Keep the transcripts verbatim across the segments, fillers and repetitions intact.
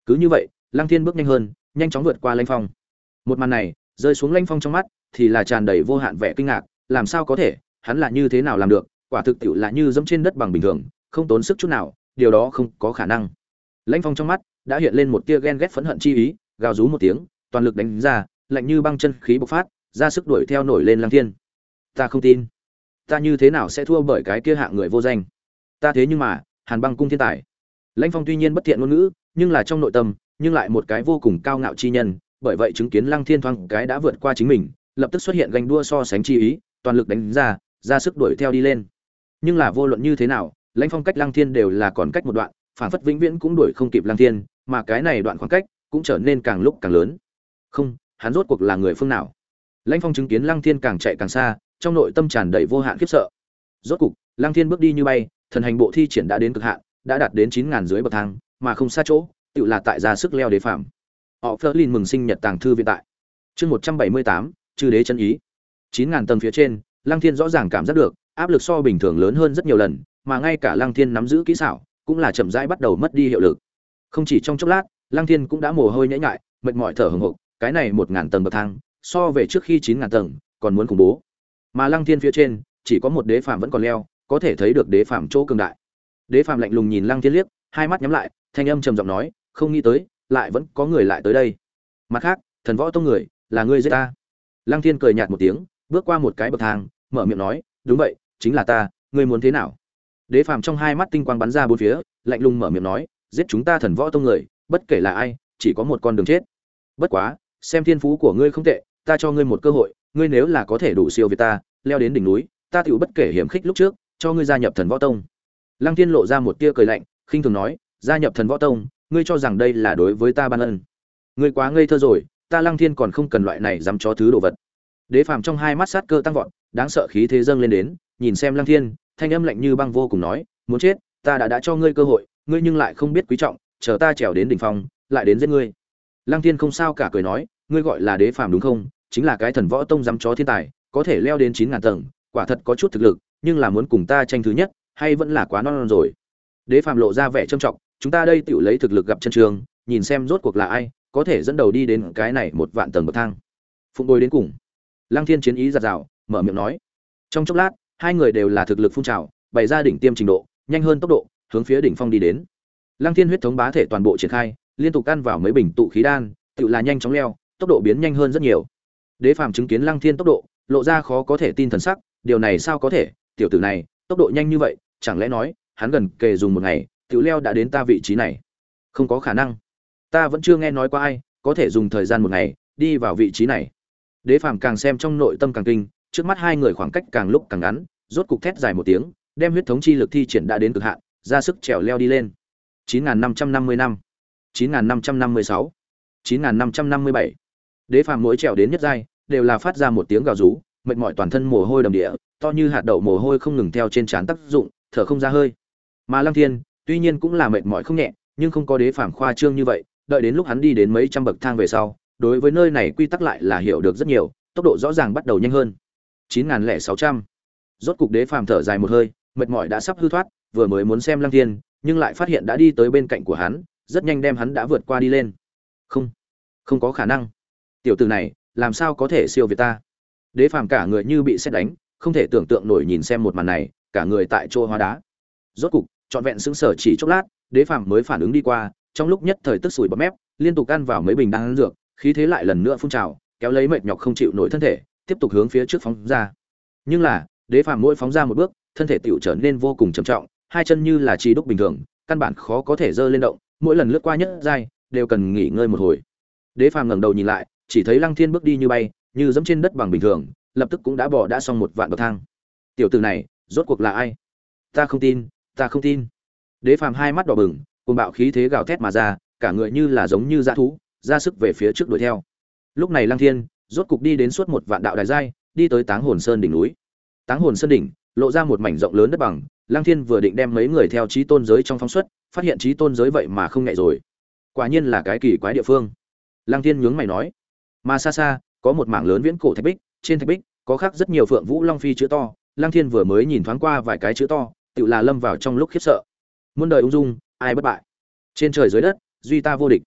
Cứ như vậy, Lăng Thiên bước nhanh hơn, nhanh chóng vượt qua Lãnh Phong. Một màn này, rơi xuống Lãnh Phong trong mắt thì là tràn đầy vô hạn vẻ kinh ngạc, làm sao có thể, hắn là như thế nào làm được, quả thực tiệu là như dẫm trên đất bằng bình thường, không tốn sức chút nào, điều đó không có khả năng. Lãnh Phong trong mắt đã hiện lên một tia ghen ghét phẫn hận chi ý, gào rú một tiếng, toàn lực đánh ra, lạnh như băng chân khí bộc phát, ra sức đuổi theo nổi lên Lăng Thiên. Ta không tin, ta như thế nào sẽ thua bởi cái kia hạng người vô danh? Ta thế nhưng mà, Hàn Băng cung thiên tài. Lãnh Phong tuy nhiên bất thiện ngôn ngữ, nhưng là trong nội tâm, nhưng lại một cái vô cùng cao ngạo chi nhân, bởi vậy chứng kiến Lăng Thiên thoáng cái đã vượt qua chính mình, lập tức xuất hiện ganh đua so sánh chi ý, toàn lực đánh ra, ra sức đuổi theo đi lên. Nhưng là vô luận như thế nào, Lãnh Phong cách Lăng Thiên đều là còn cách một đoạn, phản phất vĩnh viễn cũng đuổi không kịp Lăng Thiên, mà cái này đoạn khoảng cách cũng trở nên càng lúc càng lớn. Không, hắn rốt cuộc là người phương nào? Lãnh Phong chứng kiến Lăng Thiên càng chạy càng xa, trong nội tâm tràn đầy vô hạn khiếp sợ. Rốt cục, Lăng Thiên bước đi như bay, thần hành bộ thi triển đã đến cực hạn, đã đạt đến chín ngàn dưới bậc thang, mà không xa chỗ, tựu là tại ra sức leo đế phàm. Họ Flerlin mừng sinh nhật tàng thư viện tại. Chương một trăm bảy mươi tám, chư đế chân ý. chín ngàn tầng phía trên, Lăng Thiên rõ ràng cảm giác được, áp lực so bình thường lớn hơn rất nhiều lần, mà ngay cả Lăng Thiên nắm giữ kỹ xảo, cũng là chậm rãi bắt đầu mất đi hiệu lực. Không chỉ trong chốc lát, Lăng Thiên cũng đã mồ hôi nhễ nhại, mệt mỏi thở hổn hộc, cái này một ngàn tầng bậc thang, so về trước khi chín ngàn tầng, còn muốn khủng bố. Mà Lăng Thiên phía trên, chỉ có một đế phàm vẫn còn leo, có thể thấy được đế phàm chỗ cường đại. Đế phàm lạnh lùng nhìn Lăng Thiên liếc, hai mắt nhắm lại, thanh âm trầm giọng nói, không nghĩ tới, lại vẫn có người lại tới đây. Mặt khác, Thần Võ Tông người, là ngươi giết ta. Lăng Thiên cười nhạt một tiếng, bước qua một cái bậc thang, mở miệng nói, đúng vậy, chính là ta, ngươi muốn thế nào? Đế phàm trong hai mắt tinh quang bắn ra bốn phía, lạnh lùng mở miệng nói, giết chúng ta Thần Võ Tông người, bất kể là ai, chỉ có một con đường chết. Bất quá, xem thiên phú của ngươi không tệ, ta cho ngươi một cơ hội, ngươi nếu là có thể đủ siêu việt ta, leo đến đỉnh núi, ta tiểu bất kể hiểm khích lúc trước, cho ngươi gia nhập Thần Võ Tông. Lăng Thiên lộ ra một tia cười lạnh, khinh thường nói, gia nhập Thần Võ Tông, ngươi cho rằng đây là đối với ta ban ân? Ngươi quá ngây thơ rồi, ta Lăng Thiên còn không cần loại này dám chó thứ đồ vật. Đế phàm trong hai mắt sát cơ tăng vọt, đáng sợ khí thế dâng lên đến, nhìn xem Lăng Thiên, thanh âm lạnh như băng vô cùng nói, muốn chết, ta đã đã cho ngươi cơ hội, ngươi nhưng lại không biết quý trọng, chờ ta trèo đến đỉnh phong, lại đến giết ngươi. Lăng Thiên không sao cả cười nói, ngươi gọi là đế phàm đúng không? Chính là cái Thần Võ Tông dám chó thiên tài, có thể leo đến chín ngàn tầng, quả thật có chút thực lực, nhưng là muốn cùng ta tranh thứ nhất, hay vẫn là quá non, non rồi. Đế phàm lộ ra vẻ trầm trọng, chúng ta đây tiểu lấy thực lực gặp chân trường, nhìn xem rốt cuộc là ai có thể dẫn đầu đi đến cái này một vạn tầng bậc thang. Phụng đôi đến cùng. Lăng Thiên chiến ý giật rào, mở miệng nói. Trong chốc lát, hai người đều là thực lực phun trào, bày ra đỉnh tiêm trình độ, nhanh hơn tốc độ, hướng phía đỉnh phong đi đến. Lăng Thiên huyết thống bá thể toàn bộ triển khai, liên tục ăn vào mấy bình tụ khí đan, tự là nhanh chóng leo, tốc độ biến nhanh hơn rất nhiều. Đế phàm chứng kiến Lăng Thiên tốc độ, lộ ra khó có thể tin thần sắc, điều này sao có thể, tiểu tử này, tốc độ nhanh như vậy, chẳng lẽ nói, hắn gần kề dùng một ngày, tiểu leo đã đến ta vị trí này? Không có khả năng. Ta vẫn chưa nghe nói qua ai có thể dùng thời gian một ngày đi vào vị trí này. Đế phàm càng xem trong nội tâm càng kinh, trước mắt hai người khoảng cách càng lúc càng ngắn, rốt cục thét dài một tiếng, đem huyết thống chi lực thi triển đã đến cực hạn, ra sức trèo leo đi lên. chín nghìn năm trăm năm mươi năm, chín nghìn năm trăm năm mươi sáu, chín nghìn năm trăm năm mươi bảy. Đế phàm mỗi trèo đến nhất giai, đều là phát ra một tiếng gào rú, mệt mỏi toàn thân mồ hôi đầm địa, to như hạt đậu mồ hôi không ngừng theo trên trán tác dụng, thở không ra hơi. Mà Lăng Thiên, tuy nhiên cũng là mệt mỏi không nhẹ, nhưng không có đế phàm khoa trương như vậy, đợi đến lúc hắn đi đến mấy trăm bậc thang về sau, đối với nơi này quy tắc lại là hiểu được rất nhiều, tốc độ rõ ràng bắt đầu nhanh hơn. chín nghìn sáu trăm. Rốt cục đế phàm thở dài một hơi, mệt mỏi đã sắp hư thoát, vừa mới muốn xem Lăng Thiên, nhưng lại phát hiện đã đi tới bên cạnh của hắn, rất nhanh đem hắn đã vượt qua đi lên. Không, không có khả năng. Tiểu tử này, làm sao có thể siêu việt ta? Đế phàm cả người như bị sét đánh, không thể tưởng tượng nổi nhìn xem một màn này, cả người tại chỗ hóa đá. Rốt cục, trọn vẹn sững sờ chỉ chốc lát, đế phàm mới phản ứng đi qua, trong lúc nhất thời tức sủi bọt mép, liên tục ăn vào mấy bình đan dược, khí thế lại lần nữa phun trào, kéo lấy mệt nhọc không chịu nổi thân thể, tiếp tục hướng phía trước phóng ra. Nhưng là, đế phàm mỗi phóng ra một bước, thân thể tiểu trở nên vô cùng trầm trọng, hai chân như là chì đúc bình thường, căn bản khó có thể giơ lên động, mỗi lần lướt qua nhất giai, đều cần nghỉ ngơi một hồi. Đế phàm ngẩng đầu nhìn lại, chỉ thấy Lăng Thiên bước đi như bay, như dẫm trên đất bằng bình thường, lập tức cũng đã bỏ đã xong một vạn bậc thang. Tiểu tử này, rốt cuộc là ai? Ta không tin, ta không tin. Đế phàm hai mắt đỏ bừng, cuồng bạo khí thế gào thét mà ra, cả người như là giống như dã thú, ra sức về phía trước đuổi theo. Lúc này Lăng Thiên, rốt cục đi đến suốt một vạn đạo đài giai, đi tới Táng Hồn Sơn đỉnh núi. Táng Hồn Sơn đỉnh, lộ ra một mảnh rộng lớn đất bằng, Lăng Thiên vừa định đem mấy người theo Chí Tôn giới trong phóng xuất, phát hiện Chí Tôn giới vậy mà không ngại rồi. Quả nhiên là cái kỳ quái địa phương. Lăng Thiên nhướng mày nói. Mà xa xa, có một mảng lớn viễn cổ thạch bích, trên thạch bích có khắc rất nhiều Phượng Vũ Long Phi chữ to, Lăng Thiên vừa mới nhìn thoáng qua vài cái chữ to, tựa là lâm vào trong lúc khiếp sợ. Muôn đời ung dung, ai bất bại. Trên trời dưới đất, duy ta vô địch.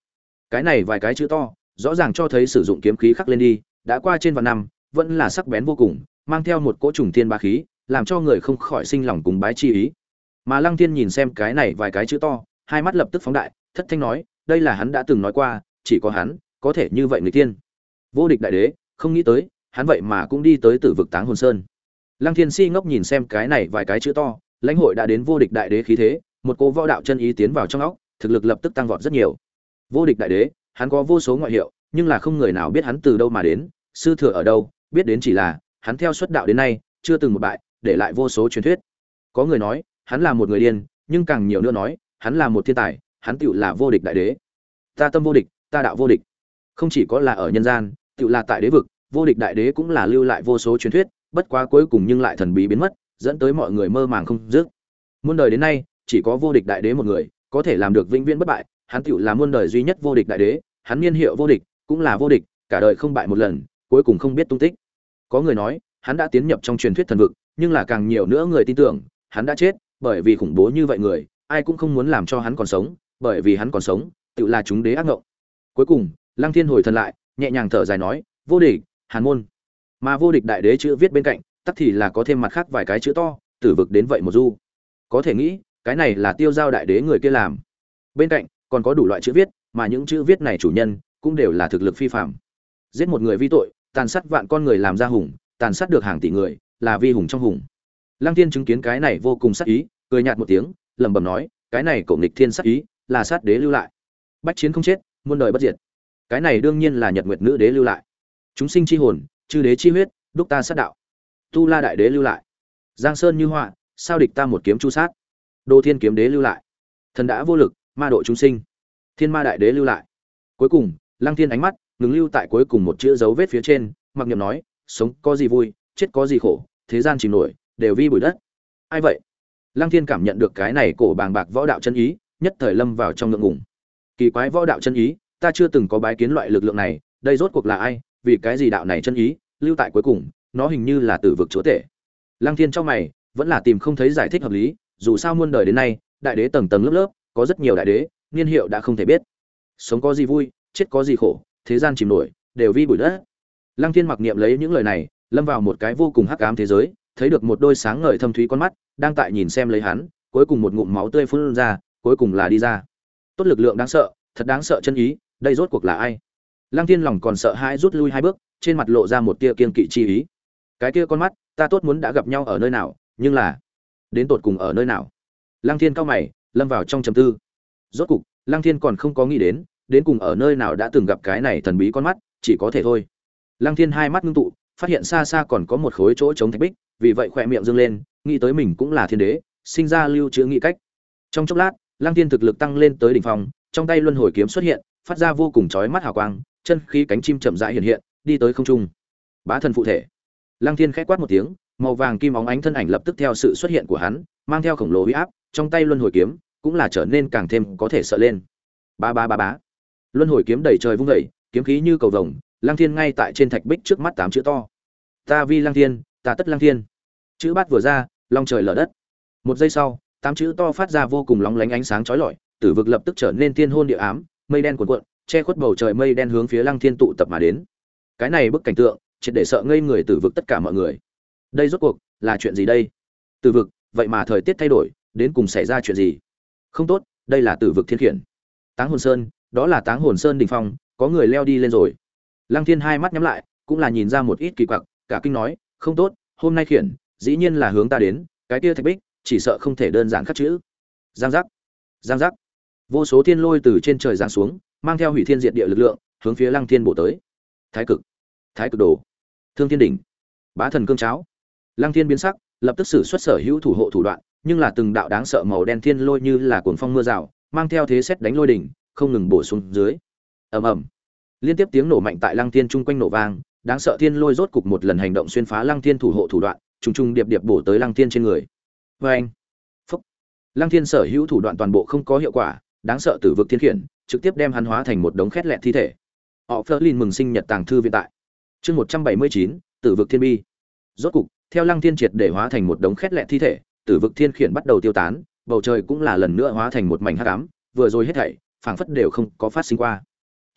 Cái này vài cái chữ to, rõ ràng cho thấy sử dụng kiếm khí khắc lên đi, đã qua trên vạn năm, vẫn là sắc bén vô cùng, mang theo một cỗ trùng thiên bá khí, làm cho người không khỏi sinh lòng cùng bái chi ý. Mà Lăng Thiên nhìn xem cái này vài cái chữ to, hai mắt lập tức phóng đại, thất thanh nói, đây là hắn đã từng nói qua, chỉ có hắn có thể như vậy người tiên. Vô địch đại đế, không nghĩ tới, hắn vậy mà cũng đi tới Tử vực Táng Hồn Sơn. Lăng Thiên si ngốc nhìn xem cái này vài cái chữ to, lãnh hội đã đến vô địch đại đế khí thế, một cô võ đạo chân ý tiến vào trong óc, thực lực lập tức tăng vọt rất nhiều. Vô địch đại đế, hắn có vô số ngoại hiệu, nhưng là không người nào biết hắn từ đâu mà đến, sư thừa ở đâu, biết đến chỉ là hắn theo xuất đạo đến nay, chưa từng một bại, để lại vô số truyền thuyết. Có người nói, hắn là một người điên, nhưng càng nhiều nữa nói, hắn là một thiên tài, hắn tựu là vô địch đại đế. Ta tâm vô địch, ta đạo vô địch. Không chỉ có là ở nhân gian, tựu là tại đế vực, vô địch đại đế cũng là lưu lại vô số truyền thuyết, bất quá cuối cùng nhưng lại thần bí biến mất, dẫn tới mọi người mơ màng không dứt. Muôn đời đến nay, chỉ có vô địch đại đế một người, có thể làm được vĩnh viễn bất bại, hắn tựu là muôn đời duy nhất vô địch đại đế, hắn niên hiệu vô địch, cũng là vô địch, cả đời không bại một lần, cuối cùng không biết tung tích. Có người nói, hắn đã tiến nhập trong truyền thuyết thần vực, nhưng là càng nhiều nữa người tin tưởng, hắn đã chết, bởi vì khủng bố như vậy người, ai cũng không muốn làm cho hắn còn sống, bởi vì hắn còn sống, tựu là chúng đế ác ngộng. Cuối cùng, Lăng Thiên hồi thần lại, nhẹ nhàng thở dài nói, vô địch, Hàn môn. Mà vô địch đại đế chữ viết bên cạnh, tắc thì là có thêm mặt khác vài cái chữ to, tử vực đến vậy một du. Có thể nghĩ, cái này là Tiêu Giao đại đế người kia làm. Bên cạnh còn có đủ loại chữ viết, mà những chữ viết này chủ nhân cũng đều là thực lực phi phàm. Giết một người vi tội, tàn sát vạn con người làm ra hùng, tàn sát được hàng tỷ người, là vi hùng trong hùng. Lăng Tiên chứng kiến cái này vô cùng sát ý, cười nhạt một tiếng, lẩm bẩm nói, cái này cổ nghịch thiên sát ý, là sát đế lưu lại. Bách chiến không chết, muôn đời bất diệt. Cái này đương nhiên là Nhật Nguyệt nữ đế lưu lại. Chúng sinh chi hồn, chư đế chi huyết, đúc ta sát đạo. Tu La đại đế lưu lại. Giang sơn như họa, sao địch ta một kiếm chu sát. Đô Thiên kiếm đế lưu lại. Thần đã vô lực, ma độ chúng sinh. Thiên Ma đại đế lưu lại. Cuối cùng, Lăng Thiên ánh mắt ngừng lưu tại cuối cùng một chữ dấu vết phía trên, mặc niệm nói, sống có gì vui, chết có gì khổ, thế gian chìm nổi, đều vi bụi đất. Ai vậy? Lăng Thiên cảm nhận được cái này cổ bàng bạc võ đạo chân ý, nhất thời lâm vào trong ngượng ngùng. Kỳ quái võ đạo chân ý, ta chưa từng có bái kiến loại lực lượng này, đây rốt cuộc là ai, vì cái gì đạo này chân ý lưu tại cuối cùng, nó hình như là tử vực chúa tể. Lăng Thiên trong mày vẫn là tìm không thấy giải thích hợp lý, dù sao muôn đời đến nay, đại đế tầng tầng lớp lớp, có rất nhiều đại đế, niên hiệu đã không thể biết. Sống có gì vui, chết có gì khổ, thế gian chìm nổi, đều vi bụi đất. Lăng Thiên mặc niệm lấy những lời này, lâm vào một cái vô cùng hắc ám thế giới, thấy được một đôi sáng ngời thâm thúy con mắt đang tại nhìn xem lấy hắn, cuối cùng một ngụm máu tươi phun ra, cuối cùng là đi ra. Tốt lực lượng đáng sợ, thật đáng sợ chân ý, đây rốt cuộc là ai? Lăng Thiên lòng còn sợ hãi rút lui hai bước, trên mặt lộ ra một tia kiên kỵ chi ý. Cái kia con mắt, ta tốt muốn đã gặp nhau ở nơi nào, nhưng là đến tột cùng ở nơi nào? Lăng Thiên cao mày, lâm vào trong trầm tư. Rốt cục, Lăng Thiên còn không có nghĩ đến, đến cùng ở nơi nào đã từng gặp cái này thần bí con mắt, chỉ có thể thôi. Lăng Thiên hai mắt ngưng tụ, phát hiện xa xa còn có một khối chỗ trống thạch bích, vì vậy khỏe miệng dương lên, nghĩ tới mình cũng là thiên đế, sinh ra lưu trữ nghĩ cách. Trong chốc lát, Lăng Thiên thực lực tăng lên tới đỉnh phong, trong tay luân hồi kiếm xuất hiện, phát ra vô cùng chói mắt hào quang, chân khí cánh chim chậm rãi hiện hiện, đi tới không trung. Bá thần phụ thể. Lăng Thiên khẽ quát một tiếng, màu vàng kim óng ánh thân ảnh lập tức theo sự xuất hiện của hắn, mang theo khổng lồ uy áp, trong tay luân hồi kiếm cũng là trở nên càng thêm có thể sợ lên. Ba ba ba bá. Luân hồi kiếm đầy trời vung dậy, kiếm khí như cầu vồng, Lăng Thiên ngay tại trên thạch bích trước mắt tám chữ to. Ta vi Lăng Thiên, ta tất Lăng Thiên. Chữ bát vừa ra, long trời lở đất. Một giây sau, tám chữ to phát ra vô cùng lóng lánh ánh sáng chói lọi, tử vực lập tức trở nên thiên hôn địa ám, mây đen cuồn cuộn, che khuất bầu trời, mây đen hướng phía Lăng Thiên tụ tập mà đến. Cái này bức cảnh tượng, triệt để sợ ngây người tử vực tất cả mọi người. Đây rốt cuộc là chuyện gì đây? Tử vực, vậy mà thời tiết thay đổi, đến cùng xảy ra chuyện gì? Không tốt, đây là tử vực thiên khiển. Táng Hồn Sơn, đó là Táng Hồn Sơn đỉnh phong, có người leo đi lên rồi. Lăng Thiên hai mắt nhắm lại, cũng là nhìn ra một ít kỳ quặc, cả kinh nói, không tốt, hôm nay khiển, dĩ nhiên là hướng ta đến, cái kia thạch bích, chỉ sợ không thể đơn giản khắc chữ. Giang giác, giang giác. Vô số thiên lôi từ trên trời giáng xuống, mang theo hủy thiên diệt địa lực lượng, hướng phía Lăng Thiên bổ tới. Thái cực, Thái cực đồ, Thương Thiên đỉnh, Bá thần cương cháo. Lăng Thiên biến sắc, lập tức sử xuất sở hữu thủ hộ thủ đoạn, nhưng là từng đạo đáng sợ màu đen thiên lôi như là cuồng phong mưa rào, mang theo thế sét đánh lôi đỉnh, không ngừng bổ xuống dưới. Ầm ầm. Liên tiếp tiếng nổ mạnh tại Lăng Thiên chung quanh nổ vang, đáng sợ thiên lôi rốt cục một lần hành động xuyên phá Lăng Thiên thủ hộ thủ đoạn, trùng trùng điệp điệp bổ tới Lăng Thiên trên người. Oeng. Phốc. Lăng Thiên sở hữu thủ đoạn toàn bộ không có hiệu quả, đáng sợ tử vực thiên khiển, trực tiếp đem hắn hóa thành một đống khét lẹt thi thể. Họ Flerlin mừng sinh nhật tàng thư viện tại. Chương một trăm bảy mươi chín, Tử vực thiên bi. Rốt cục, theo Lăng Thiên triệt để hóa thành một đống khét lẹt thi thể, tử vực thiên khiển bắt đầu tiêu tán, bầu trời cũng là lần nữa hóa thành một mảnh hắc ám, vừa rồi hết thảy, phảng phất đều không có phát sinh qua.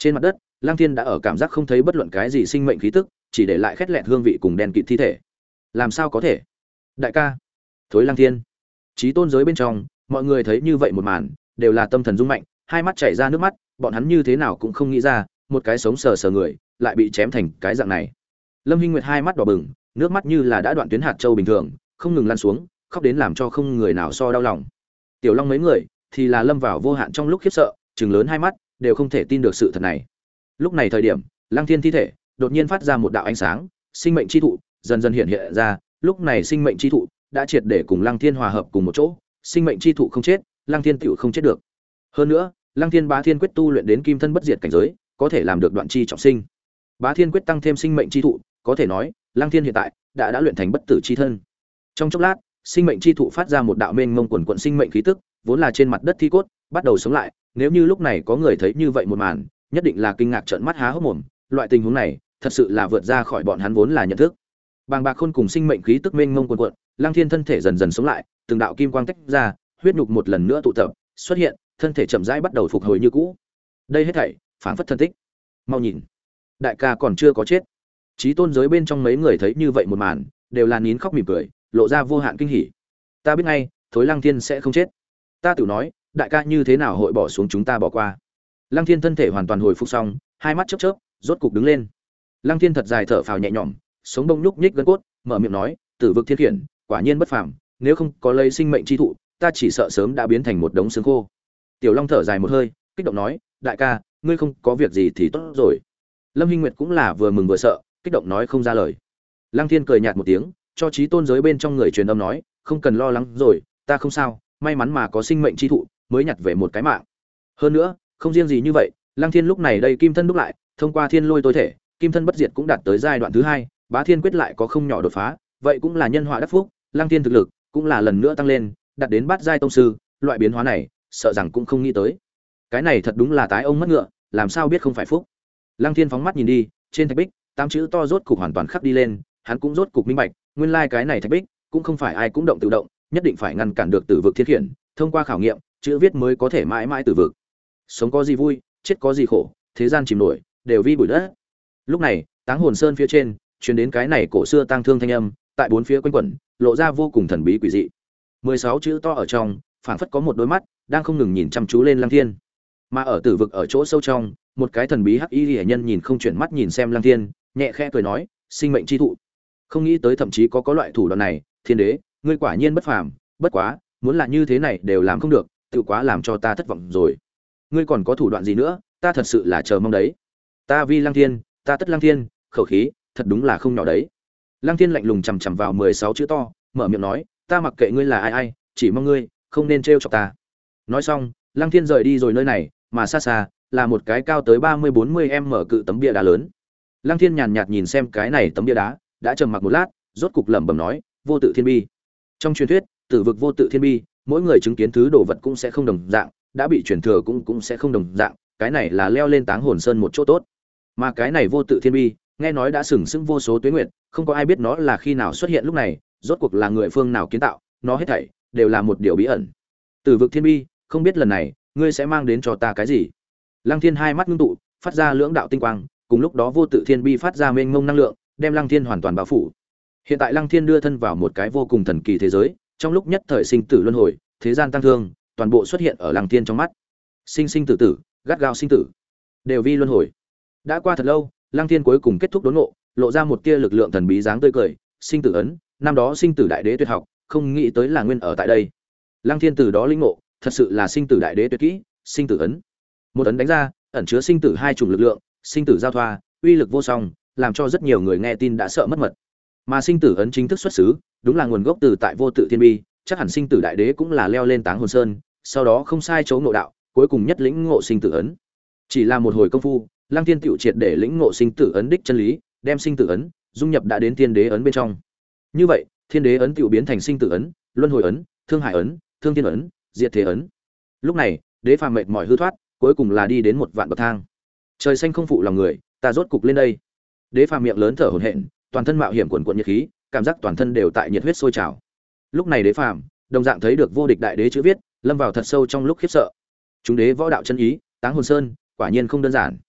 Trên mặt đất, Lăng Thiên đã ở cảm giác không thấy bất luận cái gì sinh mệnh khí tức, chỉ để lại khét lẹt hương vị cùng đen kịt thi thể. Làm sao có thể? Đại ca, thối Lăng Thiên. Chí tôn giới bên trong, mọi người thấy như vậy một màn, đều là tâm thần rung mạnh, hai mắt chảy ra nước mắt, bọn hắn như thế nào cũng không nghĩ ra, một cái sống sờ sờ người, lại bị chém thành cái dạng này. Lâm Hinh Nguyệt hai mắt đỏ bừng, nước mắt như là đã đoạn tuyến hạt châu bình thường, không ngừng lăn xuống, khóc đến làm cho không người nào so đau lòng. Tiểu Long mấy người thì là lâm vào vô hạn trong lúc khiếp sợ, trừng lớn hai mắt, đều không thể tin được sự thật này. Lúc này thời điểm, Lăng Thiên thi thể đột nhiên phát ra một đạo ánh sáng, sinh mệnh chi thụ dần dần hiện hiện ra, lúc này sinh mệnh chi thụ đã triệt để cùng Lăng Thiên hòa hợp cùng một chỗ, sinh mệnh chi thụ không chết, Lăng Thiên tựu không chết được. Hơn nữa, Lăng Thiên Bá Thiên quyết tu luyện đến kim thân bất diệt cảnh giới, có thể làm được đoạn chi trọng sinh. Bá Thiên quyết tăng thêm sinh mệnh chi thụ, có thể nói, Lăng Thiên hiện tại đã đã luyện thành bất tử chi thân. Trong chốc lát, sinh mệnh chi thụ phát ra một đạo mênh mông quần quần sinh mệnh khí tức, vốn là trên mặt đất thi cốt, bắt đầu sống lại, nếu như lúc này có người thấy như vậy một màn, nhất định là kinh ngạc trợn mắt há hốc mồm, loại tình huống này, thật sự là vượt ra khỏi bọn hắn vốn là nhận thức. Bàng bạc khôn cùng sinh mệnh khí tức mênh mông quần quần, Lăng Thiên thân thể dần dần sống lại, từng đạo kim quang tách ra, huyết nhục một lần nữa tụ tập, xuất hiện, thân thể chậm rãi bắt đầu phục hồi như cũ. Đây hết thảy, phảng phất thân tích. Mau nhìn, đại ca còn chưa có chết. Chí tôn giới bên trong mấy người thấy như vậy một màn, đều là nín khóc mỉm cười, lộ ra vô hạn kinh hỉ. Ta biết ngay, thối Lăng Thiên sẽ không chết. Ta tự nói, đại ca như thế nào hội bỏ xuống chúng ta bỏ qua. Lăng Thiên thân thể hoàn toàn hồi phục xong, hai mắt chớp chớp, rốt cục đứng lên. Lăng Thiên thật dài thở phào nhẹ nhõm, sống đông nhúc nhích gân cốt, mở miệng nói, Tử vực thiên khiển, quả nhiên bất phàm, nếu không có lấy sinh mệnh chi thụ, ta chỉ sợ sớm đã biến thành một đống xương khô. Tiểu Long thở dài một hơi, kích động nói, đại ca, ngươi không có việc gì thì tốt rồi. Lâm Hinh Nguyệt cũng là vừa mừng vừa sợ, kích động nói không ra lời. Lăng Thiên cười nhạt một tiếng, cho chí tôn giới bên trong người truyền âm nói, không cần lo lắng rồi, ta không sao, may mắn mà có sinh mệnh chi thụ, mới nhặt về một cái mạng. Hơn nữa, không riêng gì như vậy, Lăng Thiên lúc này đây kim thân đúc lại, thông qua thiên lôi tối thể, kim thân bất diệt cũng đạt tới giai đoạn thứ hai, Bá Thiên quyết lại có không nhỏ đột phá, vậy cũng là nhân họa đắc phúc, Lăng Thiên thực lực cũng là lần nữa tăng lên, đạt đến bát giai tông sư, loại biến hóa này, sợ rằng cũng không nghĩ tới. Cái này thật đúng là tái ông mất ngựa, làm sao biết không phải phúc. Lăng Thiên phóng mắt nhìn đi, trên thạch bích, tám chữ to rốt cục hoàn toàn khắc đi lên, hắn cũng rốt cục minh bạch, nguyên lai like cái này thạch bích, cũng không phải ai cũng động tự động, nhất định phải ngăn cản được tử vực thiên khiển, thông qua khảo nghiệm, chữ viết mới có thể mãi mãi tử vực. Sống có gì vui, chết có gì khổ, thế gian chìm nổi, đều vi bụi đất. Lúc này, Táng Hồn Sơn phía trên, truyền đến cái này cổ xưa tang thương thanh âm, tại bốn phía quanh quẩn, lộ ra vô cùng thần bí quỷ dị. mười sáu chữ to ở trong, phảng phất có một đôi mắt đang không ngừng nhìn chăm chú lên Lăng Thiên. Mà ở tử vực ở chỗ sâu trong, một cái thần bí hắc y liễu nhân nhìn không chuyển mắt nhìn xem Lăng Thiên, nhẹ khẽ cười nói, sinh mệnh chi thụ. Không nghĩ tới thậm chí có có loại thủ đoạn này, Thiên đế, ngươi quả nhiên bất phàm, bất quá, muốn là như thế này đều làm không được, tự quá làm cho ta thất vọng rồi. Ngươi còn có thủ đoạn gì nữa, ta thật sự là chờ mong đấy. Ta vi Lăng Thiên, ta tất Lăng Thiên, khẩu khí, thật đúng là không nhỏ đấy. Lăng Thiên lạnh lùng chằm chằm vào mười sáu chữ to, mở miệng nói, ta mặc kệ ngươi là ai ai, chỉ mong ngươi không nên trêu chọc ta. Nói xong, Lăng Thiên rời đi rồi nơi này, mà xa xa là một cái cao tới ba mươi bốn mươi m cự tấm bia đá lớn. Lăng Thiên nhàn nhạt nhìn xem cái này tấm bia đá, đã trầm mặc một lát, rốt cục lẩm bẩm nói, vô tự thiên bi. Trong truyền thuyết, tử vực vô tự thiên bi, mỗi người chứng kiến thứ đồ vật cũng sẽ không đồng dạng, đã bị truyền thừa cũng cũng sẽ không đồng dạng, cái này là leo lên Táng Hồn Sơn một chỗ tốt. Mà cái này vô tự thiên bi, nghe nói đã sừng sững vô số tuế nguyệt, không có ai biết nó là khi nào xuất hiện lúc này, rốt cuộc là người phương nào kiến tạo, nó hết thảy đều là một điều bí ẩn. Tử vực thiên bi, không biết lần này ngươi sẽ mang đến cho ta cái gì. Lăng Thiên hai mắt ngưng tụ, phát ra lưỡng đạo tinh quang, cùng lúc đó vô tự thiên bi phát ra mênh mông năng lượng, đem Lăng Thiên hoàn toàn bao phủ. Hiện tại Lăng Thiên đưa thân vào một cái vô cùng thần kỳ thế giới, trong lúc nhất thời sinh tử luân hồi, thế gian tăng thương, toàn bộ xuất hiện ở Lăng Thiên trong mắt. Sinh sinh tử tử, gắt gao sinh tử, đều vi luân hồi. Đã qua thật lâu, Lăng Thiên cuối cùng kết thúc đốn ngộ, lộ ra một tia lực lượng thần bí dáng tươi cười, sinh tử ấn, năm đó sinh tử đại đế tuyệt học, không nghĩ tới là nguyên ở tại đây. Lăng Thiên từ đó linh ngộ, thật sự là sinh tử đại đế tuyệt kỹ, sinh tử ấn. Một ấn đánh ra, ẩn chứa sinh tử hai chủng lực lượng, sinh tử giao thoa, uy lực vô song, làm cho rất nhiều người nghe tin đã sợ mất mật. Mà sinh tử ấn chính thức xuất xứ, đúng là nguồn gốc từ tại vô tự thiên bi, chắc hẳn sinh tử đại đế cũng là leo lên Táng Hồn Sơn, sau đó không sai chỗ ngộ đạo, cuối cùng nhất lĩnh ngộ sinh tử ấn. Chỉ là một hồi công phu, Lăng Thiên tiểu triệt để lĩnh ngộ sinh tử ấn đích chân lý, đem sinh tử ấn dung nhập đã đến thiên đế ấn bên trong. Như vậy, thiên đế ấn tiểu biến thành sinh tử ấn, luân hồi ấn, thương hải ấn, thương thiên ấn, diệt thế ấn. Lúc này, đế phàm mệt mỏi hư thoát, cuối cùng là đi đến một vạn bậc thang. Trời xanh không phụ lòng người, ta rốt cục lên đây. Đế phàm miệng lớn thở hổn hển, toàn thân mạo hiểm quần quần nhiệt khí, cảm giác toàn thân đều tại nhiệt huyết sôi trào. Lúc này đế phàm, đồng dạng thấy được vô địch đại đế chữ viết, lâm vào thật sâu trong lúc khiếp sợ. Chúng đế võ đạo chân ý, Táng Hồn Sơn, quả nhiên không đơn giản.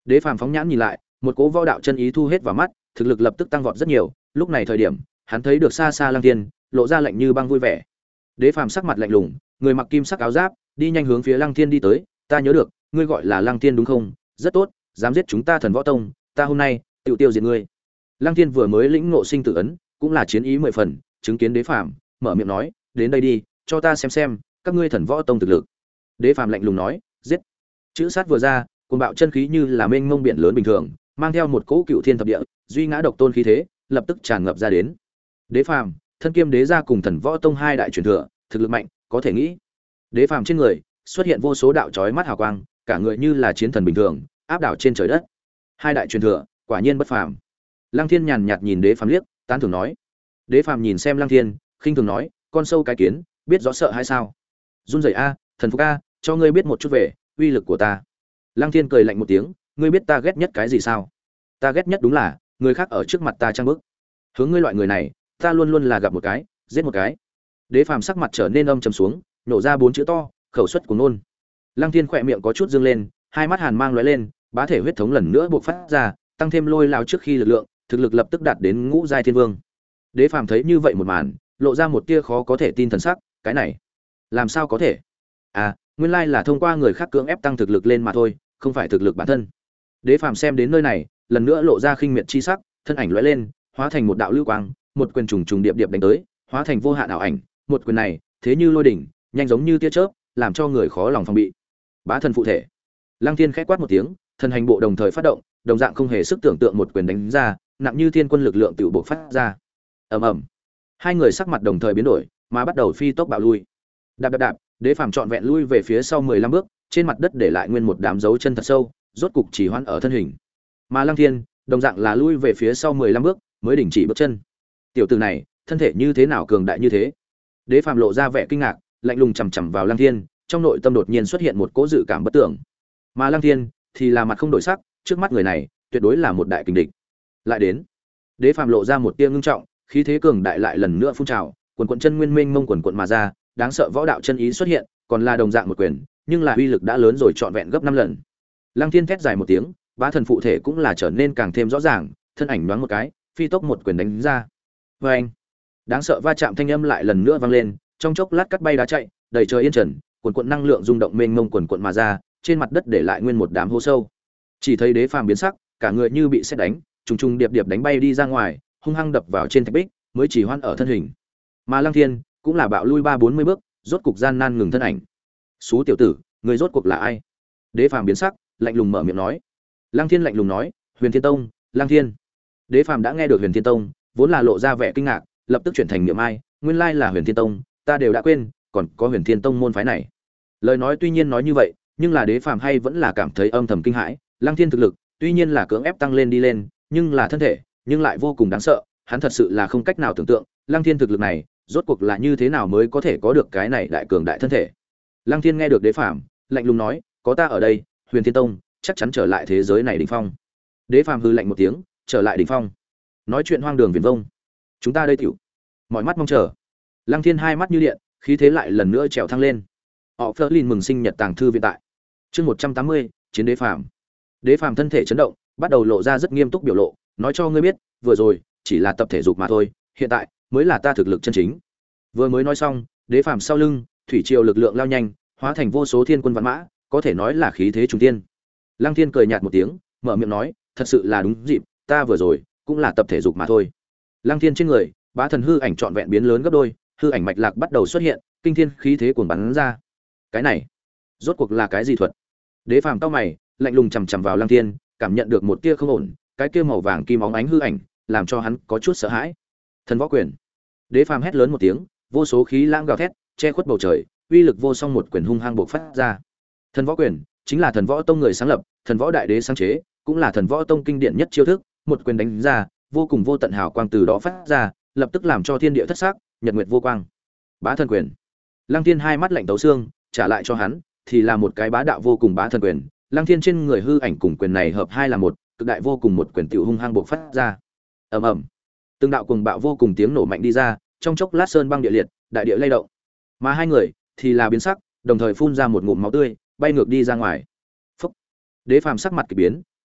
Đế Phàm phóng nhãn nhìn lại, một cỗ võ đạo chân ý thu hết vào mắt, thực lực lập tức tăng vọt rất nhiều. Lúc này thời điểm, hắn thấy được xa xa Lăng Thiên, lộ ra lạnh như băng vui vẻ. Đế Phàm sắc mặt lạnh lùng, người mặc kim sắc áo giáp, đi nhanh hướng phía Lăng Thiên đi tới. Ta nhớ được, ngươi gọi là Lăng Thiên đúng không? Rất tốt, dám giết chúng ta Thần Võ Tông, ta hôm nay tự tiêu diệt ngươi. Lăng Thiên vừa mới lĩnh ngộ sinh tử ấn, cũng là chiến ý mười phần, chứng kiến Đế Phàm, mở miệng nói, đến đây đi, cho ta xem xem, các ngươi Thần Võ Tông thực lực. Đế Phàm lạnh lùng nói, giết. Chữ sát vừa ra, cuồng bạo chân khí như là mênh mông biển lớn bình thường, mang theo một cỗ cựu thiên thập địa, duy ngã độc tôn khí thế, lập tức tràn ngập ra đến. Đế Phàm, thân kiêm đế gia cùng Thần Võ Tông hai đại truyền thừa, thực lực mạnh, có thể nghĩ. Đế Phàm trên người xuất hiện vô số đạo chói mắt hào quang, cả người như là chiến thần bình thường, áp đảo trên trời đất. Hai đại truyền thừa, quả nhiên bất phàm. Lăng Thiên nhàn nhạt nhìn Đế Phàm liếc, tán thưởng nói. Đế Phàm nhìn xem Lăng Thiên, khinh thường nói, con sâu cái kiến, biết rõ sợ hay sao? Run rẩy a, thần phục a, cho ngươi biết một chút về uy lực của ta. Lăng Thiên cười lạnh một tiếng, ngươi biết ta ghét nhất cái gì sao? Ta ghét nhất đúng là người khác ở trước mặt ta trang bức. Hướng ngươi loại người này, ta luôn luôn là gặp một cái, giết một cái. Đế Phàm sắc mặt trở nên âm trầm xuống, nổ ra bốn chữ to, khẩu xuất của nôn. Lăng Thiên khỏe miệng có chút dương lên, hai mắt hàn mang lóe lên, bá thể huyết thống lần nữa bộc phát ra, tăng thêm lôi lao trước khi lực lượng, thực lực lập tức đạt đến ngũ giai thiên vương. Đế Phàm thấy như vậy một màn, lộ ra một tia khó có thể tin thần sắc, cái này, làm sao có thể? À, nguyên lai là thông qua người khác cưỡng ép tăng thực lực lên mà thôi, không phải thực lực bản thân. Đế Phàm xem đến nơi này, lần nữa lộ ra khinh miệt chi sắc, thân ảnh lóe lên, hóa thành một đạo lưu quang, một quyền trùng trùng điệp điệp đánh tới, hóa thành vô hạn ảo ảnh, một quyền này, thế như lôi đỉnh, nhanh giống như tia chớp, làm cho người khó lòng phòng bị. Bá thần phụ thể. Lăng Thiên khẽ quát một tiếng, thần hành bộ đồng thời phát động, đồng dạng không hề sức tưởng tượng một quyền đánh ra, nặng như thiên quân lực lượng tự bộc phát ra. Ầm ầm. Hai người sắc mặt đồng thời biến đổi, mà bắt đầu phi tốc bạo lui. Đạp đạp đạp, Đế Phàm trọn vẹn lui về phía sau mười lăm bước, trên mặt đất để lại nguyên một đám dấu chân thật sâu, rốt cục chỉ hoãn ở thân hình. Mà Lăng Thiên, đồng dạng là lui về phía sau mười lăm bước, mới đình chỉ bước chân. Tiểu tử này, thân thể như thế nào cường đại như thế? Đế Phàm lộ ra vẻ kinh ngạc, lạnh lùng chằm chằm vào Lăng Thiên, trong nội tâm đột nhiên xuất hiện một cỗ dự cảm bất tưởng. Mà Lăng Thiên thì là mặt không đổi sắc, trước mắt người này, tuyệt đối là một đại kình địch. Lại đến. Đế Phàm lộ ra một tia ngưng trọng, khí thế cường đại lại lần nữa phun trào, quần quần chân nguyên minh mông quần quần mà ra, đáng sợ võ đạo chân ý xuất hiện, còn là đồng dạng một quyền, nhưng là uy lực đã lớn rồi trọn vẹn gấp năm lần. Lăng Thiên thét dài một tiếng, bá thần phụ thể cũng là trở nên càng thêm rõ ràng, thân ảnh nhoáng một cái, phi tốc một quyền đánh ra. Oeng! Đáng sợ va chạm thanh âm lại lần nữa vang lên, trong chốc lát cắt bay đá chạy, đầy trời yên trần, quần quần năng lượng rung động mênh mông quần quần mà ra, trên mặt đất để lại nguyên một đám hố sâu. Chỉ thấy Đế Phàm biến sắc, cả người như bị sét đánh, trùng trùng điệp điệp đánh bay đi ra ngoài, hung hăng đập vào trên thạch bích, mới chỉ hoãn ở thân hình. Mà Lăng Thiên cũng là bạo lui ba bốn mươi bước, rốt cục gian nan ngừng thân ảnh. "Sú tiểu tử, người rốt cuộc là ai?" Đế Phàm biến sắc, lạnh lùng mở miệng nói. Lăng Thiên lạnh lùng nói, "Huyền Thiên Tông, Lăng Thiên." Đế Phàm đã nghe được Huyền Thiên Tông, vốn là lộ ra vẻ kinh ngạc, lập tức chuyển thành niệm ai, nguyên lai là Huyền Thiên Tông, ta đều đã quên, còn có Huyền Thiên Tông môn phái này. Lời nói tuy nhiên nói như vậy, nhưng là Đế Phàm hay vẫn là cảm thấy âm thầm kinh hãi, Lăng Thiên thực lực, tuy nhiên là cưỡng ép tăng lên đi lên, nhưng là thân thể, nhưng lại vô cùng đáng sợ, hắn thật sự là không cách nào tưởng tượng, Lăng Thiên thực lực này, rốt cuộc là như thế nào mới có thể có được cái này đại cường đại thân thể. Lăng Thiên nghe được Đế Phàm, lạnh lùng nói, có ta ở đây, Huyền Thiên Tông chắc chắn trở lại thế giới này đỉnh phong. Đế Phàm hừ lạnh một tiếng, trở lại đỉnh phong. Nói chuyện hoang đường viển vông. Chúng ta đây tiểu. Mọi mắt mong chờ. Lăng Thiên hai mắt như điện, khí thế lại lần nữa trèo thăng lên. Họ Flerlin mừng sinh nhật tàng thư viện tại. Chương một trăm tám mươi, chiến Đế Phàm. Đế Phàm thân thể chấn động, bắt đầu lộ ra rất nghiêm túc biểu lộ, nói cho ngươi biết, vừa rồi chỉ là tập thể dục mà thôi, hiện tại mới là ta thực lực chân chính. Vừa mới nói xong, Đế Phàm sau lưng, thủy triều lực lượng lao nhanh, hóa thành vô số thiên quân vạn mã, có thể nói là khí thế trung tiên. Lăng Thiên cười nhạt một tiếng, mở miệng nói, thật sự là đúng dịp, ta vừa rồi cũng là tập thể dục mà thôi. Lăng Thiên trên người, bá thần hư ảnh trọn vẹn biến lớn gấp đôi, hư ảnh mạch lạc bắt đầu xuất hiện, kinh thiên khí thế cuồn bắn ra. Cái này, rốt cuộc là cái gì thuật? Đế Phàm cau mày, lạnh lùng chằm chằm vào Lăng Thiên, cảm nhận được một tia không ổn, cái kia màu vàng kim óng ánh hư ảnh, làm cho hắn có chút sợ hãi. Thần võ quyền. Đế Phàm hét lớn một tiếng, vô số khí lãng gào thét, che khuất bầu trời, uy lực vô song một quyền hung hăng bộc phát ra. Thần võ quyền chính là Thần Võ Tông người sáng lập, Thần Võ Đại Đế sáng chế, cũng là Thần Võ Tông kinh điển nhất chiêu thức, một quyền đánh ra, vô cùng vô tận hào quang từ đó phát ra, lập tức làm cho thiên địa thất sắc, nhật nguyệt vô quang. Bá thần quyền. Lăng Thiên hai mắt lạnh tấu xương, trả lại cho hắn, thì là một cái bá đạo vô cùng bá thần quyền. Lăng Thiên trên người hư ảnh cùng quyền này hợp hai là một, cực đại vô cùng một quyền tiểu hung hăng bộc phát ra. Ầm ầm. Từng đạo cuồng bạo vô cùng tiếng nổ mạnh đi ra, trong chốc lát sơn băng địa liệt, đại địa lay động. Mà hai người thì là biến sắc, đồng thời phun ra một ngụm máu tươi, bay ngược đi ra ngoài. Phúc. Đế Phàm sắc mặt kỳ biến,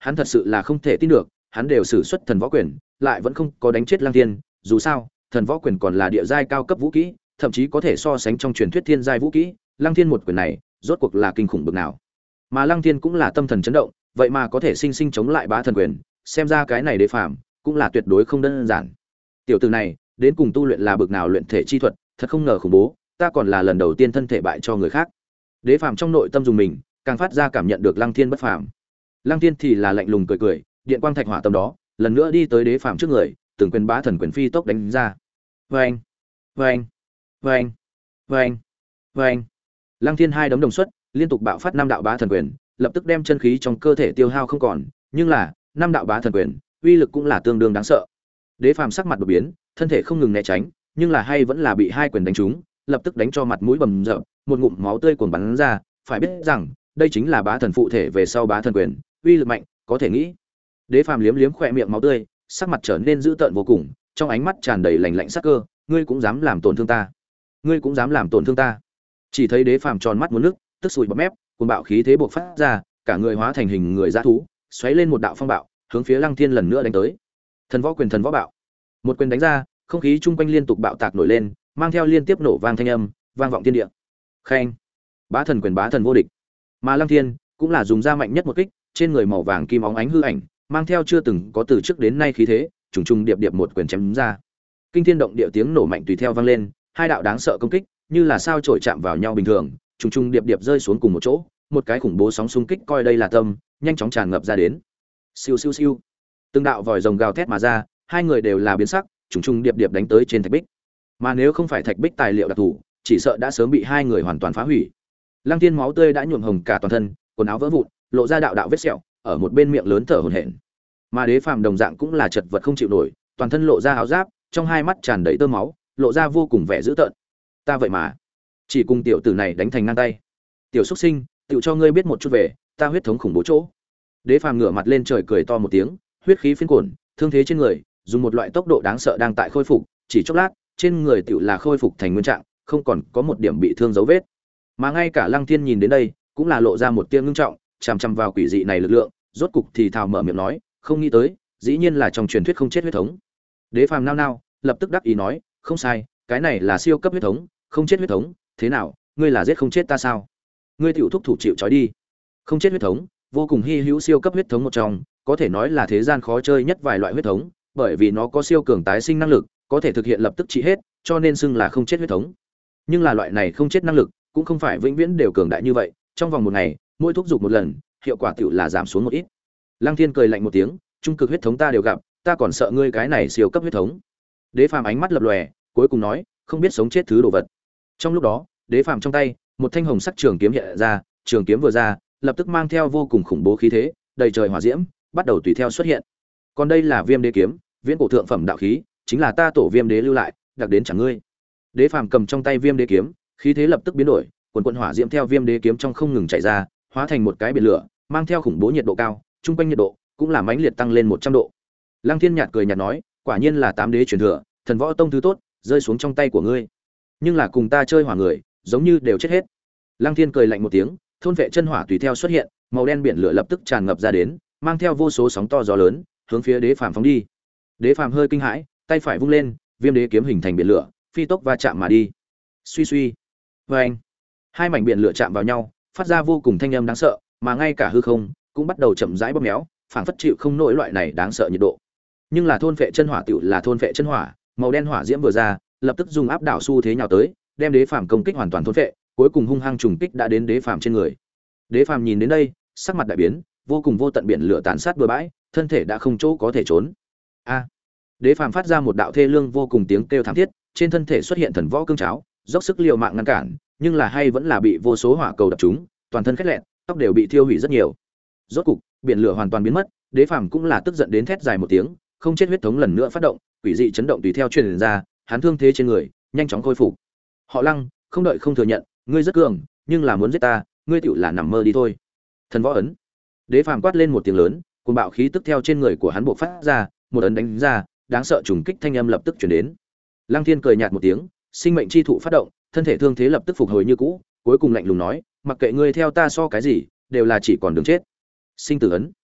hắn thật sự là không thể tin được, hắn đều sử xuất thần võ quyền, lại vẫn không có đánh chết Lăng Thiên, dù sao, thần võ quyền còn là địa giai cao cấp vũ kỹ, thậm chí có thể so sánh trong truyền thuyết thiên giai vũ kỹ, Lăng Thiên một quyền này, rốt cuộc là kinh khủng bực nào. Mà Lăng Thiên cũng là tâm thần chấn động, vậy mà có thể sinh sinh chống lại bá thần quyền, xem ra cái này Đế Phàm cũng là tuyệt đối không đơn giản. Tiểu tử này, đến cùng tu luyện là bực nào luyện thể chi thuật, thật không ngờ khủng bố, ta còn là lần đầu tiên thân thể bại cho người khác. Đế Phàm trong nội tâm dùng mình, càng phát ra cảm nhận được Lăng Thiên bất phàm. Lăng Thiên thì là lạnh lùng cười cười, điện quang thạch hỏa tâm đó, lần nữa đi tới Đế Phàm trước người, từng quyền bá thần quyền phi tốc đánh ra. Oeng, oeng, oeng, oeng, oeng. Lăng Thiên hai đấm đồng xuất, liên tục bạo phát năm đạo bá thần quyền, lập tức đem chân khí trong cơ thể tiêu hao không còn, nhưng là, năm đạo bá thần quyền, uy lực cũng là tương đương đáng sợ. Đế Phàm sắc mặt đột biến, thân thể không ngừng né tránh, nhưng là hay vẫn là bị hai quyền đánh trúng, lập tức đánh cho mặt mũi bầm dập, một ngụm máu tươi cuồn bắn ra, phải biết rằng, đây chính là bá thần phụ thể về sau bá thần quyền, uy lực mạnh, có thể nghĩ. Đế Phàm liếm liếm khóe miệng máu tươi, sắc mặt trở nên dữ tợn vô cùng, trong ánh mắt tràn đầy lạnh lạnh sắc cơ, ngươi cũng dám làm tổn thương ta? Ngươi cũng dám làm tổn thương ta? Chỉ thấy Đế Phàm tròn mắt muốn nước, tức sùi bọt mép, cuồng bạo khí thế bộc phát ra, cả người hóa thành hình người dã thú, xoáy lên một đạo phong bạo, hướng phía Lăng Thiên lần nữa đánh tới. Thần võ quyền thần võ bạo. Một quyền đánh ra, không khí chung quanh liên tục bạo tạc nổi lên, mang theo liên tiếp nổ vang thanh âm, vang vọng thiên địa. Khen. Bá thần quyền bá thần vô địch. Mà Lăng Thiên cũng là dùng ra mạnh nhất một kích, trên người màu vàng kim óng ánh hư ảnh, mang theo chưa từng có từ trước đến nay khí thế, trùng trùng điệp điệp một quyền chém ra. Kinh thiên động địa tiếng nổ mạnh tùy theo vang lên, hai đạo đáng sợ công kích, như là sao chổi chạm vào nhau bình thường, trùng trùng điệp điệp rơi xuống cùng một chỗ, một cái khủng bố sóng xung kích coi đây là tâm, nhanh chóng tràn ngập ra đến. Siêu siêu siêu. Từng đạo vòi rồng gào thét mà ra, hai người đều là biến sắc, trùng trùng điệp điệp đánh tới trên thạch bích. Mà nếu không phải thạch bích tài liệu đặc thù, chỉ sợ đã sớm bị hai người hoàn toàn phá hủy. Lăng Thiên máu tươi đã nhuộm hồng cả toàn thân, quần áo vỡ vụn, lộ ra đạo đạo vết sẹo, ở một bên miệng lớn thở hổn hển. Mà Đế Phàm đồng dạng cũng là chật vật không chịu nổi, toàn thân lộ ra áo giáp, trong hai mắt tràn đầy tơ máu, lộ ra vô cùng vẻ dữ tợn. Ta vậy mà chỉ cùng tiểu tử này đánh thành ngang tay. Tiểu xuất sinh, tiểu cho ngươi biết một chút về ta huyết thống khủng bố chỗ. Đế Phàm ngửa mặt lên trời cười to một tiếng, huyết khí phiên cuồn, thương thế trên người, dùng một loại tốc độ đáng sợ đang tại khôi phục, chỉ chốc lát, trên người tiểu là khôi phục thành nguyên trạng, không còn có một điểm bị thương dấu vết. Mà ngay cả Lăng Thiên nhìn đến đây, cũng là lộ ra một tia ngưng trọng, chằm chằm vào quỷ dị này lực lượng, rốt cục thì thào mở miệng nói, không nghĩ tới, dĩ nhiên là trong truyền thuyết không chết huyết thống. Đế Phàm nao nao, lập tức đáp ý nói, không sai, cái này là siêu cấp huyết thống, không chết huyết thống, thế nào, ngươi là giết không chết ta sao? Ngươi tiểu thúc thủ chịu trói đi. Không chết huyết thống, vô cùng hy hữu siêu cấp huyết thống một trong, có thể nói là thế gian khó chơi nhất vài loại huyết thống, bởi vì nó có siêu cường tái sinh năng lực, có thể thực hiện lập tức trị hết, cho nên xưng là không chết huyết thống. Nhưng là loại này không chết năng lực, cũng không phải vĩnh viễn đều cường đại như vậy, trong vòng một ngày, mỗi thúc dục một lần, hiệu quả tiểu là giảm xuống một ít. Lăng Thiên cười lạnh một tiếng, trung cực huyết thống ta đều gặp, ta còn sợ ngươi cái này siêu cấp huyết thống. Đế Phàm ánh mắt lập lòe, cuối cùng nói, không biết sống chết thứ đồ vật. Trong lúc đó, Đế Phàm trong tay, một thanh hồng sắc trường kiếm hiện ra, trường kiếm vừa ra, lập tức mang theo vô cùng khủng bố khí thế, đầy trời hỏa diễm, bắt đầu tùy theo xuất hiện. Còn đây là Viêm Đế kiếm, viễn cổ thượng phẩm đạo khí, chính là ta tổ Viêm Đế lưu lại, đặc đến chẳng ngươi. Đế Phàm cầm trong tay Viêm Đế kiếm, khí thế lập tức biến đổi, quần quần hỏa diễm theo Viêm Đế kiếm trong không ngừng chạy ra, hóa thành một cái biển lửa, mang theo khủng bố nhiệt độ cao, trung quanh nhiệt độ cũng là mãnh liệt tăng lên một trăm độ. Lăng Thiên nhạt cười nhạt nói, quả nhiên là tám đế truyền thừa, thần võ tông thứ tốt, rơi xuống trong tay của ngươi. Nhưng là cùng ta chơi hỏa người, giống như đều chết hết. Lăng Thiên cười lạnh một tiếng, thôn vệ chân hỏa tùy theo xuất hiện, màu đen biển lửa lập tức tràn ngập ra đến, mang theo vô số sóng to gió lớn, hướng phía Đế Phàm phóng đi. Đế Phàm hơi kinh hãi, tay phải vung lên, Viêm Đế kiếm hình thành biển lửa, phi tốc va chạm mà đi. Suy suy, oeng, hai mảnh biển lửa chạm vào nhau, phát ra vô cùng thanh âm đáng sợ, mà ngay cả hư không cũng bắt đầu chậm rãi bóp méo, phảng phất chịu không nổi loại này đáng sợ nhiệt độ. Nhưng là thôn vệ chân hỏa tựu là thôn vệ chân hỏa, màu đen hỏa diễm vừa ra, lập tức dùng áp đảo xu thế nhào tới, đem Đế Phàm công kích hoàn toàn thôn vệ, cuối cùng hung hăng trùng kích đã đến Đế Phàm trên người. Đế Phàm nhìn đến đây, sắc mặt đại biến, vô cùng vô tận biển lửa tàn sát bừa bãi, thân thể đã không chỗ có thể trốn. A! Đế Phàm phát ra một đạo thê lương vô cùng tiếng kêu thảm thiết, trên thân thể xuất hiện thần võ cương cháo, dốc sức liều mạng ngăn cản, nhưng là hay vẫn là bị vô số hỏa cầu đập trúng, toàn thân khét lẹt, tóc đều bị thiêu hủy rất nhiều. Rốt cục, biển lửa hoàn toàn biến mất, Đế Phàm cũng là tức giận đến thét dài một tiếng, không chết huyết thống lần nữa phát động, quỷ dị chấn động tùy theo truyền ra, hắn thương thế trên người nhanh chóng khôi phục. Họ Lăng, không đợi không thừa nhận, ngươi rất cường, nhưng là muốn giết ta, ngươi tựu là nằm mơ đi thôi. Thần võ ấn. Đế Phàm quát lên một tiếng lớn, cuồng bạo khí tức theo trên người của hắn bộc phát ra, một ấn đánh ra, đáng sợ trùng kích thanh âm lập tức truyền đến. Lăng Thiên cười nhạt một tiếng, sinh mệnh chi thụ phát động, thân thể thương thế lập tức phục hồi như cũ, cuối cùng lạnh lùng nói, mặc kệ ngươi theo ta so cái gì, đều là chỉ còn đường chết. Sinh tử ấn.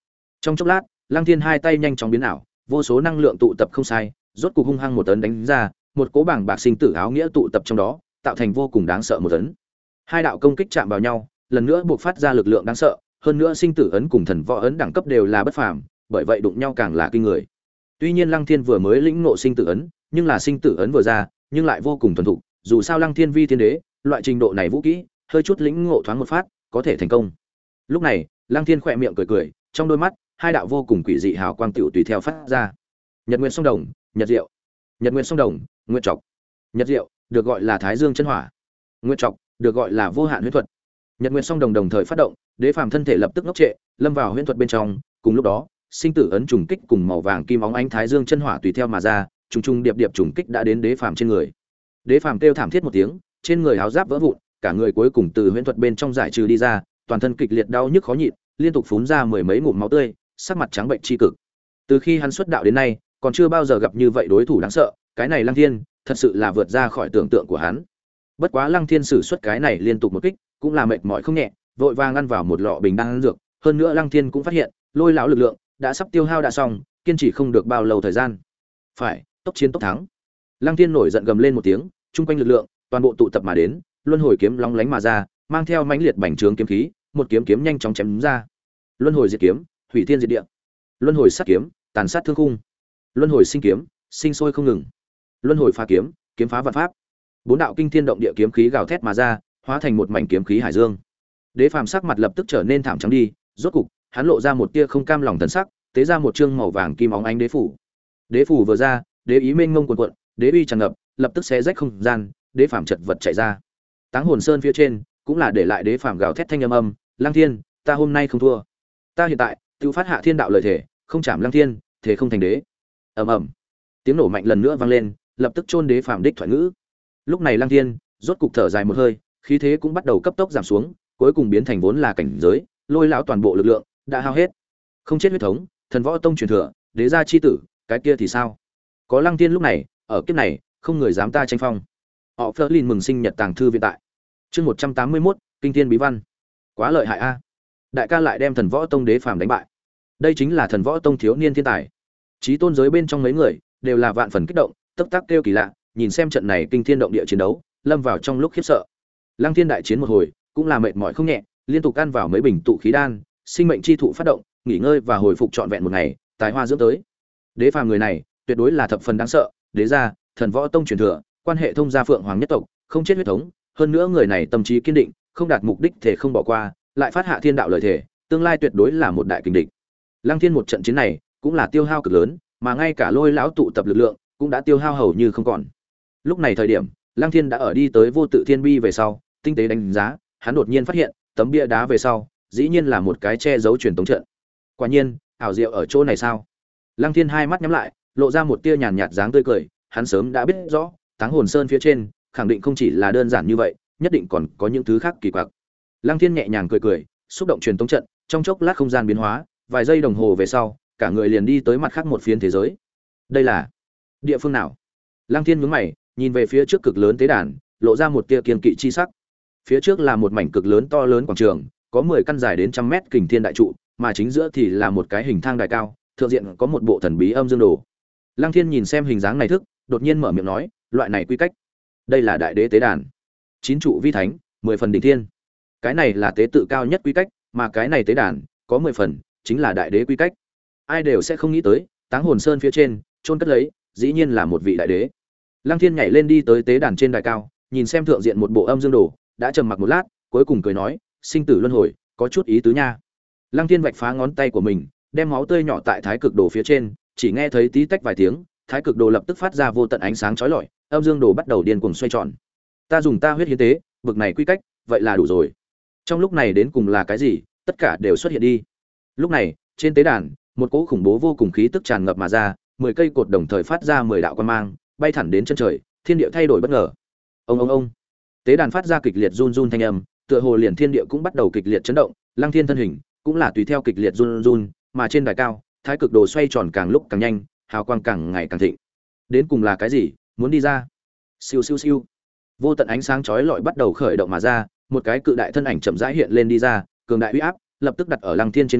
Trong chốc lát, Lăng Thiên hai tay nhanh chóng biến ảo, vô số năng lượng tụ tập không sai, rốt cục hung hăng một tấn đánh ra, một cỗ bảng bạc sinh tử áo nghĩa tụ tập trong đó, tạo thành vô cùng đáng sợ một tấn. Hai đạo công kích chạm vào nhau, lần nữa buộc phát ra lực lượng đáng sợ, hơn nữa sinh tử ấn cùng thần võ ấn đẳng cấp đều là bất phàm, bởi vậy đụng nhau càng là kinh người. Tuy nhiên Lăng Thiên vừa mới lĩnh ngộ sinh tử ấn, nhưng là sinh tử ấn vừa ra, nhưng lại vô cùng thuần thục, dù sao Lăng Thiên vi thiên đế, loại trình độ này vũ kỹ, hơi chút lĩnh ngộ thoáng một phát, có thể thành công. Lúc này, Lăng Thiên khỏe miệng cười cười, trong đôi mắt, hai đạo vô cùng quỷ dị hào quang tiểu tùy theo phát ra. Nhật Nguyệt song đồng, Nhật Diệu. Nhật Nguyệt song đồng, Nguyệt Trọc. Nhật Diệu, được gọi là Thái Dương chân hỏa. Nguyệt Trọc, được gọi là Vô Hạn Huyễn Thuật. Nhật Nguyệt song đồng đồng thời phát động, Đế Phàm thân thể lập tức ngốc trệ, lâm vào huyễn thuật bên trong, cùng lúc đó, sinh tử ấn trùng kích cùng màu vàng kim óng ánh Thái Dương chân hỏa tùy theo mà ra, trùng trùng điệp điệp trùng kích đã đến Đế Phàm trên người. Đế Phàm kêu thảm thiết một tiếng, trên người áo giáp vỡ vụn, cả người cuối cùng từ huyễn thuật bên trong giải trừ đi ra, toàn thân kịch liệt đau nhức khó nhịn, liên tục phun ra mười mấy ngụm máu tươi, sắc mặt trắng bệnh tri cực. Từ khi hắn xuất đạo đến nay, còn chưa bao giờ gặp như vậy đối thủ đáng sợ, cái này Lăng Thiên, thật sự là vượt ra khỏi tưởng tượng của hắn. Bất quá Lăng Thiên sử xuất cái này liên tục một kích, cũng là mệt mỏi không nhẹ, vội vàng ăn vào một lọ bình đan dược, hơn nữa Lăng Thiên cũng phát hiện, Lôi lão lực lượng đã sắp tiêu hao đã xong, kiên trì không được bao lâu thời gian. Phải, tốc chiến tốc thắng. Lăng Thiên nổi giận gầm lên một tiếng, trung quanh lực lượng toàn bộ tụ tập mà đến, luân hồi kiếm long lánh mà ra, mang theo mãnh liệt bành trướng kiếm khí, một kiếm kiếm nhanh chóng chém ra. Luân hồi diệt kiếm, hủy thiên diệt địa. Luân hồi sát kiếm, tàn sát thương khung. Luân hồi sinh kiếm, sinh sôi không ngừng. Luân hồi phá kiếm, kiếm phá vạn pháp. Bốn đạo kinh thiên động địa kiếm khí gào thét mà ra, hóa thành một mảnh kiếm khí hải dương. Đế Phàm sắc mặt lập tức trở nên thảm trắng đi, rốt cục, hắn lộ ra một tia không cam lòng thần sắc, tế ra một chương màu vàng kim óng ánh đế phủ. Đế phủ vừa ra, đế ý mênh mông cuồn cuộn, đế uy tràn ngập, lập tức xé rách không gian, Đế Phàm chật vật chạy ra. Táng Hồn Sơn phía trên, cũng là để lại Đế Phàm gào thét thanh âm âm, "Lăng Thiên, ta hôm nay không thua. Ta hiện tại, tiêu phát hạ thiên đạo lời thể, không chạm Lăng Thiên, thế không thành đế." Ầm ầm. Tiếng nổ mạnh lần nữa vang lên, lập tức chôn Đế Phàm đích thoại ngữ. Lúc này Lăng Thiên, rốt cục thở dài một hơi, khí thế cũng bắt đầu cấp tốc giảm xuống, cuối cùng biến thành vốn là cảnh giới, Lôi lão toàn bộ lực lượng đã hao hết. Không chết huyết thống, Thần Võ Tông truyền thừa, đế gia chi tử, cái kia thì sao? Có Lăng Thiên lúc này, ở kiếp này, không người dám ta tranh phong. Họ Flerlin mừng sinh nhật tàng thư viện tại. Chương một trăm tám mươi mốt, Kinh Thiên bí văn. Quá lợi hại a. Đại ca lại đem Thần Võ Tông Đế Phàm đánh bại. Đây chính là Thần Võ Tông thiếu niên thiên tài. Chí tôn giới bên trong mấy người đều là vạn phần kích động, tấp tắc kêu kỳ lạ, nhìn xem trận này kinh thiên động địa chiến đấu, lâm vào trong lúc khiếp sợ. Lăng Thiên đại chiến một hồi, cũng là mệt mỏi không nhẹ, liên tục ăn vào mấy bình tụ khí đan, sinh mệnh chi thụ phát động, nghỉ ngơi và hồi phục trọn vẹn một ngày, tài hoa dưỡng tới. Đế Phàm người này, tuyệt đối là thập phần đáng sợ, đế gia, Thần Võ Tông truyền thừa, quan hệ thông gia phượng hoàng nhất tộc, không chết huyết thống, hơn nữa người này tâm trí kiên định, không đạt mục đích thể không bỏ qua, lại phát hạ thiên đạo lời thể, tương lai tuyệt đối là một đại kình địch. Lăng Thiên một trận chiến này, cũng là tiêu hao cực lớn, mà ngay cả Lôi lão tụ tập lực lượng, cũng đã tiêu hao hầu như không còn. Lúc này thời điểm, Lăng Thiên đã ở đi tới Vô Tự Thiên Bi về sau, tinh tế đánh giá, hắn đột nhiên phát hiện, tấm bia đá về sau, dĩ nhiên là một cái che giấu truyền tống trận. Quả nhiên, ảo diệu ở chỗ này sao? Lăng Thiên hai mắt nhắm lại, lộ ra một tia nhàn nhạt dáng tươi cười, hắn sớm đã biết rõ, Táng Hồn Sơn phía trên, khẳng định không chỉ là đơn giản như vậy, nhất định còn có những thứ khác kỳ quặc. Lăng Thiên nhẹ nhàng cười cười, xúc động truyền tống trận, trong chốc lát không gian biến hóa, vài giây đồng hồ về sau, cả người liền đi tới mặt khác một phiến thế giới. Đây là địa phương nào? Lăng Thiên nhướng mày, nhìn về phía trước cực lớn tế đàn, lộ ra một tia kiên kỵ chi sắc. Phía trước là một mảnh cực lớn to lớn quảng trường, có mười căn dài đến trăm mét kình thiên đại trụ, mà chính giữa thì là một cái hình thang đài cao, thượng diện có một bộ thần bí âm dương đồ. Lăng Thiên nhìn xem hình dáng này thức, đột nhiên mở miệng nói, loại này quy cách, đây là đại đế tế đàn, chín trụ vi thánh, mười phần đỉnh thiên. Cái này là tế tự cao nhất quy cách, mà cái này tế đàn có mười phần, chính là đại đế quy cách. Ai đều sẽ không nghĩ tới, Táng Hồn Sơn phía trên, chôn cất lấy, dĩ nhiên là một vị đại đế. Lăng Thiên nhảy lên đi tới tế đàn trên đài cao, nhìn xem thượng diện một bộ âm dương đồ, đã trầm mặc một lát, cuối cùng cười nói, sinh tử luân hồi, có chút ý tứ nha. Lăng Thiên vạch phá ngón tay của mình, đem máu tươi nhỏ tại thái cực đồ phía trên, chỉ nghe thấy tí tách vài tiếng, thái cực đồ lập tức phát ra vô tận ánh sáng chói lọi, âm dương đồ bắt đầu điên cuồng xoay tròn. Ta dùng ta huyết hiến tế, bực này quy cách, vậy là đủ rồi. Trong lúc này đến cùng là cái gì, tất cả đều xuất hiện đi. Lúc này, trên tế đàn, một cỗ khủng bố vô cùng khí tức tràn ngập mà ra, mười cây cột đồng thời phát ra mười đạo quang mang, bay thẳng đến chân trời, thiên địa thay đổi bất ngờ. Ông ông ông. Tế đàn phát ra kịch liệt run run thanh âm, tựa hồ liền thiên địa cũng bắt đầu kịch liệt chấn động, Lăng Thiên thân hình cũng là tùy theo kịch liệt run run, mà trên đài cao, thái cực đồ xoay tròn càng lúc càng nhanh, hào quang càng ngày càng thịnh. Đến cùng là cái gì, muốn đi ra? Siêu siêu siêu. Vô tận ánh sáng chói lọi bắt đầu khởi động mà ra, một cái cự đại thân ảnh chậm rãi hiện lên đi ra, cường đại uy áp lập tức đặt ở Lăng Thiên trên người,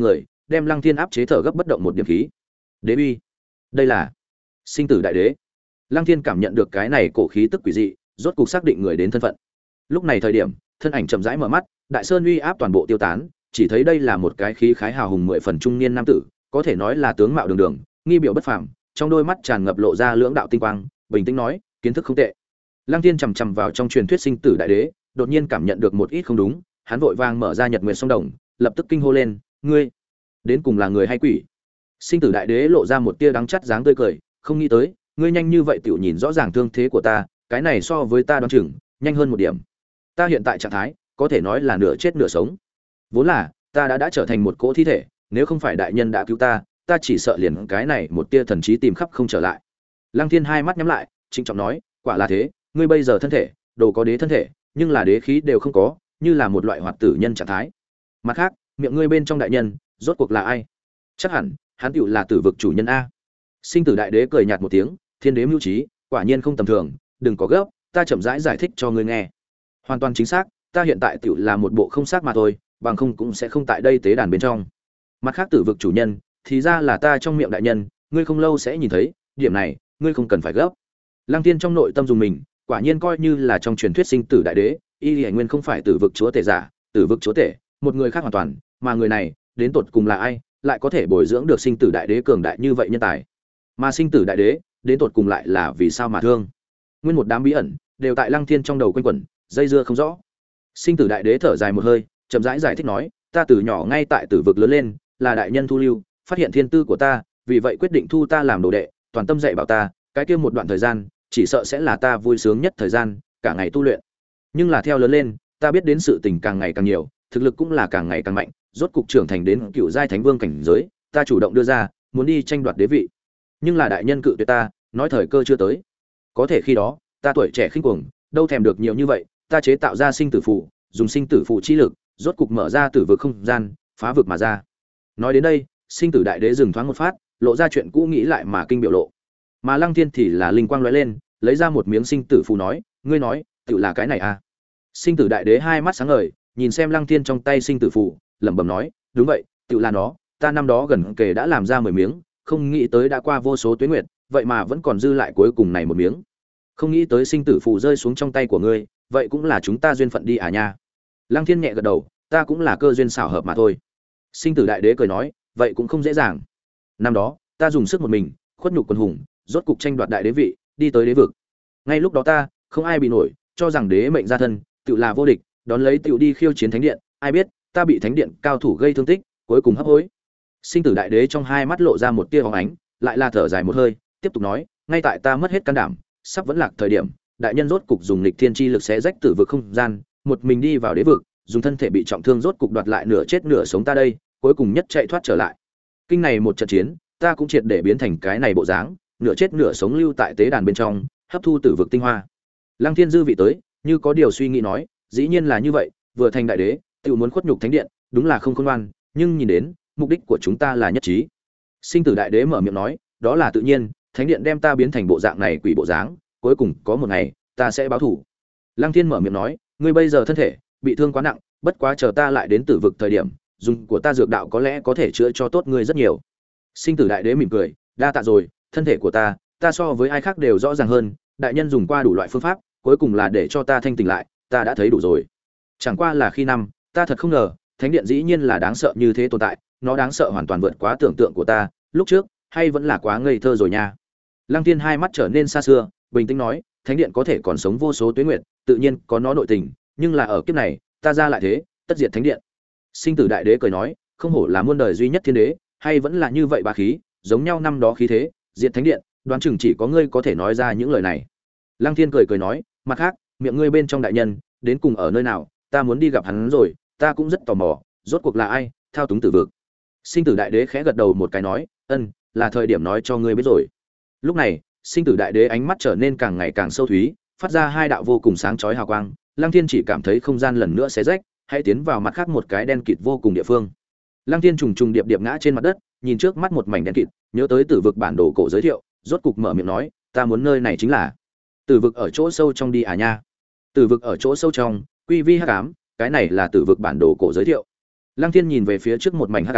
đem Lăng Thiên áp chế thở gấp bất động một điểm khí. Đế uy, đây là sinh tử đại đế. Lăng Thiên cảm nhận được cái này cổ khí tức quỷ dị, rốt cục xác định người đến thân phận. Lúc này thời điểm, thân ảnh chậm rãi mở mắt, đại sơn uy áp toàn bộ tiêu tán, chỉ thấy đây là một cái khí khái hào hùng mười phần trung niên nam tử, có thể nói là tướng mạo đường đường, nghi biểu bất phàm, trong đôi mắt tràn ngập lộ ra lưỡng đạo tinh quang, bình tĩnh nói, kiến thức không tệ. Lăng Thiên chằm chằm vào trong truyền thuyết sinh tử đại đế, đột nhiên cảm nhận được một ít không đúng, hắn vội vàng mở ra Nhật Nguyệt Song Đồng, lập tức kinh hô lên, ngươi đến cùng là người hay quỷ? Sinh tử đại đế lộ ra một tia đắng chát dáng tươi cười, không nghĩ tới, ngươi nhanh như vậy tiểu nhìn rõ ràng thương thế của ta, cái này so với ta đoán chừng, nhanh hơn một điểm. Ta hiện tại trạng thái, có thể nói là nửa chết nửa sống. Vốn là, ta đã đã trở thành một cỗ thi thể, nếu không phải đại nhân đã cứu ta, ta chỉ sợ liền cái này một tia thần trí tìm khắp không trở lại. Lăng Thiên hai mắt nhắm lại, trịnh trọng nói, quả là thế, ngươi bây giờ thân thể, đồ có đế thân thể, nhưng là đế khí đều không có, như là một loại hoạt tử nhân trạng thái. Mặt khác, miệng ngươi bên trong đại nhân, rốt cuộc là ai? Chắc hẳn, hắn tựu là Tử vực chủ nhân a. Sinh tử đại đế cười nhạt một tiếng, thiên đế mưu trí, quả nhiên không tầm thường, đừng có gấp, ta chậm rãi giải, giải thích cho ngươi nghe. Hoàn toàn chính xác, ta hiện tại tựu là một bộ không xác mà thôi, bằng không cũng sẽ không tại đây tế đàn bên trong. Mặt khác Tử vực chủ nhân, thì ra là ta trong miệng đại nhân, ngươi không lâu sẽ nhìn thấy, điểm này, ngươi không cần phải gấp. Lăng Tiên trong nội tâm dùng mình, quả nhiên coi như là trong truyền thuyết sinh tử đại đế, y Lệ Nguyên không phải Tử vực chúa tể giả, Tử vực chúa tể, một người khác hoàn toàn, mà người này, đến tột cùng là ai, lại có thể bồi dưỡng được sinh tử đại đế cường đại như vậy nhân tài. Mà sinh tử đại đế, đến tột cùng lại là vì sao mà thương? Nguyên một đám bí ẩn, đều tại Lăng Thiên trong đầu quanh quẩn, dây dưa không rõ. Sinh tử đại đế thở dài một hơi, chậm rãi giải, giải thích nói, ta từ nhỏ ngay tại Tử vực lớn lên, là đại nhân thu lưu, phát hiện thiên tư của ta, vì vậy quyết định thu ta làm đồ đệ, toàn tâm dạy bảo ta, cái kia một đoạn thời gian, chỉ sợ sẽ là ta vui sướng nhất thời gian, cả ngày tu luyện. Nhưng là theo lớn lên, ta biết đến sự tình càng ngày càng nhiều, thực lực cũng là càng ngày càng mạnh, rốt cục trưởng thành đến cựu giai thánh vương cảnh giới, ta chủ động đưa ra, muốn đi tranh đoạt đế vị. Nhưng là đại nhân cự tuyệt ta, nói thời cơ chưa tới. Có thể khi đó, ta tuổi trẻ khinh cuồng, đâu thèm được nhiều như vậy, ta chế tạo ra sinh tử phù, dùng sinh tử phù chi lực, rốt cục mở ra tử vực không gian, phá vực mà ra. Nói đến đây, sinh tử đại đế dừng thoáng một phát, lộ ra chuyện cũ nghĩ lại mà kinh biểu lộ. Mà Lăng Thiên thì là linh quang lóe lên, lấy ra một miếng sinh tử phù nói, ngươi nói, tự là cái này à? Sinh tử đại đế hai mắt sáng ngời, nhìn xem Lăng Thiên trong tay sinh tử phù, lẩm bẩm nói, đúng vậy, tự là nó, ta năm đó gần kề đã làm ra mười miếng, không nghĩ tới đã qua vô số tuế nguyệt, vậy mà vẫn còn dư lại cuối cùng này một miếng. Không nghĩ tới sinh tử phù rơi xuống trong tay của ngươi, vậy cũng là chúng ta duyên phận đi à nha. Lăng Thiên nhẹ gật đầu, ta cũng là cơ duyên xảo hợp mà thôi. Sinh tử đại đế cười nói, vậy cũng không dễ dàng. Năm đó, ta dùng sức một mình, khuất nhục quân hùng, rốt cục tranh đoạt đại đế vị, đi tới đế vực. Ngay lúc đó ta, không ai bị nổi, cho rằng đế mệnh gia thân, tự là vô địch, đón lấy tự đi khiêu chiến thánh điện, ai biết, ta bị thánh điện cao thủ gây thương tích, cuối cùng hấp hối. Sinh tử đại đế trong hai mắt lộ ra một tia bóng ánh, lại là thở dài một hơi, tiếp tục nói, ngay tại ta mất hết can đảm, sắp vẫn lạc thời điểm, đại nhân rốt cục dùng nghịch thiên chi lực xé rách tử vực không gian, một mình đi vào đế vực, dùng thân thể bị trọng thương rốt cục đoạt lại nửa chết nửa sống ta đây, cuối cùng nhất chạy thoát trở lại. Kinh này một trận chiến, ta cũng triệt để biến thành cái này bộ dáng, nửa chết nửa sống lưu tại tế đàn bên trong, hấp thu tử vực tinh hoa. Lăng Thiên dư vị tới, như có điều suy nghĩ nói, dĩ nhiên là như vậy, vừa thành đại đế, tự muốn khuất nhục thánh điện, đúng là không khôn ngoan, nhưng nhìn đến, mục đích của chúng ta là nhất trí. Sinh tử đại đế mở miệng nói, đó là tự nhiên, thánh điện đem ta biến thành bộ dạng này quỷ bộ dáng, cuối cùng có một ngày, ta sẽ báo thù. Lăng Thiên mở miệng nói, ngươi bây giờ thân thể bị thương quá nặng, bất quá chờ ta lại đến tử vực thời điểm, dùng của ta dược đạo có lẽ có thể chữa cho tốt ngươi rất nhiều. Sinh tử đại đế mỉm cười, đa tạ rồi, thân thể của ta, ta so với ai khác đều rõ ràng hơn, đại nhân dùng qua đủ loại phương pháp, cuối cùng là để cho ta thanh tỉnh lại, ta đã thấy đủ rồi. Chẳng qua là khi năm, ta thật không ngờ, thánh điện dĩ nhiên là đáng sợ như thế tồn tại, nó đáng sợ hoàn toàn vượt quá tưởng tượng của ta, lúc trước, hay vẫn là quá ngây thơ rồi nha. Lăng Thiên hai mắt trở nên xa xưa, bình tĩnh nói, thánh điện có thể còn sống vô số tuế nguyệt, tự nhiên có nó nội tình, nhưng là ở kiếp này, ta ra lại thế, tất diệt thánh điện. Sinh tử đại đế cười nói, không hổ là muôn đời duy nhất thiên đế, hay vẫn là như vậy bá khí, giống nhau năm đó khí thế, diệt thánh điện, đoán chừng chỉ có ngươi có thể nói ra những lời này. Lăng Thiên cười cười nói, mặt khác, miệng ngươi bên trong đại nhân, đến cùng ở nơi nào, ta muốn đi gặp hắn rồi, ta cũng rất tò mò, rốt cuộc là ai, thao túng tử vực. Sinh tử đại đế khẽ gật đầu một cái nói, ân, là thời điểm nói cho ngươi biết rồi. Lúc này, sinh tử đại đế ánh mắt trở nên càng ngày càng sâu thúy, phát ra hai đạo vô cùng sáng chói hào quang. Lăng Thiên chỉ cảm thấy không gian lần nữa xé rách, hãy tiến vào mặt khác một cái đen kịt vô cùng địa phương. Lăng Thiên trùng trùng điệp điệp ngã trên mặt đất, nhìn trước mắt một mảnh đen kịt, nhớ tới tử vực bản đồ cổ giới thiệu, rốt cục mở miệng nói, ta muốn nơi này chính là tử vực ở chỗ sâu trong đi à nha. Tử vực ở chỗ sâu trong, quy vi hắc ám, cái này là tử vực bản đồ cổ giới thiệu. Lăng Thiên nhìn về phía trước một mảnh hắc ám,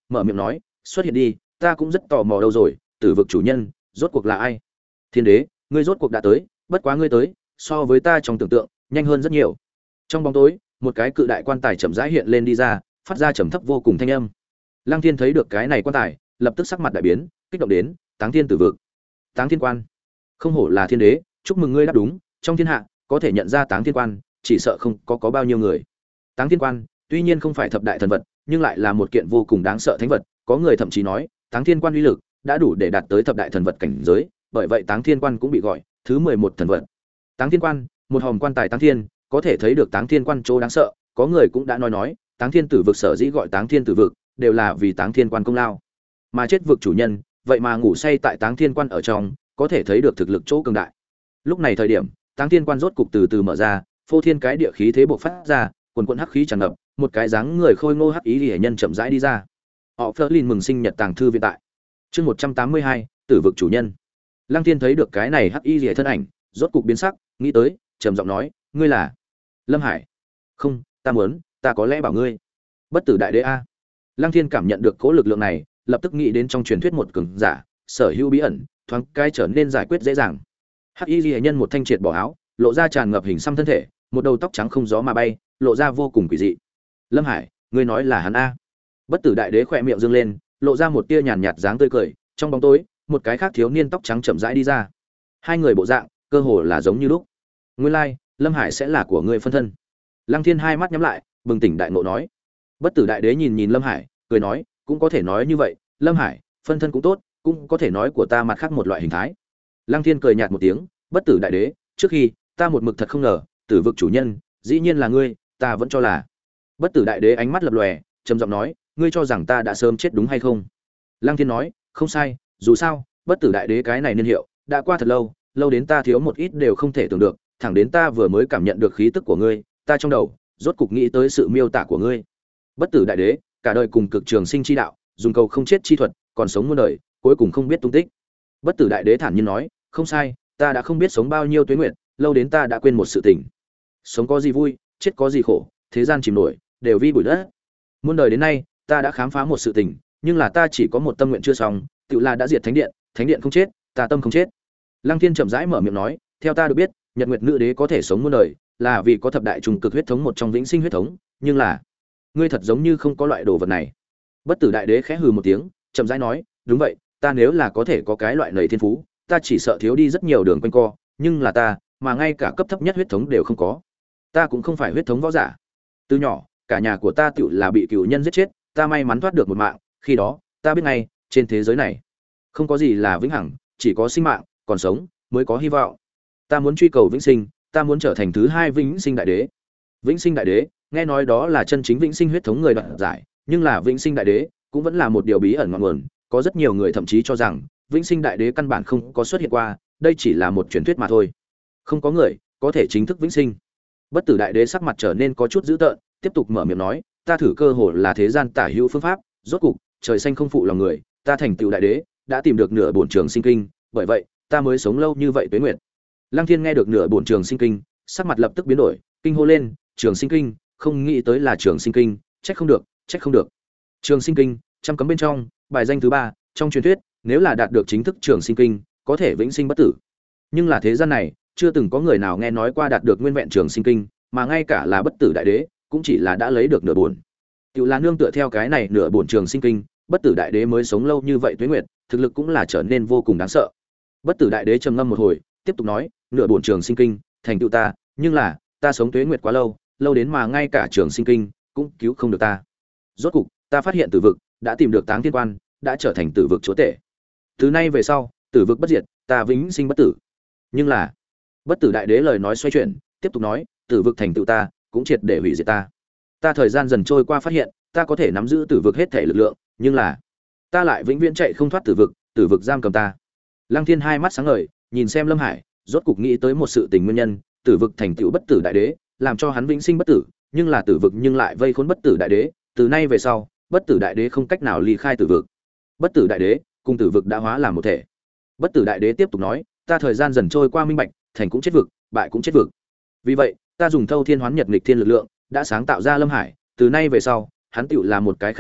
mở miệng nói, xuất hiện đi, ta cũng rất tò mò đâu rồi, tử vực chủ nhân rốt cuộc là ai? Thiên đế, ngươi rốt cuộc đã tới, bất quá ngươi tới so với ta trong tưởng tượng nhanh hơn rất nhiều. Trong bóng tối, một cái cự đại quan tài chậm rãi hiện lên đi ra, phát ra trầm thấp vô cùng thanh âm. Lăng Thiên thấy được cái này quan tài, lập tức sắc mặt đại biến, kích động đến, Táng Thiên tử vực. Táng Thiên quan, không hổ là thiên đế, chúc mừng ngươi đáp đúng, trong thiên hạ có thể nhận ra Táng Thiên quan, chỉ sợ không có có bao nhiêu người. Táng Thiên quan, tuy nhiên không phải thập đại thần vật, nhưng lại là một kiện vô cùng đáng sợ thánh vật, có người thậm chí nói, Táng Thiên quan uy lực đã đủ để đạt tới thập đại thần vật cảnh giới, bởi vậy Táng Thiên quan cũng bị gọi thứ mười một thần vật. Táng Thiên quan, một hòm quan tài Táng Thiên, có thể thấy được Táng Thiên quan chỗ đáng sợ, có người cũng đã nói nói, Táng Thiên tử vực sở dĩ gọi Táng Thiên tử vực, đều là vì Táng Thiên quan công lao. Mà chết vực chủ nhân, vậy mà ngủ say tại Táng Thiên quan ở trong, có thể thấy được thực lực chỗ cường đại. Lúc này thời điểm, Táng Thiên quan rốt cục từ từ mở ra, phô thiên cái địa khí thế bộc phát ra, quần quần hắc khí tràn ngập, một cái dáng người khôi ngô hắc ý liễu nhân chậm rãi đi ra. Họ Flerlin mừng sinh nhật tàng thư viện tại. Chương một trăm tám mươi hai, tử vực chủ nhân. Lăng Thiên thấy được cái này hắc y liễu thân ảnh, rốt cục biến sắc, nghĩ tới, trầm giọng nói, ngươi là Lâm Hải? Không, ta muốn, ta có lẽ bảo ngươi. Bất tử đại đế a. Lăng Thiên cảm nhận được cố lực lượng này, lập tức nghĩ đến trong truyền thuyết một cường giả, sở hữu bí ẩn, thoáng cái trở nên giải quyết dễ dàng. Hắc y liễu nhân một thanh triệt bỏ áo, lộ ra tràn ngập hình xăm thân thể, một đầu tóc trắng không gió mà bay, lộ ra vô cùng quỷ dị. Lâm Hải, ngươi nói là hắn a? Bất tử đại đế khỏe miệng dương lên, lộ ra một tia nhàn nhạt dáng tươi cười, trong bóng tối, một cái khác thiếu niên tóc trắng chậm rãi đi ra. Hai người bộ dạng, cơ hồ là giống như lúc. Nguyên lai, like, Lâm Hải sẽ là của ngươi phân thân. Lăng Thiên hai mắt nhắm lại, bừng tỉnh đại ngộ nói. Bất tử đại đế nhìn nhìn Lâm Hải, cười nói, cũng có thể nói như vậy, Lâm Hải, phân thân cũng tốt, cũng có thể nói của ta mặt khác một loại hình thái. Lăng Thiên cười nhạt một tiếng, bất tử đại đế, trước khi, ta một mực thật không ngờ, tử vực chủ nhân, dĩ nhiên là ngươi, ta vẫn cho là. Bất tử đại đế ánh mắt lập lòe, trầm giọng nói, ngươi cho rằng ta đã sớm chết đúng hay không? Lăng Thiên nói, không sai, dù sao, bất tử đại đế cái này niên hiệu đã qua thật lâu, lâu đến ta thiếu một ít đều không thể tưởng được, thẳng đến ta vừa mới cảm nhận được khí tức của ngươi, ta trong đầu rốt cục nghĩ tới sự miêu tả của ngươi. Bất tử đại đế, cả đời cùng cực trường sinh chi đạo, dùng cầu không chết chi thuật, còn sống muôn đời, cuối cùng không biết tung tích. Bất tử đại đế thản nhiên nói, không sai, ta đã không biết sống bao nhiêu tuế nguyệt, lâu đến ta đã quên một sự tình. Sống có gì vui, chết có gì khổ, thế gian chìm nổi, đều vi bụi đất. Muôn đời đến nay, ta đã khám phá một sự tình, nhưng là ta chỉ có một tâm nguyện chưa xong, tự là đã diệt thánh điện, thánh điện không chết, ta tâm không chết. Lăng Thiên chậm rãi mở miệng nói, theo ta được biết, Nhật Nguyệt Nữ Đế có thể sống muôn đời, là vì có thập đại trùng cực huyết thống một trong vĩnh sinh huyết thống, nhưng là, ngươi thật giống như không có loại đồ vật này. Bất tử đại đế khẽ hừ một tiếng, chậm rãi nói, đúng vậy, ta nếu là có thể có cái loại nầy thiên phú, ta chỉ sợ thiếu đi rất nhiều đường quanh co, nhưng là ta, mà ngay cả cấp thấp nhất huyết thống đều không có. Ta cũng không phải huyết thống võ giả. Từ nhỏ, cả nhà của ta tựu là bị cửu nhân giết chết, ta may mắn thoát được một mạng, khi đó, ta biết ngay, trên thế giới này, không có gì là vĩnh hằng, chỉ có sinh mạng, còn sống mới có hy vọng. Ta muốn truy cầu vĩnh sinh, ta muốn trở thành thứ hai vĩnh sinh đại đế. Vĩnh sinh đại đế, nghe nói đó là chân chính vĩnh sinh huyết thống người đoạt giải, nhưng là vĩnh sinh đại đế cũng vẫn là một điều bí ẩn ngọn nguồn, có rất nhiều người thậm chí cho rằng vĩnh sinh đại đế căn bản không có xuất hiện qua, đây chỉ là một truyền thuyết mà thôi. Không có người có thể chính thức vĩnh sinh. Bất tử đại đế sắc mặt trở nên có chút dữ tợn, tiếp tục mở miệng nói, ta thử cơ hội là thế gian tả hữu phương pháp, rốt cục, trời xanh không phụ lòng người, ta thành tựu đại đế, đã tìm được nửa bổn trường sinh kinh, bởi vậy, ta mới sống lâu như vậy tuế nguyệt. Lăng Thiên nghe được nửa bổn trường sinh kinh, sắc mặt lập tức biến đổi, kinh hô lên, trường sinh kinh, không nghĩ tới là trường sinh kinh, trách không được, trách không được. Trường sinh kinh, trăm cấm bên trong, bài danh thứ ba, trong truyền thuyết, nếu là đạt được chính thức trường sinh kinh, có thể vĩnh sinh bất tử. Nhưng là thế gian này, chưa từng có người nào nghe nói qua đạt được nguyên vẹn trường sinh kinh, mà ngay cả là bất tử đại đế, cũng chỉ là đã lấy được nửa bổn. Tiểu là nương tựa theo cái này nửa bổn trường sinh kinh, bất tử đại đế mới sống lâu như vậy tuế nguyệt, thực lực cũng là trở nên vô cùng đáng sợ. Bất tử đại đế trầm ngâm một hồi, tiếp tục nói, nửa bổn trường sinh kinh, thành tựu ta, nhưng là, ta sống tuế nguyệt quá lâu, lâu đến mà ngay cả trường sinh kinh cũng cứu không được ta. Rốt cục, ta phát hiện tử vực đã tìm được Táng Thiên quan, đã trở thành tử vực chúa tể. Từ nay về sau, tử vực bất diệt, ta vĩnh sinh bất tử. Nhưng là, bất tử đại đế lời nói xoay chuyển, tiếp tục nói, tử vực thành tựu ta, cũng triệt để hủy diệt ta. Ta thời gian dần trôi qua phát hiện, ta có thể nắm giữ tử vực hết thể lực lượng, nhưng là, ta lại vĩnh viễn chạy không thoát tử vực, tử vực giam cầm ta. Lăng Thiên hai mắt sáng ngời, nhìn xem Lâm Hải, rốt cục nghĩ tới một sự tình nguyên nhân, tử vực thành tựu bất tử đại đế, làm cho hắn vĩnh sinh bất tử, nhưng là tử vực nhưng lại vây khốn bất tử đại đế, từ nay về sau, bất tử đại đế không cách nào ly khai tử vực. Bất tử đại đế cùng tử vực đã hóa làm một thể. Bất tử đại đế tiếp tục nói, ta thời gian dần trôi qua minh bạch, thành cũng chết vực, bại cũng chết vực. Vì vậy, ta dùng thâu thiên hoán nhật nghịch thiên lực lượng, đã sáng tạo ra Lâm Hải, từ nay về sau, hắn tựu là một cái khác ta,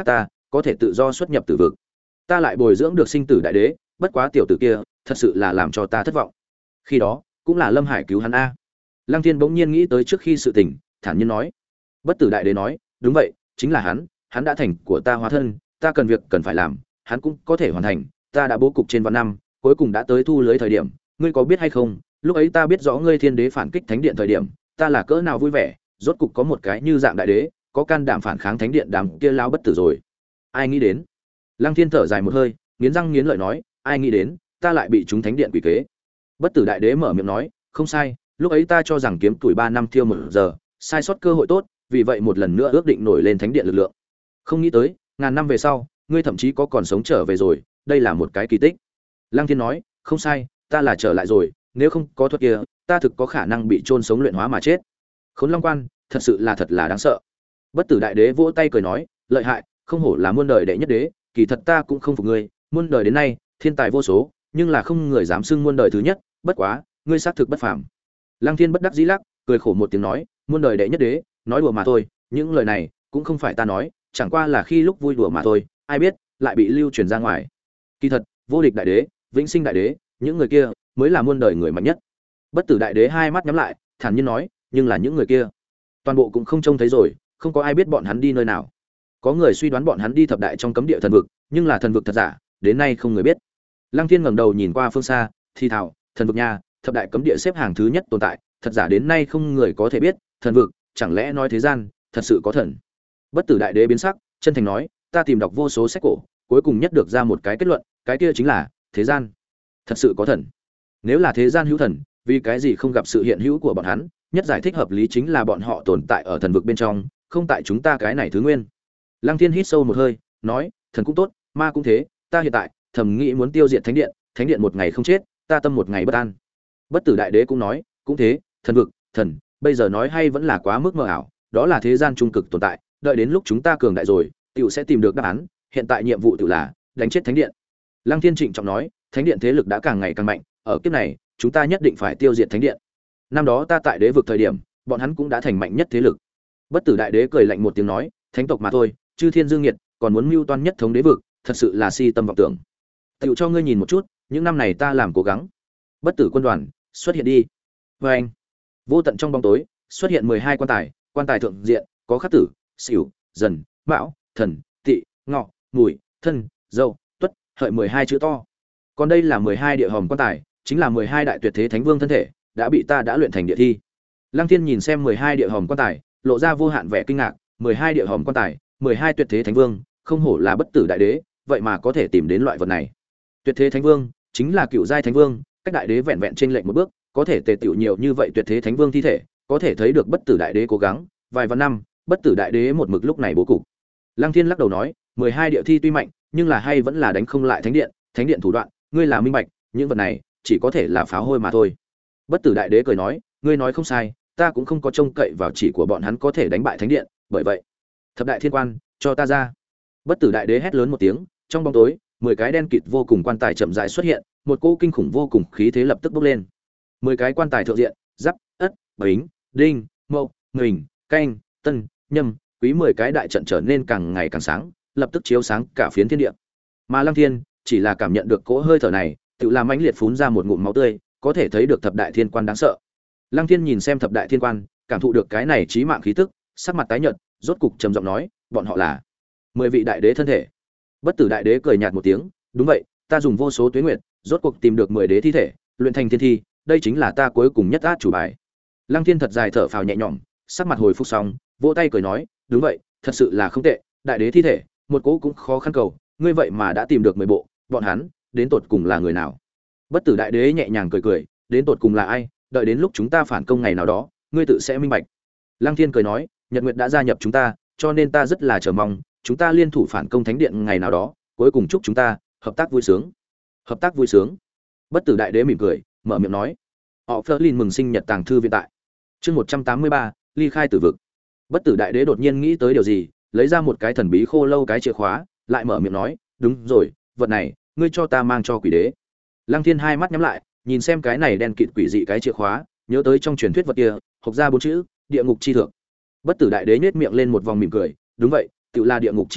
có thể tự do xuất nhập tử vực. Ta lại bồi dưỡng được sinh tử đại đế, bất quá tiểu tử kia thật sự là làm cho ta thất vọng. Khi đó cũng là Lâm Hải cứu hắn a. Lăng Thiên bỗng nhiên nghĩ tới trước khi sự tình, thản nhiên nói. Bất tử đại đế nói, đúng vậy, chính là hắn, hắn đã thành của ta hóa thân, ta cần việc cần phải làm, hắn cũng có thể hoàn thành, ta đã bố cục trên vạn năm, cuối cùng đã tới thu lưới thời điểm, ngươi có biết hay không, lúc ấy ta biết rõ ngươi thiên đế phản kích thánh điện thời điểm, ta là cỡ nào vui vẻ, rốt cục có một cái như dạng đại đế, có can đảm phản kháng thánh điện đám kia lao bất tử rồi. Ai nghĩ đến? Lăng Thiên thở dài một hơi, nghiến răng nghiến lợi nói, ai nghĩ đến, ta lại bị chúng thánh điện quỷ kế. Bất tử đại đế mở miệng nói, không sai, lúc ấy ta cho rằng kiếm tuổi ba năm thiêu một giờ, sai sót cơ hội tốt, vì vậy một lần nữa ước định nổi lên thánh điện lực lượng. Không nghĩ tới, ngàn năm về sau, ngươi thậm chí có còn sống trở về rồi, đây là một cái kỳ tích. Lăng Thiên nói, không sai, ta là trở lại rồi, nếu không có thuật kia, ta thực có khả năng bị chôn sống luyện hóa mà chết. Khốn Long Quan, thật sự là thật là đáng sợ. Bất tử đại đế vỗ tay cười nói, lợi hại, không hổ là muôn đời đệ nhất đế, kỳ thật ta cũng không phục ngươi, muôn đời đến nay, thiên tài vô số, nhưng là không người dám xưng muôn đời thứ nhất, bất quá, ngươi xác thực bất phàm. Lăng Thiên bất đắc dĩ lắc, cười khổ một tiếng nói, muôn đời đệ nhất đế, nói đùa mà thôi, những lời này cũng không phải ta nói, chẳng qua là khi lúc vui đùa mà thôi, ai biết lại bị lưu truyền ra ngoài. Kỳ thật, vô địch đại đế, vĩnh sinh đại đế, những người kia mới là muôn đời người mạnh nhất. Bất tử đại đế hai mắt nhắm lại, thản nhiên nói, nhưng là những người kia, toàn bộ cũng không trông thấy rồi, không có ai biết bọn hắn đi nơi nào. Có người suy đoán bọn hắn đi thập đại trong cấm địa thần vực, nhưng là thần vực thật giả, đến nay không người biết. Lăng Thiên ngẩng đầu nhìn qua phương xa, thì thào, thần vực nha, thập đại cấm địa xếp hàng thứ nhất tồn tại, thật giả đến nay không người có thể biết, thần vực, chẳng lẽ nói thế gian thật sự có thần? Bất tử đại đế biến sắc, chân thành nói, ta tìm đọc vô số sách cổ, cuối cùng nhất được ra một cái kết luận, cái kia chính là thế gian thật sự có thần. Nếu là thế gian hữu thần, vì cái gì không gặp sự hiện hữu của bọn hắn? Nhất giải thích hợp lý chính là bọn họ tồn tại ở thần vực bên trong, không tại chúng ta cái này thứ nguyên. Lăng Thiên hít sâu một hơi, nói, thần cũng tốt, ma cũng thế, ta hiện tại thầm nghĩ muốn tiêu diệt thánh điện, thánh điện một ngày không chết, ta tâm một ngày bất an. Bất tử đại đế cũng nói, cũng thế, thần vực, thần, bây giờ nói hay vẫn là quá mức mơ ảo, đó là thế gian trung cực tồn tại, đợi đến lúc chúng ta cường đại rồi, tiểu sẽ tìm được đáp án, hiện tại nhiệm vụ tiểu là đánh chết thánh điện. Lăng Thiên trịnh trọng nói, thánh điện thế lực đã càng ngày càng mạnh, ở kiếp này, chúng ta nhất định phải tiêu diệt thánh điện. Năm đó ta tại đế vực thời điểm, bọn hắn cũng đã thành mạnh nhất thế lực. Bất tử đại đế cười lạnh một tiếng nói, thánh tộc mà thôi, chư thiên dương nhiệt, còn muốn mưu toan nhất thống đế vực, thật sự là si tâm vọng tưởng. Tiểu cho ngươi nhìn một chút, những năm này ta làm cố gắng. Bất tử quân đoàn, xuất hiện đi. Và anh, vô tận trong bóng tối, xuất hiện mười hai quan tài, quan tài thượng diện có khắc tử, xỉu, dần, mão, thần, tỵ, ngọ, mùi, thân, dâu, tuất, hợi mười hai chữ to. Còn đây là mười hai địa hòm quan tài, chính là mười hai đại tuyệt thế thánh vương thân thể, đã bị ta đã luyện thành địa thi. Lăng Thiên nhìn xem mười hai địa hòm quan tài, lộ ra vô hạn vẻ kinh ngạc, mười hai địa hòm quan tài, mười hai tuyệt thế thánh vương, không hổ là bất tử đại đế, vậy mà có thể tìm đến loại vật này. Tuyệt thế thánh vương chính là cựu giai thánh vương, cách đại đế vẹn vẹn trên lệnh một bước, có thể tề tiểu nhiều như vậy tuyệt thế thánh vương thi thể, có thể thấy được bất tử đại đế cố gắng, vài vạn năm, bất tử đại đế một mực lúc này bố cục. Lăng Thiên lắc đầu nói, mười hai địa thi tuy mạnh, nhưng là hay vẫn là đánh không lại thánh điện, thánh điện thủ đoạn, ngươi là minh bạch, những vật này chỉ có thể là pháo hôi mà thôi. Bất tử đại đế cười nói, ngươi nói không sai, ta cũng không có trông cậy vào chỉ của bọn hắn có thể đánh bại thánh điện, bởi vậy, thập đại thiên quan, cho ta ra. Bất tử đại đế hét lớn một tiếng, trong bóng tối, mười cái đen kịt vô cùng quan tài chậm rãi xuất hiện, một cỗ kinh khủng vô cùng khí thế lập tức bốc lên. Mười cái quan tài thượng diện, giáp, ất, bính, đinh, mậu, nghình, canh, tân, nhâm, quý mười cái đại trận trở nên càng ngày càng sáng, lập tức chiếu sáng cả phiến thiên địa. Mà Lăng Thiên chỉ là cảm nhận được cỗ hơi thở này, tự làm mãnh liệt phún ra một ngụm máu tươi, có thể thấy được thập đại thiên quan đáng sợ. Lăng Thiên nhìn xem thập đại thiên quan, cảm thụ được cái này chí mạng khí tức, sắc mặt tái nhợt, rốt cục trầm giọng nói, bọn họ là mười vị đại đế thân thể. Bất tử đại đế cười nhạt một tiếng, đúng vậy, ta dùng vô số tuế nguyệt, rốt cuộc tìm được mười đế thi thể, luyện thành thiên thi, đây chính là ta cuối cùng nhất át chủ bài. Lăng Thiên thật dài thở phào nhẹ nhõm, sắc mặt hồi phục xong, vỗ tay cười nói, đúng vậy, thật sự là không tệ, đại đế thi thể, một cỗ cũng khó khăn cầu, ngươi vậy mà đã tìm được mười bộ, bọn hắn, đến tột cùng là người nào? Bất tử đại đế nhẹ nhàng cười cười, đến tột cùng là ai, đợi đến lúc chúng ta phản công ngày nào đó, ngươi tự sẽ minh bạch. Lăng Thiên cười nói, Nhật Nguyệt đã gia nhập chúng ta, cho nên ta rất là chờ mong, chúng ta liên thủ phản công thánh điện ngày nào đó, cuối cùng chúc chúng ta hợp tác vui sướng. Hợp tác vui sướng. Bất tử đại đế mỉm cười, mở miệng nói, họ Flerlin mừng sinh nhật tàng thư viện tại. Chương một trăm tám mươi ba, ly khai tử vực. Bất tử đại đế đột nhiên nghĩ tới điều gì, lấy ra một cái thần bí khô lâu cái chìa khóa, lại mở miệng nói, đúng rồi, vật này, ngươi cho ta mang cho quỷ đế. Lăng Thiên hai mắt nhắm lại, nhìn xem cái này đen kịt quỷ dị cái chìa khóa, nhớ tới trong truyền thuyết vật kia, học ra bốn chữ, địa ngục chi thượng. Bất tử đại đế nhếch miệng lên một vòng mỉm cười, đúng vậy, tự là địa ngục chi thượng,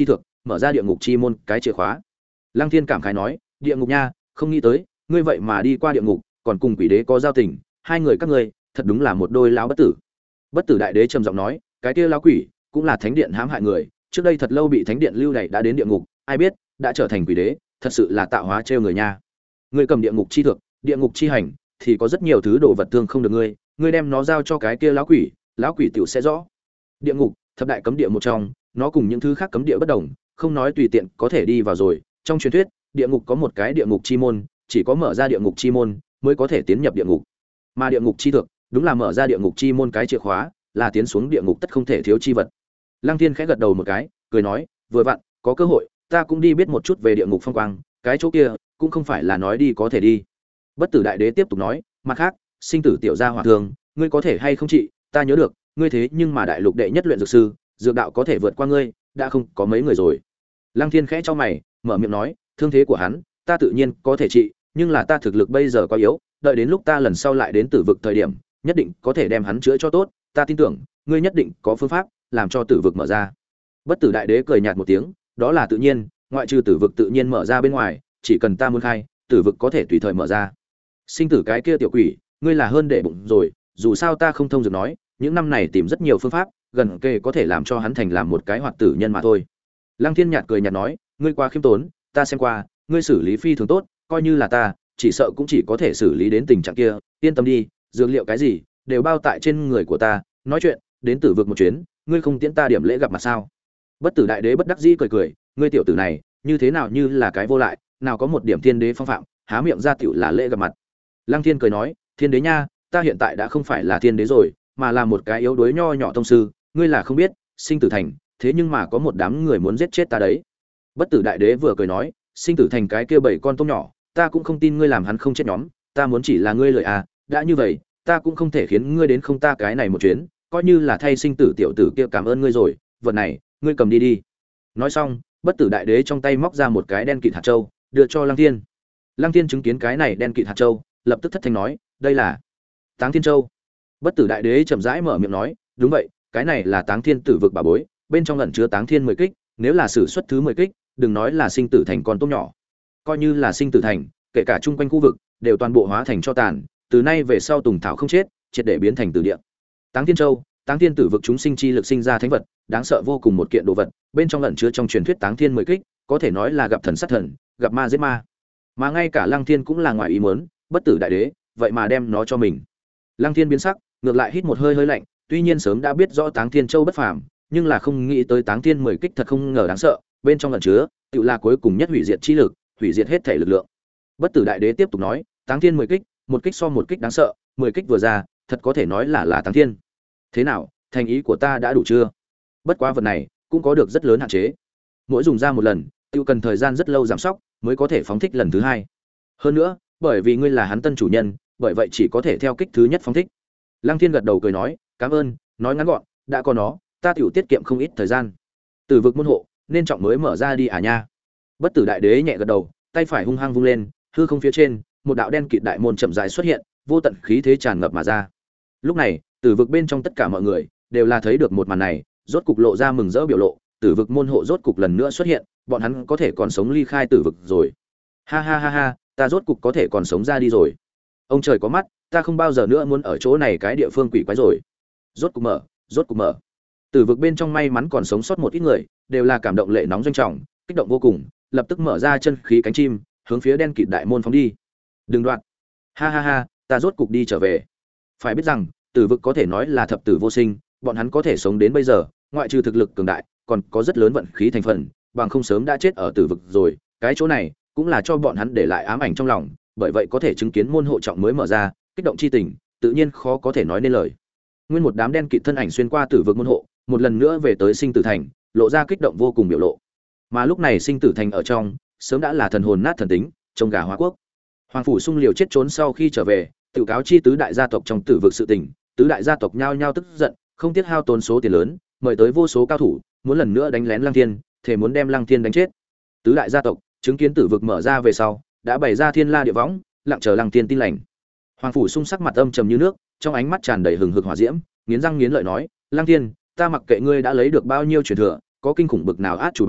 mở ra địa ngục chi môn cái chìa khóa. Lăng Thiên cảm khái nói, địa ngục nha, không nghĩ tới, ngươi vậy mà đi qua địa ngục, còn cùng quỷ đế có giao tình, hai người các ngươi, thật đúng là một đôi lão bất tử. Bất tử đại đế trầm giọng nói, cái kia lão quỷ cũng là thánh điện hãm hại người, trước đây thật lâu bị thánh điện lưu đày đã đến địa ngục, ai biết đã trở thành quỷ đế, thật sự là tạo hóa trêu người nha. Ngươi cầm địa ngục chi thực, địa ngục chi hành, thì có rất nhiều thứ đồ vật thương không được ngươi, ngươi đem nó giao cho cái kia lão quỷ, lão quỷ tiểu sẽ rõ. Địa ngục, thập đại cấm địa một trong, nó cùng những thứ khác cấm địa bất đồng, không nói tùy tiện có thể đi vào rồi, trong truyền thuyết, địa ngục có một cái địa ngục chi môn, chỉ có mở ra địa ngục chi môn mới có thể tiến nhập địa ngục. Mà địa ngục chi thực, đúng là mở ra địa ngục chi môn cái chìa khóa, là tiến xuống địa ngục tất không thể thiếu chi vật. Lăng Thiên khẽ gật đầu một cái, cười nói, vừa vặn, có cơ hội, ta cũng đi biết một chút về địa ngục phong quang, cái chỗ kia cũng không phải là nói đi có thể đi. Bất tử đại đế tiếp tục nói, mặt khác, sinh tử tiểu gia hỏa thường, ngươi có thể hay không trị, ta nhớ được, ngươi thế nhưng mà đại lục đệ nhất luyện dược sư, dược đạo có thể vượt qua ngươi, đã không có mấy người rồi. Lăng Thiên khẽ cho mày, mở miệng nói, thương thế của hắn, ta tự nhiên có thể trị, nhưng là ta thực lực bây giờ quá yếu, đợi đến lúc ta lần sau lại đến tử vực thời điểm, nhất định có thể đem hắn chữa cho tốt, ta tin tưởng, ngươi nhất định có phương pháp làm cho tử vực mở ra. Bất tử đại đế cười nhạt một tiếng, đó là tự nhiên, ngoại trừ tử vực tự nhiên mở ra bên ngoài, chỉ cần ta muốn khai, tử vực có thể tùy thời mở ra. Sinh tử cái kia tiểu quỷ, ngươi là hơn để bụng rồi, dù sao ta không thông dược nói, những năm này tìm rất nhiều phương pháp, gần kề có thể làm cho hắn thành làm một cái hoạt tử nhân mà thôi. Lăng Thiên nhạt cười nhạt nói, ngươi quá khiêm tốn, ta xem qua, ngươi xử lý phi thường tốt, coi như là ta, chỉ sợ cũng chỉ có thể xử lý đến tình trạng kia, yên tâm đi, dược liệu cái gì đều bao tại trên người của ta, nói chuyện, đến tử vực một chuyến, ngươi không tiễn ta điểm lễ gặp mặt sao? Bất tử đại đế bất đắc dĩ cười cười, ngươi tiểu tử này, như thế nào như là cái vô lại, nào có một điểm thiên đế phong phạm, há miệng ra tiểu là lễ gặp mặt. Lăng Thiên cười nói, thiên đế nha, ta hiện tại đã không phải là thiên đế rồi, mà là một cái yếu đuối nho nhỏ tông sư, ngươi là không biết, sinh tử thành, thế nhưng mà có một đám người muốn giết chết ta đấy. Bất tử đại đế vừa cười nói, sinh tử thành cái kia bảy con tôm nhỏ, ta cũng không tin ngươi làm hắn không chết nhóm, ta muốn chỉ là ngươi lợi à, đã như vậy, ta cũng không thể khiến ngươi đến không ta cái này một chuyến, coi như là thay sinh tử tiểu tử kia cảm ơn ngươi rồi, vật này, ngươi cầm đi đi. Nói xong, bất tử đại đế trong tay móc ra một cái đen kịt hạt châu, đưa cho Lăng Thiên. Lăng Thiên chứng kiến cái này đen kịt hạt châu, lập tức thất thanh nói, đây là Táng Thiên Châu. Bất tử đại đế chậm rãi mở miệng nói, đúng vậy, cái này là Táng Thiên tử vực bà bối, bên trong ẩn chứa Táng Thiên mười kích, nếu là sử xuất thứ mười kích, đừng nói là sinh tử thành con tôm nhỏ, coi như là sinh tử thành, kể cả chung quanh khu vực đều toàn bộ hóa thành cho tàn, từ nay về sau tùng thảo không chết, triệt để biến thành tử địa. Táng Thiên Châu, Táng Thiên tử vực chúng sinh chi lực sinh ra thánh vật, đáng sợ vô cùng một kiện đồ vật, bên trong ẩn chứa trong truyền thuyết Táng Thiên mười kích, có thể nói là gặp thần sát thần, gặp ma giết ma. Mà ngay cả Lăng Thiên cũng là ngoài ý muốn, bất tử đại đế, vậy mà đem nó cho mình. Lăng Thiên biến sắc, ngược lại hít một hơi hơi lạnh, tuy nhiên sớm đã biết rõ Táng Thiên Châu bất phàm, nhưng là không nghĩ tới Táng Thiên mười kích thật không ngờ đáng sợ, bên trong ẩn chứa, tựu là cuối cùng nhất hủy diệt chi lực, hủy diệt hết thể lực lượng. Bất tử đại đế tiếp tục nói, Táng Thiên mười kích, một kích so một kích đáng sợ, mười kích vừa ra, thật có thể nói là là Táng Thiên. Thế nào, thành ý của ta đã đủ chưa? Bất quá vật này cũng có được rất lớn hạn chế. Mỗi dùng ra một lần, tiêu cần thời gian rất lâu giảm sóc mới có thể phóng thích lần thứ hai. Hơn nữa, bởi vì ngươi là hắn tân chủ nhân, bởi vậy chỉ có thể theo kích thứ nhất phóng thích. Lăng Thiên gật đầu cười nói, cảm ơn, nói ngắn gọn, đã có nó, ta tiểu tiết kiệm không ít thời gian. Tử vực môn hộ, nên trọng mới mở ra đi à nha. Bất tử đại đế nhẹ gật đầu, tay phải hung hăng vung lên, hư không phía trên, một đạo đen kịt đại môn chậm rãi xuất hiện, vô tận khí thế tràn ngập mà ra. Lúc này, tử vực bên trong tất cả mọi người đều là thấy được một màn này, rốt cục lộ ra mừng rỡ biểu lộ, tử vực môn hộ rốt cục lần nữa xuất hiện, bọn hắn có thể còn sống ly khai tử vực rồi. Ha ha ha ha, ta rốt cục có thể còn sống ra đi rồi. Ông trời có mắt, ta không bao giờ nữa muốn ở chỗ này cái địa phương quỷ quái rồi. Rốt cục mở, rốt cục mở. Tử vực bên trong may mắn còn sống sót một ít người, đều là cảm động lệ nóng doanh trọng, kích động vô cùng, lập tức mở ra chân khí cánh chim, hướng phía đen kịt đại môn phóng đi. Đừng đoạn. Ha ha ha, ta rốt cục đi trở về. Phải biết rằng, tử vực có thể nói là thập tử vô sinh, bọn hắn có thể sống đến bây giờ, ngoại trừ thực lực cường đại, còn có rất lớn vận khí thành phần, bằng không sớm đã chết ở tử vực rồi. Cái chỗ này cũng là cho bọn hắn để lại ám ảnh trong lòng, bởi vậy có thể chứng kiến môn hộ trọng mới mở ra, kích động chi tình, tự nhiên khó có thể nói nên lời. Nguyên một đám đen kịt thân ảnh xuyên qua tử vực môn hộ, một lần nữa về tới sinh tử thành, lộ ra kích động vô cùng biểu lộ. Mà lúc này sinh tử thành ở trong, sớm đã là thần hồn nát thần tính, trông gà hóa quốc. Hoàng phủ Sung liều chết trốn sau khi trở về, tự cáo chi tứ đại gia tộc trong tử vực sự tình, tứ đại gia tộc nhao nhao tức giận, không tiếc hao tốn số tiền lớn, mời tới vô số cao thủ, muốn lần nữa đánh lén Lăng Thiên, thể muốn đem Lăng Thiên đánh chết. Tứ đại gia tộc chứng kiến tử vực mở ra về sau, đã bày ra thiên la địa võng, lặng chờ Lăng Thiên tin lành. Hoàng phủ Sung sắc mặt âm trầm như nước, trong ánh mắt tràn đầy hừng hực hỏa diễm, nghiến răng nghiến lợi nói, Lăng Thiên, ta mặc kệ ngươi đã lấy được bao nhiêu truyền thừa, có kinh khủng bực nào át chủ bài,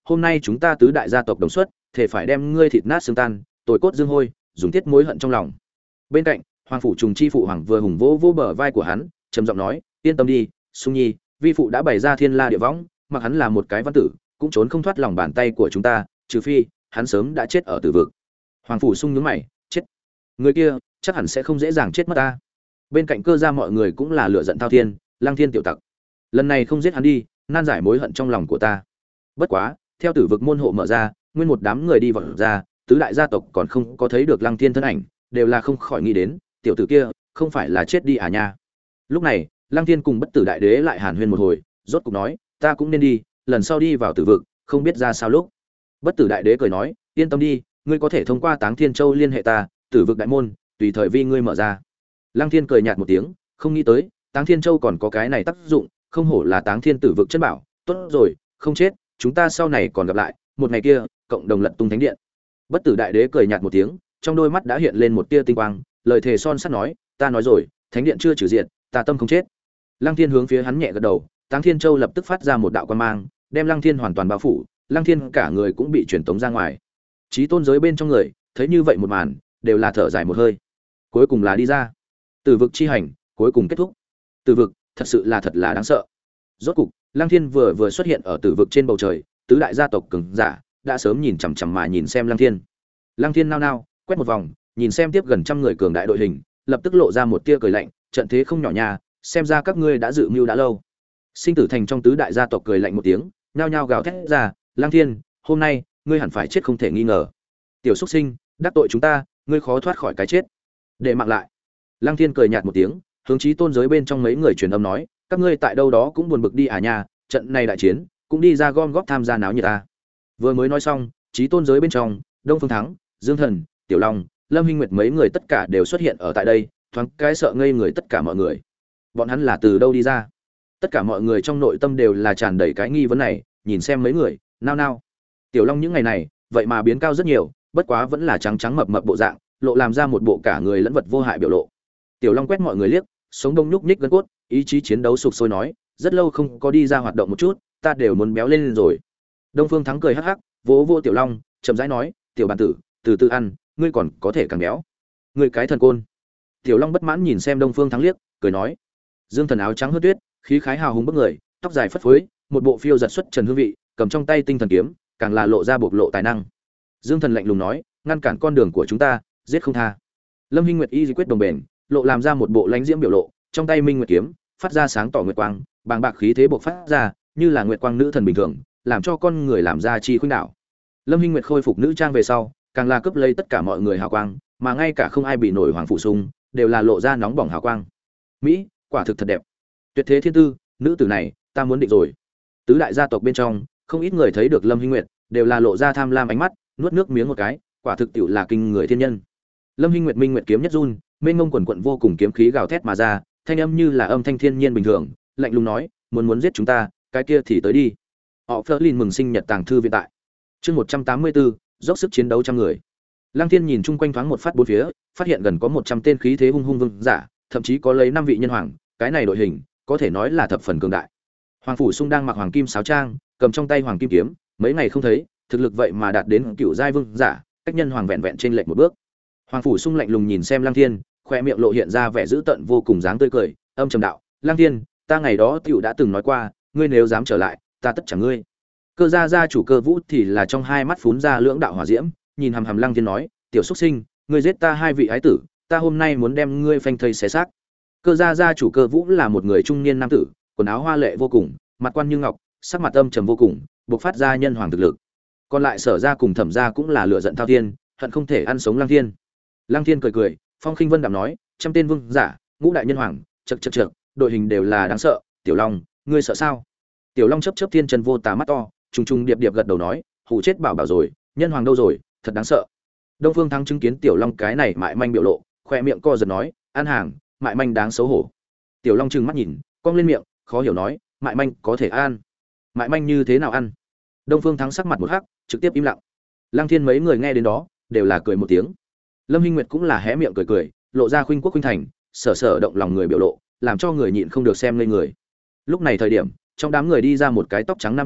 hôm nay chúng ta tứ đại gia tộc đồng xuất thể phải đem ngươi thịt nát xương tan, tội cốt dương hôi, dùng tiết mối hận trong lòng. Bên cạnh hoàng phủ trùng chi phụ hoàng vừa hùng vỗ vỗ bờ vai của hắn, trầm giọng nói, yên tâm đi Sung Nhi, vi phụ đã bày ra thiên la địa võng, mặc hắn là một cái văn tử cũng trốn không thoát lòng bàn tay của chúng ta, trừ phi hắn sớm đã chết ở tử vực. Hoàng phủ Sung nhướng mày, chết? Người kia chắc hẳn sẽ không dễ dàng chết mất ta. Bên cạnh Cơ gia mọi người cũng là lửa giận thao thiên, Lăng Thiên tiểu tặc, lần này không giết hắn đi, nan giải mối hận trong lòng của ta. Bất quá, theo tử vực môn hộ mở ra, nguyên một đám người đi vào ra, tứ đại gia tộc còn không có thấy được Lăng Thiên thân ảnh, đều là không khỏi nghĩ đến, tiểu tử kia không phải là chết đi à nha. Lúc này, Lăng Thiên cùng Bất Tử Đại Đế lại hàn huyên một hồi, rốt cục nói, ta cũng nên đi, lần sau đi vào tử vực, không biết ra sao lúc. Bất Tử Đại Đế cười nói, yên tâm đi, ngươi có thể thông qua Táng Thiên Châu liên hệ ta, tử vực đại môn, tùy thời vi ngươi mở ra. Lăng Thiên cười nhạt một tiếng, không nghĩ tới, Táng Thiên Châu còn có cái này tác dụng, không hổ là Táng Thiên tử vực chân bảo, tốt rồi, không chết, chúng ta sau này còn gặp lại, một ngày kia, cộng đồng lật tung thánh điện. Bất Tử Đại Đế cười nhạt một tiếng, trong đôi mắt đã hiện lên một tia tinh quang, lời thề son sắt nói, ta nói rồi, thánh điện chưa trừ diệt, ta tâm không chết. Lăng Thiên hướng phía hắn nhẹ gật đầu, Táng Thiên Châu lập tức phát ra một đạo quang mang, đem Lăng Thiên hoàn toàn bao phủ, Lăng Thiên cả người cũng bị truyền tống ra ngoài. Chí tôn giới bên trong người, thấy như vậy một màn, đều là thở dài một hơi. Cuối cùng là đi ra. Tử vực chi hành, cuối cùng kết thúc. Tử vực, thật sự là thật là đáng sợ. Rốt cục, Lăng Thiên vừa vừa xuất hiện ở tử vực trên bầu trời, tứ đại gia tộc cường giả đã sớm nhìn chằm chằm mà nhìn xem Lăng Thiên. Lăng Thiên nao nao, quét một vòng, nhìn xem tiếp gần trăm người cường đại đội hình, lập tức lộ ra một tia cười lạnh, trận thế không nhỏ nha, xem ra các ngươi đã dự mưu đã lâu. Sinh tử thành trong tứ đại gia tộc cười lạnh một tiếng, nhao nhao gào thét ra, Lăng Thiên, hôm nay ngươi hẳn phải chết không thể nghi ngờ. Tiểu xuất sinh, đắc tội chúng ta, ngươi khó thoát khỏi cái chết. Để mạng lại. Lăng Thiên cười nhạt một tiếng, hướng Chí tôn giới bên trong mấy người truyền âm nói, các ngươi tại đâu đó cũng buồn bực đi à nha, trận này đại chiến, cũng đi ra gom góp tham gia náo nhiệt ta. Vừa mới nói xong, Chí tôn giới bên trong, Đông Phương Thắng, Dương Thần, Tiểu Long, Lâm Hinh Nguyệt mấy người tất cả đều xuất hiện ở tại đây, thoáng cái sợ ngây người tất cả mọi người. Bọn hắn là từ đâu đi ra? Tất cả mọi người trong nội tâm đều là tràn đầy cái nghi vấn này, nhìn xem mấy người, nao nao. Tiểu Long những ngày này, vậy mà biến cao rất nhiều, bất quá vẫn là trắng trắng mập mập bộ dạng, lộ làm ra một bộ cả người lẫn vật vô hại biểu lộ. Tiểu Long quét mọi người liếc, sống đông nhúc nhích gân cốt, ý chí chiến đấu sục sôi nói, rất lâu không có đi ra hoạt động một chút, ta đều muốn béo lên rồi. Đông Phương Thắng cười hắc hắc, vỗ vỗ Tiểu Long, chậm rãi nói, tiểu bản tử, từ từ ăn, ngươi còn có thể càng béo. Ngươi cái thần côn. Tiểu Long bất mãn nhìn xem Đông Phương Thắng liếc, cười nói, Dương Thần áo trắng hớt tuyết, khí khái hào hùng bức người, tóc dài phất phới, một bộ phiêu giật xuất trần hương vị, cầm trong tay tinh thần kiếm, càng là lộ ra bộc lộ tài năng. Dương Thần lạnh lùng nói, ngăn cản con đường của chúng ta, giết không tha. Lâm Hinh Nguyệt y di quyết đồng bền, lộ làm ra một bộ lãnh diễm biểu lộ, trong tay Minh Nguyệt kiếm, phát ra sáng tỏ nguyệt quang, bàng bạc khí thế bộc phát ra, như là nguyệt quang nữ thần bình thường, làm cho con người làm ra chi khuynh đảo. Lâm Hinh Nguyệt khôi phục nữ trang về sau, càng là cướp lấy tất cả mọi người hào quang, mà ngay cả không ai bị nổi Hoàng Phủ Sung, đều là lộ ra nóng bỏng hào quang. Mỹ, quả thực thật đẹp. Tuyệt thế thiên tư, nữ tử này, ta muốn định rồi. Tứ đại gia tộc bên trong, không ít người thấy được Lâm Hinh Nguyệt, đều là lộ ra tham lam ánh mắt, nuốt nước miếng một cái, quả thực tiểu là kinh người thiên nhân. Lâm Hinh Nguyệt minh nguyệt kiếm nhất run, mênh mông quần quần vô cùng kiếm khí gào thét mà ra, thanh âm như là âm thanh thiên nhiên bình thường, lạnh lùng nói, muốn muốn giết chúng ta, cái kia thì tới đi. Họ Flerlin mừng sinh nhật tàng thư viện tại. Chương một trăm tám mươi tư, dốc sức chiến đấu trăm người. Lăng Thiên nhìn chung quanh thoáng một phát bốn phía, phát hiện gần có một trăm tên khí thế hung hung vương giả, thậm chí có lấy năm vị nhân hoàng, cái này đội hình, có thể nói là thập phần cường đại. Hoàng phủ Sung đang mặc hoàng kim sáo trang, cầm trong tay hoàng kim kiếm, mấy ngày không thấy, thực lực vậy mà đạt đến cựu giai vương giả, cách nhân hoàng vẹn vẹn trên lệch một bước. Hoàng phủ Sung lạnh lùng nhìn xem Lăng Thiên, khoe miệng lộ hiện ra vẻ dữ tợn vô cùng dáng tươi cười, âm trầm đạo, Lăng Thiên, ta ngày đó tiểu đã từng nói qua, ngươi nếu dám trở lại, ta tất chẳng ngươi. Cơ gia gia chủ Cơ Vũ thì là trong hai mắt phún ra lưỡng đạo hỏa diễm, nhìn hằm hằm Lăng Thiên nói, tiểu xuất sinh, ngươi giết ta hai vị ái tử, ta hôm nay muốn đem ngươi phanh thây xé xác. Cơ gia gia chủ Cơ Vũ là một người trung niên nam tử, quần áo hoa lệ vô cùng, mặt quan như ngọc, sắc mặt âm trầm vô cùng, bộc phát ra nhân hoàng thực lực. Còn lại Sở gia cùng Thẩm gia cũng là lửa giận thao thiên, hận không thể ăn sống Lăng Thiên. Lăng Thiên cười cười, phong khinh vân đạm nói, trăm tên vương giả, ngũ đại nhân hoàng, chậc chậc chậc, đội hình đều là đáng sợ, Tiểu Long, ngươi sợ sao? Tiểu Long chớp chớp thiên chân vô tà mắt to, trùng trùng điệp điệp gật đầu nói, hù chết bảo bảo rồi, nhân hoàng đâu rồi, thật đáng sợ. Đông Phương Thắng chứng kiến Tiểu Long cái này mại manh biểu lộ, khoe miệng co giật nói, ăn hàng, mại manh đáng xấu hổ. Tiểu Long trừng mắt nhìn, cong lên miệng, khó hiểu nói, mại manh có thể ăn? Mại manh như thế nào ăn? Đông Phương Thắng sắc mặt một hắc, trực tiếp im lặng. Lăng Thiên mấy người nghe đến đó, đều là cười một tiếng. Lâm Hinh Nguyệt cũng là hé miệng cười cười, lộ ra khuynh quốc khuynh thành, sở sở động lòng người biểu lộ, làm cho người nhịn không được xem lên người. Lúc này thời điểm, trong đám người đi ra một cái tóc trắng nam tử,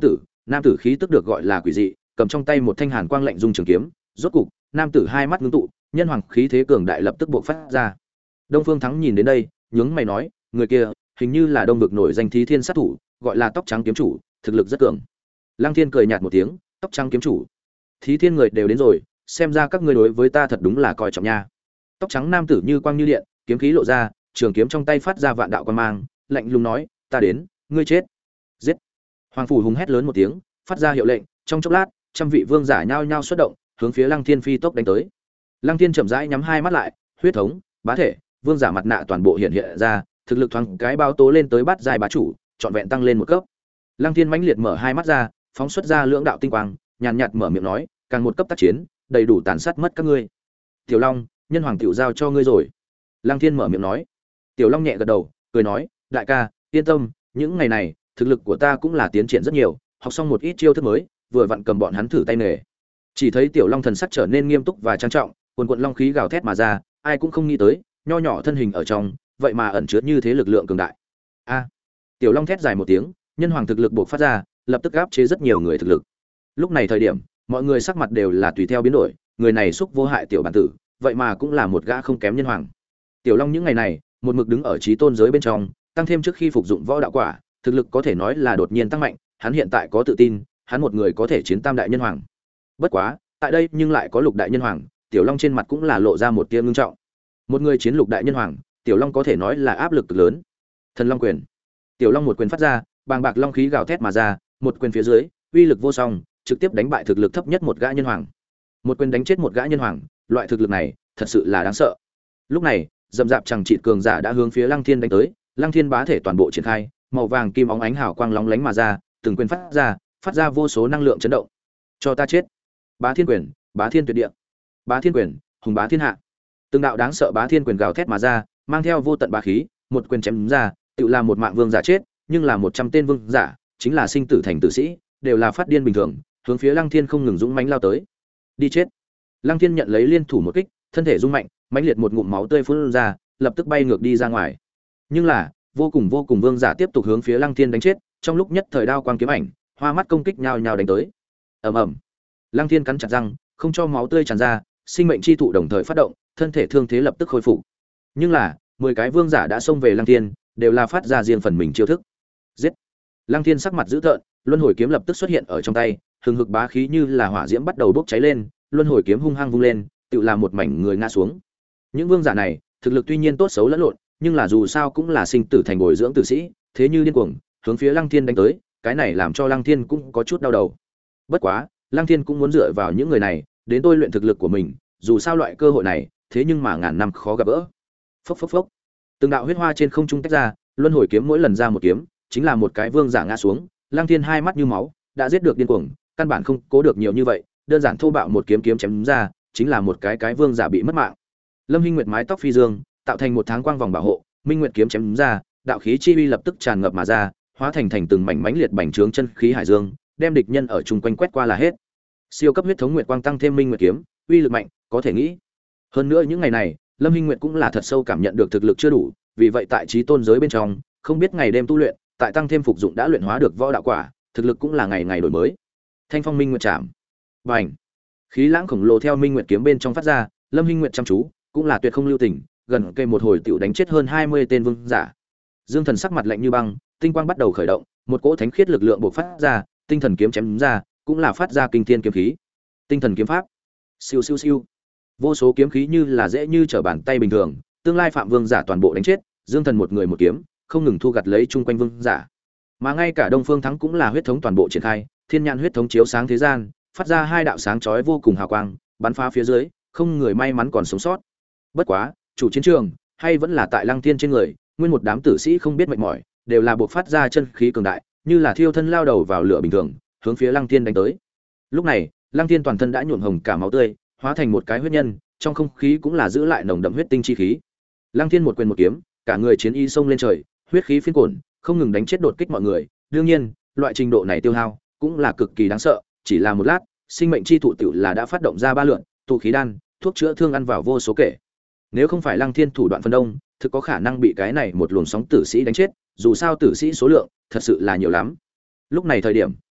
nam tử khí tức được gọi là quỷ dị, cầm trong tay một thanh hàn quang lạnh dung trường kiếm, rốt cục, nam tử hai mắt ngưng tụ, nhân hoàng khí thế cường đại lập tức bộc phát ra. Đông Phương Thắng nhìn đến đây, nhướng mày nói, người kia, hình như là Đông vực nổi danh Thí Thiên sát thủ, gọi là Tóc Trắng kiếm chủ, thực lực rất cường. Lăng Thiên cười nhạt một tiếng, Tóc Trắng kiếm chủ, Thí Thiên người đều đến rồi, xem ra các ngươi đối với ta thật đúng là coi trọng nha. Tóc trắng nam tử như quang như điện, kiếm khí lộ ra, trường kiếm trong tay phát ra vạn đạo quang mang, lạnh lùng nói, ta đến, ngươi chết. Giết. Hoàng phủ hùng hét lớn một tiếng, phát ra hiệu lệnh, trong chốc lát, trăm vị vương giả nhao nhao xuất động, hướng phía Lăng Thiên phi tốc đánh tới. Lăng Thiên chậm rãi nhắm hai mắt lại, huyết thống, bá thể, vương giả mặt nạ toàn bộ hiện hiện ra, thực lực thoáng cái bao tố lên tới bát giai bá chủ, trọn vẹn tăng lên một cấp. Lăng Thiên mãnh liệt mở hai mắt ra, phóng xuất ra lưỡng đạo tinh quang, nhàn nhạt mở miệng nói, càng một cấp tác chiến, đầy đủ tàn sát mất các ngươi. Tiểu Long, nhân hoàng tiểu giao cho ngươi rồi. Lăng Thiên mở miệng nói. Tiểu Long nhẹ gật đầu, cười nói, đại ca, yên tâm, những ngày này, thực lực của ta cũng là tiến triển rất nhiều, học xong một ít chiêu thức mới, vừa vặn cầm bọn hắn thử tay nghề. Chỉ thấy Tiểu Long thần sắc trở nên nghiêm túc và trang trọng, cuồn cuộn long khí gào thét mà ra, ai cũng không nghĩ tới, nho nhỏ thân hình ở trong, vậy mà ẩn chứa như thế lực lượng cường đại. A! Tiểu Long thét dài một tiếng, nhân hoàng thực lực bộc phát ra, lập tức áp chế rất nhiều người thực lực. Lúc này thời điểm, mọi người sắc mặt đều là tùy theo biến đổi, người này xúc vô hại tiểu bản tử, vậy mà cũng là một gã không kém nhân hoàng. Tiểu Long những ngày này, một mực đứng ở chí tôn giới bên trong, tăng thêm trước khi phục dụng võ đạo quả, thực lực có thể nói là đột nhiên tăng mạnh, hắn hiện tại có tự tin, hắn một người có thể chiến tam đại nhân hoàng. Bất quá, tại đây nhưng lại có lục đại nhân hoàng, Tiểu Long trên mặt cũng là lộ ra một tia ngưng trọng. Một người chiến lục đại nhân hoàng, Tiểu Long có thể nói là áp lực cực lớn. Thần Long quyền. Tiểu Long một quyền phát ra, bàng bạc long khí gào thét mà ra, một quyền phía dưới, uy lực vô song, trực tiếp đánh bại thực lực thấp nhất một gã nhân hoàng. Một quyền đánh chết một gã nhân hoàng, loại thực lực này, thật sự là đáng sợ. Lúc này, dầm dạp chẳng trị cường giả đã hướng phía Lăng Thiên đánh tới, Lăng Thiên bá thể toàn bộ triển khai, màu vàng kim óng ánh hào quang lóng lánh mà ra, từng quyền phát ra, phát ra vô số năng lượng chấn động. Cho ta chết. Bá Thiên quyền, Bá Thiên tuyệt địa. Bá Thiên quyền, hùng bá thiên hạ. Từng đạo đáng sợ bá thiên quyền gào thét mà ra, mang theo vô tận bá khí, một quyền chém ra, tự là một mạng vương giả chết, nhưng là một trăm tên vương giả, chính là sinh tử thành tử sĩ, đều là phát điên bình thường, hướng phía Lăng Thiên không ngừng dũng mãnh lao tới. Đi chết. Lăng Thiên nhận lấy liên thủ một kích, thân thể rung mạnh, mãnh liệt một ngụm máu tươi phun ra, lập tức bay ngược đi ra ngoài. Nhưng là, vô cùng vô cùng vương giả tiếp tục hướng phía Lăng Thiên đánh chết, trong lúc nhất thời đao quang kiếm ảnh, hoa mắt công kích nhào nhào đánh tới. Ầm ầm. Lăng Thiên cắn chặt răng, không cho máu tươi tràn ra, sinh mệnh chi thụ đồng thời phát động, thân thể thương thế lập tức khôi phục. Nhưng là, mười cái vương giả đã xông về Lăng Thiên, đều là phát ra riêng phần mình chiêu thức. Giết. Lăng Thiên sắc mặt dữ tợn, luân hồi kiếm lập tức xuất hiện ở trong tay, hừng hực bá khí như là hỏa diễm bắt đầu bốc cháy lên, luân hồi kiếm hung hăng vung lên, tự là một mảnh người ngã xuống. Những vương giả này, thực lực tuy nhiên tốt xấu lẫn lộn, nhưng là dù sao cũng là sinh tử thành bồi dưỡng tử sĩ, thế như điên cuồng, hướng phía Lăng Thiên đánh tới, cái này làm cho Lăng Thiên cũng có chút đau đầu. Bất quá, Lăng Thiên cũng muốn dựa vào những người này, đến tôi luyện thực lực của mình, dù sao loại cơ hội này, thế nhưng mà ngàn năm khó gặp gỡ. Phốc phốc phốc. Từng đạo huyết hoa trên không trung tách ra, luân hồi kiếm mỗi lần ra một kiếm, chính là một cái vương giả ngã xuống, Lăng Thiên hai mắt như máu, đã giết được điên cuồng, căn bản không cố được nhiều như vậy, đơn giản thô bạo một kiếm kiếm chém ra, chính là một cái cái vương giả bị mất mạng. Lâm Hinh Nguyệt mái tóc phi dương, tạo thành một tháng quang vòng bảo hộ, Minh Nguyệt kiếm chém ra, đạo khí chi uy lập tức tràn ngập mà ra, hóa thành thành từng mảnh mảnh liệt bành trướng chân khí hải dương, đem địch nhân ở chung quanh quét qua là hết. Siêu cấp huyết thống nguyệt quang tăng thêm Minh Nguyệt kiếm, uy lực mạnh, có thể nghĩ. Hơn nữa những ngày này, Lâm Hinh Nguyệt cũng là thật sâu cảm nhận được thực lực chưa đủ, vì vậy tại chí tôn giới bên trong, không biết ngày đêm tu luyện, tại tăng thêm phục dụng đã luyện hóa được võ đạo quả, thực lực cũng là ngày ngày đổi mới. Thanh Phong Minh Nguyệt chạm. Bành. Khí lãng khổng lồ theo Minh Nguyệt kiếm bên trong phát ra, Lâm Hinh Nguyệt chăm chú, cũng là tuyệt không lưu tình, gần cây một hồi tiểu đánh chết hơn hai mươi tên vương giả. Dương Thần sắc mặt lạnh như băng, tinh quang bắt đầu khởi động, một cỗ thánh khiết lực lượng bộc phát ra, tinh thần kiếm chém ra, cũng là phát ra kinh thiên kiếm khí. Tinh thần kiếm pháp. Siêu siêu siêu. Vô số kiếm khí như là dễ như trở bàn tay bình thường, tương lai phạm vương giả toàn bộ đánh chết, Dương Thần một người một kiếm, không ngừng thu gặt lấy chung quanh vương giả. Mà ngay cả Đông Phương Thắng cũng là huyết thống toàn bộ triển khai, thiên nhãn huyết thống chiếu sáng thế gian, phát ra hai đạo sáng chói vô cùng hào quang, bắn phá phía dưới, không người may mắn còn sống sót. Bất quá, chủ chiến trường hay vẫn là tại Lăng Thiên trên người, nguyên một đám tử sĩ không biết mệt mỏi, đều là buộc phát ra chân khí cường đại, như là thiêu thân lao đầu vào lửa bình thường, hướng phía Lăng Thiên đánh tới. Lúc này, Lăng Thiên toàn thân đã nhuộm hồng cả máu tươi, hóa thành một cái huyết nhân, trong không khí cũng là giữ lại nồng đậm huyết tinh chi khí. Lăng Thiên một quyền một kiếm, cả người chiến y xông lên trời, huyết khí phiên cuồn, không ngừng đánh chết đột kích mọi người. Đương nhiên, loại trình độ này tiêu hao cũng là cực kỳ đáng sợ, chỉ là một lát, sinh mệnh chi thụ tiểu là đã phát động ra ba lượn, tụ khí đan, thuốc chữa thương ăn vào vô số kể. Nếu không phải Lăng Thiên thủ đoạn phân đông, thực có khả năng bị cái này một luồng sóng tử sĩ đánh chết, dù sao tử sĩ số lượng thật sự là nhiều lắm. Lúc này thời điểm,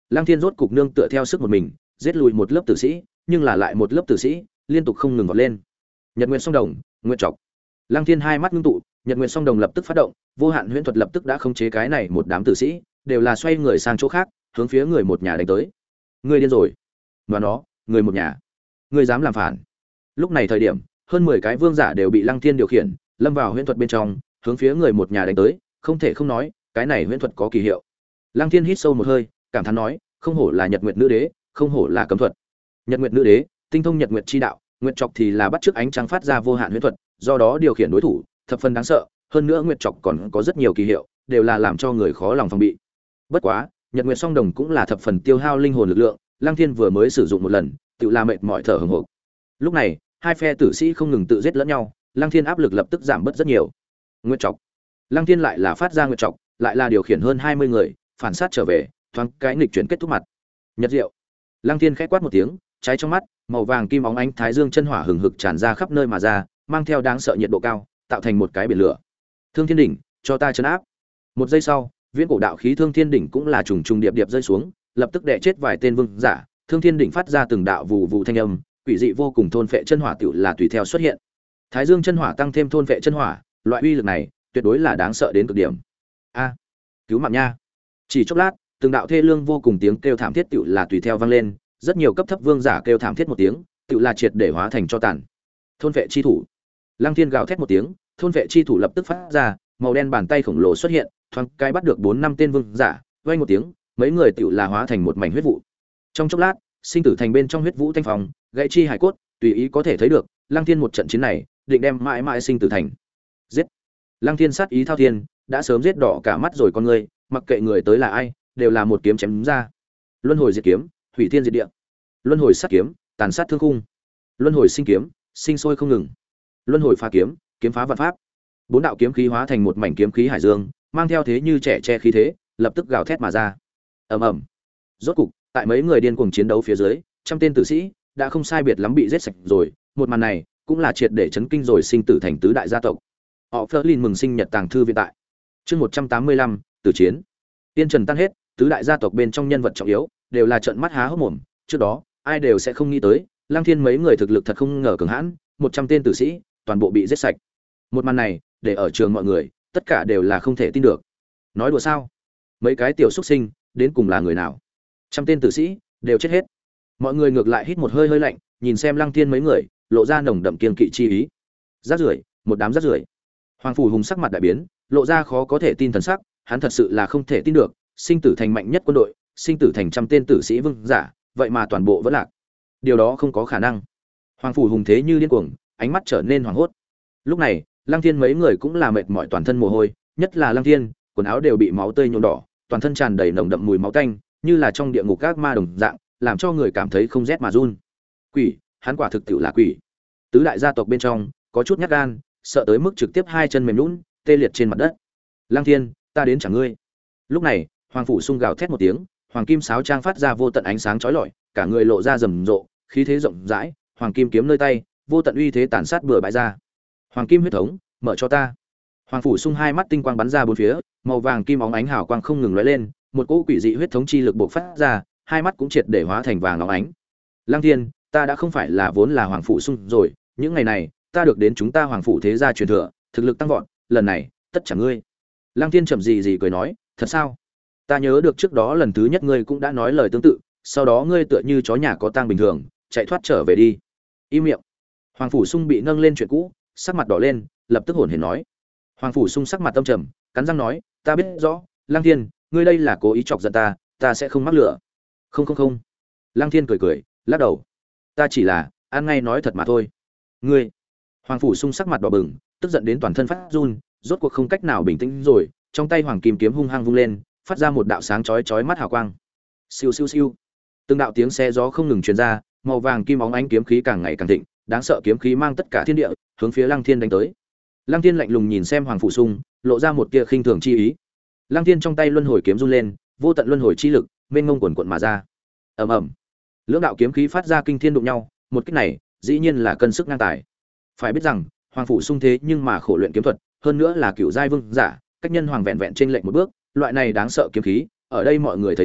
Lăng Thiên rốt cục nương tựa theo sức một mình, giết lùi một lớp tử sĩ, nhưng là lại một lớp tử sĩ, liên tục không ngừng vọt lên. Nhật Nguyệt Song Đồng, Nguyệt Trọc. Lăng Thiên hai mắt ngưng tụ, Nhật Nguyệt Song Đồng lập tức phát động, vô hạn huyễn thuật lập tức đã khống chế cái này một đám tử sĩ, đều là xoay người sang chỗ khác, hướng phía người một nhà đánh tới. Ngươi điên rồi. Và nó, người một nhà. Ngươi dám làm phản. Lúc này thời điểm, hơn mười cái vương giả đều bị Lăng Thiên điều khiển, lâm vào huyễn thuật bên trong, hướng phía người một nhà đánh tới, không thể không nói, cái này huyễn thuật có kỳ hiệu. Lăng Thiên hít sâu một hơi, cảm thán nói, không hổ là Nhật Nguyệt Nữ Đế, không hổ là cấm thuật. Nhật Nguyệt Nữ Đế, tinh thông Nhật Nguyệt chi đạo, Nguyệt Trọc thì là bắt chước ánh trăng phát ra vô hạn huyễn thuật, do đó điều khiển đối thủ, thập phần đáng sợ, hơn nữa Nguyệt Trọc còn có rất nhiều kỳ hiệu, đều là làm cho người khó lòng phòng bị. Bất quá, Nhật Nguyệt Song Đồng cũng là thập phần tiêu hao linh hồn lực lượng, Lăng Thiên vừa mới sử dụng một lần, tự là mệt mỏi thở hổn hộc. Lúc này, hai phe tử sĩ không ngừng tự giết lẫn nhau, Lăng Thiên áp lực lập tức giảm bớt rất nhiều. Nguyệt Trọc. Lăng Thiên lại là phát ra Nguyệt Trọc, lại là điều khiển hơn hai mươi người, phản sát trở về, thoáng cái nghịch chuyển kết thúc mặt. Nhật Diệu. Lăng Thiên khẽ quát một tiếng, trái trong mắt, màu vàng kim óng ánh thái dương chân hỏa hừng hực tràn ra khắp nơi mà ra, mang theo đáng sợ nhiệt độ cao, tạo thành một cái biển lửa. Thương Thiên đỉnh, cho ta trấn áp. Một giây sau, viễn cổ đạo khí Thương Thiên đỉnh cũng là trùng trùng điệp điệp rơi xuống, lập tức đè chết vài tên vương giả. Thương Thiên đỉnh phát ra từng đạo vụ vụ thanh âm, quỷ dị vô cùng thôn phệ chân hỏa tiểu là tùy theo xuất hiện. Thái dương chân hỏa tăng thêm thôn phệ chân hỏa, loại uy lực này tuyệt đối là đáng sợ đến cực điểm. A, cứu mạng nha! Chỉ chốc lát, từng đạo thê lương vô cùng tiếng kêu thảm thiết tiểu là tùy theo vang lên, rất nhiều cấp thấp vương giả kêu thảm thiết một tiếng, tiểu là triệt để hóa thành cho tàn. Thôn vệ chi thủ. Lăng Thiên gào thét một tiếng, thôn vệ chi thủ lập tức phát ra, màu đen bàn tay khổng lồ xuất hiện, thoáng cái bắt được bốn năm tên vương giả, vang một tiếng, mấy người tiểu là hóa thành một mảnh huyết vụ. Trong chốc lát, sinh tử thành bên trong huyết vũ thanh phòng, gãy chi hải cốt, tùy ý có thể thấy được, Lăng Thiên một trận chiến này, định đem mãi mãi sinh tử thành. Giết. Lăng Thiên sát ý thao thiên, đã sớm giết đỏ cả mắt rồi con người, mặc kệ người tới là ai, đều là một kiếm chém ra. Luân hồi diệt kiếm, hủy thiên diệt địa. Luân hồi sát kiếm, tàn sát thương khung. Luân hồi sinh kiếm, sinh sôi không ngừng. Luân hồi phá kiếm, kiếm phá vạn pháp. Bốn đạo kiếm khí hóa thành một mảnh kiếm khí hải dương, mang theo thế như trẻ che khí thế, lập tức gào thét mà ra. Ầm ầm. Rốt cục, tại mấy người điên cuồng chiến đấu phía dưới, trăm tên tử sĩ đã không sai biệt lắm bị giết sạch rồi, một màn này cũng là triệt để chấn kinh rồi sinh tử thành tứ đại gia tộc. Họ Flerlin mừng sinh nhật tàng thư viện tại. Chương một trăm tám mươi lăm, tử chiến. Tiên trần tan hết, tứ đại gia tộc bên trong nhân vật trọng yếu đều là trợn mắt há hốc mồm, trước đó, ai đều sẽ không nghĩ tới, Lăng Thiên mấy người thực lực thật không ngờ cường hãn, một trăm tên tử sĩ toàn bộ bị giết sạch. Một màn này, để ở trường mọi người, tất cả đều là không thể tin được. Nói đùa sao? Mấy cái tiểu xuất sinh, đến cùng là người nào? Trăm tên tử sĩ đều chết hết. Mọi người ngược lại hít một hơi hơi lạnh, nhìn xem Lăng Thiên mấy người, lộ ra nồng đậm kiên kỵ chi ý. Rác rưởi, một đám rác rưởi. Hoàng phủ hùng sắc mặt đại biến, lộ ra khó có thể tin thần sắc, hắn thật sự là không thể tin được, sinh tử thành mạnh nhất quân đội, sinh tử thành trăm tên tử sĩ vương giả, vậy mà toàn bộ vẫn lạc. Điều đó không có khả năng. Hoàng phủ hùng thế như điên cuồng, ánh mắt trở nên hoảng hốt. Lúc này, Lăng Thiên mấy người cũng là mệt mỏi toàn thân mồ hôi, nhất là Lăng Thiên, quần áo đều bị máu tươi nhuộm đỏ, toàn thân tràn đầy nồng đậm mùi máu tanh, như là trong địa ngục các ma đồng dạng, làm cho người cảm thấy không rét mà run. Quỷ, hắn quả thực tiệu là quỷ. Tứ đại gia tộc bên trong, có chút nhát gan, sợ tới mức trực tiếp hai chân mềm nhũn, tê liệt trên mặt đất. Lăng Thiên, ta đến trả ngươi. Lúc này, Hoàng phủ sung gào thét một tiếng, hoàng kim sáo trang phát ra vô tận ánh sáng chói lọi, cả người lộ ra rầm rộ, khí thế rộng rãi, hoàng kim kiếm nơi tay, vô tận uy thế tàn sát bừa bãi ra. Hoàng kim huyết thống, mở cho ta. Hoàng phủ sung hai mắt tinh quang bắn ra bốn phía, màu vàng kim óng ánh hào quang không ngừng lóe lên, một cỗ quỷ dị huyết thống chi lực bộc phát ra, hai mắt cũng triệt để hóa thành vàng óng ánh. Lăng Thiên, ta đã không phải là vốn là hoàng phủ sung rồi, những ngày này, ta được đến chúng ta hoàng phủ thế gia truyền thừa, thực lực tăng vọt, lần này, tất cả ngươi. Lăng Thiên chậm gì gì cười nói, thật sao? Ta nhớ được trước đó lần thứ nhất ngươi cũng đã nói lời tương tự, sau đó ngươi tựa như chó nhà có tang bình thường, chạy thoát trở về đi. Im miệng. Hoàng phủ sung bị nâng lên chuyện cũ, sắc mặt đỏ lên, lập tức hổn hển nói. Hoàng phủ sung sắc mặt tâm trầm, cắn răng nói, ta biết rõ, Lăng Thiên, ngươi đây là cố ý chọc giận ta, ta sẽ không mắc lửa. Không không không. Lăng Thiên cười cười, lắc đầu. Ta chỉ là ăn ngay nói thật mà thôi. Ngươi. Hoàng phủ sung sắc mặt đỏ bừng, tức giận đến toàn thân phát run, rốt cuộc không cách nào bình tĩnh rồi, trong tay hoàng kim kiếm hung hăng vung lên, phát ra một đạo sáng chói chói mắt hào quang. Siêu siêu siêu. Từng đạo tiếng xe gió không ngừng truyền ra, màu vàng kim óng ánh kiếm khí càng ngày càng thịnh, đáng sợ kiếm khí mang tất cả thiên địa, hướng phía Lăng Thiên đánh tới. Lăng Thiên lạnh lùng nhìn xem Hoàng phủ sung, lộ ra một tia khinh thường chi ý. Lăng Thiên trong tay luân hồi kiếm run lên, vô tận luân hồi chi lực mênh mông quần quần mà ra. Ầm ầm. Lưỡng đạo kiếm khí phát ra kinh thiên đụng nhau, một kích này, dĩ nhiên là cân sức ngang tài. Phải biết rằng, Hoàng phủ sung thế nhưng mà khổ luyện kiếm thuật, hơn nữa là cựu giai vương giả, cách nhân hoàng vẹn vẹn trên lệnh một bước, loại này đáng sợ kiếm khí, ở đây mọi người thấy đến,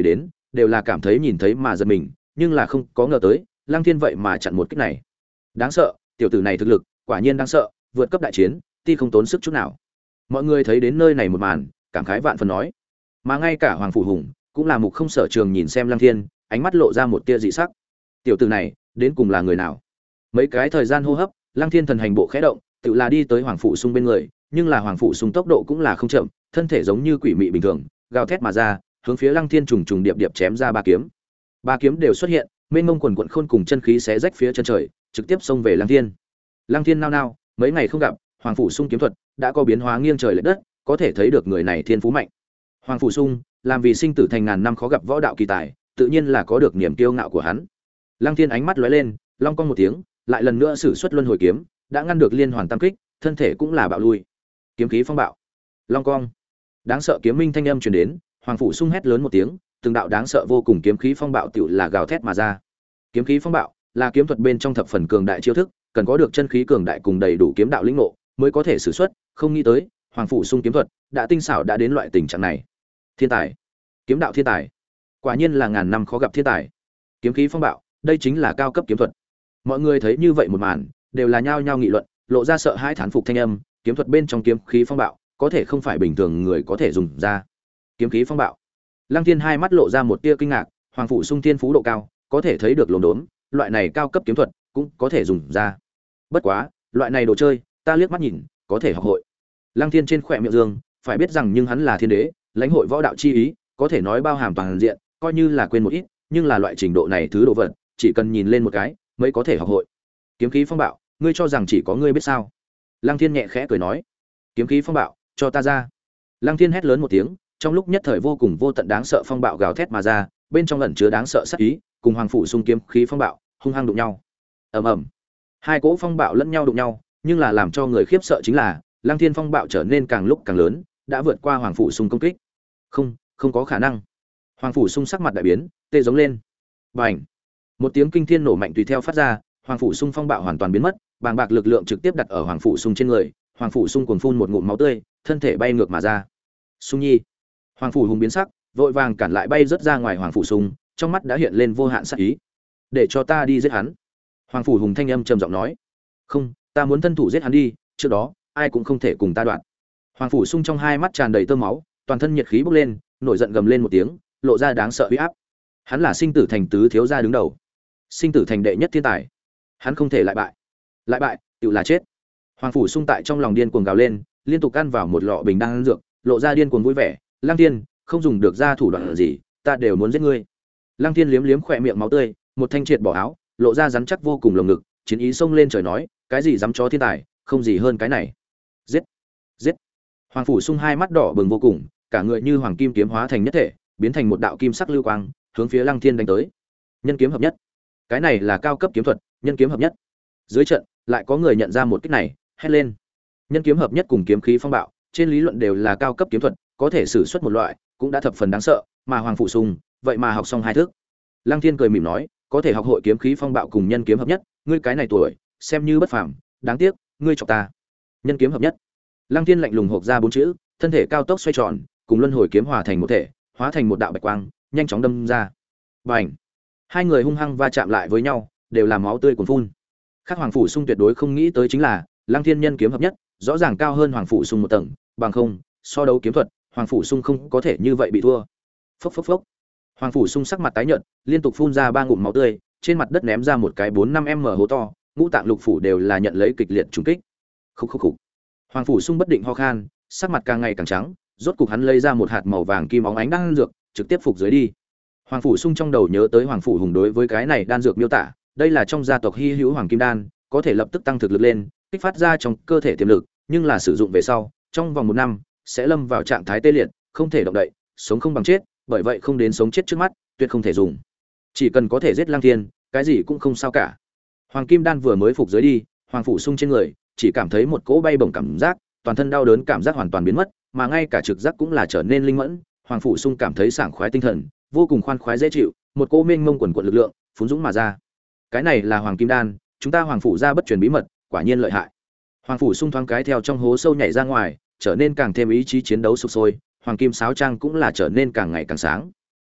đều là cảm thấy nhìn thấy mà giật mình, nhưng là không có ngờ tới, Lăng Thiên vậy mà chặn một kích này. Đáng sợ, tiểu tử này thực lực, quả nhiên đáng sợ, vượt cấp đại chiến, ti không tốn sức chút nào. Mọi người thấy đến nơi này một màn, cảm khái vạn phần nói. Mà ngay cả Hoàng Phủ Hùng cũng là mục không sở trường nhìn xem Lăng Thiên, ánh mắt lộ ra một tia dị sắc. Tiểu tử này, đến cùng là người nào? Mấy cái thời gian hô hấp, Lăng Thiên thần hành bộ khẽ động, tự là đi tới Hoàng Phủ Sung bên người, nhưng là Hoàng Phủ Sung tốc độ cũng là không chậm, thân thể giống như quỷ mị bình thường, gào thét mà ra, hướng phía Lăng Thiên trùng trùng điệp điệp chém ra ba kiếm. Ba kiếm đều xuất hiện, mênh mông quần quần khôn cùng chân khí xé rách phía chân trời, trực tiếp xông về Lăng Thiên. Lăng Thiên nao nao, mấy ngày không gặp, Hoàng Phủ Sung kiếm thuật đã có biến hóa nghiêng trời lệch đất, có thể thấy được người này thiên phú mạnh. Hoàng Phủ Sung, làm vì sinh tử thành ngàn năm khó gặp võ đạo kỳ tài, tự nhiên là có được niềm kiêu ngạo của hắn. Lăng Thiên ánh mắt lóe lên, long cong một tiếng, lại lần nữa sử xuất luân hồi kiếm, đã ngăn được liên hoàn tam kích, thân thể cũng là bạo lui. Kiếm khí phong bạo, long cong. Đáng sợ kiếm minh thanh âm truyền đến, Hoàng Phủ Sung hét lớn một tiếng, từng đạo đáng sợ vô cùng kiếm khí phong bạo tựu là gào thét mà ra. Kiếm khí phong bạo là kiếm thuật bên trong thập phần cường đại chiêu thức, cần có được chân khí cường đại cùng đầy đủ kiếm đạo lĩnh ngộ mới có thể sử xuất, không nghĩ tới, Hoàng Phủ Sung kiếm thuật đã tinh xảo đã đến loại tình trạng này. Thiên tài, kiếm đạo thiên tài, quả nhiên là ngàn năm khó gặp thiên tài. Kiếm khí phong bạo, đây chính là cao cấp kiếm thuật. Mọi người thấy như vậy một màn, đều là nhao nhao nghị luận, lộ ra sợ hãi thán phục thanh âm, kiếm thuật bên trong kiếm khí phong bạo, có thể không phải bình thường người có thể dùng ra. Kiếm khí phong bạo. Lăng Thiên hai mắt lộ ra một tia kinh ngạc, Hoàng Phủ Sung thiên phú độ cao, có thể thấy được lồn đốn, loại này cao cấp kiếm thuật cũng có thể dùng ra. Bất quá, loại này đồ chơi, ta liếc mắt nhìn, có thể học hội. Lăng Thiên trên khóe miệng dương, phải biết rằng nhưng hắn là thiên đế, lãnh hội võ đạo chi ý, có thể nói bao hàm toàn diện, coi như là quên một ít, nhưng là loại trình độ này thứ đồ vật, chỉ cần nhìn lên một cái, mới có thể học hội. Kiếm khí phong bạo, ngươi cho rằng chỉ có ngươi biết sao? Lăng Thiên nhẹ khẽ cười nói. Kiếm khí phong bạo, cho ta ra. Lăng Thiên hét lớn một tiếng, trong lúc nhất thời vô cùng vô tận đáng sợ phong bạo gào thét mà ra, bên trong ẩn chứa đáng sợ sát ý, cùng Hoàng Phủ Sung kiếm khí phong bạo hung hăng đụng nhau. Ầm ầm. Hai cỗ phong bạo lẫn nhau đụng nhau, nhưng là làm cho người khiếp sợ chính là, Lăng Thiên phong bạo trở nên càng lúc càng lớn, đã vượt qua Hoàng Phủ Sung công kích. Không, không có khả năng. Hoàng Phủ Sung sắc mặt đại biến, tê giống lên. Bành! Một tiếng kinh thiên nổ mạnh tùy theo phát ra, Hoàng Phủ Sung phong bạo hoàn toàn biến mất, bàng bạc lực lượng trực tiếp đặt ở Hoàng Phủ Sung trên người, Hoàng Phủ Sung cuồng phun một ngụm máu tươi, thân thể bay ngược mà ra. Sung Nhi! Hoàng Phủ Hùng biến sắc, vội vàng cản lại bay rất ra ngoài Hoàng Phủ Sung, trong mắt đã hiện lên vô hạn sát ý. Để cho ta đi giết hắn. Hoàng Phủ Hùng thanh âm trầm giọng nói. Không, ta muốn thân thủ giết hắn đi, trước đó ai cũng không thể cùng ta đoạn. Hoàng Phủ Sung trong hai mắt tràn đầy tơ máu, toàn thân nhiệt khí bốc lên, nổi giận gầm lên một tiếng, lộ ra đáng sợ uy áp. Hắn là sinh tử thành tứ thiếu gia đứng đầu, sinh tử thành đệ nhất thiên tài, hắn không thể lại bại. Lại bại, tự là chết. Hoàng Phủ Sung tại trong lòng điên cuồng gào lên, liên tục ăn vào một lọ bình đan dược, lộ ra điên cuồng vui vẻ. Lăng Thiên, không dùng được ra thủ đoạn gì, ta đều muốn giết ngươi. Lăng Thiên liếm liếm khỏe miệng máu tươi, một thanh triệt bỏ áo, lộ ra rắn chắc vô cùng lồng ngực, chiến ý xông lên trời nói, cái gì dám chó thiên tài, không gì hơn cái này. Giết, giết. Hoàng Phủ Sung hai mắt đỏ bừng vô cùng, cả người như hoàng kim kiếm hóa thành nhất thể, biến thành một đạo kim sắc lưu quang, hướng phía Lăng Thiên đánh tới. Nhân kiếm hợp nhất. Cái này là cao cấp kiếm thuật, nhân kiếm hợp nhất. Dưới trận, lại có người nhận ra một kích này, hét lên. Nhân kiếm hợp nhất cùng kiếm khí phong bạo, trên lý luận đều là cao cấp kiếm thuật, có thể sử xuất một loại, cũng đã thập phần đáng sợ, mà Hoàng Phủ Sung, vậy mà học xong hai thức. Lăng Thiên cười mỉm nói, có thể học hội kiếm khí phong bạo cùng nhân kiếm hợp nhất, ngươi cái này tuổi, xem như bất phàm, đáng tiếc, ngươi chọc ta. Nhân kiếm hợp nhất. Lăng Thiên lạnh lùng hộc ra bốn chữ, thân thể cao tốc xoay tròn, cùng luân hồi kiếm hòa thành một thể, hóa thành một đạo bạch quang, nhanh chóng đâm ra. Bành! Hai người hung hăng va chạm lại với nhau, đều là máu tươi cuồn phun. Khác Hoàng Phủ Sung tuyệt đối không nghĩ tới chính là, Lăng Thiên nhân kiếm hợp nhất, rõ ràng cao hơn Hoàng Phủ Sung một tầng, bằng không, so đấu kiếm thuật, Hoàng Phủ Sung không có thể như vậy bị thua. Phốc phốc phốc. Hoàng Phủ Sung sắc mặt tái nhợt, liên tục phun ra ba ngụm máu tươi, trên mặt đất ném ra một cái bốn năm m hố to, ngũ tạng lục phủ đều là nhận lấy kịch liệt trùng kích. Khúc khúc khúc. Hoàng Phủ Sung bất định ho khan, sắc mặt càng ngày càng trắng, rốt cục hắn lấy ra một hạt màu vàng kim óng ánh đan dược, trực tiếp phục dưới đi. Hoàng Phủ Sung trong đầu nhớ tới Hoàng Phủ Hùng đối với cái này đan dược miêu tả, đây là trong gia tộc hy hữu hoàng kim đan, có thể lập tức tăng thực lực lên, kích phát ra trong cơ thể tiềm lực, nhưng là sử dụng về sau, trong vòng một năm sẽ lâm vào trạng thái tê liệt, không thể động đậy, sống không bằng chết, bởi vậy không đến sống chết trước mắt, tuyệt không thể dùng. Chỉ cần có thể giết Lăng Thiên, cái gì cũng không sao cả. Hoàng kim đan vừa mới phục dưới đi, Hoàng Phủ Sung trên người chỉ cảm thấy một cỗ bay bổng cảm giác, toàn thân đau đớn cảm giác hoàn toàn biến mất, mà ngay cả trực giác cũng là trở nên linh mẫn. Hoàng Phủ Sung cảm thấy sảng khoái tinh thần, vô cùng khoan khoái dễ chịu, một cỗ mênh mông quần quần lực lượng phún dũng mà ra. Cái này là Hoàng kim đan, chúng ta Hoàng phủ ra bất truyền bí mật, quả nhiên lợi hại. Hoàng Phủ Sung thoáng cái theo trong hố sâu nhảy ra ngoài, trở nên càng thêm ý chí chiến đấu sục sôi, hoàng kim sáo trang cũng là trở nên càng ngày càng sáng.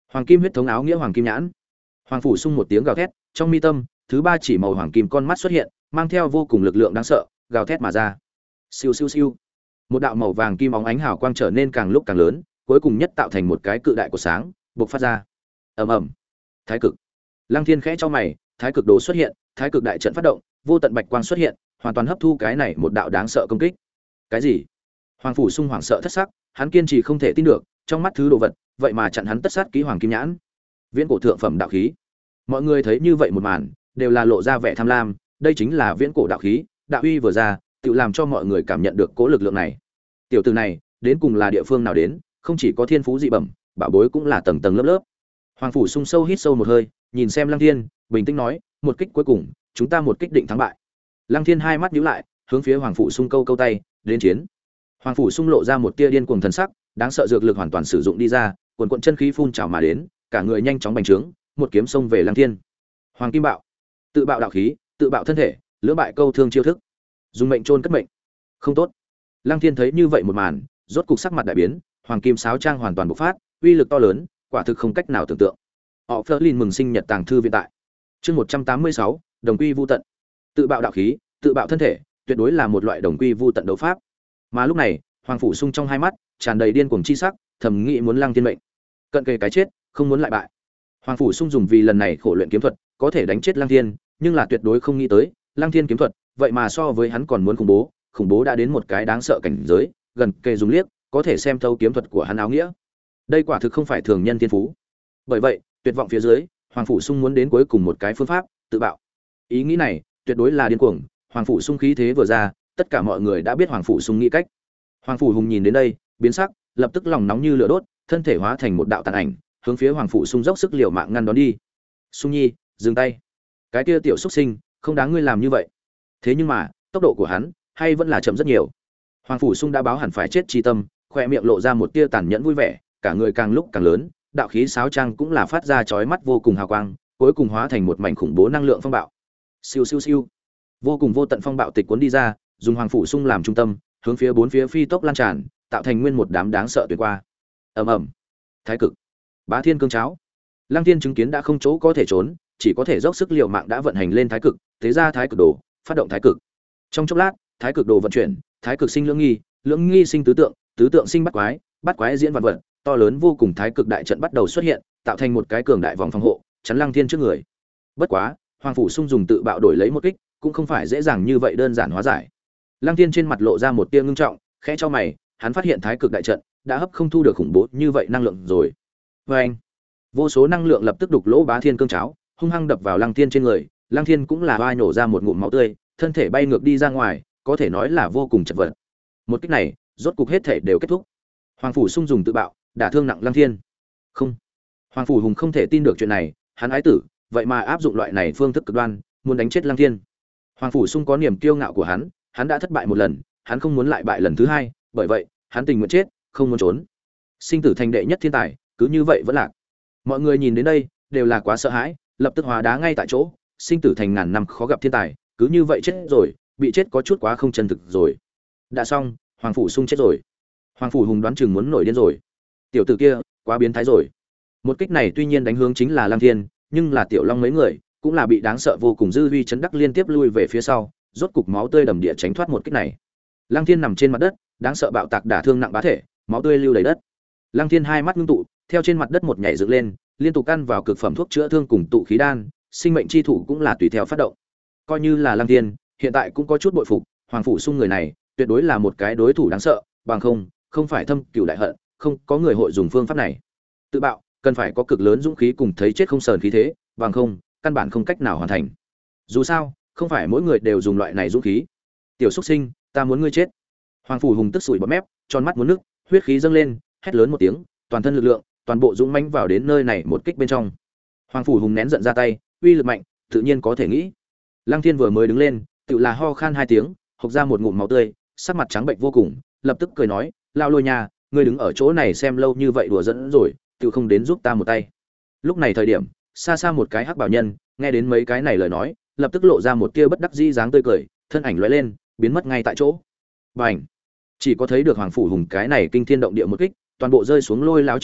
Hoàng kim huyết thống áo nghĩa hoàng kim nhãn. Hoàng phủ sung một tiếng gào thét, trong mi tâm, thứ ba chỉ màu hoàng kim con mắt xuất hiện, mang theo vô cùng lực lượng đáng sợ, gào thét mà ra. Siêu siêu siêu. Một đạo màu vàng kim óng ánh hào quang trở nên càng lúc càng lớn, cuối cùng nhất tạo thành một cái cự đại của sáng, bộc phát ra. Ầm ầm. Thái cực. Lăng Thiên khẽ cho mày, thái cực đồ xuất hiện, thái cực đại trận phát động, vô tận bạch quang xuất hiện, hoàn toàn hấp thu cái này một đạo đáng sợ công kích. Cái gì? Hoàng phủ sung hoảng sợ thất sắc, hắn kiên trì không thể tin được, trong mắt thứ đồ vật, vậy mà chặn hắn tất sát ký hoàng kim nhãn. Viễn cổ thượng phẩm đạo khí. Mọi người thấy như vậy một màn, đều là lộ ra vẻ tham lam, đây chính là viễn cổ đạo khí, đạo uy vừa ra, tự làm cho mọi người cảm nhận được cố lực lượng này. Tiểu tử này, đến cùng là địa phương nào đến, không chỉ có thiên phú dị bẩm, bảo bối cũng là tầng tầng lớp lớp. Hoàng phủ sung sâu hít sâu một hơi, nhìn xem Lăng Thiên, bình tĩnh nói, một kích cuối cùng, chúng ta một kích định thắng bại. Lăng Thiên hai mắt nhíu lại, hướng phía Hoàng phủ sung câu câu tay, đến chiến. Hoàng phủ sung lộ ra một tia điên cuồng thần sắc, đáng sợ dược lực hoàn toàn sử dụng đi ra, cuồn cuộn chân khí phun trào mà đến, cả người nhanh chóng bành trướng, một kiếm xông về Lăng Thiên. Hoàng kim bạo, tự bạo đạo khí, tự bạo thân thể, lưỡng bại câu thương chiêu thức, dùng mệnh chôn cất mệnh. Không tốt. Lăng Thiên thấy như vậy một màn, rốt cục sắc mặt đại biến, hoàng kim sáo trang hoàn toàn bộc phát, uy lực to lớn, quả thực không cách nào tưởng tượng. Họ Flerlin mừng sinh nhật tàng thư viện tại. Chương một trăm tám mươi sáu, đồng quy vu tận. Tự bạo đạo khí, tự bạo thân thể, tuyệt đối là một loại đồng quy vu tận đấu pháp. Mà lúc này, Hoàng phủ sung trong hai mắt tràn đầy điên cuồng chi sắc, thầm nghĩ muốn Lăng Thiên mệnh. Cận kề cái chết, không muốn lại bại. Hoàng phủ sung dùng vì lần này khổ luyện kiếm thuật, có thể đánh chết Lăng Thiên, nhưng là tuyệt đối không nghĩ tới, Lăng Thiên kiếm thuật, vậy mà so với hắn còn muốn khủng bố, khủng bố đã đến một cái đáng sợ cảnh giới, gần kề dùng liếc, có thể xem thấu kiếm thuật của hắn áo nghĩa. Đây quả thực không phải thường nhân thiên phú. Bởi vậy, tuyệt vọng phía dưới, Hoàng phủ sung muốn đến cuối cùng một cái phương pháp, tự bạo. Ý nghĩ này, tuyệt đối là điên cuồng, Hoàng phủ sung khí thế vừa ra, tất cả mọi người đã biết Hoàng phủ sung nghĩ cách. Hoàng phủ hùng nhìn đến đây, biến sắc, lập tức lòng nóng như lửa đốt, thân thể hóa thành một đạo tàn ảnh, hướng phía Hoàng phủ sung dốc sức liều mạng ngăn đón đi. Sung nhi, dừng tay. Cái kia tiểu xuất sinh, không đáng ngươi làm như vậy. Thế nhưng mà, tốc độ của hắn hay vẫn là chậm rất nhiều. Hoàng phủ sung đã báo hẳn phải chết chi tâm, khoe miệng lộ ra một tia tàn nhẫn vui vẻ, cả người càng lúc càng lớn, đạo khí sáo trang cũng là phát ra chói mắt vô cùng hào quang, cuối cùng hóa thành một mảnh khủng bố năng lượng phong bạo. Siêu siêu siêu. Vô cùng vô tận phong bạo tịch cuốn đi ra, dùng Hoàng phủ sung làm trung tâm, hướng phía bốn phía phi tốc lan tràn, tạo thành nguyên một đám đáng sợ tuyệt qua. Ầm ầm. Thái cực, Bá Thiên cương cháo. Lăng Thiên chứng kiến đã không chỗ có thể trốn, chỉ có thể dốc sức liều mạng đã vận hành lên thái cực, thế ra thái cực đồ, phát động thái cực. Trong chốc lát, thái cực đồ vận chuyển, thái cực sinh lưỡng nghi, lưỡng nghi sinh tứ tượng, tứ tượng sinh bát quái, bát quái diễn vạn vật, to lớn vô cùng thái cực đại trận bắt đầu xuất hiện, tạo thành một cái cường đại vòng phòng hộ, chắn Lăng Thiên trước người. Bất quá, Hoàng phủ sung dùng tự bạo đổi lấy một kích, cũng không phải dễ dàng như vậy đơn giản hóa giải. Lăng Thiên trên mặt lộ ra một tia ngưng trọng, khẽ cho mày, hắn phát hiện thái cực đại trận đã hấp không thu được khủng bố như vậy năng lượng rồi. Và anh, vô số năng lượng lập tức đục lỗ Bá Thiên cương cháo, hung hăng đập vào Lăng Thiên trên người. Lăng Thiên cũng là vai nổ ra một ngụm máu tươi, thân thể bay ngược đi ra ngoài, có thể nói là vô cùng chật vật. Một kích này, rốt cục hết thể đều kết thúc. Hoàng phủ sung dùng tự bạo, đả thương nặng Lăng Thiên. Không, Hoàng phủ hùng không thể tin được chuyện này, hắn ái tử, vậy mà áp dụng loại này phương thức cực đoan, muốn đánh chết Lăng Thiên. Hoàng phủ sung có niềm kiêu ngạo của hắn, hắn đã thất bại một lần, hắn không muốn lại bại lần thứ hai, bởi vậy, hắn tình nguyện chết, không muốn trốn. Sinh tử thành đệ nhất thiên tài, cứ như vậy vẫn lạc. Mọi người nhìn đến đây, đều là quá sợ hãi, lập tức hóa đá ngay tại chỗ, sinh tử thành ngàn năm khó gặp thiên tài, cứ như vậy chết rồi, bị chết có chút quá không chân thực rồi. Đã xong, Hoàng phủ sung chết rồi. Hoàng phủ hùng đoán chừng muốn nổi điên rồi. Tiểu tử kia, quá biến thái rồi. Một kích này tuy nhiên đánh hướng chính là Lăng Thiên, nhưng là Tiểu Long mấy người, cũng là bị đáng sợ vô cùng dư uy chấn đắc liên tiếp lui về phía sau, rốt cục máu tươi đầm địa tránh thoát một kích này. Lăng Thiên nằm trên mặt đất, đáng sợ bạo tạc đả thương nặng bá thể, máu tươi lưu đầy đất. Lăng Thiên hai mắt ngưng tụ, theo trên mặt đất một nhảy dựng lên, liên tục ăn vào cực phẩm thuốc chữa thương cùng tụ khí đan, sinh mệnh chi thủ cũng là tùy theo phát động. Coi như là Lăng Thiên, hiện tại cũng có chút bội phục, Hoàng phủ sung người này, tuyệt đối là một cái đối thủ đáng sợ, bằng không, không phải thâm cửu đại hận, không có người hội dùng phương pháp này. Tự bạo, cần phải có cực lớn dũng khí cùng thấy chết không sờn khí thế, bằng không, căn bản không cách nào hoàn thành. Dù sao, không phải mỗi người đều dùng loại này dũng khí. Tiểu xuất sinh, ta muốn ngươi chết. Hoàng phủ hùng tức sủi bọt mép, tròn mắt muốn nước, huyết khí dâng lên, hét lớn một tiếng, toàn thân lực lượng, toàn bộ dũng mãnh vào đến nơi này một kích bên trong. Hoàng phủ hùng nén giận ra tay, uy lực mạnh, tự nhiên có thể nghĩ. Lăng Thiên vừa mới đứng lên, tự là ho khan hai tiếng, hộc ra một ngụm máu tươi, sắc mặt trắng bệnh vô cùng, lập tức cười nói, lao lôi nha, ngươi đứng ở chỗ này xem lâu như vậy đùa giỡn rồi, tự không đến giúp ta một tay. Lúc này thời điểm, xa xa một cái hắc bảo nhân, nghe đến mấy cái này lời nói, lập tức lộ ra một tia bất đắc dĩ dáng tươi cười, thân ảnh lóe lên, biến mất ngay tại chỗ. Bành! Chỉ có thấy được Hoàng phủ hùng cái này kinh thiên động địa một kích, toàn bộ rơi xuống lôi lão trên người,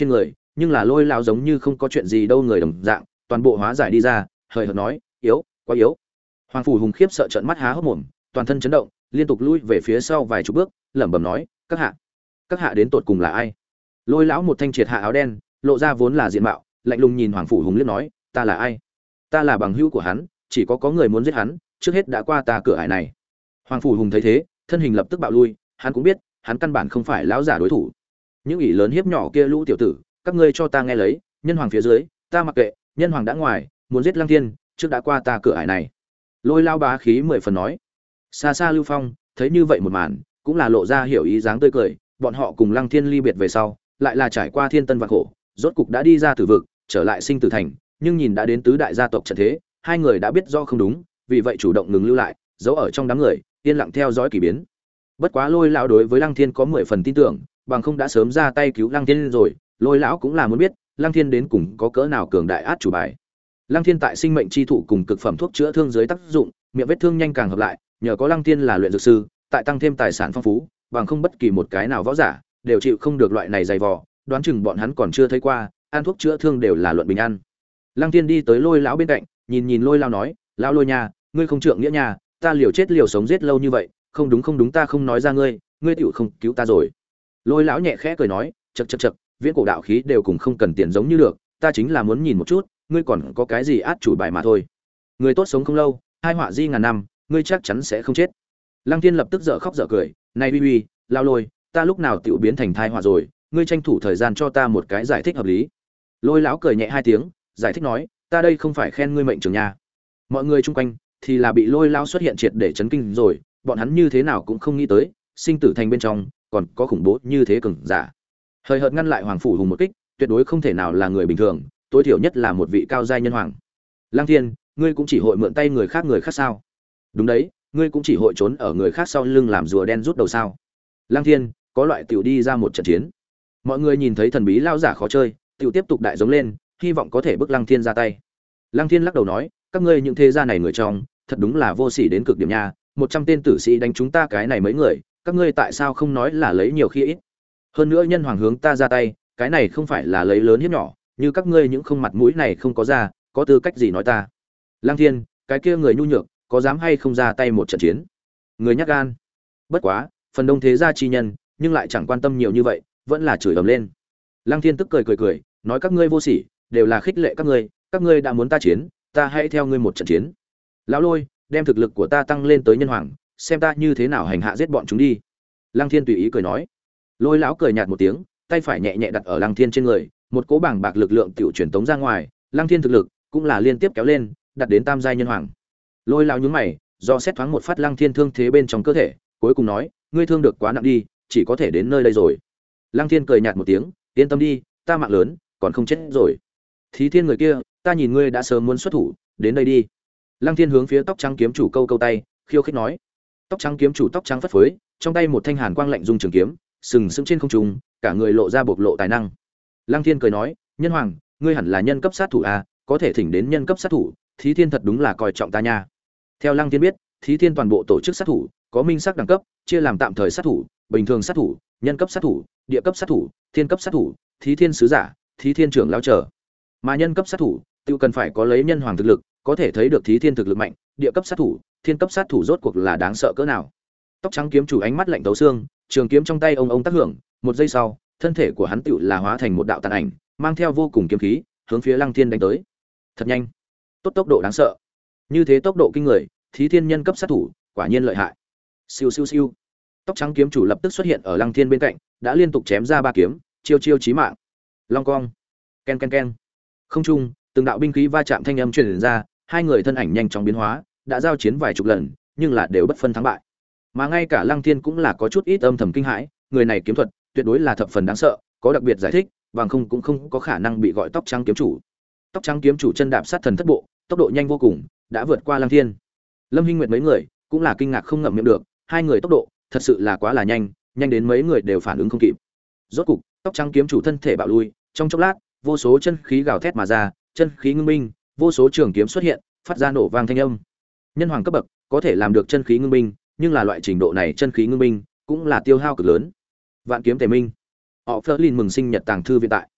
nhưng là Lôi lão giống như không có chuyện gì đâu người đồng dạng, toàn bộ hóa giải đi ra, hời hợt nói, yếu, quá yếu. Hoàng phủ hùng khiếp sợ trợn mắt há hốc mồm, toàn thân chấn động, liên tục lui về phía sau vài chục bước, lẩm bẩm nói, các hạ, các hạ đến tột cùng là ai? Lôi lão một thanh triệt hạ áo đen, lộ ra vốn là diện mạo, lạnh lùng nhìn Hoàng phủ hùng liếc nói, ta là ai? Ta là bằng hữu của hắn, chỉ có có người muốn giết hắn, trước hết đã qua ta cửa ải này. Hoàng phủ hùng thấy thế, thân hình lập tức bạo lui, hắn cũng biết, hắn căn bản không phải lão giả đối thủ. Những ỷ lớn hiếp nhỏ kia lũ tiểu tử, các ngươi cho ta nghe lấy, nhân hoàng phía dưới, ta mặc kệ, nhân hoàng đã ngoài, muốn giết Lăng Thiên, trước đã qua ta cửa ải này. Lôi lao bá khí mười phần nói. Xa xa Lưu Phong, thấy như vậy một màn, cũng là lộ ra hiểu ý dáng tươi cười, bọn họ cùng Lăng Thiên ly biệt về sau, lại là trải qua thiên tân vạn khổ, rốt cục đã đi ra tử vực, trở lại sinh tử thành, nhưng nhìn đã đến tứ đại gia tộc trận thế, hai người đã biết do không đúng, vì vậy chủ động ngừng lưu lại, giấu ở trong đám người, yên lặng theo dõi kỳ biến. Bất quá Lôi lão đối với Lăng Thiên có mười phần tin tưởng, bằng không đã sớm ra tay cứu Lăng Thiên rồi, Lôi lão cũng là muốn biết, Lăng Thiên đến cùng có cỡ nào cường đại át chủ bài. Lăng Thiên tại sinh mệnh chi thụ cùng cực phẩm thuốc chữa thương dưới tác dụng, miệng vết thương nhanh càng hợp lại, nhờ có Lăng Thiên là luyện dược sư, tại tăng thêm tài sản phong phú, bằng không bất kỳ một cái nào võ giả đều chịu không được loại này dày vò, đoán chừng bọn hắn còn chưa thấy qua, ăn thuốc chữa thương đều là luận bình an. Lăng Thiên đi tới Lôi lão bên cạnh, nhìn nhìn Lôi lão nói, lão Lôi nhà, ngươi không trượng nghĩa nhà, ta liều chết liều sống giết lâu như vậy, không đúng không đúng ta không nói ra ngươi, ngươi tiểu không cứu ta rồi. Lôi lão nhẹ khẽ cười nói, chậc chậc chậc, viễn cổ đạo khí đều cùng không cần tiền giống như được, ta chính là muốn nhìn một chút, ngươi còn có cái gì át chủ bài mà thôi. Người tốt sống không lâu, hai họa di ngàn năm, ngươi chắc chắn sẽ không chết. Lăng Thiên lập tức dở khóc dở cười, này uy uy, lao Lôi, ta lúc nào tiểu biến thành thai họa rồi, ngươi tranh thủ thời gian cho ta một cái giải thích hợp lý. Lôi lão cười nhẹ hai tiếng, giải thích nói, ta đây không phải khen ngươi mệnh trưởng nha. Mọi người chung quanh thì là bị Lôi lão xuất hiện triệt để chấn kinh rồi, bọn hắn như thế nào cũng không nghĩ tới, sinh tử thành bên trong còn có khủng bố như thế cường giả. Hời hợt ngăn lại Hoàng phủ hùng một kích, tuyệt đối không thể nào là người bình thường, tối thiểu nhất là một vị cao giai nhân hoàng. Lăng Thiên, ngươi cũng chỉ hội mượn tay người khác người khác sao? Đúng đấy, ngươi cũng chỉ hội trốn ở người khác sau lưng làm rùa đen rút đầu sao? Lăng Thiên, có loại tiểu đi ra một trận chiến. Mọi người nhìn thấy thần bí lao giả khó chơi, tiểu tiếp tục đại giống lên, hy vọng có thể bức Lăng Thiên ra tay. Lăng Thiên lắc đầu nói, các ngươi những thế gia này người trong, thật đúng là vô sỉ đến cực điểm nha, một trăm tên tử sĩ đánh chúng ta cái này mấy người, các ngươi tại sao không nói là lấy nhiều khi ít? Hơn nữa nhân hoàng hướng ta ra tay, cái này không phải là lấy lớn hiếp nhỏ, như các ngươi những không mặt mũi này không có ra, có tư cách gì nói ta? Lăng Thiên, cái kia người nhu nhược, có dám hay không ra tay một trận chiến? Người nhát gan. Bất quá, phần đông thế gia chi nhân, nhưng lại chẳng quan tâm nhiều như vậy, vẫn là chửi ầm lên. Lăng Thiên tức cười cười cười, nói các ngươi vô sỉ, đều là khích lệ các ngươi, các ngươi đã muốn ta chiến, ta hãy theo ngươi một trận chiến. Lão Lôi, đem thực lực của ta tăng lên tới nhân hoàng, xem ta như thế nào hành hạ giết bọn chúng đi. Lăng Thiên tùy ý cười nói. Lôi lão cười nhạt một tiếng, tay phải nhẹ nhẹ đặt ở Lăng Thiên trên người, một cỗ bảng bạc lực lượng tiểu truyền tống ra ngoài, Lăng Thiên thực lực cũng là liên tiếp kéo lên, đạt đến tam giai nhân hoàng. Lôi lão nhướng mày, do xét thoáng một phát Lăng Thiên thương thế bên trong cơ thể, cuối cùng nói, ngươi thương được quá nặng đi, chỉ có thể đến nơi đây rồi. Lăng Thiên cười nhạt một tiếng, yên tâm đi, ta mạng lớn, còn không chết rồi. Thí Thiên người kia, ta nhìn ngươi đã sớm muốn xuất thủ, đến đây đi. Lăng Thiên hướng phía tóc trắng kiếm chủ câu câu tay, khiêu khích nói. Tóc trắng kiếm chủ tóc trắng phất phới, trong tay một thanh hàn quang lạnh dung trường kiếm, sừng sững trên không trung, cả người lộ ra bộc lộ tài năng. Lăng Thiên cười nói, nhân hoàng, ngươi hẳn là nhân cấp sát thủ à, có thể thỉnh đến nhân cấp sát thủ, Thí Thiên thật đúng là coi trọng ta nha. Theo Lăng Thiên biết, Thí Thiên toàn bộ tổ chức sát thủ có minh sắc đẳng cấp, chia làm tạm thời sát thủ, bình thường sát thủ, nhân cấp sát thủ, địa cấp sát thủ, thiên cấp sát thủ, Thí Thiên sứ giả, Thí Thiên trưởng lão trở. Mà nhân cấp sát thủ, tiêu cần phải có lấy nhân hoàng thực lực, có thể thấy được Thí Thiên thực lực mạnh, địa cấp sát thủ, thiên cấp sát thủ rốt cuộc là đáng sợ cỡ nào. Tóc trắng kiếm chủ ánh mắt lạnh tấu xương, trường kiếm trong tay ông ông tác hưởng, một giây sau, thân thể của hắn tựu là hóa thành một đạo tàn ảnh, mang theo vô cùng kiếm khí, hướng phía Lăng Thiên đánh tới. Thật nhanh, tốt tốc độ đáng sợ. Như thế tốc độ kinh người, Thí Thiên nhân cấp sát thủ, quả nhiên lợi hại. Siêu siêu siêu. Tóc trắng kiếm chủ lập tức xuất hiện ở Lăng Thiên bên cạnh, đã liên tục chém ra ba kiếm, chiêu chiêu chí mạng. Long cong, ken ken ken. Không trung, từng đạo binh khí va chạm thanh âm truyền ra, hai người thân ảnh nhanh chóng biến hóa, đã giao chiến vài chục lần, nhưng là đều bất phân thắng bại. Mà ngay cả Lăng Thiên cũng là có chút ít âm thầm kinh hãi, người này kiếm thuật tuyệt đối là thập phần đáng sợ, có đặc biệt giải thích, bằng không cũng không có khả năng bị gọi tóc trắng kiếm chủ. Tóc trắng kiếm chủ chân đạp sát thần thất bộ, tốc độ nhanh vô cùng, đã vượt qua Lăng Thiên. Lâm Hinh Nguyệt mấy người cũng là kinh ngạc không ngậm miệng được, hai người tốc độ thật sự là quá là nhanh, nhanh đến mấy người đều phản ứng không kịp. Rốt cục, tóc trắng kiếm chủ thân thể bạo lui, trong chốc lát, vô số chân khí gào thét mà ra, chân khí ngưng minh, vô số trường kiếm xuất hiện, phát ra nổ vang thanh âm. Nhân hoàng cấp bậc có thể làm được chân khí ngưng minh, nhưng là loại trình độ này chân khí ngưng minh cũng là tiêu hao cực lớn. Vạn kiếm tề minh. Họ Flerlin mừng sinh nhật tàng thư viện tại.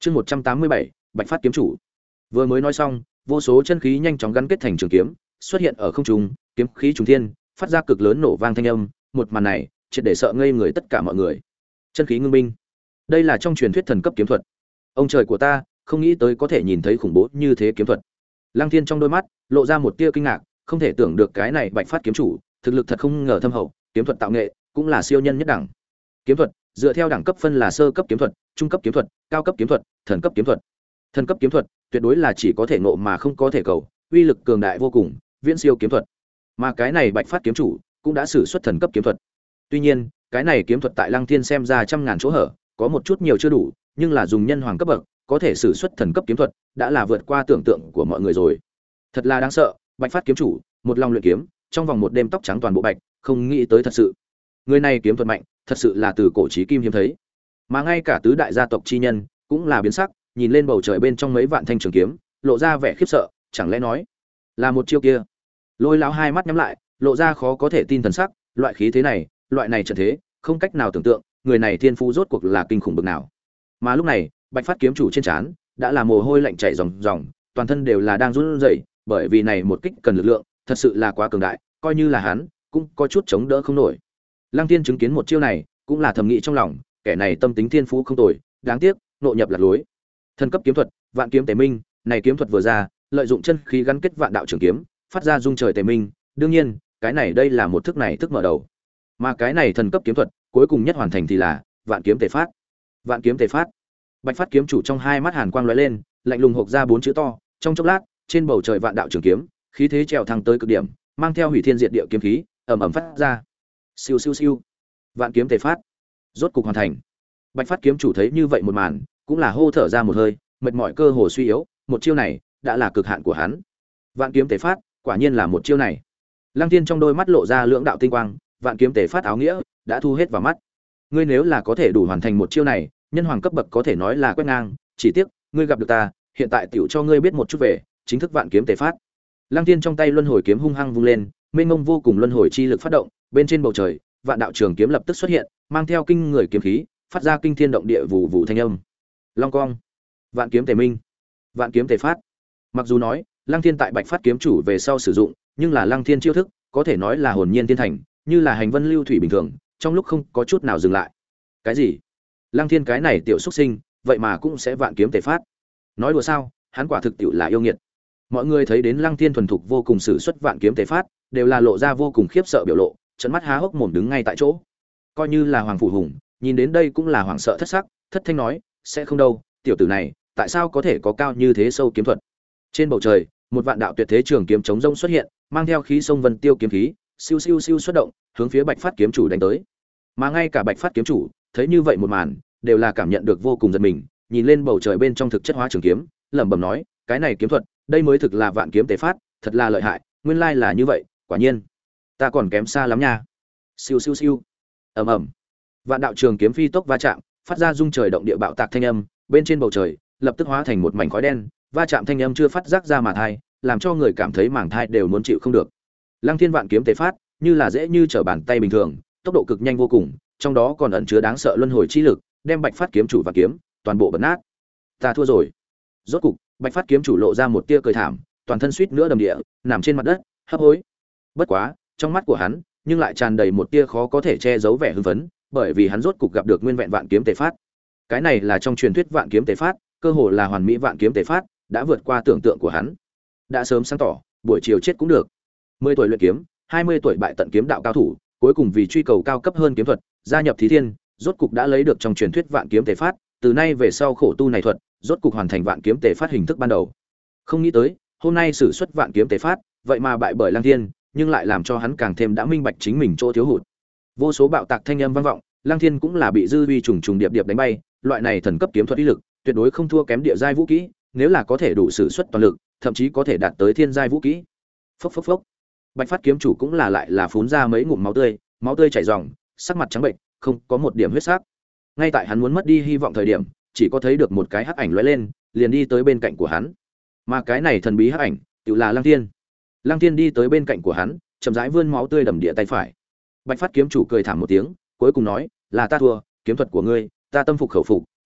Chương một trăm tám mươi bảy, Bạch Phát kiếm chủ. Vừa mới nói xong, vô số chân khí nhanh chóng gắn kết thành trường kiếm, xuất hiện ở không trung, kiếm khí trùng thiên, phát ra cực lớn nổ vang thanh âm, một màn này, triệt để sợ ngây người tất cả mọi người. Chân khí ngưng binh. Đây là trong truyền thuyết thần cấp kiếm thuật. Ông trời của ta, không nghĩ tới có thể nhìn thấy khủng bố như thế kiếm thuật. Lăng Thiên trong đôi mắt lộ ra một tia kinh ngạc, không thể tưởng được cái này Bạch Phát kiếm chủ, thực lực thật không ngờ thâm hậu, kiếm thuật tạo nghệ cũng là siêu nhân nhất đẳng. Kiếm thuật dựa theo đẳng cấp phân là sơ cấp kiếm thuật, trung cấp kiếm thuật, cao cấp kiếm thuật, thần cấp kiếm thuật. Thần cấp kiếm thuật tuyệt đối là chỉ có thể ngộ mà không có thể cầu, uy lực cường đại vô cùng, viễn siêu kiếm thuật. Mà cái này Bạch Phát kiếm chủ cũng đã sử xuất thần cấp kiếm thuật. Tuy nhiên, cái này kiếm thuật tại Lăng Thiên xem ra trăm ngàn chỗ hở, có một chút nhiều chưa đủ, nhưng là dùng nhân hoàng cấp bậc, có thể sử xuất thần cấp kiếm thuật, đã là vượt qua tưởng tượng của mọi người rồi. Thật là đáng sợ, Bạch Phát kiếm chủ, một lòng luyện kiếm, trong vòng một đêm tóc trắng toàn bộ bạch, không nghĩ tới thật sự. Người này kiếm thuật mạnh, thật sự là từ cổ chí kim hiếm thấy. Mà ngay cả tứ đại gia tộc chi nhân cũng là biến sắc, nhìn lên bầu trời bên trong mấy vạn thanh trường kiếm, lộ ra vẻ khiếp sợ, chẳng lẽ nói là một chiêu kia. Lôi lão hai mắt nhắm lại, lộ ra khó có thể tin thần sắc, loại khí thế này, loại này trận thế, không cách nào tưởng tượng, người này thiên phú rốt cuộc là kinh khủng bậc nào. Mà lúc này, Bạch Phát kiếm chủ trên trán đã là mồ hôi lạnh chảy ròng ròng, toàn thân đều là đang run rẩy, bởi vì này một kích cần lực lượng, thật sự là quá cường đại, coi như là hắn, cũng có chút chống đỡ không nổi. Lăng Tiên chứng kiến một chiêu này, cũng là thầm nghĩ trong lòng, kẻ này tâm tính thiên phú không tồi, đáng tiếc, nội nhập lạc lối. Thần cấp kiếm thuật, Vạn kiếm tề minh, này kiếm thuật vừa ra, lợi dụng chân khí gắn kết vạn đạo trường kiếm, phát ra dung trời tề minh, đương nhiên, cái này đây là một thức này thức mở đầu. Mà cái này thần cấp kiếm thuật, cuối cùng nhất hoàn thành thì là Vạn kiếm tề phát. Vạn kiếm tề phát. Bạch Phát kiếm chủ trong hai mắt hàn quang lóe lên, lạnh lùng hộc ra bốn chữ to, trong chốc lát, trên bầu trời vạn đạo trường kiếm, khí thế trèo thăng tới cực điểm, mang theo hủy thiên diệt địa kiếm khí, ầm ầm phát ra. Siêu siêu siêu. Vạn kiếm tề phát. Rốt cục hoàn thành. Bạch Phát kiếm chủ thấy như vậy một màn, cũng là hô thở ra một hơi, mệt mỏi cơ hồ suy yếu, một chiêu này đã là cực hạn của hắn. Vạn kiếm tề phát, quả nhiên là một chiêu này. Lăng Tiên trong đôi mắt lộ ra lưỡng đạo tinh quang, vạn kiếm tề phát áo nghĩa đã thu hết vào mắt. Ngươi nếu là có thể đủ hoàn thành một chiêu này, nhân hoàng cấp bậc có thể nói là quét ngang, chỉ tiếc, ngươi gặp được ta, hiện tại tiểu cho ngươi biết một chút về, chính thức vạn kiếm tề phát. Lăng Tiên trong tay luân hồi kiếm hung hăng vung lên, mênh mông vô cùng luân hồi chi lực phát động, bên trên bầu trời, vạn đạo trường kiếm lập tức xuất hiện, mang theo kinh người kiếm khí, phát ra kinh thiên động địa vụ vụ thanh âm. Long cong, vạn kiếm tề minh, vạn kiếm tề phát. Mặc dù nói, Lăng Thiên tại Bạch Phát kiếm chủ về sau sử dụng, nhưng là Lăng Thiên chiêu thức, có thể nói là hồn nhiên thiên thành, như là hành vân lưu thủy bình thường, trong lúc không có chút nào dừng lại. Cái gì? Lăng Thiên cái này tiểu xuất sinh, vậy mà cũng sẽ vạn kiếm tề phát. Nói đùa sao, hắn quả thực tiểu là yêu nghiệt. Mọi người thấy đến Lăng Thiên thuần thục vô cùng sử xuất vạn kiếm tề phát, đều là lộ ra vô cùng khiếp sợ biểu lộ, trợn mắt há hốc mồm đứng ngay tại chỗ. Coi như là Hoàng phủ hùng, nhìn đến đây cũng là hoảng sợ thất sắc, thất thanh nói, sẽ không đâu, tiểu tử này, tại sao có thể có cao như thế sâu kiếm thuật. Trên bầu trời, một vạn đạo tuyệt thế trường kiếm chống rông xuất hiện, mang theo khí sông vân tiêu kiếm khí, siêu siêu siêu xuất động, hướng phía Bạch Phát kiếm chủ đánh tới. Mà ngay cả Bạch Phát kiếm chủ, thấy như vậy một màn, đều là cảm nhận được vô cùng giật mình, nhìn lên bầu trời bên trong thực chất hóa trường kiếm, lẩm bẩm nói, cái này kiếm thuật, đây mới thực là vạn kiếm tề phát, thật là lợi hại, nguyên lai là như vậy, quả nhiên, ta còn kém xa lắm nha. Siêu siêu siêu. Ầm ầm. Vạn đạo trường kiếm phi tốc va chạm, phát ra rung trời động địa bạo tạc thanh âm, bên trên bầu trời, lập tức hóa thành một mảnh khói đen, va chạm thanh âm chưa phát giác ra mà thai, làm cho người cảm thấy màng thai đều muốn chịu không được. Lăng Thiên vạn kiếm tề phát, như là dễ như trở bàn tay bình thường, tốc độ cực nhanh vô cùng, trong đó còn ẩn chứa đáng sợ luân hồi chi lực, đem Bạch Phát kiếm chủ và kiếm toàn bộ bật nát. Ta thua rồi. Rốt cục, Bạch Phát kiếm chủ lộ ra một tia cười thảm, toàn thân suýt nữa đầm địa, nằm trên mặt đất, hấp hối. Bất quá, trong mắt của hắn, nhưng lại tràn đầy một tia khó có thể che giấu vẻ hưng phấn, bởi vì hắn rốt cục gặp được nguyên vẹn vạn kiếm tề phát. Cái này là trong truyền thuyết vạn kiếm tề phát, cơ hồ là hoàn mỹ vạn kiếm tề phát, đã vượt qua tưởng tượng của hắn. Đã sớm sáng tỏ, buổi chiều chết cũng được. mười tuổi luyện kiếm, hai mươi tuổi bại tận kiếm đạo cao thủ, cuối cùng vì truy cầu cao cấp hơn kiếm thuật, gia nhập thí thiên, rốt cục đã lấy được trong truyền thuyết vạn kiếm tề phát, từ nay về sau khổ tu này thuật, rốt cục hoàn thành vạn kiếm tề phát hình thức ban đầu. Không nghĩ tới, hôm nay sử xuất vạn kiếm tề phát, vậy mà bại bởi Lăng Thiên, nhưng lại làm cho hắn càng thêm đã minh bạch chính mình chỗ thiếu hụt. Vô số bạo tạc thanh âm vang vọng, Lăng Thiên cũng là bị dư uy trùng trùng điệp điệp đánh bay, loại này thần cấp kiếm thuật uy lực, tuyệt đối không thua kém địa giai vũ kỹ, nếu là có thể đủ sử xuất toàn lực, thậm chí có thể đạt tới thiên giai vũ kỹ. Phốc phốc phốc. Bạch Phát kiếm chủ cũng là lại là phun ra mấy ngụm máu tươi, máu tươi chảy ròng, sắc mặt trắng bệnh, không có một điểm huyết sắc. Ngay tại hắn muốn mất đi hy vọng thời điểm, chỉ có thấy được một cái hắc ảnh lóe lên, liền đi tới bên cạnh của hắn. Mà cái này thần bí hắc ảnh, tự là Lăng Thiên. Lăng Thiên đi tới bên cạnh của hắn, chậm rãi vươn máu tươi đầm địa tay phải. Bạch Phát kiếm chủ cười thảm một tiếng, cuối cùng nói, là ta thua, kiếm thuật của ngươi, ta tâm phục khẩu phục,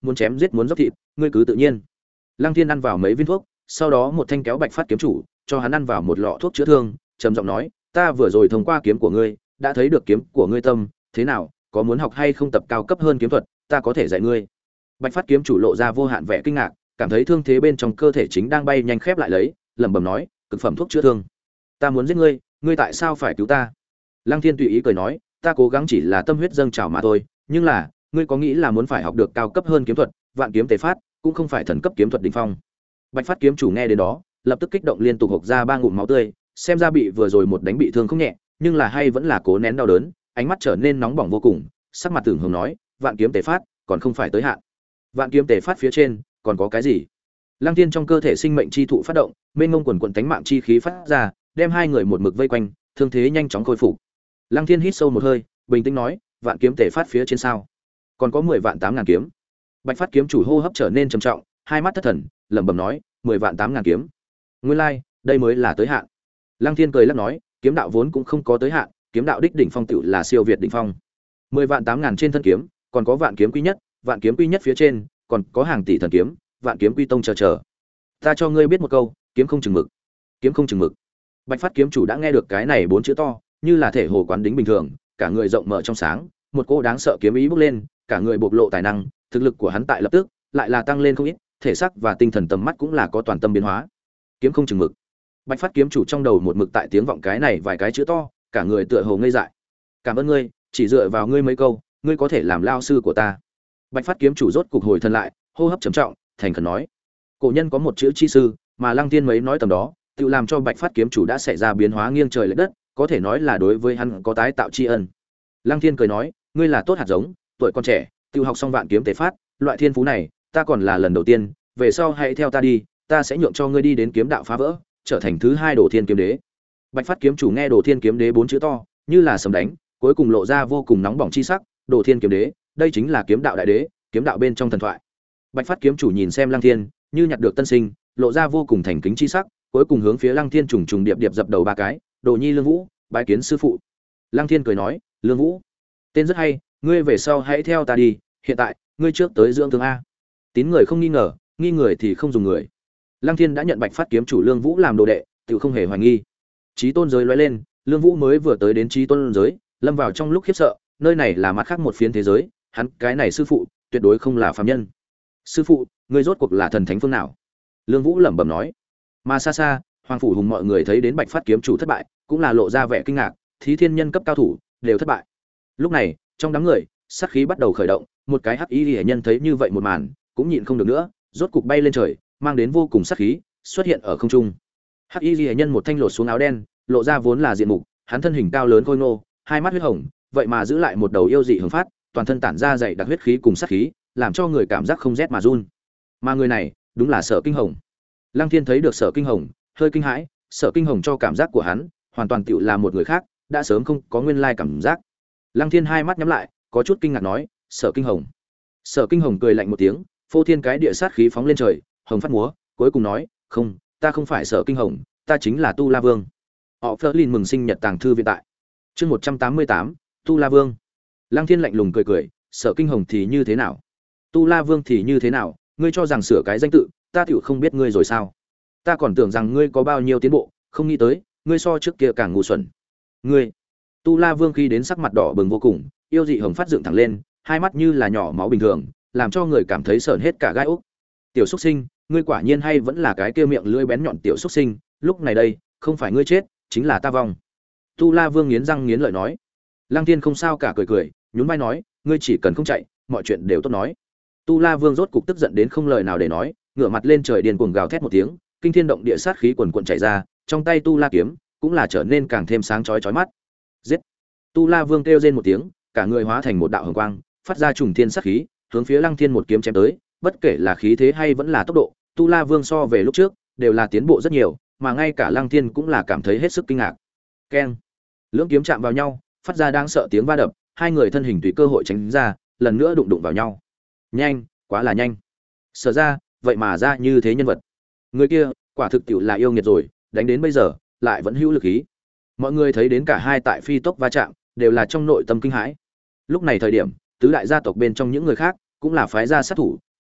muốn chém giết muốn dốc thịt, ngươi cứ tự nhiên. Lăng Thiên ăn vào mấy viên thuốc, sau đó một thanh kéo Bạch Phát kiếm chủ, cho hắn ăn vào một lọ thuốc chữa thương, trầm giọng nói, ta vừa rồi thông qua kiếm của ngươi, đã thấy được kiếm của ngươi tâm, thế nào, có muốn học hay không tập cao cấp hơn kiếm thuật, ta có thể dạy ngươi. Bạch Phát kiếm chủ lộ ra vô hạn vẻ kinh ngạc, cảm thấy thương thế bên trong cơ thể chính đang bay nhanh khép lại lấy, lẩm bẩm nói, cực phẩm thuốc chữa thương. Ta muốn giết ngươi, ngươi tại sao phải cứu ta? Lăng Thiên tùy ý cười nói, ta cố gắng chỉ là tâm huyết dâng trào mà thôi, nhưng là, ngươi có nghĩ là muốn phải học được cao cấp hơn kiếm thuật, vạn kiếm tề phát, cũng không phải thần cấp kiếm thuật đỉnh phong. Bạch Phát kiếm chủ nghe đến đó, lập tức kích động liên tục hộc ra ba ngụm máu tươi, xem ra bị vừa rồi một đánh bị thương không nhẹ, nhưng là hay vẫn là cố nén đau đớn, ánh mắt trở nên nóng bỏng vô cùng, sắc mặt tưởng hồng nói, vạn kiếm tề phát, còn không phải tới hạn. Vạn kiếm tề phát phía trên, còn có cái gì? Lăng Thiên trong cơ thể sinh mệnh chi thụ phát động, mênh mông quần quần tánh mạng chi khí phát ra, đem hai người một mực vây quanh, thương thế nhanh chóng khôi phục. Lăng Thiên hít sâu một hơi, bình tĩnh nói, vạn kiếm tề phát phía trên sao? Còn có mười vạn tám ngàn kiếm. Bạch Phát kiếm chủ hô hấp trở nên trầm trọng, hai mắt thất thần, lẩm bẩm nói, mười vạn tám ngàn kiếm. Nguyên lai, like, đây mới là tới hạn. Lăng Thiên cười lắc nói, kiếm đạo vốn cũng không có tới hạn, kiếm đạo đích đỉnh phong tựu là siêu việt đỉnh phong. Mười vạn tám ngàn trên thân kiếm, còn có vạn kiếm quy nhất, vạn kiếm quy nhất phía trên, còn có hàng tỷ thần kiếm, vạn kiếm quy tông chờ chờ. Ta cho ngươi biết một câu, kiếm không chừng mực. Kiếm không chừng mực. Bạch Phát kiếm chủ đã nghe được cái này bốn chữ to, như là thể hồ quán đính bình thường, cả người rộng mở trong sáng, một cô đáng sợ kiếm ý bốc lên, cả người bộc lộ tài năng, thực lực của hắn tại lập tức lại là tăng lên không ít, thể xác và tinh thần tầm mắt cũng là có toàn tâm biến hóa. Kiếm không chừng mực. Bạch Phát kiếm chủ trong đầu một mực tại tiếng vọng cái này vài cái chữ to, cả người tựa hồ ngây dại. Cảm ơn ngươi, chỉ dựa vào ngươi mấy câu, ngươi có thể làm lao sư của ta. Bạch Phát kiếm chủ rốt cục hồi thân lại, hô hấp trầm trọng, thành khẩn nói: cổ nhân có một chữ chi sư, mà Lăng Tiên mấy nói tầm đó, tự làm cho Bạch Phát kiếm chủ đã xảy ra biến hóa nghiêng trời lệch đất, có thể nói là đối với hắn có tái tạo tri ân. Lăng Thiên cười nói: ngươi là tốt hạt giống, tuổi còn trẻ, tự học xong vạn kiếm tế phát, loại thiên phú này, ta còn là lần đầu tiên, về sau hãy theo ta đi, ta sẽ nhượng cho ngươi đi đến kiếm đạo phá vỡ, trở thành thứ hai Đồ Thiên kiếm đế. Bạch Phát kiếm chủ nghe Đồ Thiên kiếm đế bốn chữ to, như là sấm đánh, cuối cùng lộ ra vô cùng nóng bỏng chi sắc, Đồ Thiên kiếm đế, đây chính là kiếm đạo đại đế, kiếm đạo bên trong thần thoại. Bạch Phát kiếm chủ nhìn xem Lăng Thiên, như nhặt được tân sinh, lộ ra vô cùng thành kính chi sắc, cuối cùng hướng phía Lăng Thiên trùng trùng điệp điệp dập đầu ba cái, "Đồ Nhi Lương Vũ, bái kiến sư phụ." Lăng Thiên cười nói: "Lương Vũ, tên rất hay, ngươi về sau hãy theo ta đi, hiện tại, ngươi trước tới dưỡng thương a." Tín người không nghi ngờ, nghi người thì không dùng người. Lăng Thiên đã nhận Bạch Phát kiếm chủ Lương Vũ làm đồ đệ, tự không hề hoài nghi. Chí tôn giới lóe lên, Lương Vũ mới vừa tới đến Chí tôn giới, lâm vào trong lúc khiếp sợ, nơi này là mặt khác một phiến thế giới, hắn cái này sư phụ, tuyệt đối không là phàm nhân. "Sư phụ, ngươi rốt cuộc là thần thánh phương nào?" Lương Vũ lẩm bẩm nói. Mà xa xa, Hoàng phủ Hùng mọi người thấy đến Bạch Phát kiếm chủ thất bại, cũng là lộ ra vẻ kinh ngạc, thí thiên nhân cấp cao thủ đều thất bại. Lúc này, trong đám người, sát khí bắt đầu khởi động, một cái hắc y liễu nhân thấy như vậy một màn, cũng nhịn không được nữa, rốt cục bay lên trời, mang đến vô cùng sát khí, xuất hiện ở không trung. Hắc y liễu nhân một thanh lột xuống áo đen, lộ ra vốn là diện mục, hắn thân hình cao lớn khôi ngô, hai mắt huyết hồng, vậy mà giữ lại một đầu yêu dị hùng phát, toàn thân tản ra dày đặc huyết khí cùng sát khí, làm cho người cảm giác không rét mà run. Mà người này, đúng là Sở Kinh Hồng. Lăng Thiên thấy được Sở Kinh Hồng, hơi kinh hãi, Sở Kinh Hồng cho cảm giác của hắn, hoàn toàn tựu là một người khác, đã sớm không có nguyên lai cảm giác. Lăng Thiên hai mắt nhắm lại, có chút kinh ngạc nói: "Sở Kinh Hồng." Sở Kinh Hồng cười lạnh một tiếng, phô thiên cái địa sát khí phóng lên trời, hồng phát múa, cuối cùng nói: "Không, ta không phải Sở Kinh Hồng, ta chính là Tu La Vương." Họ Flerlin mừng sinh nhật tàng thư viện tại. Chương một trăm tám mươi tám, Tu La Vương. Lăng Thiên lạnh lùng cười cười, Sở Kinh Hồng thì như thế nào? Tu La Vương thì như thế nào? Ngươi cho rằng sửa cái danh tự, ta tiểu không biết ngươi rồi sao? Ta còn tưởng rằng ngươi có bao nhiêu tiến bộ, không nghĩ tới, ngươi so trước kia càng ngu xuẩn. Ngươi. Tu La Vương khi đến sắc mặt đỏ bừng vô cùng, yêu dị hồng phát dựng thẳng lên, hai mắt như là nhỏ máu bình thường, làm cho người cảm thấy sởn hết cả gai ốc. Tiểu Súc Sinh, ngươi quả nhiên hay vẫn là cái kia miệng lưỡi bén nhọn tiểu Súc Sinh, lúc này đây, không phải ngươi chết, chính là ta vong. Tu La Vương nghiến răng nghiến lợi nói. Lăng Thiên không sao cả cười cười, nhún vai nói, ngươi chỉ cần không chạy, mọi chuyện đều tốt nói. Tu La Vương rốt cục tức giận đến không lời nào để nói, ngửa mặt lên trời điên cuồng gào thét một tiếng, kinh thiên động địa sát khí quần quần chảy ra, trong tay Tu La kiếm cũng là trở nên càng thêm sáng chói chói mắt. Giết! Tu La Vương kêu rên một tiếng, cả người hóa thành một đạo hồng quang, phát ra trùng thiên sát khí, hướng phía Lăng Thiên một kiếm chém tới, bất kể là khí thế hay vẫn là tốc độ, Tu La Vương so về lúc trước đều là tiến bộ rất nhiều, mà ngay cả Lăng Thiên cũng là cảm thấy hết sức kinh ngạc. Keng! Lưỡng kiếm chạm vào nhau, phát ra đáng sợ tiếng va đập, hai người thân hình tùy cơ hội tránh ra, lần nữa đụng đụng vào nhau. Nhanh, quá là nhanh. Sở ra, vậy mà ra như thế nhân vật. Người kia, quả thực tiểu là yêu nghiệt rồi, đánh đến bây giờ, lại vẫn hữu lực ý. Mọi người thấy đến cả hai tại phi tốc va chạm, đều là trong nội tâm kinh hãi. Lúc này thời điểm, tứ đại gia tộc bên trong những người khác cũng là phái ra sát thủ,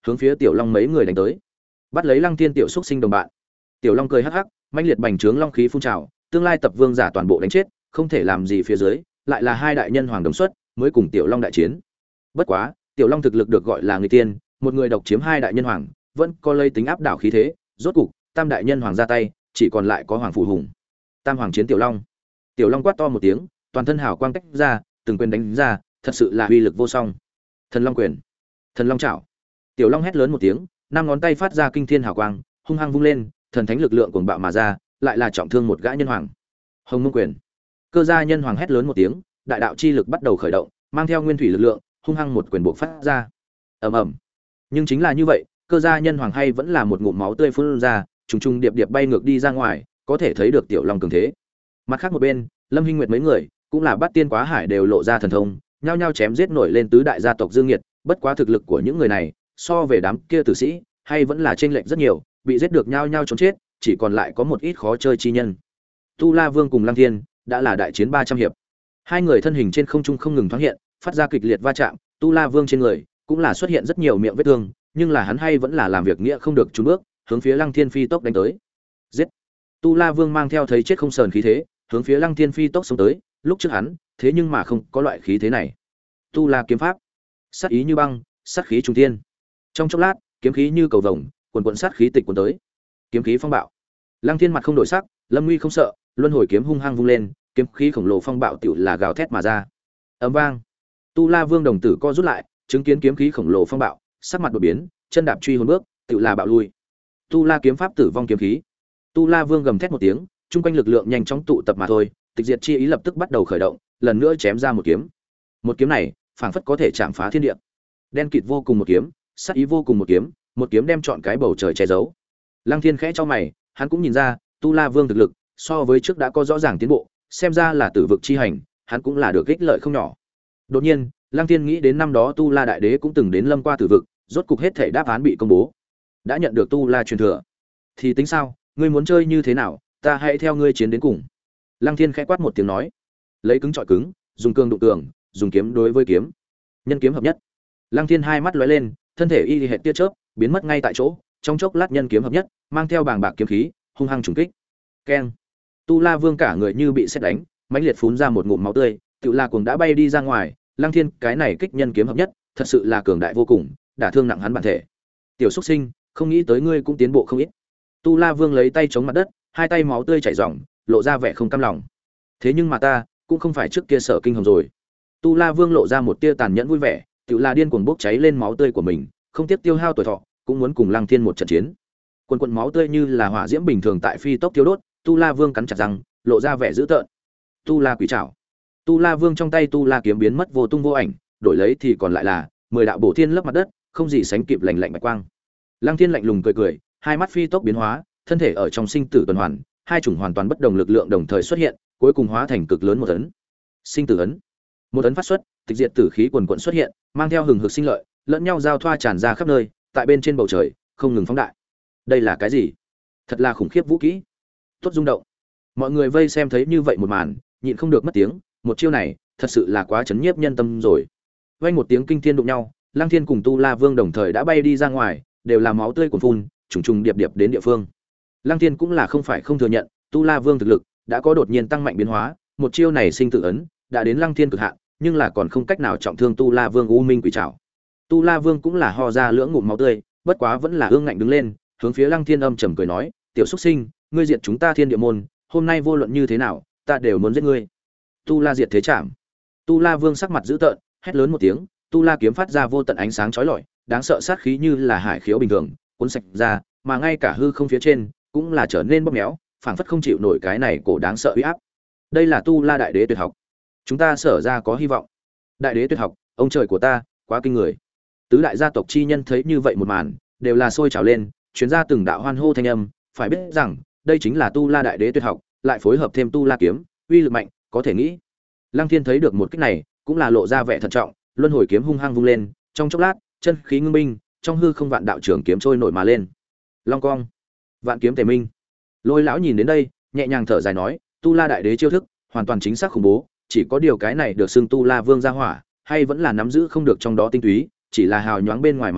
hướng phía Tiểu Long mấy người đánh tới. Bắt lấy Lăng Thiên tiểu xúc sinh đồng bạn. Tiểu Long cười hắc hắc, mãnh liệt bành trướng long khí phun trào, tương lai tập vương giả toàn bộ đánh chết, không thể làm gì phía dưới, lại là hai đại nhân hoàng đồng xuất, mới cùng Tiểu Long đại chiến. Bất quá, Tiểu Long thực lực được gọi là người tiên, một người độc chiếm hai đại nhân hoàng, vẫn có lây tính áp đảo khí thế, rốt cục, tam đại nhân hoàng ra tay, chỉ còn lại có hoàng phụ hùng. Tam hoàng chiến Tiểu Long. Tiểu Long quát to một tiếng, toàn thân hào quang tách ra, từng quyền đánh ra, thật sự là uy lực vô song. Thần Long quyền, Thần Long chảo. Tiểu Long hét lớn một tiếng, năm ngón tay phát ra kinh thiên hào quang, hung hăng vung lên, thần thánh lực lượng cuồng bạo mà ra, lại là trọng thương một gã nhân hoàng. Hồng Mông quyền. Cơ gia nhân hoàng hét lớn một tiếng, đại đạo chi lực bắt đầu khởi động, mang theo nguyên thủy lực lượng, hung hăng một quyền bộc phát ra. Ầm ầm. Nhưng chính là như vậy, cơ gia nhân hoàng hay vẫn là một ngụm máu tươi phun ra, trùng trùng điệp điệp bay ngược đi ra ngoài, có thể thấy được Tiểu Long cường thế. Mặt khác một bên, Lâm Hinh Nguyệt mấy người, cũng là Bát Tiên Quá Hải đều lộ ra thần thông, nhao nhao chém giết nổi lên tứ đại gia tộc Dương Nghiệt, bất quá thực lực của những người này, so về đám kia tử sĩ, hay vẫn là chênh lệch rất nhiều, bị giết được nhao nhao trốn chết, chỉ còn lại có một ít khó chơi chi nhân. Tu La Vương cùng Lăng Thiên đã là đại chiến ba trăm hiệp. Hai người thân hình trên không trung không ngừng thoáng hiện, phát ra kịch liệt va chạm, Tu La Vương trên người cũng là xuất hiện rất nhiều miệng vết thương, nhưng là hắn hay vẫn là làm việc nghĩa không được chùn bước, hướng phía Lăng Thiên phi tốc đánh tới. Giết! Tu La Vương mang theo thấy chết không sờn khí thế, hướng phía Lăng Thiên phi tốc xông tới, lúc trước hắn, thế nhưng mà không có loại khí thế này. Tu La kiếm pháp, sát ý như băng, sát khí trùng thiên. Trong chốc lát, kiếm khí như cầu vồng, cuồn cuộn sát khí tịch cuốn tới. Kiếm khí phong bạo. Lăng Thiên mặt không đổi sắc, lâm nguy không sợ, luân hồi kiếm hung hăng vung lên, kiếm khí khổng lồ phong bạo tiểu là gào thét mà ra. Ầm vang. Tu La Vương đồng tử co rút lại, chứng kiến kiếm khí khổng lồ phong bạo, sắc mặt đột biến, chân đạp truy hồn bước, tiểu là bạo lui. Tu La kiếm pháp tử vong kiếm khí. Tu La Vương gầm thét một tiếng, trung quanh lực lượng nhanh chóng tụ tập mà thôi, tịch diệt chi ý lập tức bắt đầu khởi động, lần nữa chém ra một kiếm. Một kiếm này, phảng phất có thể chạm phá thiên địa. Đen kịt vô cùng một kiếm, sát ý vô cùng một kiếm, một kiếm đem trọn cái bầu trời che giấu. Lăng Thiên khẽ cho mày, hắn cũng nhìn ra, Tu La Vương thực lực so với trước đã có rõ ràng tiến bộ, xem ra là tử vực chi hành, hắn cũng là được ích lợi không nhỏ. Đột nhiên, Lăng Thiên nghĩ đến năm đó Tu La đại đế cũng từng đến lâm qua tử vực, rốt cục hết thể đáp án bị công bố. Đã nhận được Tu La truyền thừa, thì tính sao, ngươi muốn chơi như thế nào, ta hãy theo ngươi chiến đến cùng. Lăng Thiên khẽ quát một tiếng nói, lấy cứng chọi cứng, dùng cương đụng tường, dùng kiếm đối với kiếm, nhân kiếm hợp nhất. Lăng Thiên hai mắt lóe lên, thân thể y hệ tia chớp, biến mất ngay tại chỗ, trong chốc lát nhân kiếm hợp nhất, mang theo bàng bạc kiếm khí, hung hăng trùng kích. Keng! Tu La Vương cả người như bị sét đánh, mãnh liệt phun ra một ngụm máu tươi, Tự La cuồng đã bay đi ra ngoài, Lăng Thiên cái này kích nhân kiếm hợp nhất, thật sự là cường đại vô cùng, đả thương nặng hắn bản thể. Tiểu Súc Sinh, không nghĩ tới ngươi cũng tiến bộ không ít. Tu La Vương lấy tay chống mặt đất, hai tay máu tươi chảy ròng, lộ ra vẻ không cam lòng. Thế nhưng mà ta, cũng không phải trước kia Sở Kinh Hồng rồi. Tu La Vương lộ ra một tia tàn nhẫn vui vẻ, Tự La điên cuồng bốc cháy lên máu tươi của mình, không tiếc tiêu hao tuổi thọ, cũng muốn cùng Lăng Thiên một trận chiến. Quần quần máu tươi như là hỏa diễm bình thường tại phi tốc thiêu đốt, Tu La Vương cắn chặt răng, lộ ra vẻ dữ tợn. Tu La quỷ trảo. Tu La Vương trong tay Tu La kiếm biến mất vô tung vô ảnh, đổi lấy thì còn lại là mười đạo bổ thiên lấp mặt đất, không gì sánh kịp lạnh lạnh bạch quang. Lăng Thiên lạnh lùng cười cười, hai mắt phi tốc biến hóa, thân thể ở trong sinh tử tuần hoàn, hai chủng hoàn toàn bất đồng lực lượng đồng thời xuất hiện, cuối cùng hóa thành cực lớn một ấn. Sinh tử ấn. Một ấn phát xuất, tịch diệt tử khí quần quần xuất hiện, mang theo hừng hực sinh lợi, lẫn nhau giao thoa tràn ra khắp nơi, tại bên trên bầu trời, không ngừng phóng đại. Đây là cái gì? Thật là khủng khiếp vũ kỹ. Tốt rung động. Mọi người vây xem thấy như vậy một màn, nhịn không được mất tiếng, một chiêu này, thật sự là quá chấn nhiếp nhân tâm rồi. Vang một tiếng kinh thiên đụng nhau, Lăng Thiên cùng Tu La Vương đồng thời đã bay đi ra ngoài, đều là máu tươi cuồn phun, trùng trùng điệp điệp đến địa phương. Lăng Thiên cũng là không phải không thừa nhận, Tu La Vương thực lực đã có đột nhiên tăng mạnh biến hóa, một chiêu này sinh tử ấn đã đến Lăng Thiên cực hạn, nhưng là còn không cách nào trọng thương Tu La Vương U Minh Quỷ Trảo. Tu La Vương cũng là ho ra lưỡng ngụm máu tươi, bất quá vẫn là ương ngạnh đứng lên, hướng phía Lăng Thiên âm trầm cười nói, "Tiểu Súc Sinh, ngươi diệt chúng ta Thiên Địa môn, hôm nay vô luận như thế nào, ta đều muốn giết ngươi." Tu La diệt thế trảm. Tu La Vương sắc mặt dữ tợn, hét lớn một tiếng, Tu La kiếm phát ra vô tận ánh sáng chói lọi, đáng sợ sát khí như là hải khiếu bình thường, cuốn sạch ra, mà ngay cả hư không phía trên cũng là trở nên bóp méo, phảng phất không chịu nổi cái này cổ đáng sợ uy áp. Đây là Tu La đại đế tuyệt học. Chúng ta sở ra có hy vọng. Đại đế tuyệt học, ông trời của ta, quá kinh người. Tứ đại gia tộc chi nhân thấy như vậy một màn, đều là sôi trào lên, truyền ra từng đạo hoan hô thanh âm, phải biết rằng, đây chính là Tu La đại đế tuyệt học, lại phối hợp thêm Tu La kiếm, uy lực mạnh, có thể nghĩ. Lăng Thiên thấy được một kích này, cũng là lộ ra vẻ thận trọng, luân hồi kiếm hung hăng vung lên, trong chốc lát, chân khí ngưng binh, trong hư không vạn đạo trường kiếm trôi nổi mà lên. Long cong, vạn kiếm tề minh. Lôi lão nhìn đến đây, nhẹ nhàng thở dài nói, Tu La đại đế chiêu thức, hoàn toàn chính xác khủng bố, chỉ có điều cái này được xưng Tu La Vương gia hỏa, hay vẫn là nắm giữ không được trong đó tinh túy, chỉ là hào nhoáng bên ngoài mà thôi,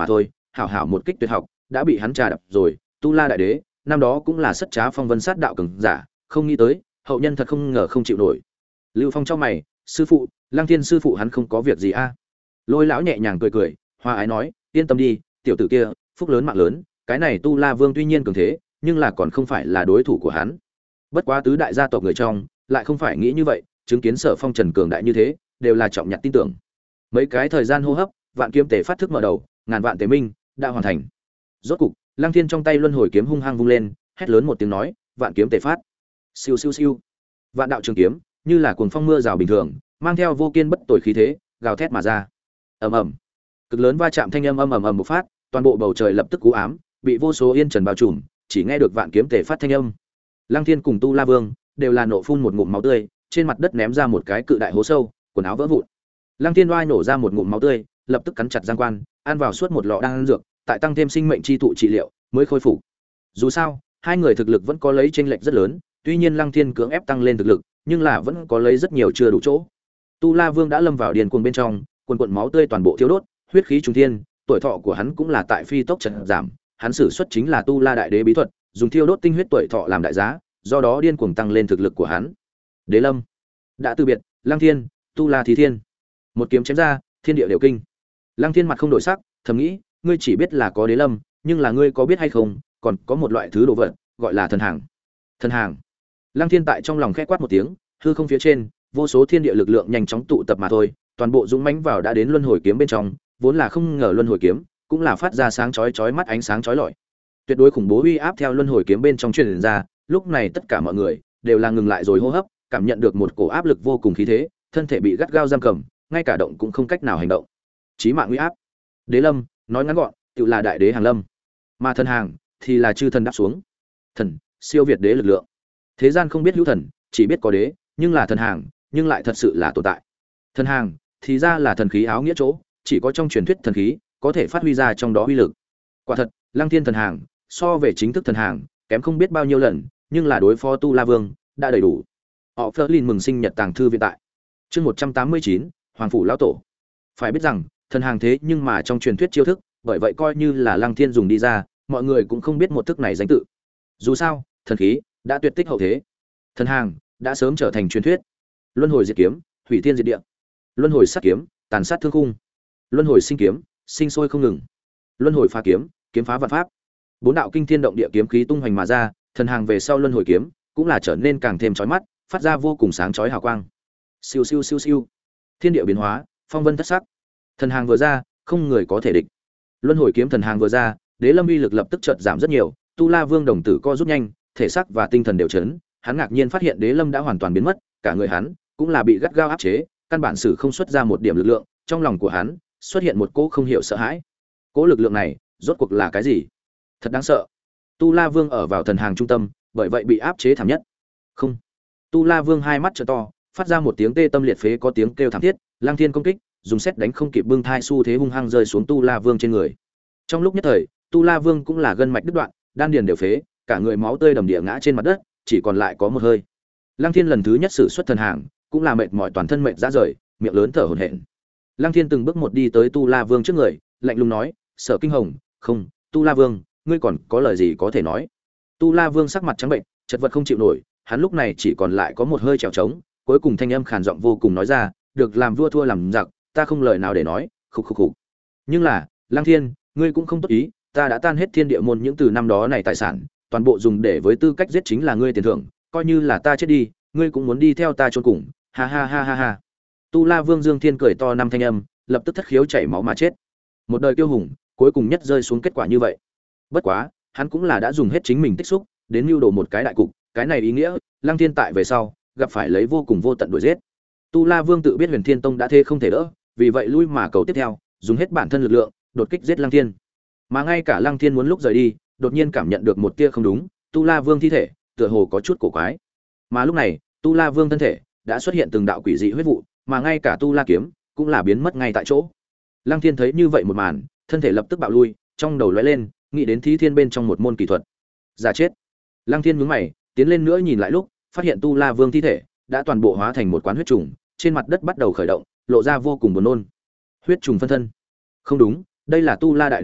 hảo hảo một kích tuyệt học đã bị hắn trà đập rồi. Tu La đại đế năm đó cũng là sất trá phong vân sát đạo cường giả, không nghĩ tới hậu nhân thật không ngờ không chịu nổi. Lưu Phong trong mày, sư phụ, Lăng Thiên sư phụ hắn không có việc gì a? Lôi lão nhẹ nhàng cười cười, hoa ái nói, yên tâm đi, tiểu tử kia phúc lớn mạng lớn, cái này Tu La Vương tuy nhiên cường thế, nhưng là còn không phải là đối thủ của hắn. Bất quá tứ đại gia tộc người trong lại không phải nghĩ như vậy, chứng kiến Sở Phong Trần cường đại như thế, đều là trọng nhặt tin tưởng. Mấy cái thời gian hô hấp, vạn kiếm tề phát thức mở đầu, ngàn vạn tề minh đã hoàn thành. Rốt cục, Lăng Thiên trong tay luân hồi kiếm hung hăng vung lên, hét lớn một tiếng nói, vạn kiếm tề phát. Siêu siêu siêu. Vạn đạo trường kiếm, như là cuồng phong mưa rào bình thường, mang theo vô kiên bất tồi khí thế, gào thét mà ra. Ầm ầm. Cực lớn va chạm thanh âm ầm ầm ầm một phát, toàn bộ bầu trời lập tức u ám, bị vô số yên trần bao trùm, chỉ nghe được vạn kiếm tề phát thanh âm. Lăng Thiên cùng Tu La Vương đều là nộ phun một ngụm máu tươi, trên mặt đất ném ra một cái cự đại hố sâu, quần áo vỡ vụn. Lăng Thiên oai nổ ra một ngụm máu tươi, lập tức cắn chặt giang quan, ăn vào suốt một lọ đan dược, tại tăng thêm sinh mệnh chi thụ trị liệu, mới khôi phục. Dù sao, hai người thực lực vẫn có lấy chênh lệch rất lớn, tuy nhiên Lăng Thiên cưỡng ép tăng lên thực lực, nhưng là vẫn có lấy rất nhiều chưa đủ chỗ. Tu La Vương đã lâm vào điên cuồng bên trong, quần quần máu tươi toàn bộ thiêu đốt, huyết khí trùng thiên, tuổi thọ của hắn cũng là tại phi tốc chợt giảm, hắn sử xuất chính là Tu La đại đế bí thuật, dùng thiêu đốt tinh huyết tuổi thọ làm đại giá, do đó điên cuồng tăng lên thực lực của hắn. Đế Lâm đã từ biệt, Lăng Thiên, Tu La Thí Thiên. Một kiếm chém ra, thiên địa đều kinh. Lăng Thiên mặt không đổi sắc, thầm nghĩ, ngươi chỉ biết là có Đế Lâm, nhưng là ngươi có biết hay không, còn có một loại thứ đồ vật, gọi là thần hàng. Thần hàng. Lăng Thiên tại trong lòng khẽ quát một tiếng, hư không phía trên, vô số thiên địa lực lượng nhanh chóng tụ tập mà thôi, toàn bộ dũng mãnh vào đã đến luân hồi kiếm bên trong, vốn là không ngờ luân hồi kiếm, cũng là phát ra sáng chói chói mắt ánh sáng chói lọi. Tuyệt đối khủng bố uy áp theo luân hồi kiếm bên trong truyền ra, lúc này tất cả mọi người đều là ngừng lại rồi hô hấp, cảm nhận được một cổ áp lực vô cùng khí thế, thân thể bị gắt gao giam cầm, ngay cả động cũng không cách nào hành động. Chí mạng uy áp. Đế Lâm, nói ngắn gọn, tự là đại đế hàng lâm. Mà thần hàng thì là chư thần đáp xuống. Thần, siêu việt đế lực lượng. Thế gian không biết hữu thần, chỉ biết có đế, nhưng là thần hàng, nhưng lại thật sự là tồn tại. Thần hàng thì ra là thần khí áo nghĩa chỗ, chỉ có trong truyền thuyết thần khí có thể phát huy ra trong đó uy lực. Quả thật, Lăng Thiên thần hàng so về chính thức thần hàng kém không biết bao nhiêu lần, nhưng là đối phó Tu La Vương đã đầy đủ. Họ Flerlin mừng sinh nhật tàng thư viện tại. Chương một trăm tám mươi chín, Hoàng phủ lão tổ. Phải biết rằng, thần hàng thế nhưng mà trong truyền thuyết chiêu thức, bởi vậy coi như là Lăng Thiên dùng đi ra, mọi người cũng không biết một thức này danh tự. Dù sao, thần khí đã tuyệt tích hậu thế. Thần hàng đã sớm trở thành truyền thuyết. Luân hồi diệt kiếm, hủy thiên diệt địa. Luân hồi sát kiếm, tàn sát thương khung. Luân hồi sinh kiếm, sinh sôi không ngừng. Luân hồi phá kiếm, kiếm phá vạn pháp. Bốn đạo kinh thiên động địa kiếm khí tung hoành mà ra, thần hàng về sau luân hồi kiếm cũng là trở nên càng thêm chói mắt, phát ra vô cùng sáng chói hào quang. Siêu siêu siêu siêu. Thiên địa biến hóa, phong vân thất sắc. Thần hàng vừa ra, không người có thể địch. Luân hồi kiếm thần hàng vừa ra, Đế Lâm uy lực lập tức chợt giảm rất nhiều, Tu La Vương đồng tử co rút nhanh, thể xác và tinh thần đều chấn, hắn ngạc nhiên phát hiện Đế Lâm đã hoàn toàn biến mất, cả người hắn cũng là bị gắt gao áp chế, căn bản sử không xuất ra một điểm lực lượng, trong lòng của hắn xuất hiện một cỗ không hiểu sợ hãi. Cỗ lực lượng này, rốt cuộc là cái gì? Thật đáng sợ. Tu La Vương ở vào thần hàng trung tâm, bởi vậy bị áp chế thảm nhất. Không. Tu La Vương hai mắt trợ to, phát ra một tiếng tê tâm liệt phế có tiếng kêu thảm thiết, Lăng Thiên công kích, dùng xét đánh không kịp bưng thai xu thế hung hăng rơi xuống Tu La Vương trên người. Trong lúc nhất thời, Tu La Vương cũng là gân mạch đứt đoạn, đan điền đều phế, cả người máu tươi đầm địa ngã trên mặt đất, chỉ còn lại có một hơi. Lăng Thiên lần thứ nhất sử xuất thần hàng, cũng là mệt mỏi toàn thân mệt rã rời, miệng lớn thở hổn hển. Lăng Thiên từng bước một đi tới Tu La Vương trước người, lạnh lùng nói, "Sở Kinh Hồng, không, Tu La Vương, ngươi còn có lời gì có thể nói?" Tu La Vương sắc mặt trắng bệnh, chật vật không chịu nổi, hắn lúc này chỉ còn lại có một hơi trèo trống, cuối cùng thanh âm khàn giọng vô cùng nói ra, "Được làm vua thua làm giặc, ta không lời nào để nói." Khục khục khục. "Nhưng là, Lăng Thiên, ngươi cũng không tốt ý, ta đã tan hết Thiên Địa môn những từ năm đó này tài sản, toàn bộ dùng để với tư cách giết chính là ngươi tiền thưởng, coi như là ta chết đi, ngươi cũng muốn đi theo ta chôn cùng." Ha ha ha ha ha. Tu La Vương Dương Thiên cười to năm thanh âm, lập tức thất khiếu chảy máu mà chết. Một đời kiêu hùng, cuối cùng nhất rơi xuống kết quả như vậy. Bất quá, hắn cũng là đã dùng hết chính mình tích xúc, đến mưu đồ một cái đại cục, cái này ý nghĩa, Lăng Thiên tại về sau, gặp phải lấy vô cùng vô tận đuổi giết. Tu La Vương tự biết Huyền Thiên Tông đã thê không thể đỡ, vì vậy lui mà cầu tiếp theo, dùng hết bản thân lực lượng, đột kích giết Lăng Thiên. Mà ngay cả Lăng Thiên muốn lúc rời đi, đột nhiên cảm nhận được một tia không đúng, Tu La Vương thi thể, tựa hồ có chút cổ quái. Mà lúc này, Tu La Vương thân thể đã xuất hiện từng đạo quỷ dị huyết vụ, mà ngay cả Tu La kiếm cũng là biến mất ngay tại chỗ. Lăng Thiên thấy như vậy một màn, thân thể lập tức bạo lui, trong đầu lóe lên, nghĩ đến Thí Thiên bên trong một môn kỳ thuật. Giả chết. Lăng Thiên nhướng mày, tiến lên nữa nhìn lại lúc, phát hiện Tu La Vương thi thể đã toàn bộ hóa thành một quán huyết trùng, trên mặt đất bắt đầu khởi động, lộ ra vô cùng buồn nôn. Huyết trùng phân thân. Không đúng, đây là Tu La đại đế thuật,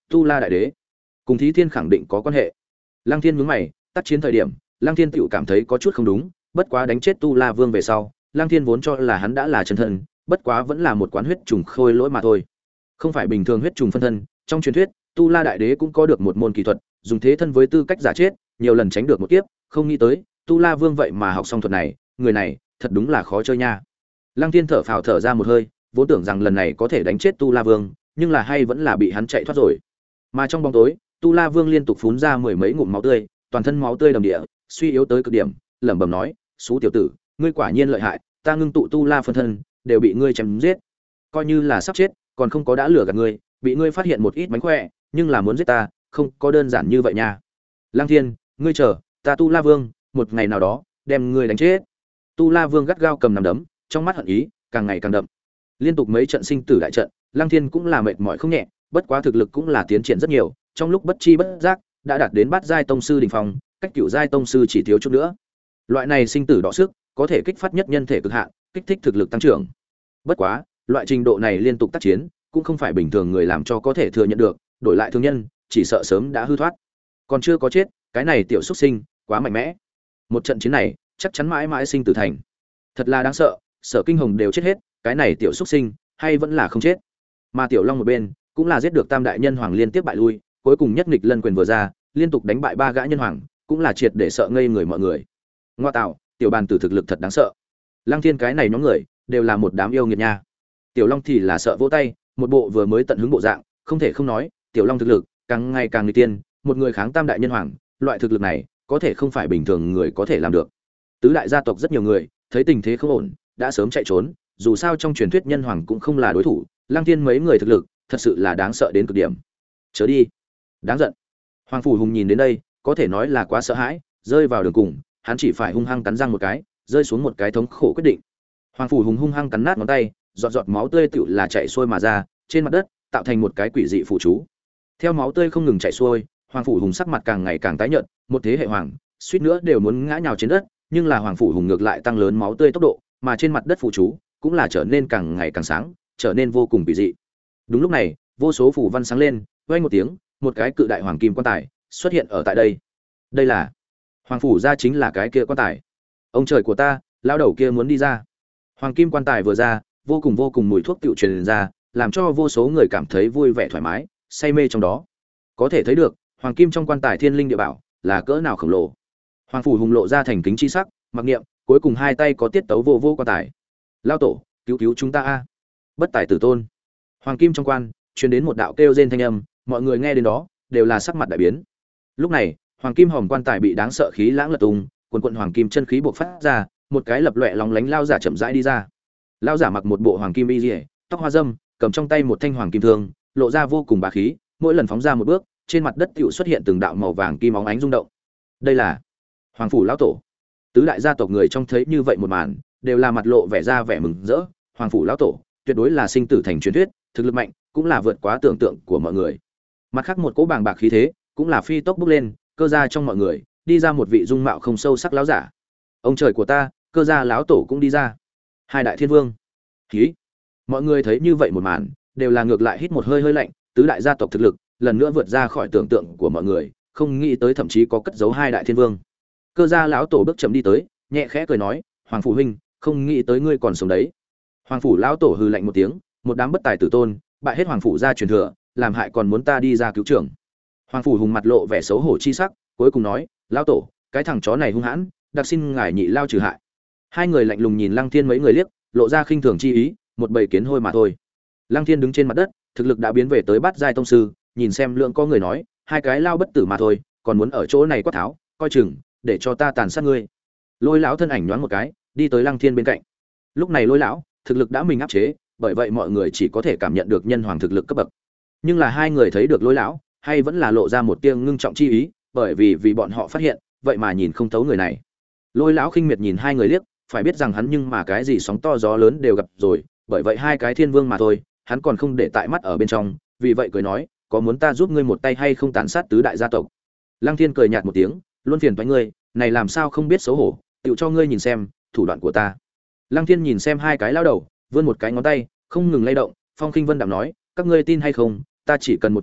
Tu La đại đế cùng Thí Thiên khẳng định có quan hệ. Lăng Thiên nhướng mày, tác chiến thời điểm, Lăng Thiên tựu cảm thấy có chút không đúng, bất quá đánh chết Tu La Vương về sau, Lăng Thiên vốn cho là hắn đã là chân thân, bất quá vẫn là một quán huyết trùng khôi lỗi mà thôi. Không phải bình thường huyết trùng phân thân, trong truyền thuyết, Tu La đại đế cũng có được một môn kỳ thuật, dùng thế thân với tư cách giả chết, nhiều lần tránh được một kiếp, không nghĩ tới, Tu La Vương vậy mà học xong thuật này, người này, thật đúng là khó chơi nha. Lăng Thiên thở phào thở ra một hơi, vốn tưởng rằng lần này có thể đánh chết Tu La Vương, nhưng là hay vẫn là bị hắn chạy thoát rồi. Mà trong bóng tối, Tu La Vương liên tục phun ra mười mấy ngụm máu tươi, toàn thân máu tươi đầm địa, suy yếu tới cực điểm, lẩm bẩm nói: "Sú tiểu tử, ngươi quả nhiên lợi hại, ta ngưng tụ Tu La phân thân, đều bị ngươi chém giết. Coi như là sắp chết, còn không có đã lừa gạt ngươi, bị ngươi phát hiện một ít mánh khỏe, nhưng là muốn giết ta, không có đơn giản như vậy nha. Lăng Thiên, ngươi chờ, ta Tu La Vương, một ngày nào đó, đem ngươi đánh chết." Tu La Vương gắt gao cầm nắm đấm, trong mắt hận ý càng ngày càng đậm. Liên tục mấy trận sinh tử đại trận, Lăng Thiên cũng là mệt mỏi không nhẹ, bất quá thực lực cũng là tiến triển rất nhiều, trong lúc bất chi bất giác đã đạt đến bát giai tông sư đỉnh phong, cách cửu giai tông sư chỉ thiếu chút nữa. Loại này sinh tử đọ sức, có thể kích phát nhất nhân thể cực hạn, kích thích thực lực tăng trưởng. Bất quá, loại trình độ này liên tục tác chiến, cũng không phải bình thường người làm cho có thể thừa nhận được, đổi lại thương nhân, chỉ sợ sớm đã hư thoát. Còn chưa có chết, cái này tiểu xuất sinh, quá mạnh mẽ. Một trận chiến này, chắc chắn mãi mãi sinh tử thành. Thật là đáng sợ, Sở Kinh Hồng đều chết hết, cái này tiểu xuất sinh, hay vẫn là không chết. Mà Tiểu Long một bên, cũng là giết được Tam đại nhân hoàng liên tiếp bại lui, cuối cùng nhất nghịch lân quyền vừa ra, liên tục đánh bại ba gã nhân hoàng, cũng là triệt để sợ ngây người mọi người. Ngoa tạo, tiểu bàn tử thực lực thật đáng sợ. Lăng Thiên cái này nhóm người, đều là một đám yêu nghiệt nha. Tiểu Long thì là sợ vỗ tay, một bộ vừa mới tận hứng bộ dạng, không thể không nói, Tiểu Long thực lực càng ngày càng nguy tiên, một người kháng tam đại nhân hoàng, loại thực lực này, có thể không phải bình thường người có thể làm được. Tứ đại gia tộc rất nhiều người, thấy tình thế không ổn, đã sớm chạy trốn, dù sao trong truyền thuyết nhân hoàng cũng không là đối thủ, Lăng Thiên mấy người thực lực, thật sự là đáng sợ đến cực điểm. Chớ đi, đáng giận. Hoàng phủ Hùng nhìn đến đây, có thể nói là quá sợ hãi, rơi vào đường cùng, hắn chỉ phải hung hăng cắn răng một cái, rơi xuống một cái thống khổ quyết định. Hoàng phủ Hùng hung hăng cắn nát ngón tay, giọt giọt máu tươi tựu là chảy xuôi mà ra, trên mặt đất tạo thành một cái quỷ dị phù chú. Theo máu tươi không ngừng chảy xuôi, Hoàng phủ Hùng sắc mặt càng ngày càng tái nhợt, một thế hệ hoàng, suýt nữa đều muốn ngã nhào trên đất, nhưng là Hoàng phủ Hùng ngược lại tăng lớn máu tươi tốc độ, mà trên mặt đất phù chú cũng là trở nên càng ngày càng sáng, trở nên vô cùng kỳ dị. Đúng lúc này, vô số phù văn sáng lên, vang một tiếng, một cái cự đại hoàng kim quan tài xuất hiện ở tại đây. Đây là Hoàng phủ gia, chính là cái kia quan tài. Ông trời của ta, lão đầu kia muốn đi ra. Hoàng kim quan tài vừa ra, vô cùng vô cùng mùi thuốc tiểu truyền ra, làm cho vô số người cảm thấy vui vẻ thoải mái, say mê trong đó. Có thể thấy được, hoàng kim trong quan tài thiên linh địa bảo là cỡ nào khổng lồ. Hoàng phủ Hùng lộ ra thành kính chi sắc, mặc niệm, cuối cùng hai tay có tiết tấu vô vô quan tài. Lão tổ, cứu cứu chúng ta a. Bất tài tử tôn. Hoàng kim trong quan truyền đến một đạo kêu rên thanh âm, mọi người nghe đến đó đều là sắc mặt đại biến. Lúc này, hoàng kim hòm quan tài bị đáng sợ khí lãng lật tung, quần quần hoàng kim chân khí bộc phát ra, một cái lập loè lóng lánh lao giả chậm rãi đi ra. Lao giả mặc một bộ hoàng kim y liễu, tóc hoa râm, cầm trong tay một thanh hoàng kim thương, lộ ra vô cùng bá khí, mỗi lần phóng ra một bước, trên mặt đất tựu xuất hiện từng đạo màu vàng kim óng ánh rung động. Đây là Hoàng phủ lão tổ. Tứ đại gia tộc người trong thấy như vậy một màn, đều là mặt lộ vẻ ra vẻ mừng rỡ. Hoàng phủ lão tổ tuyệt đối là sinh tử thành truyền thuyết, thực lực mạnh, cũng là vượt quá tưởng tượng của mọi người. Mặt khác một cỗ bàng bạc khí thế, cũng là phi tốc bốc lên, cơ gia trong mọi người, đi ra một vị dung mạo không sâu sắc lão giả. Ông trời của ta, cơ gia lão tổ cũng đi ra. Hai đại thiên vương. Khí. Mọi người thấy như vậy một màn, đều là ngược lại hít một hơi hơi lạnh, tứ đại gia tộc thực lực, lần nữa vượt ra khỏi tưởng tượng của mọi người, không nghĩ tới thậm chí có cất giấu hai đại thiên vương. Cơ gia lão tổ bước chậm đi tới, nhẹ khẽ cười nói, "Hoàng phủ huynh, không nghĩ tới ngươi còn sống đấy." Hoàng phủ lão tổ hừ lạnh một tiếng, "Một đám bất tài tử tôn, bại hết hoàng phủ gia truyền thừa, làm hại còn muốn ta đi ra cứu trưởng." Hoàng phủ Hùng mặt lộ vẻ xấu hổ chi sắc, cuối cùng nói, "Lão tổ, cái thằng chó này hung hãn, đặc xin ngài nhị lao trừ hại." Hai người lạnh lùng nhìn Lăng Thiên mấy người liếc, lộ ra khinh thường chi ý, một bầy kiến hôi mà thôi. Lăng Thiên đứng trên mặt đất, thực lực đã biến về tới bát giai tông sư, nhìn xem lượng có người nói, hai cái lao bất tử mà thôi, còn muốn ở chỗ này quát tháo, coi chừng, để cho ta tàn sát ngươi. Lôi lão thân ảnh nhoáng một cái, đi tới Lăng Thiên bên cạnh. Lúc này Lôi lão, thực lực đã mình áp chế, bởi vậy mọi người chỉ có thể cảm nhận được nhân hoàng thực lực cấp bậc. Nhưng là hai người thấy được Lôi lão, hay vẫn là lộ ra một tia ngưng trọng chi ý, bởi vì vì bọn họ phát hiện, vậy mà nhìn không thấu người này. Lôi lão khinh miệt nhìn hai người liếc, phải biết rằng hắn nhưng mà cái gì sóng to gió lớn đều gặp rồi, bởi vậy hai cái thiên vương mà thôi, hắn còn không để tại mắt ở bên trong, vì vậy cười nói, "Có muốn ta giúp ngươi một tay hay không tàn sát tứ đại gia tộc?" Lăng Thiên cười nhạt một tiếng, "Luôn phiền toái ngươi, này làm sao không biết xấu hổ, tựu cho ngươi nhìn xem, thủ đoạn của ta." Lăng Thiên nhìn xem hai cái lao đầu, vươn một cái ngón tay, không ngừng lay động, phong khinh vân đạm nói, "Các ngươi tin hay không, ta chỉ cần một chiêu,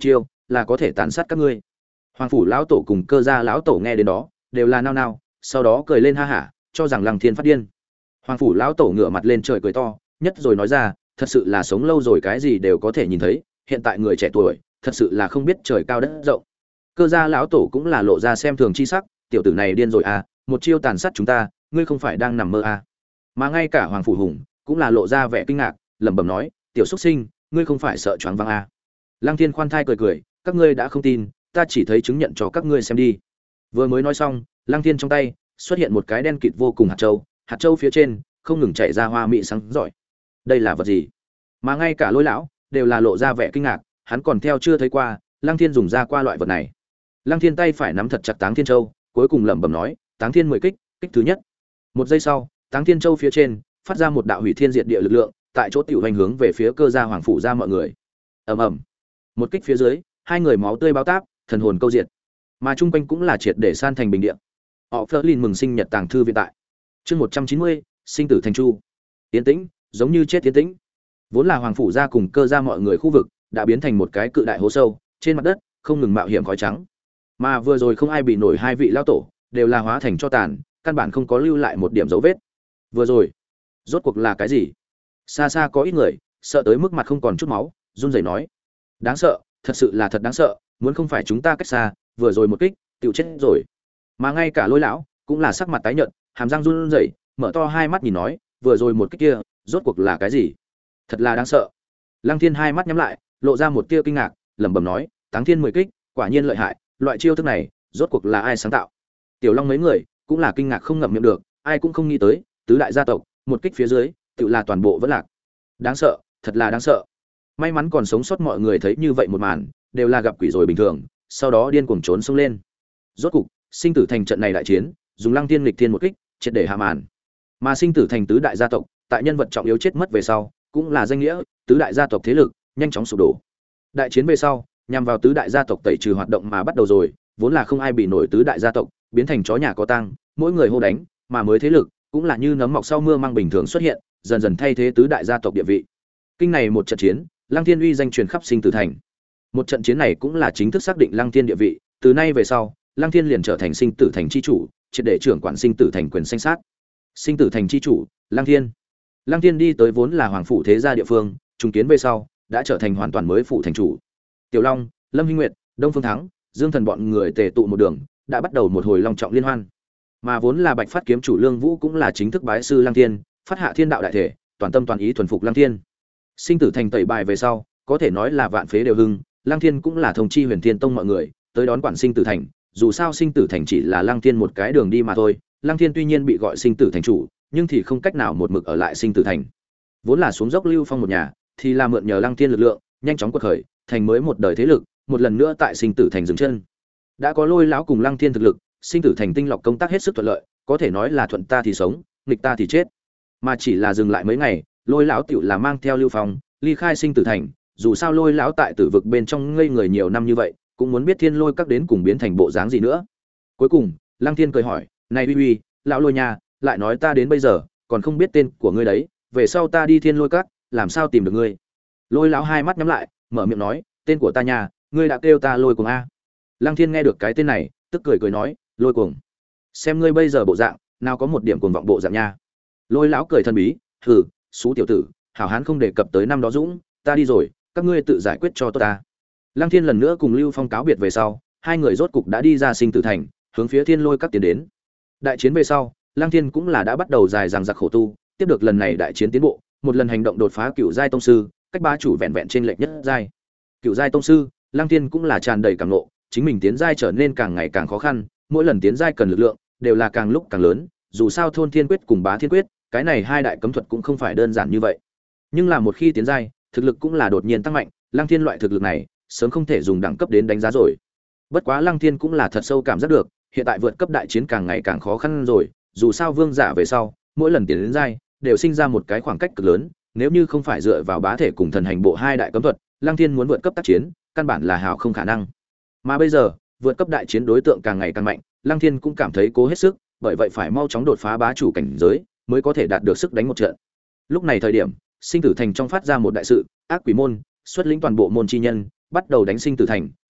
là có thể tàn sát các ngươi. Hoàng phủ lão tổ cùng Cơ gia lão tổ nghe đến đó, đều là nao nao, sau đó cười lên ha hả, cho rằng Lăng Thiên phát điên. Hoàng phủ lão tổ ngửa mặt lên trời cười to, nhất rồi nói ra, thật sự là sống lâu rồi cái gì đều có thể nhìn thấy, hiện tại người trẻ tuổi, thật sự là không biết trời cao đất rộng. Cơ gia lão tổ cũng là lộ ra xem thường chi sắc, tiểu tử này điên rồi à, một chiêu tàn sát chúng ta, ngươi không phải đang nằm mơ à? Mà ngay cả Hoàng phủ Hùng cũng là lộ ra vẻ kinh ngạc, lẩm bẩm nói, tiểu xuất sinh, ngươi không phải sợ choáng váng à? Lăng Thiên khoan thai cười cười, các ngươi đã không tin, ta chỉ thấy chứng nhận cho các ngươi xem đi. Vừa mới nói xong, Lăng Thiên trong tay xuất hiện một cái đen kịt vô cùng hạt châu, hạt châu phía trên không ngừng chảy ra hoa mỹ sáng rọi. Đây là vật gì? Mà ngay cả Lôi lão đều là lộ ra vẻ kinh ngạc, hắn còn theo chưa thấy qua, Lăng Thiên dùng ra qua loại vật này. Lăng Thiên tay phải nắm thật chặt Táng Thiên Châu, cuối cùng lẩm bẩm nói, Táng Thiên mười kích, kích thứ nhất. Một giây sau, Táng Thiên Châu phía trên phát ra một đạo hủy thiên diệt địa lực lượng, tại chỗ tiểu hành hướng về phía Cơ gia Hoàng phủ ra mọi người. Ầm ầm. Một kích phía dưới, hai người máu tươi bao táp, thần hồn câu diệt. Mà trung quanh cũng là triệt để san thành bình địa. Họ Flerlin mừng sinh nhật tàng thư viện tại. Chương một trăm chín mươi, sinh tử thành chu. Tiến tĩnh, giống như chết tiến tĩnh. Vốn là Hoàng phủ gia cùng Cơ gia mọi người khu vực, đã biến thành một cái cự đại hố sâu, trên mặt đất không ngừng mạo hiểm khói trắng. Mà vừa rồi không ai bị nổi hai vị lão tổ, đều là hóa thành cho tàn, căn bản không có lưu lại một điểm dấu vết. Vừa rồi, rốt cuộc là cái gì? Xa xa có ít người, sợ tới mức mặt không còn chút máu, run rẩy nói: "Đáng sợ, thật sự là thật đáng sợ, muốn không phải chúng ta cách xa, vừa rồi một kích, tiểu chết rồi." Mà ngay cả Lôi lão cũng là sắc mặt tái nhợt, hàm răng run rẩy, mở to hai mắt nhìn nói: "Vừa rồi một kích kia, rốt cuộc là cái gì? Thật là đáng sợ." Lăng Thiên hai mắt nhắm lại, lộ ra một tia kinh ngạc, lẩm bẩm nói: "Táng Thiên mười kích, quả nhiên lợi hại, loại chiêu thức này, rốt cuộc là ai sáng tạo?" Tiểu Long mấy người cũng là kinh ngạc không ngậm miệng được, ai cũng không nghĩ tới, tứ đại gia tộc, một kích phía dưới, tự là toàn bộ vẫn lạc. Đáng sợ, thật là đáng sợ. May mắn còn sống sót mọi người thấy như vậy một màn, đều là gặp quỷ rồi bình thường, sau đó điên cuồng trốn xông lên. Rốt cục, sinh tử thành trận này đại chiến, dùng Lăng Thiên nghịch thiên một kích, triệt để hạ màn. Mà sinh tử thành tứ đại gia tộc, tại nhân vật trọng yếu chết mất về sau, cũng là danh nghĩa, tứ đại gia tộc thế lực nhanh chóng sụp đổ. Đại chiến về sau, nhằm vào tứ đại gia tộc tẩy trừ hoạt động mà bắt đầu rồi, vốn là không ai bị nổi tứ đại gia tộc, biến thành chó nhà có tang, mỗi người hô đánh, mà mới thế lực cũng là như nấm mọc sau mưa mang bình thường xuất hiện, dần dần thay thế tứ đại gia tộc địa vị. Kinh này một trận chiến, Lăng Thiên uy danh truyền khắp sinh tử thành. Một trận chiến này cũng là chính thức xác định Lăng Thiên địa vị, từ nay về sau, Lăng Thiên liền trở thành sinh tử thành chi chủ, triệt để trưởng quản sinh tử thành quyền sinh sát. Sinh tử thành chi chủ, Lăng Thiên. Lăng Thiên đi tới vốn là hoàng phủ thế gia địa phương, trùng kiến về sau, đã trở thành hoàn toàn mới phủ thành chủ. Tiểu Long, Lâm Hinh Nguyệt, Đông Phương Thắng, Dương Thần bọn người tề tụ một đường, đã bắt đầu một hồi long trọng liên hoan. Mà vốn là Bạch Phát kiếm chủ Lương Vũ cũng là chính thức bái sư Lăng Thiên, phát hạ thiên đạo đại thể, toàn tâm toàn ý thuần phục Lăng Thiên. Sinh tử thành tẩy bài về sau, có thể nói là vạn phế đều hưng, Lăng Thiên cũng là thông chi Huyền Thiên Tông mọi người, tới đón quản sinh tử thành, dù sao sinh tử thành chỉ là Lăng Thiên một cái đường đi mà thôi, Lăng Thiên tuy nhiên bị gọi sinh tử thành chủ, nhưng thì không cách nào một mực ở lại sinh tử thành. Vốn là xuống dốc Lưu Phong một nhà, thì là mượn nhờ Lăng Thiên lực lượng, nhanh chóng quật khởi, thành mới một đời thế lực, một lần nữa tại sinh tử thành dừng chân. Đã có Lôi lão cùng Lăng Thiên thực lực, sinh tử thành tinh lọc công tác hết sức thuận lợi, có thể nói là thuận ta thì sống, nghịch ta thì chết. Mà chỉ là dừng lại mấy ngày, Lôi lão tiểu là mang theo Lưu Phong ly khai sinh tử thành, dù sao Lôi lão tại tử vực bên trong ngây người nhiều năm như vậy, cũng muốn biết Thiên Lôi các đến cùng biến thành bộ dáng gì nữa. Cuối cùng, Lăng Thiên cười hỏi: "Này uy uy, lão Lôi nha, lại nói ta đến bây giờ, còn không biết tên của ngươi đấy, về sau ta đi Thiên Lôi các, làm sao tìm được ngươi?" Lôi lão hai mắt nhắm lại, mở miệng nói: "Tên của ta nha, ngươi đã kêu ta Lôi Cuồng a." Lăng Thiên nghe được cái tên này, tức cười cười nói: "Lôi Cuồng, xem ngươi bây giờ bộ dạng, nào có một điểm cuồng vọng bộ dạng nha." Lôi lão cười thân bí: "Hừ, xú tiểu tử, hảo hán không đề cập tới năm đó dũng, ta đi rồi, các ngươi tự giải quyết cho tốt ta." Lăng Thiên lần nữa cùng Lưu Phong cáo biệt về sau, hai người rốt cục đã đi ra sinh tử thành, hướng phía Thiên Lôi các tiến đến. Đại chiến về sau, Lăng Thiên cũng là đã bắt đầu dài dằng dặc khổ tu, tiếp được lần này đại chiến tiến bộ, một lần hành động đột phá cựu giai tông sư, cách ba chủ vẹn vẹn trên lệch nhất giai. Cựu giai tông sư, Lăng Thiên cũng là tràn đầy cảm ngộ, chính mình tiến giai trở nên càng ngày càng khó khăn, mỗi lần tiến giai cần lực lượng đều là càng lúc càng lớn, dù sao Thôn Thiên Quyết cùng Bá Thiên Quyết, cái này hai đại cấm thuật cũng không phải đơn giản như vậy. Nhưng là một khi tiến giai, thực lực cũng là đột nhiên tăng mạnh, Lăng Thiên loại thực lực này, sớm không thể dùng đẳng cấp đến đánh giá rồi. Bất quá Lăng Thiên cũng là thật sâu cảm giác được, hiện tại vượt cấp đại chiến càng ngày càng khó khăn rồi, dù sao vương giả về sau, mỗi lần tiến đến giai, đều sinh ra một cái khoảng cách cực lớn, nếu như không phải dựa vào bá thể cùng thần hành bộ hai đại cấm thuật, Lăng Thiên muốn vượt cấp tác chiến, căn bản là hào không khả năng. Mà bây giờ, vượt cấp đại chiến đối tượng càng ngày càng mạnh, Lăng Thiên cũng cảm thấy cố hết sức, bởi vậy phải mau chóng đột phá bá chủ cảnh giới, mới có thể đạt được sức đánh một trận. Lúc này thời điểm, sinh tử thành trong phát ra một đại sự, ác quỷ môn xuất lĩnh toàn bộ môn chi nhân, bắt đầu đánh sinh tử thành,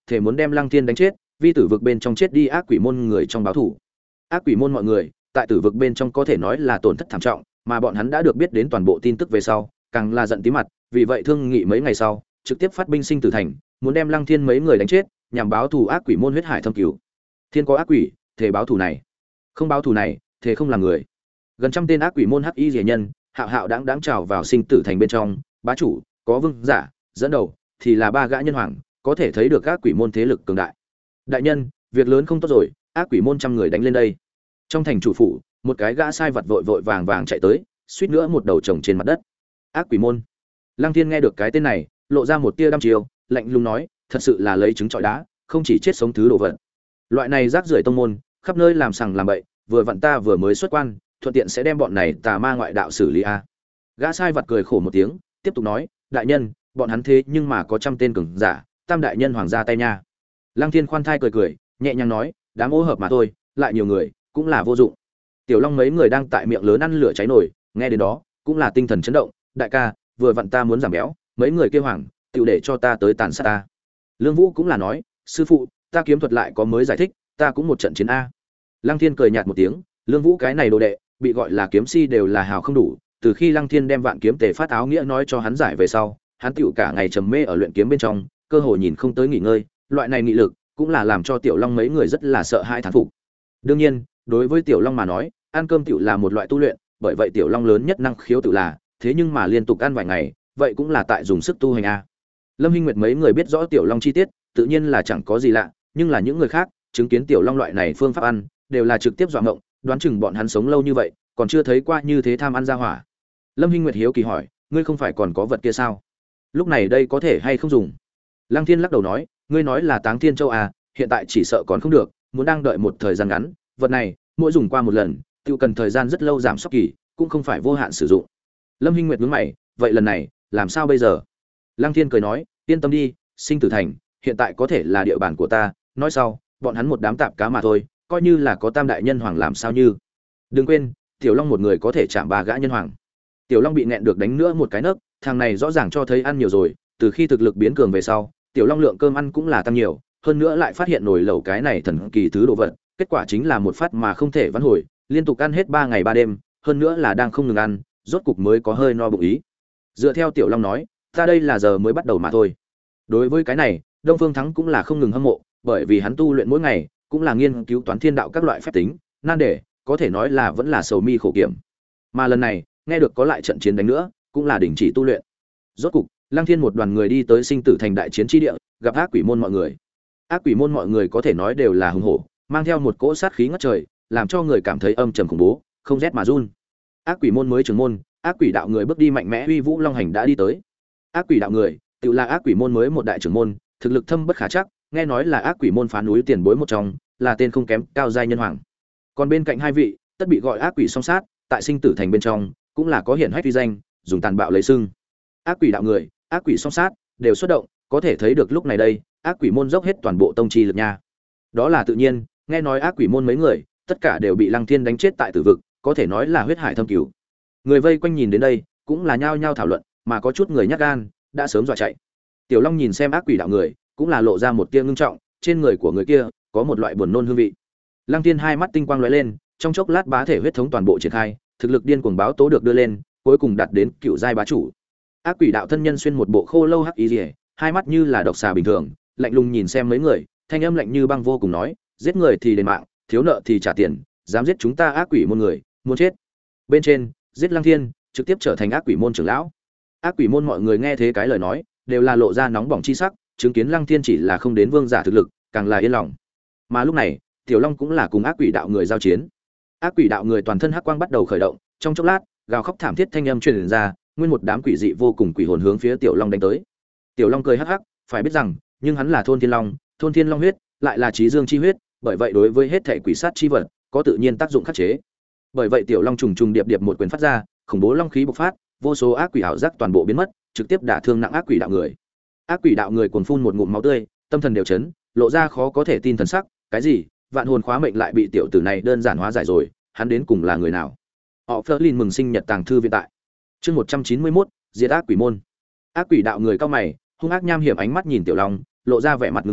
thể muốn đem Lăng Thiên đánh chết, vi tử vực bên trong chết đi ác quỷ môn người trong báo thủ. Ác quỷ môn mọi người, tại tử vực bên trong có thể nói là tổn thất thảm trọng, mà bọn hắn đã được biết đến toàn bộ tin tức về sau, càng là giận tí mặt, vì vậy thương nghị mấy ngày sau, trực tiếp phát binh sinh tử thành, muốn đem Lăng Thiên mấy người đánh chết, nhằm báo thù ác quỷ môn huyết hải thâm cửu. Thiên có ác quỷ, thể báo thù này. Không báo thù này, thể không làm người. Gần trăm tên ác quỷ môn hắc y rỉa nhân, hạo hạo đáng đáng trào vào sinh tử thành bên trong, bá chủ, có vương giả, dẫn đầu thì là ba gã nhân hoàng, có thể thấy được ác quỷ môn thế lực cường đại. Đại nhân, việc lớn không tốt rồi, ác quỷ môn trăm người đánh lên đây. Trong thành chủ phủ, một cái gã sai vật vội vội vàng vàng chạy tới, suýt nữa một đầu chồng trên mặt đất. Ác quỷ môn. Lăng Thiên nghe được cái tên này, lộ ra một tia đăm chiêu, lạnh lùng nói, thật sự là lấy trứng trọi đá, không chỉ chết sống thứ đồ vật. Loại này rác rưởi tông môn, khắp nơi làm sằng làm bậy, vừa vặn ta vừa mới xuất quan, thuận tiện sẽ đem bọn này tà ma ngoại đạo xử lý a. Gã sai vật cười khổ một tiếng, tiếp tục nói, đại nhân, bọn hắn thế nhưng mà có trăm tên cường giả, tam đại nhân hoàng ra tay nha. Lăng Thiên khoan thai cười cười, nhẹ nhàng nói, đám ô hợp mà thôi, lại nhiều người cũng là vô dụng. Tiểu Long mấy người đang tại miệng lớn ăn lửa cháy nổi, nghe đến đó, cũng là tinh thần chấn động, đại ca, vừa vặn ta muốn giảm béo, mấy người kia hoàng, tiểu để cho ta tới tàn sát ta. Lương Vũ cũng là nói, sư phụ, ta kiếm thuật lại có mới giải thích, ta cũng một trận chiến a. Lăng Thiên cười nhạt một tiếng, Lương Vũ cái này đồ đệ, bị gọi là kiếm si đều là hào không đủ, từ khi Lăng Thiên đem Vạn Kiếm Tề phát áo nghĩa nói cho hắn giải về sau, hắn tiểu cả ngày trầm mê ở luyện kiếm bên trong, cơ hội nhìn không tới nghỉ ngơi, loại này nghị lực cũng là làm cho Tiểu Long mấy người rất là sợ hãi thán phục. Đương nhiên, đối với Tiểu Long mà nói, ăn cơm tiểu là một loại tu luyện, bởi vậy Tiểu Long lớn nhất năng khiếu tự là, thế nhưng mà liên tục ăn vài ngày, vậy cũng là tại dùng sức tu hành a. Lâm Hinh Nguyệt mấy người biết rõ Tiểu Long chi tiết, tự nhiên là chẳng có gì lạ, nhưng là những người khác, chứng kiến Tiểu Long loại này phương pháp ăn, đều là trực tiếp dọa ngộng, đoán chừng bọn hắn sống lâu như vậy, còn chưa thấy qua như thế tham ăn ra hỏa. Lâm Hinh Nguyệt hiếu kỳ hỏi, ngươi không phải còn có vật kia sao? Lúc này đây có thể hay không dùng? Lăng Thiên lắc đầu nói, ngươi nói là Táng Thiên Châu à, hiện tại chỉ sợ còn không được, muốn đang đợi một thời gian ngắn, vật này, mỗi dùng qua một lần, tiêu cần thời gian rất lâu giảm sốc kỳ, cũng không phải vô hạn sử dụng. Lâm Hinh Nguyệt nhướng mày, vậy lần này, làm sao bây giờ? Lăng Thiên cười nói, yên tâm đi, Sinh Tử Thành, hiện tại có thể là địa bàn của ta, nói sau, bọn hắn một đám tạp cá mà thôi, coi như là có tam đại nhân hoàng làm sao như. Đừng quên, Tiểu Long một người có thể chạm ba gã nhân hoàng. Tiểu Long bị nẹn được đánh nữa một cái nấc, thằng này rõ ràng cho thấy ăn nhiều rồi, từ khi thực lực biến cường về sau, Tiểu Long lượng cơm ăn cũng là tăng nhiều, hơn nữa lại phát hiện nồi lẩu cái này thần kỳ thứ đồ vật, kết quả chính là một phát mà không thể vãn hồi, liên tục ăn hết ba ngày ba đêm, hơn nữa là đang không ngừng ăn, rốt cục mới có hơi no bụng ý. Dựa theo Tiểu Long nói, ta đây là giờ mới bắt đầu mà thôi. Đối với cái này, Đông Phương Thắng cũng là không ngừng hâm mộ, bởi vì hắn tu luyện mỗi ngày, cũng là nghiên cứu toán thiên đạo các loại phép tính, nan đề, có thể nói là vẫn là sầu mi khổ kiểm. Mà lần này, nghe được có lại trận chiến đánh nữa, cũng là đình chỉ tu luyện. Rốt cục, Lăng Thiên một đoàn người đi tới Sinh Tử Thành đại chiến chi địa, gặp ác quỷ môn mọi người. Ác quỷ môn mọi người có thể nói đều là hùng hổ, mang theo một cỗ sát khí ngất trời, làm cho người cảm thấy âm trầm khủng bố, không rét mà run. Ác quỷ môn mới trưởng môn, ác quỷ đạo người bước đi mạnh mẽ uy vũ long hành đã đi tới. Ác quỷ đạo người, tự là ác quỷ môn mới một đại trưởng môn, thực lực thâm bất khả chắc, nghe nói là ác quỷ môn phá núi tiền bối một trong, là tên không kém, cao giai nhân hoàng. Còn bên cạnh hai vị, tất bị gọi ác quỷ song sát, tại Sinh Tử Thành bên trong, cũng là có hiển hách uy danh, dùng tàn bạo lấy xưng. Ác quỷ đạo người, ác quỷ song sát đều xuất động, có thể thấy được lúc này đây, ác quỷ môn dốc hết toàn bộ tông chi lực nha. Đó là tự nhiên, nghe nói ác quỷ môn mấy người, tất cả đều bị Lăng Thiên đánh chết tại tử vực, có thể nói là huyết hải thâm cửu. Người vây quanh nhìn đến đây, cũng là nhao nhao thảo luận, mà có chút người nhát gan, đã sớm dọa chạy. Tiểu Long nhìn xem ác quỷ đạo người, cũng là lộ ra một tia ngưng trọng, trên người của người kia có một loại buồn nôn hương vị. Lăng Thiên hai mắt tinh quang lóe lên, trong chốc lát bá thể huyết thống toàn bộ triển khai, thực lực điên cuồng báo tố được đưa lên, cuối cùng đạt đến cựu giai bá chủ. Ác quỷ đạo thân nhân xuyên một bộ khô lâu hắc y liễu, hai mắt như là độc xà bình thường, lạnh lùng nhìn xem mấy người, thanh âm lạnh như băng vô cùng nói, giết người thì đền mạng, thiếu nợ thì trả tiền, dám giết chúng ta ác quỷ môn người, muốn chết. Bên trên, giết Lăng Thiên, trực tiếp trở thành ác quỷ môn trưởng lão. Ác quỷ môn mọi người nghe thế cái lời nói, đều là lộ ra nóng bỏng chi sắc, chứng kiến Lăng Thiên chỉ là không đến vương giả thực lực, càng là yên lòng. Mà lúc này, Tiểu Long cũng là cùng ác quỷ đạo người giao chiến. Ác quỷ đạo người toàn thân hắc quang bắt đầu khởi động, trong chốc lát, gào khóc thảm thiết thanh âm truyền ra, nguyên một đám quỷ dị vô cùng quỷ hồn hướng phía Tiểu Long đánh tới. Tiểu Long cười hắc hắc, phải biết rằng, nhưng hắn là thôn thiên long, thôn thiên long huyết, lại là trí dương chi huyết, bởi vậy đối với hết thảy quỷ sát chi vật, có tự nhiên tác dụng khắc chế. Bởi vậy Tiểu Long trùng trùng điệp điệp một quyền phát ra, khủng bố long khí bộc phát, vô số ác quỷ ảo giác toàn bộ biến mất, trực tiếp đả thương nặng ác quỷ đạo người. Ác quỷ đạo người cuồng phun một ngụm máu tươi, tâm thần đều chấn, lộ ra khó có thể tin thần sắc, cái gì? Vạn hồn khóa mệnh lại bị tiểu tử này đơn giản hóa giải rồi, hắn đến cùng là người nào? Họ Flerlin mừng sinh nhật tàng thư viện tại. Chương một trăm chín mươi mốt, diệt ác quỷ môn. Ác quỷ đạo người cao mày, hung ác nham hiểm ánh mắt nhìn Tiểu Long, lộ ra vẻ mặt nghiêm trọng,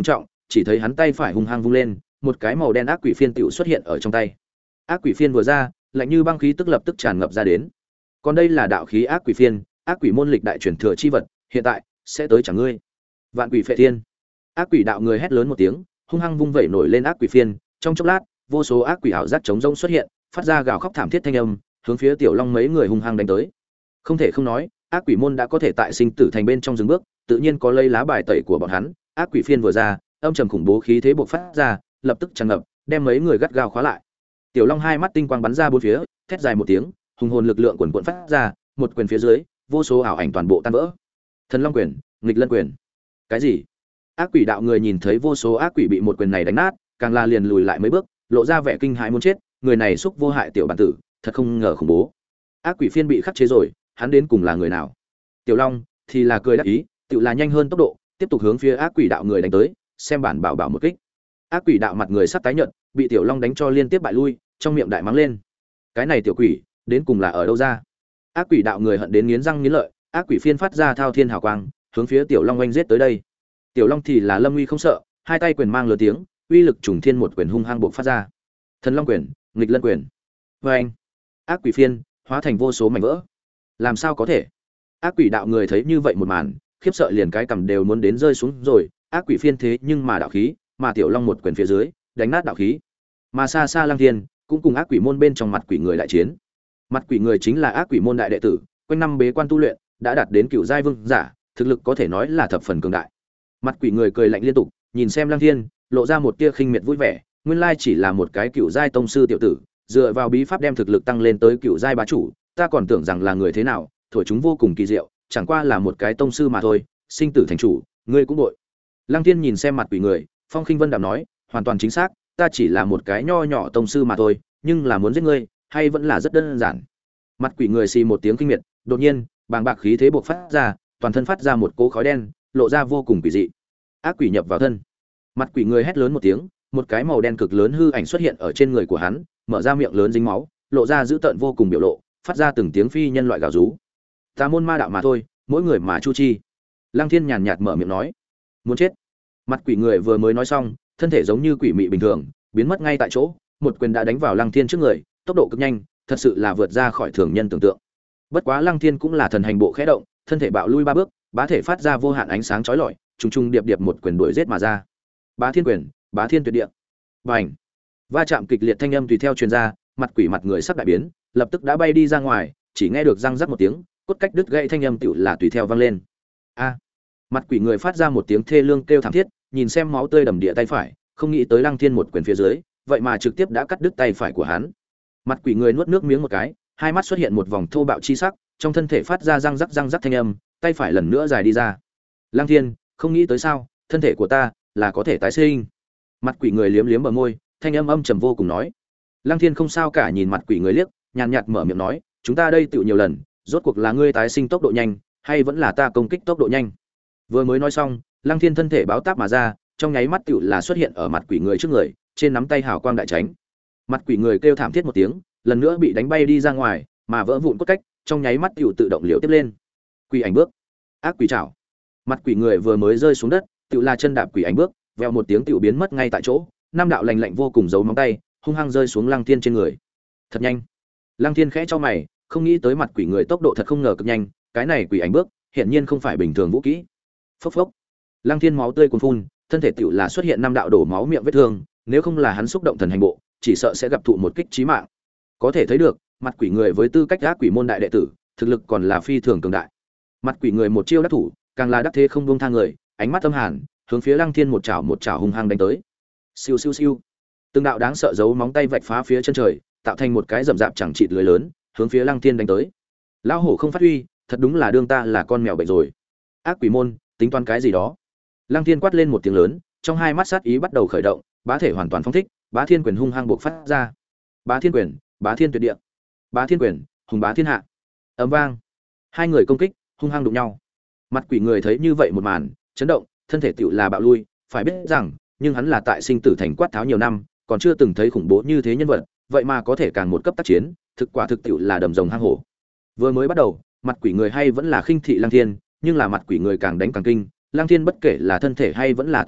chỉ thấy hắn tay phải hung hăng vung lên, một cái màu đen ác quỷ phiên tiểu xuất hiện ở trong tay. Ác quỷ phiên vừa ra, lạnh như băng khí tức lập tức tràn ngập ra đến. Còn đây là đạo khí ác quỷ phiên, ác quỷ môn lịch đại truyền thừa chi vật, hiện tại sẽ tới chẳng ngươi. Vạn quỷ phệ thiên. Ác quỷ đạo người hét lớn một tiếng, hung hăng vung vẩy nổi lên ác quỷ phiên, trong chốc lát, vô số ác quỷ ảo giác trống rỗng xuất hiện, phát ra gào khóc thảm thiết thanh âm, hướng phía Tiểu Long mấy người hung hăng đánh tới. Không thể không nói, ác quỷ môn đã có thể tại sinh tử thành bên trong dừng bước, tự nhiên có lấy lá bài tẩy của bọn hắn, ác quỷ phiên vừa ra, âm trầm khủng bố khí thế bộc phát ra, lập tức tràn ngập, đem mấy người gắt gao khóa lại. Tiểu Long hai mắt tinh quang bắn ra bốn phía, thét dài một tiếng, hùng hồn lực lượng quần quần phát ra, một quyền phía dưới, vô số ảo ảnh toàn bộ tan vỡ. Thần Long quyền, nghịch lân quyền. Cái gì? Ác quỷ đạo người nhìn thấy vô số ác quỷ bị một quyền này đánh nát, càng là liền lùi lại mấy bước, lộ ra vẻ kinh hãi muốn chết, người này xúc vô hại tiểu bản tử, thật không ngờ khủng bố. Ác quỷ phiên bị khắc chế rồi, hắn đến cùng là người nào? Tiểu Long thì là cười đắc ý, tự là nhanh hơn tốc độ, tiếp tục hướng phía ác quỷ đạo người đánh tới, xem bản bảo bảo một kích. Ác quỷ đạo mặt người sắp tái nhợt, bị Tiểu Long đánh cho liên tiếp bại lui, trong miệng đại mắng lên. Cái này tiểu quỷ, đến cùng là ở đâu ra? Ác quỷ đạo người hận đến nghiến răng nghiến lợi, ác quỷ phiên phát ra thao thiên hào quang, hướng phía Tiểu Long oanh giết tới đây. Tiểu Long thì là lâm uy không sợ, hai tay quyền mang lớn tiếng, uy lực trùng thiên một quyền hung hăng bộc phát ra. Thần Long quyền, nghịch lân quyền. Và anh, ác quỷ phiên hóa thành vô số mảnh vỡ. Làm sao có thể? Ác quỷ đạo người thấy như vậy một màn, khiếp sợ liền cái cầm đều muốn đến rơi xuống rồi. Ác quỷ phiên thế nhưng mà đạo khí, mà Tiểu Long một quyền phía dưới, đánh nát đạo khí. Mà xa xa Lăng Thiên cũng cùng ác quỷ môn bên trong mặt quỷ người đại chiến. Mặt quỷ người chính là ác quỷ môn đại đệ tử, quanh năm bế quan tu luyện, đã đạt đến cựu giai vương giả, thực lực có thể nói là thập phần cường đại. Mặt quỷ người cười lạnh liên tục, nhìn xem Lăng Thiên, lộ ra một tia khinh miệt vui vẻ, nguyên lai chỉ là một cái cựu giai tông sư tiểu tử, dựa vào bí pháp đem thực lực tăng lên tới cựu giai bá chủ, ta còn tưởng rằng là người thế nào, thổi chúng vô cùng kỳ diệu, chẳng qua là một cái tông sư mà thôi, sinh tử thành chủ, ngươi cũng bội. Lăng Thiên nhìn xem mặt quỷ người, phong khinh vân đạm nói, hoàn toàn chính xác, ta chỉ là một cái nho nhỏ tông sư mà thôi, nhưng là muốn giết ngươi, hay vẫn là rất đơn giản. Mặt quỷ người xì một tiếng kinh miệt, đột nhiên, bàng bạc khí thế bộc phát ra, toàn thân phát ra một cỗ khói đen, lộ ra vô cùng kỳ dị. Ác quỷ nhập vào thân. Mặt quỷ người hét lớn một tiếng, một cái màu đen cực lớn hư ảnh xuất hiện ở trên người của hắn, mở ra miệng lớn dính máu, lộ ra dữ tợn vô cùng biểu lộ, phát ra từng tiếng phi nhân loại gào rú. Ta môn ma đạo mà thôi, mỗi người mà chu chi. Lăng Thiên nhàn nhạt mở miệng nói, muốn chết. Mặt quỷ người vừa mới nói xong, thân thể giống như quỷ mị bình thường, biến mất ngay tại chỗ, một quyền đã đánh vào Lăng Thiên trước người, tốc độ cực nhanh, thật sự là vượt ra khỏi thường nhân tưởng tượng. Bất quá Lăng Thiên cũng là thần hành bộ khẽ động, thân thể bạo lui ba bước, bá thể phát ra vô hạn ánh sáng chói lọi, trùng trùng điệp điệp một quyền đuổi giết mà ra. Bá Thiên quyền, Bá Thiên tuyệt địa. Bành! Va chạm kịch liệt thanh âm tùy theo truyền ra, mặt quỷ mặt người sắc đại biến, lập tức đã bay đi ra ngoài, chỉ nghe được răng rắc một tiếng, cốt cách đứt gãy thanh âm tựu là tùy theo vang lên. A! Mặt quỷ người phát ra một tiếng thê lương kêu thảm thiết, nhìn xem máu tươi đầm địa tay phải, không nghĩ tới Lăng Thiên một quyền phía dưới, vậy mà trực tiếp đã cắt đứt tay phải của hắn. Mặt quỷ người nuốt nước miếng một cái, hai mắt xuất hiện một vòng thô bạo chi sắc, trong thân thể phát ra răng rắc răng rắc thanh âm, tay phải lần nữa dài đi ra. Lăng Thiên, không nghĩ tới sao, thân thể của ta là có thể tái sinh. Mặt quỷ người liếm liếm bờ môi, thanh âm âm trầm vô cùng nói. Lăng Thiên không sao cả, nhìn mặt quỷ người liếc, nhàn nhạt mở miệng nói, chúng ta đây tựu nhiều lần, rốt cuộc là ngươi tái sinh tốc độ nhanh, hay vẫn là ta công kích tốc độ nhanh. Vừa mới nói xong, Lăng Thiên thân thể báo táp mà ra, trong nháy mắt tựu là xuất hiện ở mặt quỷ người trước người, trên nắm tay hào quang đại tránh. Mặt quỷ người kêu thảm thiết một tiếng, lần nữa bị đánh bay đi ra ngoài, mà vỡ vụn cốt cách, trong nháy mắt tựu tự động liều tiếp lên. Quỷ ảnh bước, ác quỷ trảo. Mặt quỷ người vừa mới rơi xuống đất, tựu là chân đạp quỷ ảnh bước, vèo một tiếng tựu biến mất ngay tại chỗ, năm đạo lạnh lạnh vô cùng giấu móng tay, hung hăng rơi xuống Lăng Thiên trên người. Thật nhanh. Lăng Thiên khẽ cho mày, không nghĩ tới mặt quỷ người tốc độ thật không ngờ cực nhanh, cái này quỷ ảnh bước, hiển nhiên không phải bình thường vũ kỹ. Phốc phốc. Lăng Thiên máu tươi cuồn phun, thân thể tựu là xuất hiện năm đạo đổ máu miệng vết thương, nếu không là hắn xúc động thần hành bộ, chỉ sợ sẽ gặp thụ một kích chí mạng. Có thể thấy được, mặt quỷ người với tư cách ác quỷ môn đại đệ tử, thực lực còn là phi thường cường đại. Mặt quỷ người một chiêu đắc thủ, càng là đắc thế không buông tha người, ánh mắt âm hàn, hướng phía Lăng Thiên một chảo một chảo hung hăng đánh tới. Siêu siêu siêu. Từng đạo đáng sợ giấu móng tay vạch phá phía chân trời, tạo thành một cái rậm rạp chẳng chịt lưới lớn, hướng phía Lăng Thiên đánh tới. Lão hổ không phát huy, thật đúng là đương ta là con mèo bệnh rồi. Ác quỷ môn, tính toán cái gì đó? Lăng Thiên quát lên một tiếng lớn, trong hai mắt sát ý bắt đầu khởi động, bá thể hoàn toàn phóng thích, Bá Thiên quyền hung hăng bộc phát ra. Bá Thiên quyền, Bá Thiên tuyệt địa. Bá Thiên quyền, hùng bá thiên hạ. Ầm vang. Hai người công kích, hung hăng đụng nhau. Mặt quỷ người thấy như vậy một màn, chấn động, thân thể tựu là bạo lui, phải biết rằng, nhưng hắn là tại sinh tử thành quát tháo nhiều năm, còn chưa từng thấy khủng bố như thế nhân vật, vậy mà có thể càng một cấp tác chiến, thực quả thực tựu là đầm rồng hang hổ. Vừa mới bắt đầu, mặt quỷ người hay vẫn là khinh thị Lăng Thiên, nhưng là mặt quỷ người càng đánh càng kinh, Lăng Thiên bất kể là thân thể hay vẫn là tốc độ,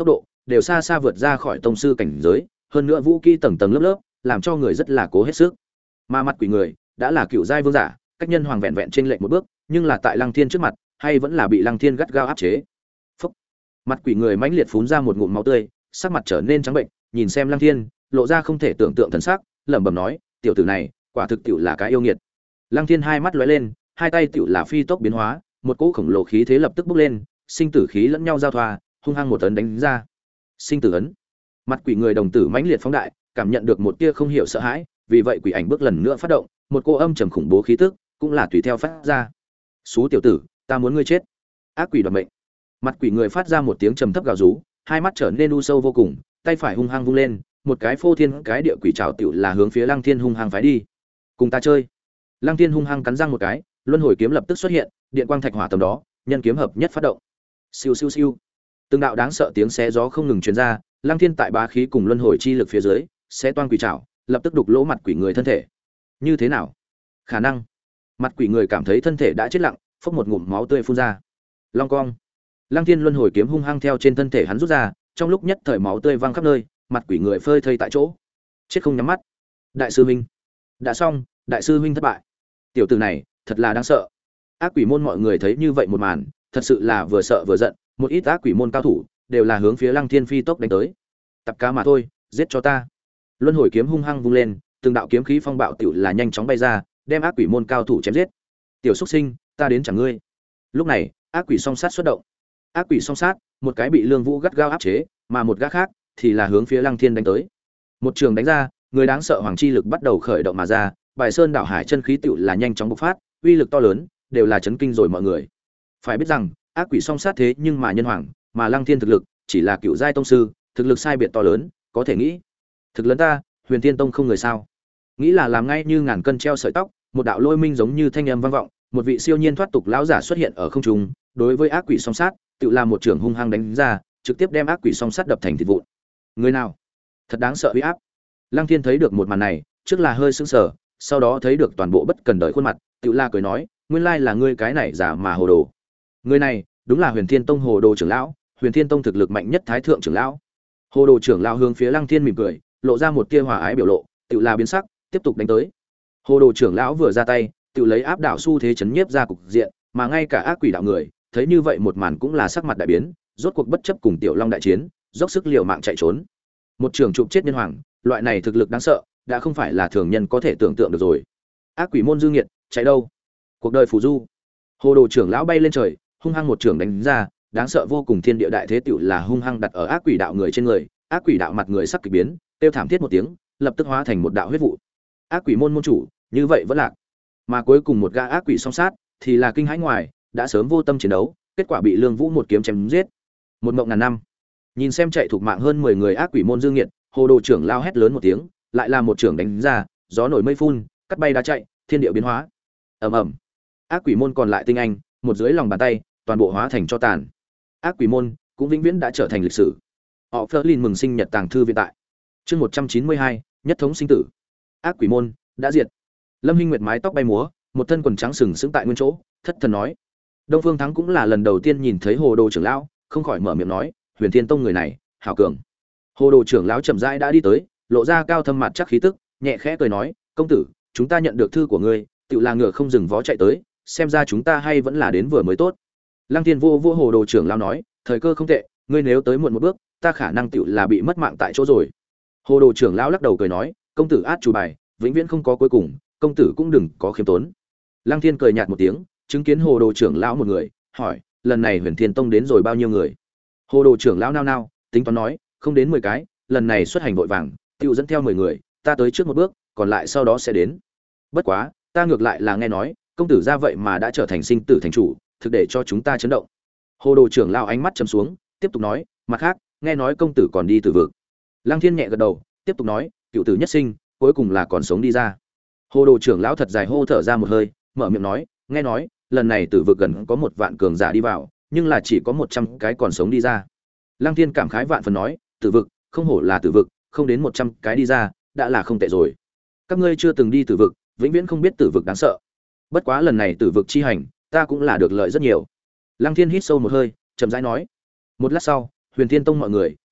đều xa xa vượt ra khỏi tông sư cảnh giới, hơn nữa vũ kỹ tầng tầng lớp lớp, làm cho người rất là cố hết sức. Mà mặt quỷ người đã là cựu giai vương giả, cách nhân hoàng vẹn vẹn trên lệnh một bước, nhưng là tại Lăng Thiên trước mặt, hay vẫn là bị Lăng Thiên gắt gao áp chế. Phốc. Mặt quỷ người mãnh liệt phun ra một ngụm máu tươi, sắc mặt trở nên trắng bệnh, nhìn xem Lăng Thiên, lộ ra không thể tưởng tượng thần sắc, lẩm bẩm nói, tiểu tử này, quả thực tiểu là cái yêu nghiệt. Lăng Thiên hai mắt lóe lên, hai tay tiểu là phi tốc biến hóa, một cỗ khổng lồ khí thế lập tức bốc lên, sinh tử khí lẫn nhau giao thoa, hung hăng một ấn đánh ra. Sinh tử ấn. Mặt quỷ người đồng tử mãnh liệt phóng đại, cảm nhận được một tia không hiểu sợ hãi, vì vậy quỷ ảnh bước lần nữa phát động, một cô âm trầm khủng bố khí tức cũng là tùy theo phát ra. "Xú tiểu tử, ta muốn ngươi chết." Ác quỷ đoạt mệnh. Mặt quỷ người phát ra một tiếng trầm thấp gào rú, hai mắt trở nên u sâu vô cùng, tay phải hung hăng vung lên, một cái phô thiên cái địa quỷ trảo tiểu là hướng phía Lăng Thiên hung hăng phái đi. "Cùng ta chơi." Lăng Thiên hung hăng cắn răng một cái, luân hồi kiếm lập tức xuất hiện, điện quang thạch hỏa tầm đó, nhân kiếm hợp nhất phát động. Siêu siêu siêu. Từng đạo đáng sợ tiếng xé gió không ngừng truyền ra, Lăng Thiên tại bá khí cùng luân hồi chi lực phía dưới, xé toang quỷ trảo, lập tức đục lỗ mặt quỷ người thân thể. Như thế nào? Khả năng. Mặt quỷ người cảm thấy thân thể đã chết lặng, phốc một ngụm máu tươi phun ra. Long cong. Lăng Thiên luân hồi kiếm hung hăng theo trên thân thể hắn rút ra, trong lúc nhất thời máu tươi văng khắp nơi, mặt quỷ người phơi thây tại chỗ. Chết không nhắm mắt. Đại sư huynh. Đã xong, đại sư huynh thất bại. Tiểu tử này, thật là đáng sợ. Ác quỷ môn mọi người thấy như vậy một màn, thật sự là vừa sợ vừa giận, một ít ác quỷ môn cao thủ đều là hướng phía Lăng Thiên phi tốc đánh tới. Tập cá mà thôi, giết cho ta. Luân hồi kiếm hung hăng vung lên, từng đạo kiếm khí phong bạo tiểu là nhanh chóng bay ra, đem ác quỷ môn cao thủ chém giết. Tiểu xuất sinh, ta đến chẳng ngươi. Lúc này, ác quỷ song sát xuất động. Ác quỷ song sát, một cái bị Lương Vũ gắt gao áp chế, mà một gã khác thì là hướng phía Lăng Thiên đánh tới. Một trường đánh ra, người đáng sợ hoàng chi lực bắt đầu khởi động mà ra, bài sơn đảo hải chân khí tiểu là nhanh chóng bộc phát, uy lực to lớn, đều là chấn kinh rồi mọi người. Phải biết rằng, ác quỷ song sát thế nhưng mà nhân hoàng, mà Lăng Thiên thực lực chỉ là cựu giai tông sư, thực lực sai biệt to lớn, có thể nghĩ. Thực lớn ta, Huyền Thiên Tông không người sao? Nghĩ là làm ngay như ngàn cân treo sợi tóc, một đạo lôi minh giống như thanh âm vang vọng, một vị siêu nhiên thoát tục lão giả xuất hiện ở không trung, đối với ác quỷ song sát, tự làm một trường hung hăng đánh ra, trực tiếp đem ác quỷ song sát đập thành thịt vụn. Người nào? Thật đáng sợ uy áp. Lăng Thiên thấy được một màn này, trước là hơi sững sờ, sau đó thấy được toàn bộ bất cần đời khuôn mặt, tự la cười nói, nguyên lai là ngươi cái này giả mà hồ đồ. Người này, đúng là Huyền Thiên Tông Hồ Đồ trưởng lão, Huyền Thiên Tông thực lực mạnh nhất thái thượng trưởng lão. Hồ Đồ trưởng lão hướng phía Lăng Thiên mỉm cười, lộ ra một tia hòa ái biểu lộ, tự la biến sắc, tiếp tục đánh tới. Hồ Đồ trưởng lão vừa ra tay, tự lấy áp đảo xu thế chấn nhiếp ra cục diện, mà ngay cả ác quỷ đạo người, thấy như vậy một màn cũng là sắc mặt đại biến, rốt cuộc bất chấp cùng Tiểu Long đại chiến, dốc sức liều mạng chạy trốn. Một trường chụp chết nhân hoàng, loại này thực lực đáng sợ, đã không phải là thường nhân có thể tưởng tượng được rồi. Ác quỷ môn dư nghiệt, chạy đâu? Cuộc đời phù du. Hồ Đồ trưởng lão bay lên trời, hung hăng một trường đánh ra, đáng sợ vô cùng, thiên địa đại thế tiểu là hung hăng đặt ở ác quỷ đạo người trên người, ác quỷ đạo mặt người sắc kỳ biến, kêu thảm thiết một tiếng, lập tức hóa thành một đạo huyết vụ. Ác quỷ môn môn chủ, như vậy vẫn lạc. Mà cuối cùng một gã ác quỷ song sát, thì là kinh hãi ngoài, đã sớm vô tâm chiến đấu, kết quả bị Lương Vũ một kiếm chém giết. Một mộng ngàn năm. Nhìn xem chạy thuộc mạng hơn mười người ác quỷ môn dương nghiệt, Hồ Đồ trưởng lao hét lớn một tiếng, lại là một trưởng đánh ra, gió nổi mây phun, cắt bay đá chạy, thiên địa biến hóa. Ầm ầm. Ác quỷ môn còn lại tinh anh, một dưới lòng bàn tay, toàn bộ hóa thành cho tàn. Ác quỷ môn cũng vĩnh viễn đã trở thành lịch sử. Họ Flerlin mừng sinh nhật tàng thư viện tại. Chương một trăm chín mươi hai, nhất thống sinh tử. Ác quỷ môn đã diệt. Lâm Hinh Nguyệt mái tóc bay múa, một thân quần trắng sừng sững tại nguyên chỗ, thất thần nói. Đông Phương Thắng cũng là lần đầu tiên nhìn thấy Hồ Đồ trưởng lão, không khỏi mở miệng nói, Huyền Thiên Tông người này, hảo cường. Hồ Đồ trưởng lão chậm rãi đã đi tới, lộ ra cao thâm mặt chắc khí tức, nhẹ khẽ cười nói, công tử, chúng ta nhận được thư của ngươi, tự là ngựa không dừng vó chạy tới, xem ra chúng ta hay vẫn là đến vừa mới tốt. Lăng Thiên vô vô Hồ Đồ trưởng lão nói, thời cơ không tệ, ngươi nếu tới muộn một bước, ta khả năng tự là bị mất mạng tại chỗ rồi. Hồ Đồ trưởng lão lắc đầu cười nói, công tử át chủ bài, vĩnh viễn không có cuối cùng, công tử cũng đừng có khiêm tốn. Lăng Thiên cười nhạt một tiếng, chứng kiến Hồ Đồ trưởng lão một người, hỏi, lần này Huyền Thiên Tông đến rồi bao nhiêu người? Hồ Đồ trưởng lão nao nao, tính toán nói, không đến mười cái, lần này xuất hành vội vàng, tiêu dẫn theo mười người, ta tới trước một bước, còn lại sau đó sẽ đến. Bất quá, ta ngược lại là nghe nói, công tử ra vậy mà đã trở thành sinh tử thành chủ, thực để cho chúng ta chấn động. Hồ Đồ trưởng lão ánh mắt trầm xuống, tiếp tục nói, mặt khác, nghe nói công tử còn đi tử vực. Lăng Thiên nhẹ gật đầu, tiếp tục nói, cựu tử nhất sinh, cuối cùng là còn sống đi ra. Hồ Đồ trưởng lão thật dài hô thở ra một hơi, mở miệng nói, nghe nói, lần này tử vực gần có một vạn cường giả đi vào, nhưng là chỉ có một trăm cái còn sống đi ra. Lăng Thiên cảm khái vạn phần nói, tử vực, không hổ là tử vực, không đến một trăm cái đi ra, đã là không tệ rồi. Các ngươi chưa từng đi tử vực, vĩnh viễn không biết tử vực đáng sợ. Bất quá lần này tử vực chi hành, ta cũng là được lợi rất nhiều. Lăng Thiên hít sâu một hơi, chậm rãi nói. Một lát sau, Huyền Thiên Tông mọi người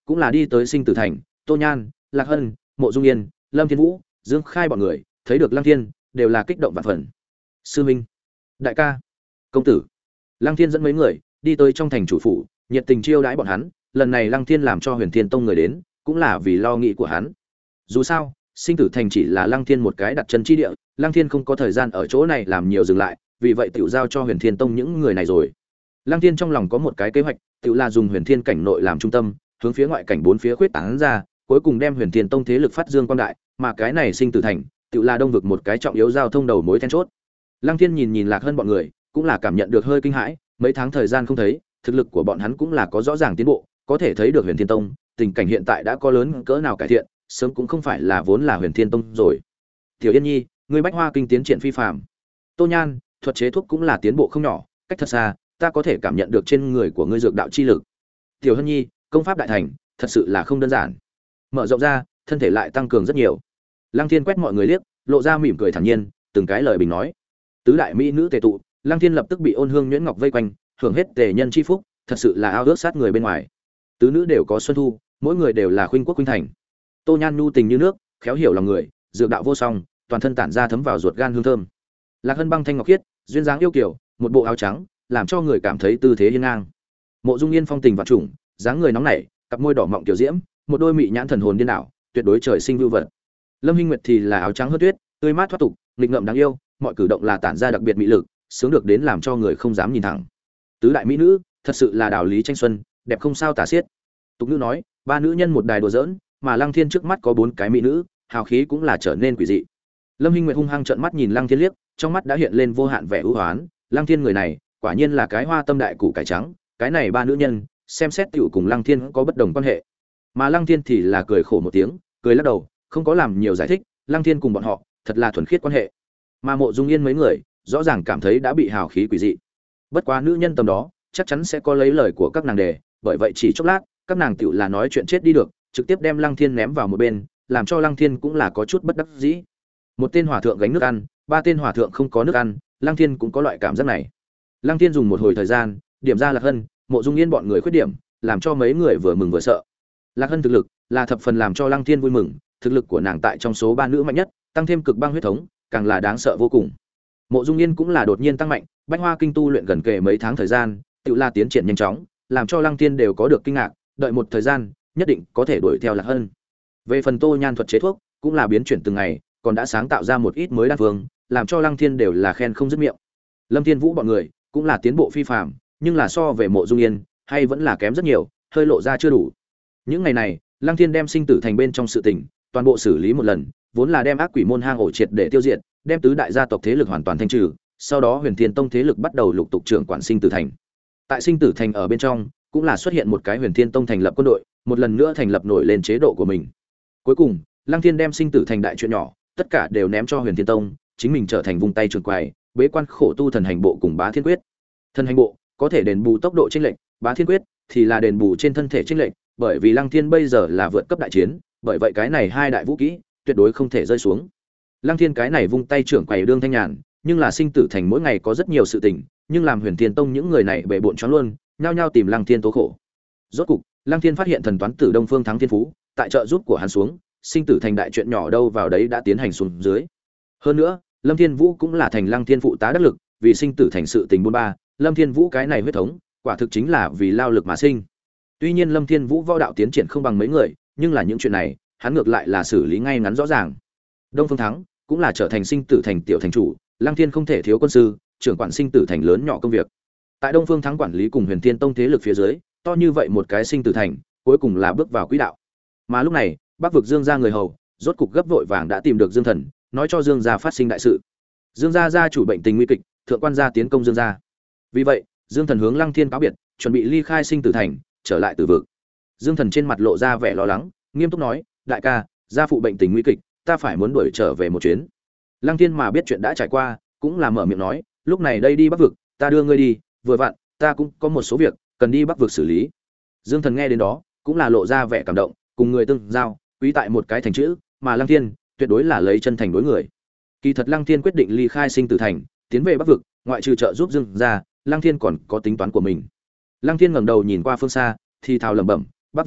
cũng là đi tới Sinh Tử Thành, Tô Nhan, Lạc Hân, Mộ Dung Yên, Lâm Thiên Vũ, Dương Khai bọn người, thấy được Lăng Thiên, đều là kích động vạn phần. Sư minh, đại ca, công tử. Lăng Thiên dẫn mấy người đi tới trong thành chủ phủ, nhiệt tình chiêu đãi bọn hắn, lần này Lăng Thiên làm cho Huyền Thiên Tông người đến, cũng là vì lo nghĩ của hắn. Dù sao, Sinh Tử Thành chỉ là Lăng Thiên một cái đặt chân chi địa, Lăng Thiên không có thời gian ở chỗ này làm nhiều dừng lại, vì vậy tiểu giao cho Huyền Thiên Tông những người này rồi. Lăng Thiên trong lòng có một cái kế hoạch, tiểu là dùng Huyền Thiên cảnh nội làm trung tâm, hướng phía ngoại cảnh bốn phía khuyết tán ra, cuối cùng đem Huyền Thiên Tông thế lực phát dương quang đại, mà cái này Sinh Tử Thành, tiểu là đông vực một cái trọng yếu giao thông đầu mối then chốt. Lăng Thiên nhìn nhìn Lạc Hân bọn người, cũng là cảm nhận được hơi kinh hãi, mấy tháng thời gian không thấy, thực lực của bọn hắn cũng là có rõ ràng tiến bộ, có thể thấy được Huyền Thiên Tông, tình cảnh hiện tại đã có lớn cỡ nào cải thiện, sớm cũng không phải là vốn là Huyền Thiên Tông rồi. Tiểu Yên Nhi, ngươi Bách Hoa kinh tiến triển phi phàm. Tô Nhan, thuật chế thuốc cũng là tiến bộ không nhỏ, cách thật xa, ta có thể cảm nhận được trên người của ngươi dược đạo chi lực. Tiểu Hân Nhi, công pháp đại thành, thật sự là không đơn giản. Mở rộng ra, thân thể lại tăng cường rất nhiều. Lăng Thiên quét mọi người liếc, lộ ra mỉm cười thản nhiên, từng cái lời bình nói. Tứ đại mỹ nữ tề tụ, Lăng Thiên lập tức bị Ôn Hương Nhuyễn Ngọc vây quanh, hưởng hết tề nhân chi phúc, thật sự là ao ước sát người bên ngoài. Tứ nữ đều có xuân thu, mỗi người đều là khuynh quốc khuynh thành. Tô Nhan nhu tình như nước, khéo hiểu lòng người, dược đạo vô song, toàn thân tản ra thấm vào ruột gan hương thơm. Lạc Hân băng thanh ngọc khiết, duyên dáng yêu kiều, một bộ áo trắng, làm cho người cảm thấy tư thế hiên ngang. Mộ Dung Yên phong tình vạn trùng, dáng người nóng nảy, cặp môi đỏ mọng tiểu diễm, một đôi mị nhãn thần hồn điên đảo, tuyệt đối trời sinh vưu vật. Lâm Hinh Nguyệt thì là áo trắng hớt tuyết, tươi mát thoát tục, nghịch ngợm đáng yêu, mọi cử động là tản ra đặc biệt mỹ lực, sướng được đến làm cho người không dám nhìn thẳng. Tứ đại mỹ nữ, thật sự là đào lý tranh xuân, đẹp không sao tả xiết. Tục nữ nói, ba nữ nhân một đài đùa giỡn, mà Lăng Thiên trước mắt có bốn cái mỹ nữ, hào khí cũng là trở nên quỷ dị. Lâm Hinh Nguyệt hung hăng trợn mắt nhìn Lăng Thiên liếc, trong mắt đã hiện lên vô hạn vẻ ưu hoán, Lăng Thiên người này, quả nhiên là cái hoa tâm đại củ cải trắng, cái này ba nữ nhân, xem xét tiểu cùng Lăng Thiên có bất đồng quan hệ. Mà Lăng Thiên thì là cười khổ một tiếng, cười lắc đầu, không có làm nhiều giải thích, Lăng Thiên cùng bọn họ, thật là thuần khiết quan hệ. Mà Mộ Dung Yên mấy người, rõ ràng cảm thấy đã bị hào khí quỷ dị. Bất quá nữ nhân tầm đó, chắc chắn sẽ có lấy lời của các nàng đề, bởi vậy chỉ chốc lát, các nàng tiểu là nói chuyện chết đi được, trực tiếp đem Lăng Thiên ném vào một bên, làm cho Lăng Thiên cũng là có chút bất đắc dĩ. Một tên hòa thượng gánh nước ăn, ba tên hòa thượng không có nước ăn, Lăng Thiên cũng có loại cảm giác này. Lăng Thiên dùng một hồi thời gian, điểm ra Lạc Hân, Mộ Dung Yên bọn người khuyết điểm, làm cho mấy người vừa mừng vừa sợ. Lạc Hân thực lực là thập phần làm cho Lăng Thiên vui mừng, thực lực của nàng tại trong số ba nữ mạnh nhất, tăng thêm cực băng huyết thống, càng là đáng sợ vô cùng. Mộ Dung Yên cũng là đột nhiên tăng mạnh, Bách Hoa kinh tu luyện gần kề mấy tháng thời gian, tự la tiến triển nhanh chóng, làm cho Lăng Thiên đều có được kinh ngạc, đợi một thời gian, nhất định có thể đuổi theo Lạc Hân. Về phần Tô Nhan thuật chế thuốc, cũng là biến chuyển từng ngày, còn đã sáng tạo ra một ít mới đan phương, làm cho Lăng Thiên đều là khen không dứt miệng. Lâm Thiên Vũ bọn người cũng là tiến bộ phi phàm, nhưng là so về Mộ Dung Yên, hay vẫn là kém rất nhiều, hơi lộ ra chưa đủ. Những ngày này, Lăng Thiên đem Sinh Tử Thành bên trong sự tình, toàn bộ xử lý một lần, vốn là đem ác quỷ môn hang ổ triệt để tiêu diệt, đem tứ đại gia tộc thế lực hoàn toàn thanh trừ, sau đó Huyền Thiên Tông thế lực bắt đầu lục tục trưởng quản Sinh Tử Thành. Tại Sinh Tử Thành ở bên trong, cũng là xuất hiện một cái Huyền Thiên Tông thành lập quân đội, một lần nữa thành lập nổi lên chế độ của mình. Cuối cùng, Lăng Thiên đem Sinh Tử Thành đại chuyện nhỏ, tất cả đều ném cho Huyền Thiên Tông, chính mình trở thành vùng tay trường quầy, bế quan khổ tu thần hành bộ cùng Bá Thiên Quyết. Thần hành bộ có thể đền bù tốc độ chênh lệch, Bá Thiên Quyết thì là đền bù trên thân thể chênh lệch, bởi vì Lăng Thiên bây giờ là vượt cấp đại chiến, bởi vậy cái này hai đại vũ kỹ tuyệt đối không thể rơi xuống. Lăng Thiên cái này vung tay trưởng quầy đương thanh nhàn, nhưng là Sinh Tử Thành mỗi ngày có rất nhiều sự tình, nhưng làm Huyền Thiên Tông những người này bệ bội choáng luôn, nhao nhao tìm Lăng Thiên tố khổ. Rốt cục, Lăng Thiên phát hiện thần toán tử Đông Phương Thắng Thiên Phú, tại trợ giúp của hắn xuống, Sinh Tử Thành đại chuyện nhỏ đâu vào đấy đã tiến hành xuống dưới. Hơn nữa, Lâm Thiên Vũ cũng là thành Lăng Thiên phụ tá đắc lực, vì Sinh Tử Thành sự tình buôn ba, Lâm Thiên Vũ cái này huyết thống, quả thực chính là vì lao lực mà sinh. Tuy nhiên Lâm Thiên Vũ võ đạo tiến triển không bằng mấy người, nhưng là những chuyện này, hắn ngược lại là xử lý ngay ngắn rõ ràng. Đông Phương Thắng cũng là trở thành Sinh Tử Thành tiểu thành chủ, Lăng Thiên không thể thiếu quân sư, trưởng quản Sinh Tử Thành lớn nhỏ công việc. Tại Đông Phương Thắng quản lý cùng Huyền Thiên Tông thế lực phía dưới, to như vậy một cái Sinh Tử Thành, cuối cùng là bước vào quỹ đạo. Mà lúc này, Bắc vực Dương gia người hầu, rốt cục gấp vội vàng đã tìm được Dương Thần, nói cho Dương gia phát sinh đại sự. Dương gia gia chủ bệnh tình nguy kịch, thượng quan gia tiến công Dương gia. Vì vậy, Dương Thần hướng Lăng Thiên cáo biệt, chuẩn bị ly khai Sinh Tử Thành, trở lại Tử vực. Dương Thần trên mặt lộ ra vẻ lo lắng, nghiêm túc nói, đại ca, gia phụ bệnh tình nguy kịch, ta phải muốn đuổi trở về một chuyến. Lăng Thiên mà biết chuyện đã trải qua, cũng là mở miệng nói, lúc này đây đi Bắc vực, ta đưa ngươi đi, vừa vặn, ta cũng có một số việc cần đi Bắc vực xử lý. Dương Thần nghe đến đó, cũng là lộ ra vẻ cảm động, cùng người tương giao, quý tại một cái thành chữ, mà Lăng Thiên tuyệt đối là lấy chân thành đối người. Kỳ thật Lăng Thiên quyết định ly khai Sinh Tử Thành, tiến về Bắc vực, ngoại trừ trợ giúp Dương gia, Lăng Thiên còn có tính toán của mình. Lăng Thiên ngẩng đầu nhìn qua phương xa, thì thào lẩm bẩm, Bắc vực nha,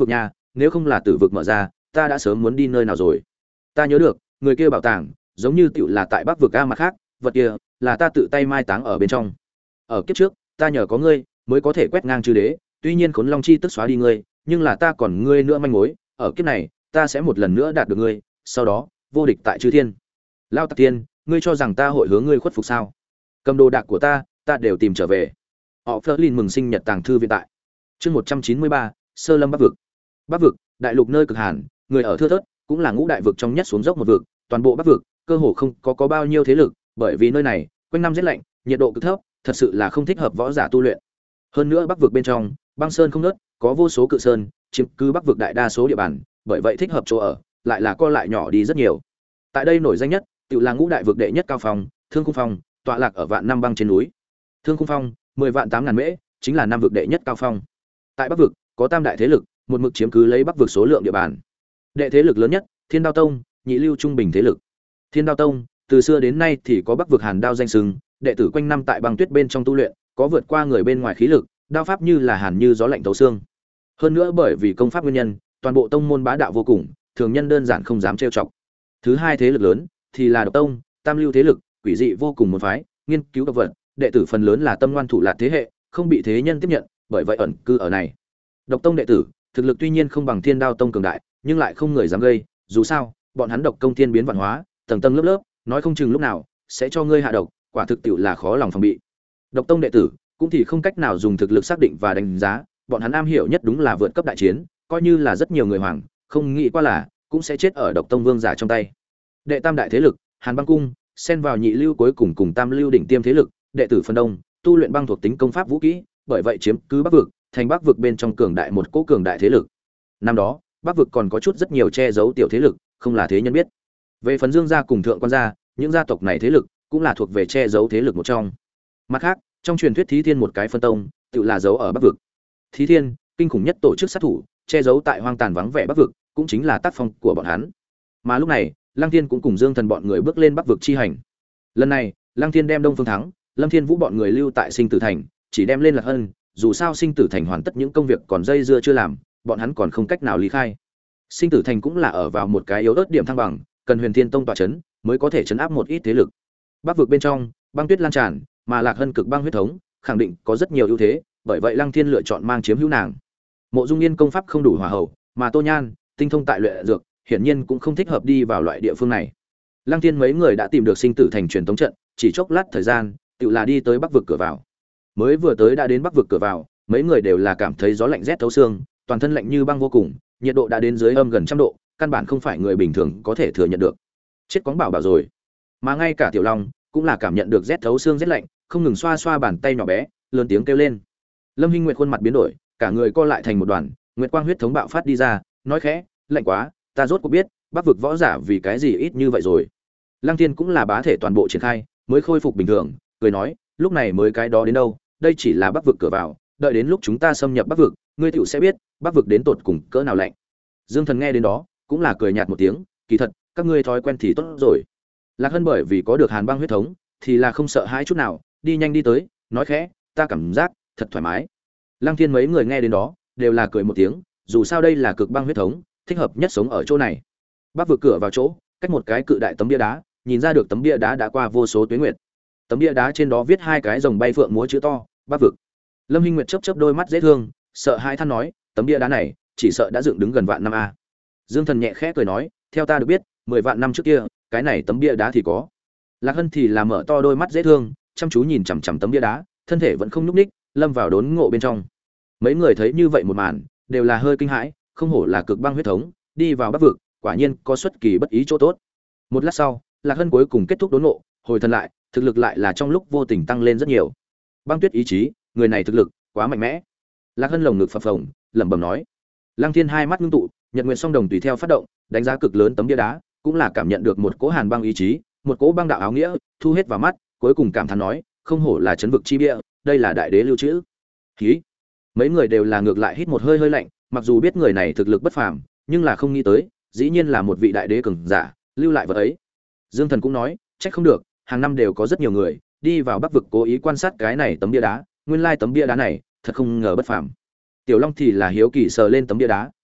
nếu không là tử vực mở ra, ta đã sớm muốn đi nơi nào rồi. Ta nhớ được, người kia bảo tàng, giống như tiểu là tại Bắc vực a, mặt khác, vật kia là ta tự tay mai táng ở bên trong. Ở kiếp trước, ta nhờ có ngươi mới có thể quét ngang chư đế, tuy nhiên Khốn Long chi tức xóa đi ngươi, nhưng là ta còn ngươi nữa manh mối, ở kiếp này, ta sẽ một lần nữa đạt được ngươi, sau đó, vô địch tại chư thiên. Lao Tặc Tiên, ngươi cho rằng ta hội hướng ngươi khuất phục sao? Cầm đồ đạc của ta, ta đều tìm trở về. Họ Flerlin mừng sinh nhật tàng thư viện tại. Chương một trăm chín mươi ba, Sơ Lâm Bắc vực. Bắc vực, đại lục nơi cực hàn, người ở thưa thớt, cũng là ngũ đại vực trong nhất xuống dốc một vực, toàn bộ Bắc vực, cơ hồ không có có bao nhiêu thế lực, bởi vì nơi này, quanh năm rét lạnh, nhiệt độ cực thấp, thật sự là không thích hợp võ giả tu luyện. Hơn nữa Bắc vực bên trong, băng sơn không ngớt, có vô số cự sơn, chiếm cứ Bắc vực đại đa số địa bàn, bởi vậy thích hợp chỗ ở, lại là co lại nhỏ đi rất nhiều. Tại đây nổi danh nhất, tự là ngũ đại vực đệ nhất cao phong, Thương Khung Phong, tọa lạc ở vạn năm băng trên núi. Thương Khung Phong, mười vạn tám ngàn mễ, chính là năm vực đệ nhất cao phong. Tại Bắc vực, có tam đại thế lực, một mực chiếm cứ lấy Bắc vực số lượng địa bàn. Đệ thế lực lớn nhất, Thiên Đao Tông, nhị lưu trung bình thế lực. Thiên Đao Tông, từ xưa đến nay thì có Bắc vực Hàn Đao danh xưng, đệ tử quanh năm tại băng tuyết bên trong tu luyện, có vượt qua người bên ngoài khí lực, đao pháp như là hàn như gió lạnh tấu xương. Hơn nữa bởi vì công pháp nguyên nhân, toàn bộ tông môn bá đạo vô cùng, thường nhân đơn giản không dám trêu chọc. Thứ hai thế lực lớn thì là Độc Tông, tam lưu thế lực, quỷ dị vô cùng một phái, nghiên cứu độc vật, đệ tử phần lớn là tâm ngoan thủ lạt thế hệ, không bị thế nhân tiếp nhận, bởi vậy ẩn cư ở này. Độc Tông đệ tử, thực lực tuy nhiên không bằng Thiên Đao Tông cường đại, nhưng lại không người dám gây, dù sao, bọn hắn độc công thiên biến vạn hóa, tầng tầng lớp lớp, nói không chừng lúc nào sẽ cho ngươi hạ độc, quả thực tiệu là khó lòng phòng bị. Độc Tông đệ tử cũng thì không cách nào dùng thực lực xác định và đánh giá, bọn hắn am hiểu nhất đúng là vượt cấp đại chiến, coi như là rất nhiều người hoàng, không nghĩ qua là cũng sẽ chết ở Độc Tông vương giả trong tay. Đệ tam đại thế lực, Hàn Băng Cung, xen vào nhị lưu cuối cùng cùng tam lưu đỉnh tiêm thế lực, đệ tử phần đông, tu luyện băng thuộc tính công pháp vũ kỹ, bởi vậy chiếm cứ Bắc vực, thành Bắc vực bên trong cường đại một cỗ cường đại thế lực. Năm đó, Bắc vực còn có chút rất nhiều che giấu tiểu thế lực, không là thế nhân biết. Về phần Dương gia cùng Thượng Quan gia, những gia tộc này thế lực cũng là thuộc về che giấu thế lực một trong. Mặt khác, trong truyền thuyết Thí Thiên một cái phân tông, tự là giấu ở Bắc vực. Thí Thiên, kinh khủng nhất tổ chức sát thủ, che giấu tại hoang tàn vắng vẻ Bắc vực, cũng chính là tác phong của bọn hắn. Mà lúc này, Lăng Thiên cũng cùng Dương Thần bọn người bước lên Bắc vực chi hành. Lần này, Lăng Thiên đem Đông Phương Thắng, Lâm Thiên Vũ bọn người lưu tại Sinh Tử Thành, chỉ đem lên Lạc Hân, dù sao Sinh Tử Thành hoàn tất những công việc còn dây dưa chưa làm, bọn hắn còn không cách nào ly khai. Sinh Tử Thành cũng là ở vào một cái yếu ớt điểm thăng bằng, cần Huyền Thiên Tông tọa chấn, mới có thể chấn áp một ít thế lực. Bắc vực bên trong, băng tuyết lan tràn, mà Lạc Hân cực băng huyết thống, khẳng định có rất nhiều ưu thế, bởi vậy Lăng Thiên lựa chọn mang chiếm hữu nàng. Mộ Dung Yên công pháp không đủ hòa hậu, mà Tô Nhan, tinh thông tại luyện dược, hiển nhiên cũng không thích hợp đi vào loại địa phương này. Lăng Thiên mấy người đã tìm được Sinh Tử Thành truyền tống trận, chỉ chốc lát thời gian, tự là đi tới Bắc vực cửa vào. Mới vừa tới đã đến Bắc vực cửa vào, mấy người đều là cảm thấy gió lạnh rét thấu xương, toàn thân lạnh như băng vô cùng, nhiệt độ đã đến dưới âm gần trăm độ, căn bản không phải người bình thường có thể thừa nhận được. Chết quáng bảo bảo rồi. Mà ngay cả Tiểu Long cũng là cảm nhận được rét thấu xương rét lạnh, không ngừng xoa xoa bàn tay nhỏ bé, lớn tiếng kêu lên. Lâm Hinh Nguyệt khuôn mặt biến đổi, cả người co lại thành một đoàn, nguyệt quang huyết thống bạo phát đi ra, nói khẽ, lạnh quá, ta rốt cuộc biết, Bắc vực võ giả vì cái gì ít như vậy rồi. Lăng Thiên cũng là bá thể toàn bộ triển khai, mới khôi phục bình thường, cười nói, lúc này mới cái đó đến đâu, đây chỉ là Bắc vực cửa vào, đợi đến lúc chúng ta xâm nhập Bắc vực, ngươi tiểu sẽ biết, Bắc vực đến tột cùng cỡ nào lạnh. Dương Thần nghe đến đó, cũng là cười nhạt một tiếng, kỳ thật, các ngươi thói quen thì tốt rồi. Lạc Hân bởi vì có được Hàn băng huyết thống, thì là không sợ hãi chút nào, đi nhanh đi tới, nói khẽ, ta cảm giác thật thoải mái. Lăng Thiên mấy người nghe đến đó, đều là cười một tiếng, dù sao đây là cực băng huyết thống, thích hợp nhất sống ở chỗ này. Bắc vực cửa vào chỗ, cách một cái cự đại tấm bia đá, nhìn ra được tấm bia đá đã qua vô số tuế nguyệt. Tấm bia đá trên đó viết hai cái rồng bay phượng múa chữ to, Bắc vực. Lâm Hinh Nguyệt chớp chớp đôi mắt dễ thương, sợ hai than nói, tấm bia đá này, chỉ sợ đã dựng đứng gần vạn năm a. Dương Thần nhẹ khẽ cười nói, theo ta được biết, mười vạn năm trước kia, cái này tấm bia đá thì có. Lạc Hân thì là mở to đôi mắt dễ thương, chăm chú nhìn chằm chằm tấm bia đá, thân thể vẫn không nhúc nhích, lâm vào đốn ngộ bên trong. Mấy người thấy như vậy một màn, đều là hơi kinh hãi, không hổ là cực băng huyết thống, đi vào Bắc vực, quả nhiên có xuất kỳ bất ý chỗ tốt. Một lát sau, Lạc Hân cuối cùng kết thúc đốn ngộ, hồi thần lại, thực lực lại là trong lúc vô tình tăng lên rất nhiều. Băng Tuyết ý chí, người này thực lực quá mạnh mẽ. Lạc Hân lồng ngực phập phồng, lẩm bẩm nói. Lăng Thiên hai mắt ngưng tụ, Nhật Nguyệt song đồng tùy theo phát động, đánh giá cực lớn tấm bia đá, cũng là cảm nhận được một cỗ hàn băng ý chí, một cỗ băng đạo áo nghĩa, thu hết vào mắt, cuối cùng cảm thán nói, không hổ là trấn vực chi bia, đây là đại đế lưu trữ. Hí. Mấy người đều là ngược lại hít một hơi hơi lạnh, mặc dù biết người này thực lực bất phàm, nhưng là không nghĩ tới, dĩ nhiên là một vị đại đế cường giả, lưu lại vật ấy. Dương Thần cũng nói, trách không được, hàng năm đều có rất nhiều người đi vào Bắc vực cố ý quan sát cái này tấm bia đá, nguyên lai tấm bia đá này, thật không ngờ bất phàm. Tiểu Long thì là hiếu kỳ sờ lên tấm bia đá,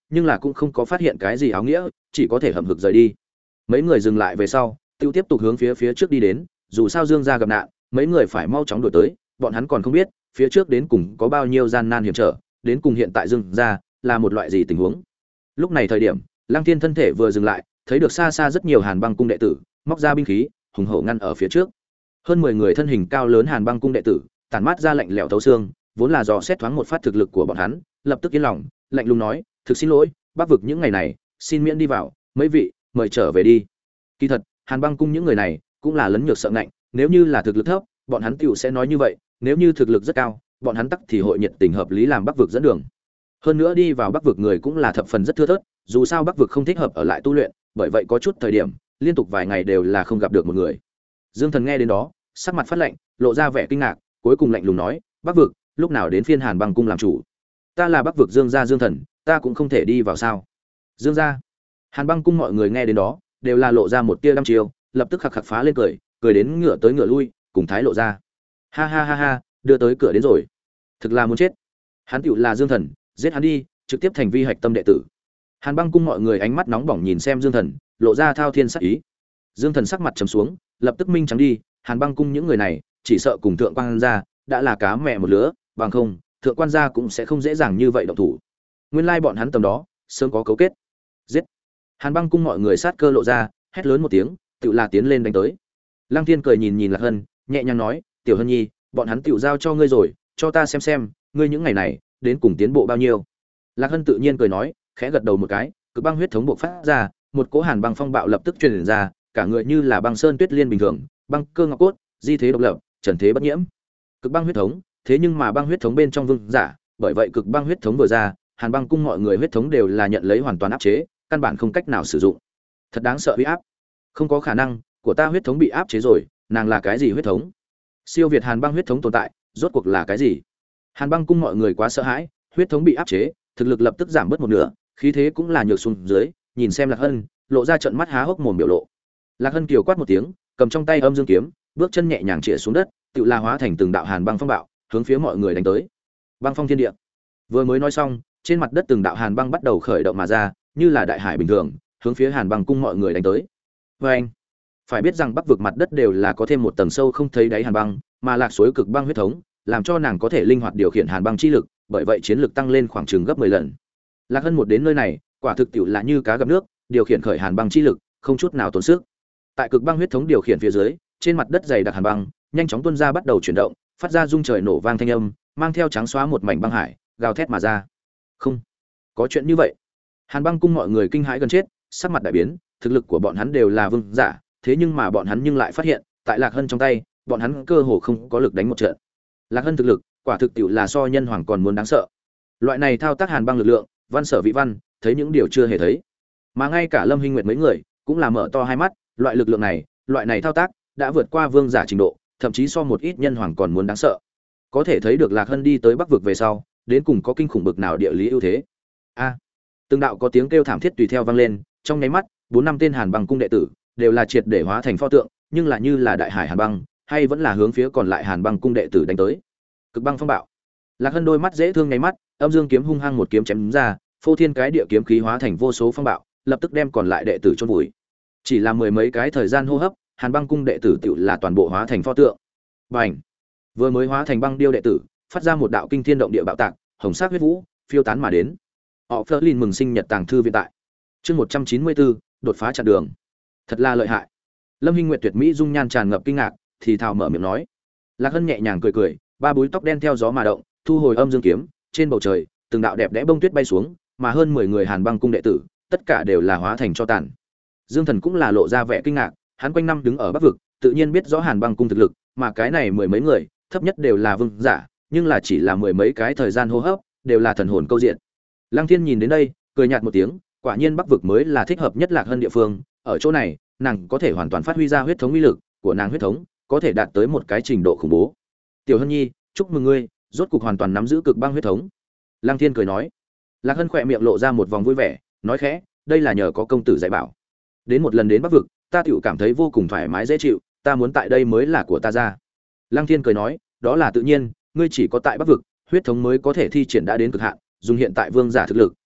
nhưng là cũng không có phát hiện cái gì áo nghĩa, chỉ có thể hậm hực rời đi. Mấy người dừng lại về sau, tiêu tiếp tục hướng phía phía trước đi đến, dù sao Dương gia gặp nạn, mấy người phải mau chóng đuổi tới, bọn hắn còn không biết, phía trước đến cùng có bao nhiêu gian nan hiểm trở, đến cùng hiện tại Dương gia là một loại gì tình huống. Lúc này thời điểm, Lăng Thiên thân thể vừa dừng lại, thấy được xa xa rất nhiều Hàn Băng cung đệ tử, móc ra binh khí, hùng hổ ngăn ở phía trước. Hơn mười người thân hình cao lớn Hàn Băng cung đệ tử, tản mát ra lạnh lẽo thấu xương, vốn là dò xét thoáng một phát thực lực của bọn hắn, lập tức yên lòng, lạnh lùng nói, "Thực xin lỗi, Bắc vực những ngày này, xin miễn đi vào, mấy vị, mời trở về đi." Kỳ thật, Hàn Băng cung những người này cũng là lấn nhược sợ ngạnh, nếu như là thực lực thấp, bọn hắn tiểu sẽ nói như vậy, nếu như thực lực rất cao, bọn hắn tắc thì hội nhiệt tình hợp lý làm Bắc vực dẫn đường. Hơn nữa đi vào Bắc vực người cũng là thập phần rất thưa thớt, dù sao Bắc vực không thích hợp ở lại tu luyện, bởi vậy có chút thời điểm, liên tục vài ngày đều là không gặp được một người. Dương Thần nghe đến đó, sắc mặt phát lạnh, lộ ra vẻ kinh ngạc, cuối cùng lạnh lùng nói, "Bắc vực, lúc nào đến phiên Hàn Băng cung làm chủ? Ta là Bắc vực Dương gia Dương Thần, ta cũng không thể đi vào sao?" Dương gia? Hàn Băng cung mọi người nghe đến đó, đều là lộ ra một tia đăm chiêu, lập tức khạc khạc phá lên cười, cười đến ngửa tới ngửa lui, cùng thái lộ ra. Ha ha ha ha, đưa tới cửa đến rồi. Thực là muốn chết. Hắn tựu là Dương Thần, giết hắn đi, trực tiếp thành vi hạch tâm đệ tử. Hàn Băng cung mọi người ánh mắt nóng bỏng nhìn xem Dương Thần, lộ ra thao thiên sát ý. Dương Thần sắc mặt trầm xuống, lập tức minh trắng đi, Hàn Băng cung những người này, chỉ sợ cùng thượng quan gia đã là cá mẹ một lứa, bằng không, thượng quan gia cũng sẽ không dễ dàng như vậy động thủ. Nguyên lai bọn hắn tầm đó, sớm có cấu kết. Giết. Hàn Băng cung mọi người sát cơ lộ ra, hét lớn một tiếng, tự là tiến lên đánh tới. Lăng Thiên cười nhìn nhìn Lạc Hân, nhẹ nhàng nói, "Tiểu Hân Nhi, bọn hắn tiểu giao cho ngươi rồi, cho ta xem xem, ngươi những ngày này đến cùng tiến bộ bao nhiêu." Lạc Hân tự nhiên cười nói, khẽ gật đầu một cái, cực băng huyết thống bộc phát ra, một cỗ hàn băng phong bạo lập tức truyền ra, cả người như là băng sơn tuyết liên bình thường, băng cơ ngọc cốt, di thế độc lập, trần thế bất nhiễm. Cực băng huyết thống, thế nhưng mà băng huyết thống bên trong vương giả, bởi vậy cực băng huyết thống vừa ra, Hàn Băng cung mọi người huyết thống đều là nhận lấy hoàn toàn áp chế, căn bản không cách nào sử dụng. Thật đáng sợ uy áp. Không có khả năng, của ta huyết thống bị áp chế rồi, nàng là cái gì huyết thống? Siêu việt Hàn Băng huyết thống tồn tại, rốt cuộc là cái gì? Hàn Băng cung mọi người quá sợ hãi, huyết thống bị áp chế, thực lực lập tức giảm bớt một nửa, khí thế cũng là nhược xuống dưới, nhìn xem Lạc Hân, lộ ra trận mắt há hốc mồm biểu lộ. Lạc Hân kiều quát một tiếng, cầm trong tay âm dương kiếm, bước chân nhẹ nhàng chĩa xuống đất, tự la hóa thành từng đạo hàn băng phong bạo, hướng phía mọi người đánh tới. Băng phong thiên địa. Vừa mới nói xong, trên mặt đất từng đạo hàn băng bắt đầu khởi động mà ra, như là đại hải bình thường, hướng phía Hàn Băng cung mọi người đánh tới. Và anh, phải biết rằng Bắc vực mặt đất đều là có thêm một tầng sâu không thấy đáy hàn băng, mà lạc suối cực băng huyết thống, làm cho nàng có thể linh hoạt điều khiển hàn băng chi lực, bởi vậy chiến lực tăng lên khoảng chừng gấp mười lần. Lạc Hân một đến nơi này, quả thực tiểu là như cá gặp nước, điều khiển khởi hàn băng chi lực, không chút nào tốn sức. Tại cực băng huyết thống điều khiển phía dưới, trên mặt đất dày đặc hàn băng, nhanh chóng tuôn ra bắt đầu chuyển động, phát ra rung trời nổ vang thanh âm, mang theo trắng xóa một mảnh băng hải, gào thét mà ra. Không, có chuyện như vậy. Hàn Băng cung mọi người kinh hãi gần chết, sắc mặt đại biến, thực lực của bọn hắn đều là vương giả, thế nhưng mà bọn hắn nhưng lại phát hiện, tại Lạc Hân trong tay, bọn hắn cơ hồ không có lực đánh một trận. Lạc Hân thực lực, quả thực tiểu là so nhân hoàng còn muốn đáng sợ. Loại này thao tác hàn băng lực lượng, văn sở vị văn, thấy những điều chưa hề thấy. Mà ngay cả Lâm Hinh Nguyệt mấy người, cũng là mở to hai mắt, loại lực lượng này, loại này thao tác, đã vượt qua vương giả trình độ, thậm chí so một ít nhân hoàng còn muốn đáng sợ. Có thể thấy được Lạc Hân đi tới Bắc vực về sau, đến cùng có kinh khủng bực nào địa lý ưu thế. A! Từng đạo có tiếng kêu thảm thiết tùy theo vang lên, trong nháy mắt, bốn năm tên Hàn Băng cung đệ tử đều là triệt để hóa thành pho tượng, nhưng là như là đại hải hàn băng, hay vẫn là hướng phía còn lại Hàn Băng cung đệ tử đánh tới. Cực băng phong bạo. Lạc Hân đôi mắt dễ thương nháy mắt, âm dương kiếm hung hăng một kiếm chém ra, phô thiên cái địa kiếm khí hóa thành vô số phong bạo, lập tức đem còn lại đệ tử chôn vùi. Chỉ là mười mấy cái thời gian hô hấp, Hàn Băng cung đệ tử tựu là toàn bộ hóa thành pho tượng. Bành! Vừa mới hóa thành băng điêu đệ tử, phát ra một đạo kinh thiên động địa bạo tạc, hồng sắc huyết vũ phiêu tán mà đến. Họ Flerlin mừng sinh nhật tàng thư viện tại. Chương một trăm chín mươi bốn, đột phá chặn đường. Thật là lợi hại. Lâm Hinh Nguyệt tuyệt mỹ dung nhan tràn ngập kinh ngạc, thì thào mở miệng nói. Lạc Hân nhẹ nhàng cười cười, ba búi tóc đen theo gió mà động, thu hồi âm dương kiếm, trên bầu trời, từng đạo đẹp đẽ bông tuyết bay xuống, mà hơn mười người Hàn Băng cung đệ tử, tất cả đều là hóa thành cho tàn. Dương Thần cũng là lộ ra vẻ kinh ngạc, hắn quanh năm đứng ở Bắc vực, tự nhiên biết rõ Hàn Băng cung thực lực, mà cái này mười mấy người, thấp nhất đều là vương giả, nhưng là chỉ là mười mấy cái thời gian hô hấp, đều là thần hồn câu diện. Lăng Thiên nhìn đến đây, cười nhạt một tiếng, quả nhiên Bắc vực mới là thích hợp nhất Lạc Hân địa phương, ở chỗ này, nàng có thể hoàn toàn phát huy ra huyết thống uy lực của nàng huyết thống, có thể đạt tới một cái trình độ khủng bố. Tiểu Hân Nhi, chúc mừng ngươi, rốt cục hoàn toàn nắm giữ cực băng huyết thống. Lăng Thiên cười nói. Lạc Hân khỏe miệng lộ ra một vòng vui vẻ, nói khẽ, đây là nhờ có công tử dạy bảo. Đến một lần đến Bắc vực, ta tiểu cảm thấy vô cùng thoải mái dễ chịu, ta muốn tại đây mới là của ta ra. Lăng Thiên cười nói, đó là tự nhiên, ngươi chỉ có tại Bắc vực, huyết thống mới có thể thi triển đã đến cực hạn, dùng hiện tại vương giả thực lực,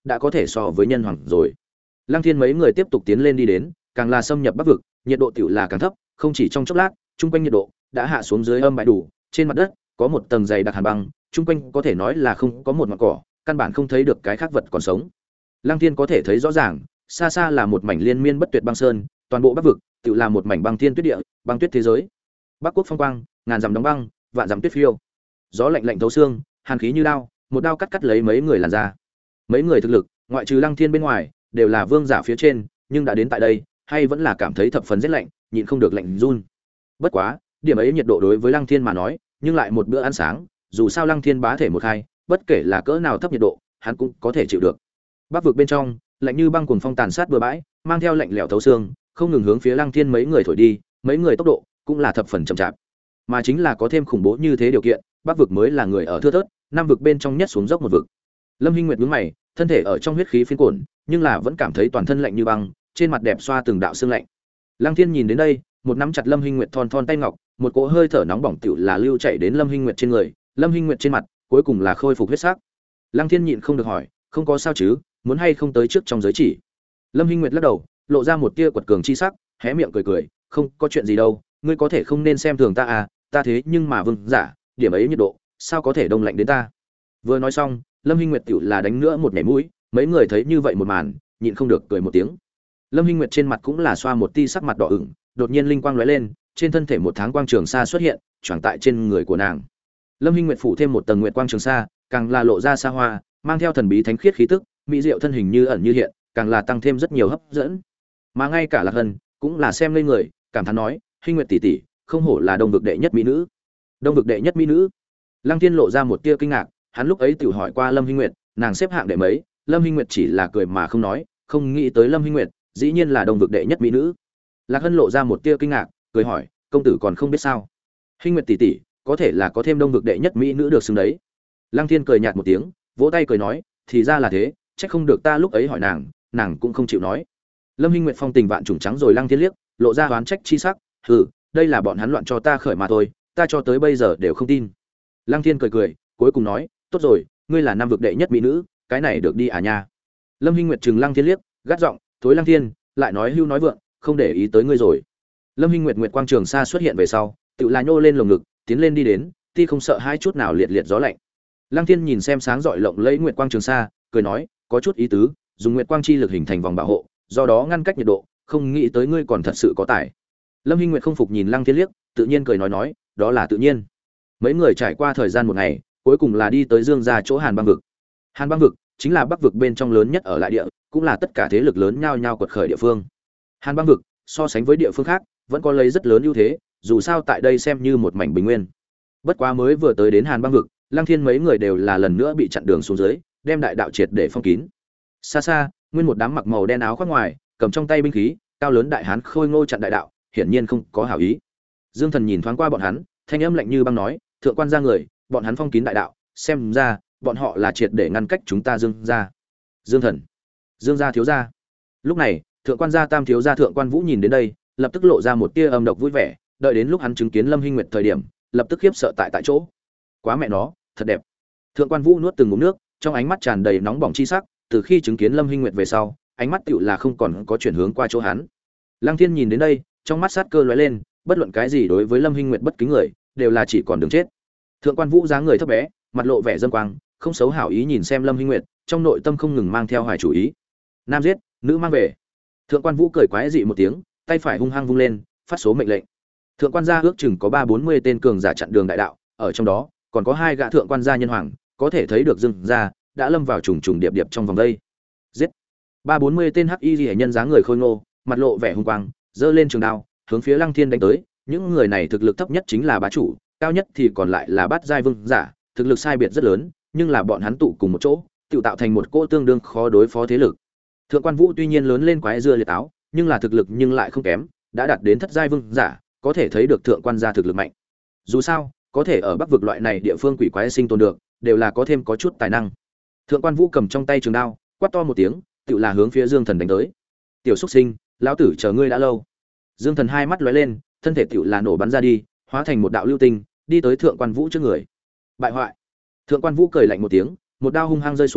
đã có thể so với nhân hoàng rồi. Lăng Thiên mấy người tiếp tục tiến lên đi đến, càng là xâm nhập Bắc vực, nhiệt độ tiểu là càng thấp, không chỉ trong chốc lát, trung quanh nhiệt độ đã hạ xuống dưới âm bãi đủ, trên mặt đất có một tầng dày đặc hàn băng, trung quanh có thể nói là không có một ngọn cỏ, căn bản không thấy được cái khác vật còn sống. Lăng Thiên có thể thấy rõ ràng, xa xa là một mảnh liên miên bất tuyệt băng sơn, toàn bộ Bắc vực tự là một mảnh băng thiên tuyết địa, băng tuyết thế giới. Bắc quốc phong quang, ngàn dặm đóng băng, vạn dặm tuyết phiêu. Gió lạnh lạnh thấu xương, hàn khí như đao, một đao cắt cắt lấy mấy người làn da. Mấy người thực lực, ngoại trừ Lăng Thiên bên ngoài, đều là vương giả phía trên, nhưng đã đến tại đây, hay vẫn là cảm thấy thập phần rét lạnh, nhịn không được lạnh run. Bất quá, điểm ấy nhiệt độ đối với Lăng Thiên mà nói, nhưng lại một bữa ăn sáng, dù sao Lăng Thiên bá thể một hai, bất kể là cỡ nào thấp nhiệt độ, hắn cũng có thể chịu được. Bắc vực bên trong, lạnh như băng cuồng phong tàn sát bừa bãi, mang theo lạnh lẽo thấu xương, không ngừng hướng phía Lăng Thiên mấy người thổi đi, mấy người tốc độ cũng là thập phần chậm chạp. Mà chính là có thêm khủng bố như thế điều kiện, Bắc vực mới là người ở thưa thớt, Nam vực bên trong nhất xuống dốc một vực. Lâm Hinh Nguyệt nhướng mày, thân thể ở trong huyết khí phiến cuộn, nhưng là vẫn cảm thấy toàn thân lạnh như băng, trên mặt đẹp xoa từng đạo sương lạnh. Lăng Thiên nhìn đến đây, một nắm chặt Lâm Hinh Nguyệt thon thon tay ngọc, một cỗ hơi thở nóng bỏng tựu là lưu chảy đến Lâm Hinh Nguyệt trên người, Lâm Hinh Nguyệt trên mặt cuối cùng là khôi phục huyết sắc. Lăng Thiên nhịn không được hỏi, không có sao chứ, muốn hay không tới trước trong giới chỉ. Lâm Hinh Nguyệt lắc đầu, lộ ra một tia quật cường chi sắc, hé miệng cười cười, không có chuyện gì đâu, ngươi có thể không nên xem thường ta à, ta thế nhưng mà vương giả, điểm ấy nhiệt độ, sao có thể đông lạnh đến ta. Vừa nói xong, Lâm Hinh Nguyệt tiểu là đánh nữa một nhảy mũi, mấy người thấy như vậy một màn, nhịn không được cười một tiếng. Lâm Hinh Nguyệt trên mặt cũng là xoa một tia sắc mặt đỏ ửng, đột nhiên linh quang lóe lên, trên thân thể một tháng quang trường sa xuất hiện, choàng tại trên người của nàng. Lâm Hinh Nguyệt phủ thêm một tầng nguyệt quang trường sa, càng là lộ ra xa hoa, mang theo thần bí thánh khiết khí tức, mỹ diệu thân hình như ẩn như hiện, càng là tăng thêm rất nhiều hấp dẫn. Mà ngay cả Lạc Hân cũng là xem lên người, cảm thán nói, Hinh Nguyệt tỷ tỷ, không hổ là Đông vực đệ nhất mỹ nữ. Đông vực đệ nhất mỹ nữ? Lăng Thiên lộ ra một tia kinh ngạc, hắn lúc ấy tự hỏi qua Lâm Hinh Nguyệt, nàng xếp hạng đệ mấy, Lâm Hinh Nguyệt chỉ là cười mà không nói, không nghĩ tới Lâm Hinh Nguyệt dĩ nhiên là Đông vực đệ nhất mỹ nữ. Lạc Hân lộ ra một tia kinh ngạc, cười hỏi, công tử còn không biết sao? Hinh Nguyệt tỷ tỷ, có thể là có thêm Đông vực đệ nhất mỹ nữ được xứng đấy. Lăng Thiên cười nhạt một tiếng, vỗ tay cười nói, thì ra là thế, chắc không được ta lúc ấy hỏi nàng, nàng cũng không chịu nói. Lâm Hinh Nguyệt phong tình vạn trùng trắng rồi Lăng Thiên liếc, lộ ra oán trách chi sắc, hừ, đây là bọn hắn loạn cho ta khởi mà thôi, ta cho tới bây giờ đều không tin. Lăng Thiên cười cười, cuối cùng nói, tốt rồi, ngươi là nam vực đệ nhất mỹ nữ, cái này được đi à nha. Lâm Hinh Nguyệt trừng Lăng Thiên liếc, gắt giọng, thối Lăng Thiên, lại nói hưu nói vượng, không để ý tới ngươi rồi. Lâm Hinh Nguyệt nguyệt quang trường xa xuất hiện về sau, tự là nhô lên lồng ngực, tiến lên đi đến, ti không sợ hai chút nào liệt liệt gió lạnh. Lăng Thiên nhìn xem sáng rọi lộng lẫy nguyệt quang trường xa, cười nói, có chút ý tứ, dùng nguyệt quang chi lực hình thành vòng bảo hộ, do đó ngăn cách nhiệt độ, không nghĩ tới ngươi còn thật sự có tài. Lâm Hinh Nguyệt không phục nhìn Lăng Thiên liếc, tự nhiên cười nói nói, đó là tự nhiên. Mấy người trải qua thời gian một ngày, cuối cùng là đi tới Dương gia chỗ Hàn Băng vực. Hàn Băng vực chính là Bắc vực bên trong lớn nhất ở lại địa, cũng là tất cả thế lực lớn nhao nhao quật khởi địa phương. Hàn Băng vực so sánh với địa phương khác, vẫn có lấy rất lớn ưu thế, dù sao tại đây xem như một mảnh bình nguyên. Bất quá mới vừa tới đến Hàn Băng vực, Lăng Thiên mấy người đều là lần nữa bị chặn đường xuống dưới, đem đại đạo triệt để phong kín. Xa xa, nguyên một đám mặc màu đen áo khoác ngoài, cầm trong tay binh khí, cao lớn đại hán khôi ngô chặn đại đạo, hiển nhiên không có hảo ý. Dương Thần nhìn thoáng qua bọn hắn, thanh âm lạnh như băng nói, thượng quan gia người, bọn hắn phong kín đại đạo, xem ra bọn họ là triệt để ngăn cách chúng ta Dương gia. Dương Thần, Dương gia thiếu gia. Lúc này, thượng quan gia tam thiếu gia thượng quan Vũ nhìn đến đây, lập tức lộ ra một tia âm độc vui vẻ, đợi đến lúc hắn chứng kiến Lâm Hinh Nguyệt thời điểm, lập tức khiếp sợ tại tại chỗ. Quá mẹ nó, thật đẹp. Thượng quan Vũ nuốt từng ngụm nước, trong ánh mắt tràn đầy nóng bỏng chi sắc, từ khi chứng kiến Lâm Hinh Nguyệt về sau, ánh mắt tựu là không còn có chuyển hướng qua chỗ hắn. Lăng Thiên nhìn đến đây, trong mắt sát cơ lóe lên, bất luận cái gì đối với Lâm Hinh Nguyệt bất kính người, đều là chỉ còn đường chết. Thượng quan Vũ dáng người thấp bé, mặt lộ vẻ dâm quang, không xấu hảo ý nhìn xem Lâm Hinh Nguyệt, trong nội tâm không ngừng mang theo hoài chủ ý. Nam giết, nữ mang về. Thượng quan Vũ cười quái dị một tiếng, tay phải hung hăng vung lên, phát số mệnh lệnh. Thượng quan gia ước chừng có ba bốn mươi tên cường giả chặn đường đại đạo, ở trong đó còn có hai gã thượng quan gia nhân hoàng, có thể thấy được Dương gia đã lâm vào trùng trùng điệp điệp trong vòng đây. Giết. Ba bốn mươi tên hắc y liễu nhân dáng người khôi ngô, mặt lộ vẻ hung quang, giơ lên trường đao, hướng phía Lăng Thiên đánh tới. Những người này thực lực thấp nhất chính là bá chủ, cao nhất thì còn lại là bát giai vương giả, thực lực sai biệt rất lớn, nhưng là bọn hắn tụ cùng một chỗ, tự tạo thành một cỗ tương đương khó đối phó thế lực. Thượng quan Vũ tuy nhiên lớn lên quái dưa liệt áo, nhưng là thực lực nhưng lại không kém, đã đạt đến thất giai vương giả, có thể thấy được thượng quan gia thực lực mạnh. Dù sao, có thể ở Bắc vực loại này địa phương quỷ quái sinh tồn được, đều là có thêm có chút tài năng. Thượng quan Vũ cầm trong tay trường đao, quát to một tiếng, tự là hướng phía Dương Thần đánh tới. Tiểu xuất sinh, lão tử chờ ngươi đã lâu. Dương Thần hai mắt lóe lên, thân thể tự là nổ bắn ra đi, hóa thành một đạo lưu tinh, đi tới thượng quan Vũ trước người. Bại hoại. Thượng quan Vũ cười lạnh một tiếng, một đao hung hăng rơi xuống,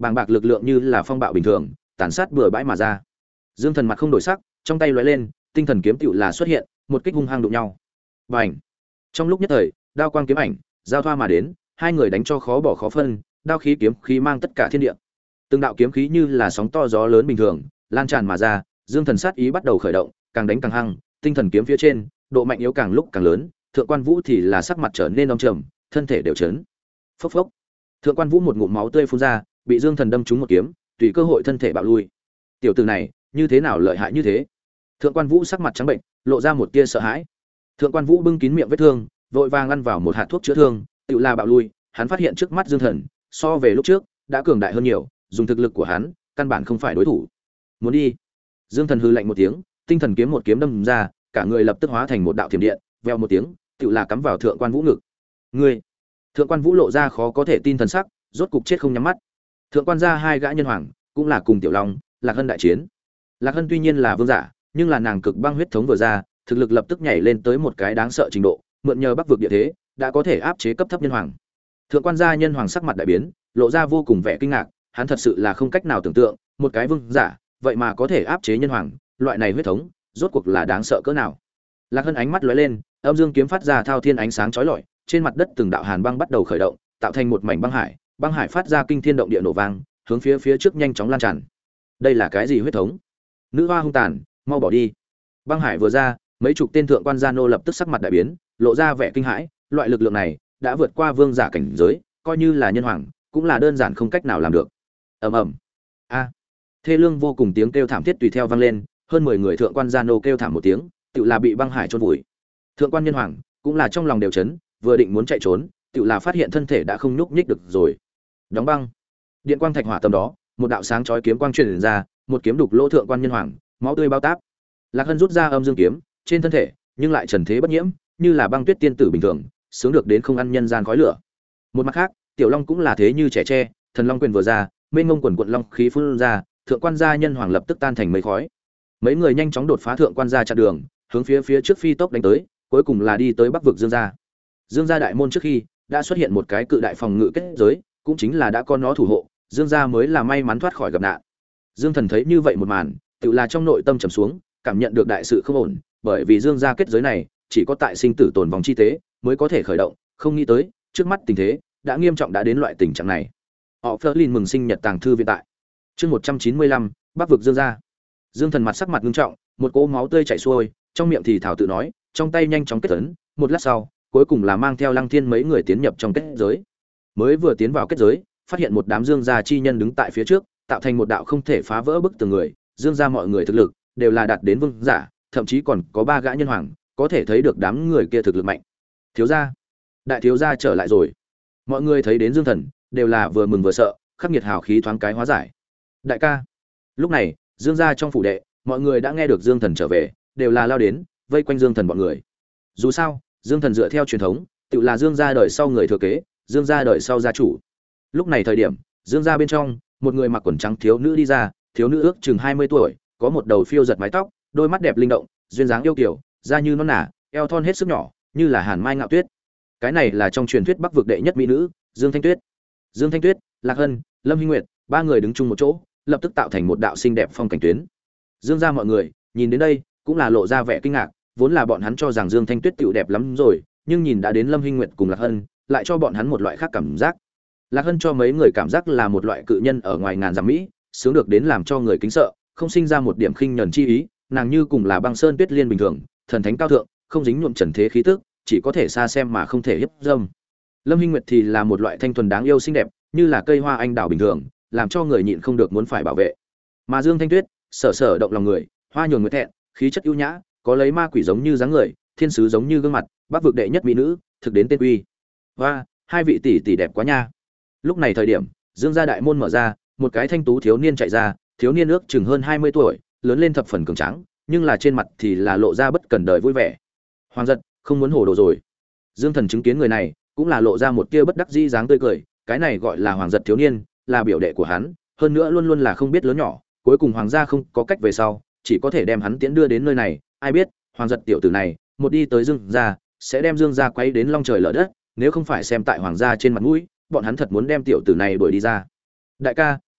bàng bạc lực lượng như là phong bạo bình thường tàn sát bừa bãi mà ra. Dương Thần mặt không đổi sắc, trong tay lóe lên, tinh thần kiếm tựu là xuất hiện, một kích hung hăng đụng nhau. Bành! Trong lúc nhất thời, đao quang kiếm ảnh giao thoa mà đến, hai người đánh cho khó bỏ khó phân, đao khí kiếm khí mang tất cả thiên địa. Từng đạo kiếm khí như là sóng to gió lớn bình thường, lan tràn mà ra, Dương Thần sát ý bắt đầu khởi động, càng đánh càng hăng, tinh thần kiếm phía trên, độ mạnh yếu càng lúc càng lớn, Thượng Quan Vũ thì là sắc mặt trở nên âm trầm, thân thể đều chấn. Phốc phốc. Thượng Quan Vũ một ngụm máu tươi phun ra, bị Dương Thần đâm trúng một kiếm, tùy cơ hội thân thể bạo lui. Tiểu tử này, như thế nào lợi hại như thế? Thượng Quan Vũ sắc mặt trắng bệnh, lộ ra một tia sợ hãi. Thượng Quan Vũ bưng kín miệng vết thương, vội vàng ăn vào một hạt thuốc chữa thương, tựu là bạo lui. Hắn phát hiện trước mắt Dương Thần, so về lúc trước, đã cường đại hơn nhiều, dùng thực lực của hắn, căn bản không phải đối thủ. Muốn đi? Dương Thần hừ lạnh một tiếng, tinh thần kiếm một kiếm đâm ra, cả người lập tức hóa thành một đạo thiểm điện, vèo một tiếng, tựu là cắm vào Thượng Quan Vũ ngực. Ngươi! Thượng Quan Vũ lộ ra khó có thể tin thần sắc, rốt cục chết không nhắm mắt. Thượng Quan gia hai gã nhân hoàng, cũng là cùng Tiểu Long, Lạc Hân đại chiến. Lạc Hân tuy nhiên là vương giả, nhưng là nàng cực băng huyết thống vừa ra, thực lực lập tức nhảy lên tới một cái đáng sợ trình độ, mượn nhờ Bắc vực địa thế, đã có thể áp chế cấp thấp nhân hoàng. Thượng Quan gia nhân hoàng sắc mặt đại biến, lộ ra vô cùng vẻ kinh ngạc, hắn thật sự là không cách nào tưởng tượng, một cái vương giả, vậy mà có thể áp chế nhân hoàng, loại này huyết thống, rốt cuộc là đáng sợ cỡ nào. Lạc Hân ánh mắt lóe lên, âm dương kiếm phát ra thao thiên ánh sáng chói lọi, trên mặt đất từng đạo hàn băng bắt đầu khởi động, tạo thành một mảnh băng hải, băng hải phát ra kinh thiên động địa nổ vang, hướng phía phía trước nhanh chóng lan tràn. Đây là cái gì huyết thống? Nữ hoa hung tàn, mau bỏ đi. Băng hải vừa ra, mấy chục tên thượng quan gia nô lập tức sắc mặt đại biến, lộ ra vẻ kinh hãi, loại lực lượng này đã vượt qua vương giả cảnh giới, coi như là nhân hoàng, cũng là đơn giản không cách nào làm được. Ầm ầm. A! Thê lương vô cùng tiếng kêu thảm thiết tùy theo vang lên, hơn mười người thượng quan gia nô kêu thảm một tiếng, tựu là bị băng hải chôn vùi. Thượng quan nhân hoàng cũng là trong lòng đều chấn, vừa định muốn chạy trốn, tựu là phát hiện thân thể đã không nhúc nhích được rồi. Đóng băng. Điện quang thạch hỏa tâm đó, một đạo sáng chói kiếm quang truyền ra, một kiếm đục lỗ thượng quan nhân hoàng, máu tươi bao táp. Lạc Hân rút ra âm dương kiếm, trên thân thể, nhưng lại trần thế bất nhiễm, như là băng tuyết tiên tử bình thường, sướng được đến không ăn nhân gian khói lửa. Một mặt khác, Tiểu Long cũng là thế như trẻ tre, thần long quyền vừa ra, mênh mông quần quần long khí phun ra, thượng quan gia nhân hoàng lập tức tan thành mây khói. Mấy người nhanh chóng đột phá thượng quan gia chặn đường, hướng phía phía trước phi tốc đánh tới, cuối cùng là đi tới Bắc vực Dương gia. Dương gia đại môn trước khi đã xuất hiện một cái cự đại phòng ngự kết giới, cũng chính là đã có nó thủ hộ, Dương gia mới là may mắn thoát khỏi gặp nạn. Dương Thần thấy như vậy một màn, tự là trong nội tâm trầm xuống, cảm nhận được đại sự không ổn, bởi vì Dương gia kết giới này chỉ có tại sinh tử tồn vòng chi tế mới có thể khởi động, không nghĩ tới trước mắt tình thế đã nghiêm trọng đã đến loại tình trạng này. Họ Flerlin mừng sinh nhật tàng thư viện tại. Chương một trăm chín mươi lăm, Bắc vực Dương gia. Dương Thần mặt sắc mặt nghiêm trọng, một cỗ máu tươi chảy xuôi, trong miệng thì thảo tự nói, trong tay nhanh chóng kết ấn, một lát sau, cuối cùng là mang theo Lăng Thiên mấy người tiến nhập trong kết giới. Mới vừa tiến vào kết giới, phát hiện một đám Dương gia chi nhân đứng tại phía trước, tạo thành một đạo không thể phá vỡ bức tường người. Dương gia mọi người thực lực đều là đạt đến vương giả, thậm chí còn có ba gã nhân hoàng, có thể thấy được đám người kia thực lực mạnh. Thiếu gia, đại thiếu gia trở lại rồi. Mọi người thấy đến Dương Thần, đều là vừa mừng vừa sợ, khắc nghiệt hào khí thoáng cái hóa giải. Đại ca. Lúc này, Dương gia trong phủ đệ, mọi người đã nghe được Dương Thần trở về, đều là lao đến, vây quanh Dương Thần bọn người. Dù sao, Dương Thần dựa theo truyền thống, tự là Dương gia đời sau người thừa kế, Dương gia đời sau gia chủ. Lúc này thời điểm, Dương gia bên trong, một người mặc quần trắng thiếu nữ đi ra, thiếu nữ ước chừng hai mươi tuổi, có một đầu phiêu giật mái tóc, đôi mắt đẹp linh động, duyên dáng yêu kiều, da như non nả, eo thon hết sức nhỏ, như là hàn mai ngạo tuyết. Cái này là trong truyền thuyết Bắc vực đệ nhất mỹ nữ, Dương Thanh Tuyết. Dương Thanh Tuyết, Lạc Hân, Lâm Hinh Nguyệt, ba người đứng chung một chỗ, lập tức tạo thành một đạo xinh đẹp phong cảnh tuyến. Dương gia mọi người, nhìn đến đây, cũng là lộ ra vẻ kinh ngạc, vốn là bọn hắn cho rằng Dương Thanh Tuyết tiểu đẹp lắm rồi, nhưng nhìn đã đến Lâm Hinh Nguyệt cùng Lạc Hân, lại cho bọn hắn một loại khác cảm giác. Lạc Hân cho mấy người cảm giác là một loại cự nhân ở ngoài ngàn dặm mỹ, sướng được đến làm cho người kính sợ, không sinh ra một điểm khinh nhẫn chi ý, nàng như cùng là băng sơn tuyết liên bình thường, thần thánh cao thượng, không dính nhuộm trần thế khí tức, chỉ có thể xa xem mà không thể hiếp dâm. Lâm Hinh Nguyệt thì là một loại thanh thuần đáng yêu xinh đẹp, như là cây hoa anh đào bình thường, làm cho người nhịn không được muốn phải bảo vệ. Mà Dương Thanh Tuyết, sở sở động lòng người, hoa nhường người thẹn, khí chất ưu nhã, có lấy ma quỷ giống như dáng người, thiên sứ giống như gương mặt, Bắc vực đệ nhất mỹ nữ, thực đến tên uy. Hoa, hai vị tỷ tỷ đẹp quá nha. Lúc này thời điểm, Dương gia đại môn mở ra, một cái thanh tú thiếu niên chạy ra, thiếu niên ước chừng hơn hai mươi tuổi, lớn lên thập phần cường tráng, nhưng là trên mặt thì là lộ ra bất cần đời vui vẻ. Hoàng giật, không muốn hồ đồ rồi. Dương Thần chứng kiến người này, cũng là lộ ra một tia bất đắc dĩ dáng tươi cười, cái này gọi là Hoàng giật thiếu niên, là biểu đệ của hắn, hơn nữa luôn luôn là không biết lớn nhỏ, cuối cùng hoàng gia không có cách về sau, chỉ có thể đem hắn tiễn đưa đến nơi này, ai biết, Hoàng giật tiểu tử này, một đi tới Dương gia, sẽ đem Dương gia quấy đến long trời lở đất, nếu không phải xem tại hoàng gia trên mặt mũi, bọn hắn thật muốn đem tiểu tử này đuổi đi ra. Đại ca,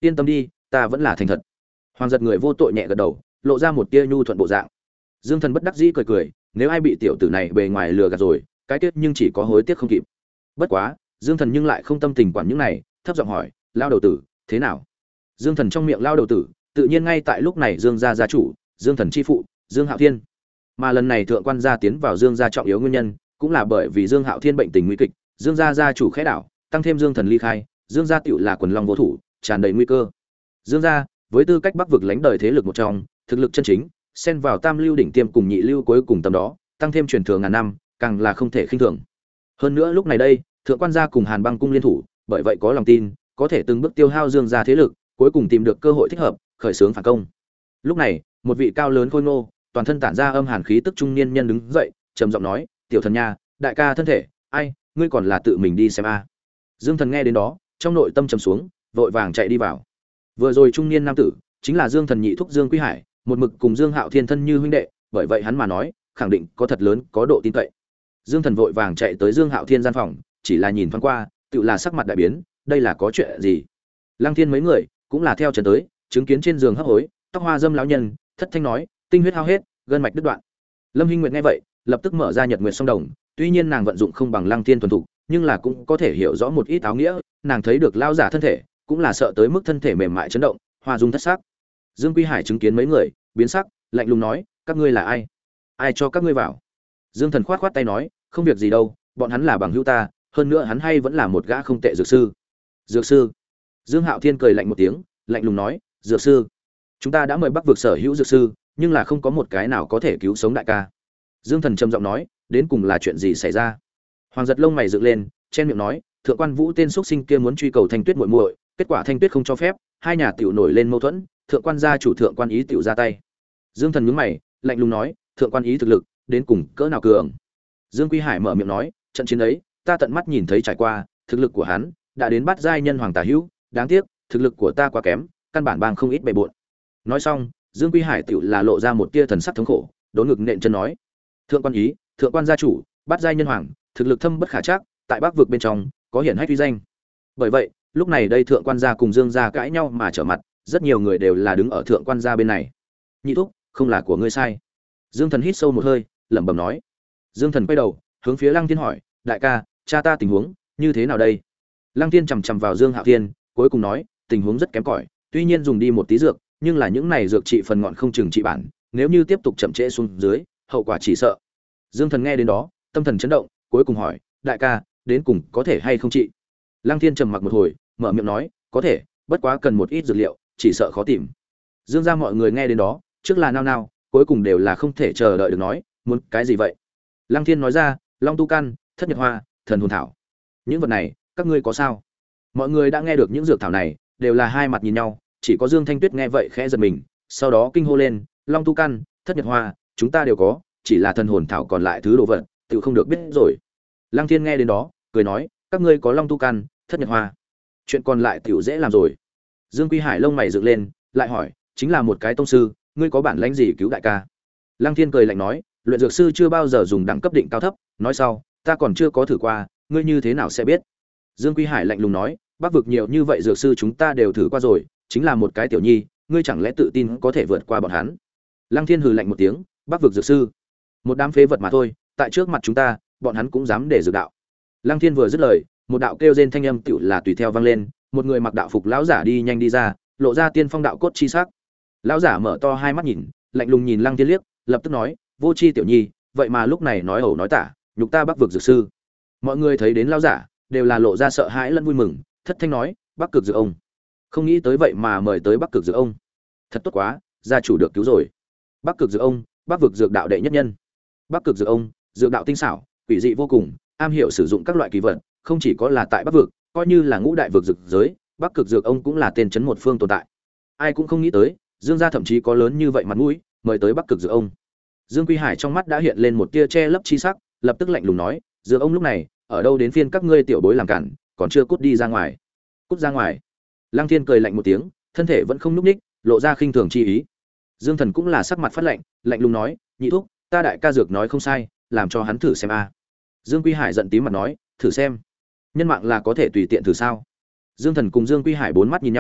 yên tâm đi, ta vẫn là thành thật. Hoàng giật người vô tội nhẹ gật đầu, lộ ra một tia nhu thuận bộ dạng. Dương Thần bất đắc dĩ cười cười, nếu ai bị tiểu tử này bề ngoài lừa gạt rồi, cái tiếc nhưng chỉ có hối tiếc không kịp. Bất quá, Dương Thần nhưng lại không tâm tình quản những này, thấp giọng hỏi, lao đầu tử, thế nào? Dương Thần trong miệng lao đầu tử, tự nhiên ngay tại lúc này Dương gia gia chủ, Dương Thần chi phụ, Dương Hạo Thiên. Mà lần này thượng quan gia tiến vào Dương gia trọng yếu nguyên nhân, cũng là bởi vì Dương Hạo Thiên bệnh tình nguy kịch, Dương gia gia chủ khẽ đảo, tăng thêm Dương Thần ly khai, Dương gia tiểu là quần long vô thủ, tràn đầy nguy cơ. Dương gia, với tư cách Bắc vực lãnh đời thế lực một trong, thực lực chân chính, xen vào tam lưu đỉnh tiêm cùng nhị lưu cuối cùng tầm đó, tăng thêm truyền thừa ngàn năm, càng là không thể khinh thường. Hơn nữa lúc này đây, thượng quan gia cùng Hàn Băng cung liên thủ, bởi vậy có lòng tin, có thể từng bước tiêu hao Dương gia thế lực, cuối cùng tìm được cơ hội thích hợp, khởi xướng phản công. Lúc này, một vị cao lớn khôi ngô, toàn thân tản ra âm hàn khí tức trung niên nhân đứng dậy, trầm giọng nói, "Tiểu thần nha, đại ca thân thể, ai, ngươi còn là tự mình đi xem a." Dương Thần nghe đến đó, trong nội tâm trầm xuống, vội vàng chạy đi vào. Vừa rồi trung niên nam tử, chính là Dương Thần nhị thúc Dương Quý Hải, một mực cùng Dương Hạo Thiên thân như huynh đệ, bởi vậy hắn mà nói, khẳng định có thật lớn, có độ tin cậy. Dương Thần vội vàng chạy tới Dương Hạo Thiên gian phòng, chỉ là nhìn thoáng qua, tự là sắc mặt đại biến, đây là có chuyện gì? Lăng Thiên mấy người cũng là theo trần tới, chứng kiến trên giường hấp hối, tóc hoa dâm lão nhân, thất thanh nói, tinh huyết hao hết, gân mạch đứt đoạn. Lâm Hinh Nguyệt nghe vậy, lập tức mở ra Nhật Nguyệt Song Đồng, tuy nhiên nàng vận dụng không bằng Lăng Thiên thuần thục, nhưng là cũng có thể hiểu rõ một ít áo nghĩa, nàng thấy được lão giả thân thể, cũng là sợ tới mức thân thể mềm mại chấn động, hoa dung thất sắc. Dương Quy Hải chứng kiến mấy người, biến sắc, lạnh lùng nói, các ngươi là ai? Ai cho các ngươi vào? Dương Thần khoát khoát tay nói, không việc gì đâu, bọn hắn là bằng hữu ta, hơn nữa hắn hay vẫn là một gã không tệ dược sư. Dược sư? Dương Hạo Thiên cười lạnh một tiếng, lạnh lùng nói, dược sư? Chúng ta đã mời Bắc vực sở hữu dược sư, nhưng là không có một cái nào có thể cứu sống đại ca. Dương Thần trầm giọng nói, đến cùng là chuyện gì xảy ra? Hoàng giật lông mày dựng lên, chen miệng nói, thượng quan Vũ tên xuất sinh kia muốn truy cầu Thanh Tuyết muội muội, kết quả Thanh Tuyết không cho phép, hai nhà tiểu nổi lên mâu thuẫn, thượng quan gia chủ thượng quan ý tiểu ra tay. Dương Thần nhướng mày, lạnh lùng nói, thượng quan ý thực lực đến cùng cỡ nào cường? Dương Quy Hải mở miệng nói, trận chiến ấy, ta tận mắt nhìn thấy trải qua, thực lực của hắn đã đến bắt giai nhân hoàng tả hữu, đáng tiếc, thực lực của ta quá kém, căn bản bang không ít bề bộn. Nói xong, Dương Quy Hải tiểu là lộ ra một tia thần sắc thống khổ, đốn ngực nện chân nói, thượng quan ý, thượng quan gia chủ, bắt giai nhân hoàng, thực lực thâm bất khả trắc, tại Bắc vực bên trong có hiển hách uy danh. Bởi vậy, lúc này đây thượng quan gia cùng Dương gia cãi nhau mà trở mặt, rất nhiều người đều là đứng ở thượng quan gia bên này. Nhị thúc, không là của ngươi sai. Dương Thần hít sâu một hơi, lẩm bẩm nói. Dương Thần quay đầu, hướng phía Lăng Thiên hỏi, đại ca, cha ta tình huống như thế nào đây? Lăng Thiên chằm chằm vào Dương Hạo Thiên, cuối cùng nói, tình huống rất kém cỏi, tuy nhiên dùng đi một tí dược, nhưng là những này dược trị phần ngọn không chừng trị bản, nếu như tiếp tục chậm trễ xuống dưới, hậu quả chỉ sợ. Dương Thần nghe đến đó, tâm thần chấn động, cuối cùng hỏi, đại ca, đến cùng có thể hay không trị? Lăng Thiên trầm mặc một hồi, mở miệng nói, có thể, bất quá cần một ít dược liệu, chỉ sợ khó tìm. Dương gia mọi người nghe đến đó, trước là nao nao, cuối cùng đều là không thể chờ đợi được nói, muốn cái gì vậy? Lăng Thiên nói ra, Long tu căn, Thất nhật hoa, Thần hồn thảo. Những vật này, các ngươi có sao? Mọi người đã nghe được những dược thảo này, đều là hai mặt nhìn nhau, chỉ có Dương Thanh Tuyết nghe vậy khẽ giật mình, sau đó kinh hô lên, Long tu căn, Thất nhật hoa, chúng ta đều có, chỉ là thần hồn thảo còn lại thứ đồ vật, tự không được biết rồi. Lăng Thiên nghe đến đó, cười nói, các ngươi có Long tu căn, Thất nhật hoa, chuyện còn lại tiểu dễ làm rồi. Dương Quy Hải lông mày dựng lên, lại hỏi, chính là một cái tông sư, ngươi có bản lĩnh gì cứu đại ca? Lăng Thiên cười lạnh nói, luyện dược sư chưa bao giờ dùng đẳng cấp định cao thấp, nói sau, ta còn chưa có thử qua, ngươi như thế nào sẽ biết? Dương Quy Hải lạnh lùng nói, Bắc vực nhiều như vậy dược sư chúng ta đều thử qua rồi, chính là một cái tiểu nhi, ngươi chẳng lẽ tự tin có thể vượt qua bọn hắn? Lăng Thiên hừ lạnh một tiếng, Bắc vực dược sư, một đám phế vật mà thôi, tại trước mặt chúng ta, bọn hắn cũng dám để dược đạo. Lăng Thiên vừa dứt lời, một đạo kêu rên thanh âm tựu là tùy theo vang lên, một người mặc đạo phục lão giả đi nhanh đi ra, lộ ra tiên phong đạo cốt chi sắc. Lão giả mở to hai mắt nhìn, lạnh lùng nhìn Lăng Thiên liếc, lập tức nói, vô chi tiểu nhi, vậy mà lúc này nói ẩu nói tả, nhục ta Bắc vực dược sư. Mọi người thấy đến lão giả, đều là lộ ra sợ hãi lẫn vui mừng, thất thanh nói, Bắc cực dược ông, không nghĩ tới vậy mà mời tới Bắc cực dược ông, thật tốt quá, gia chủ được cứu rồi. Bắc cực dược ông, Bắc vực dược đạo đệ nhất nhân. Bắc cực dược ông, dược đạo tinh xảo, quỷ dị vô cùng, am hiểu sử dụng các loại kỳ vật, không chỉ có là tại Bắc vực, coi như là ngũ đại vực dược giới, Bắc cực dược ông cũng là tên chấn một phương tồn tại. Ai cũng không nghĩ tới, Dương gia thậm chí có lớn như vậy mặt mũi, mời tới Bắc cực dược ông. Dương Quy Hải trong mắt đã hiện lên một tia che lấp chi sắc, lập tức lạnh lùng nói, dược ông lúc này, ở đâu đến phiên các ngươi tiểu bối làm cản, còn chưa cút đi ra ngoài. Cút ra ngoài. Lăng Thiên cười lạnh một tiếng, thân thể vẫn không nhúc nhích, lộ ra khinh thường chi ý. Dương Thần cũng là sắc mặt phát lạnh, lạnh lùng nói, nhị thúc, ta đại ca dược nói không sai, làm cho hắn thử xem a. Dương Quy Hải giận tím mặt nói, thử xem. Nhân mạng là có thể tùy tiện thử sao? Dương Thần cùng Dương Quy Hải bốn mắt nhìn nhau,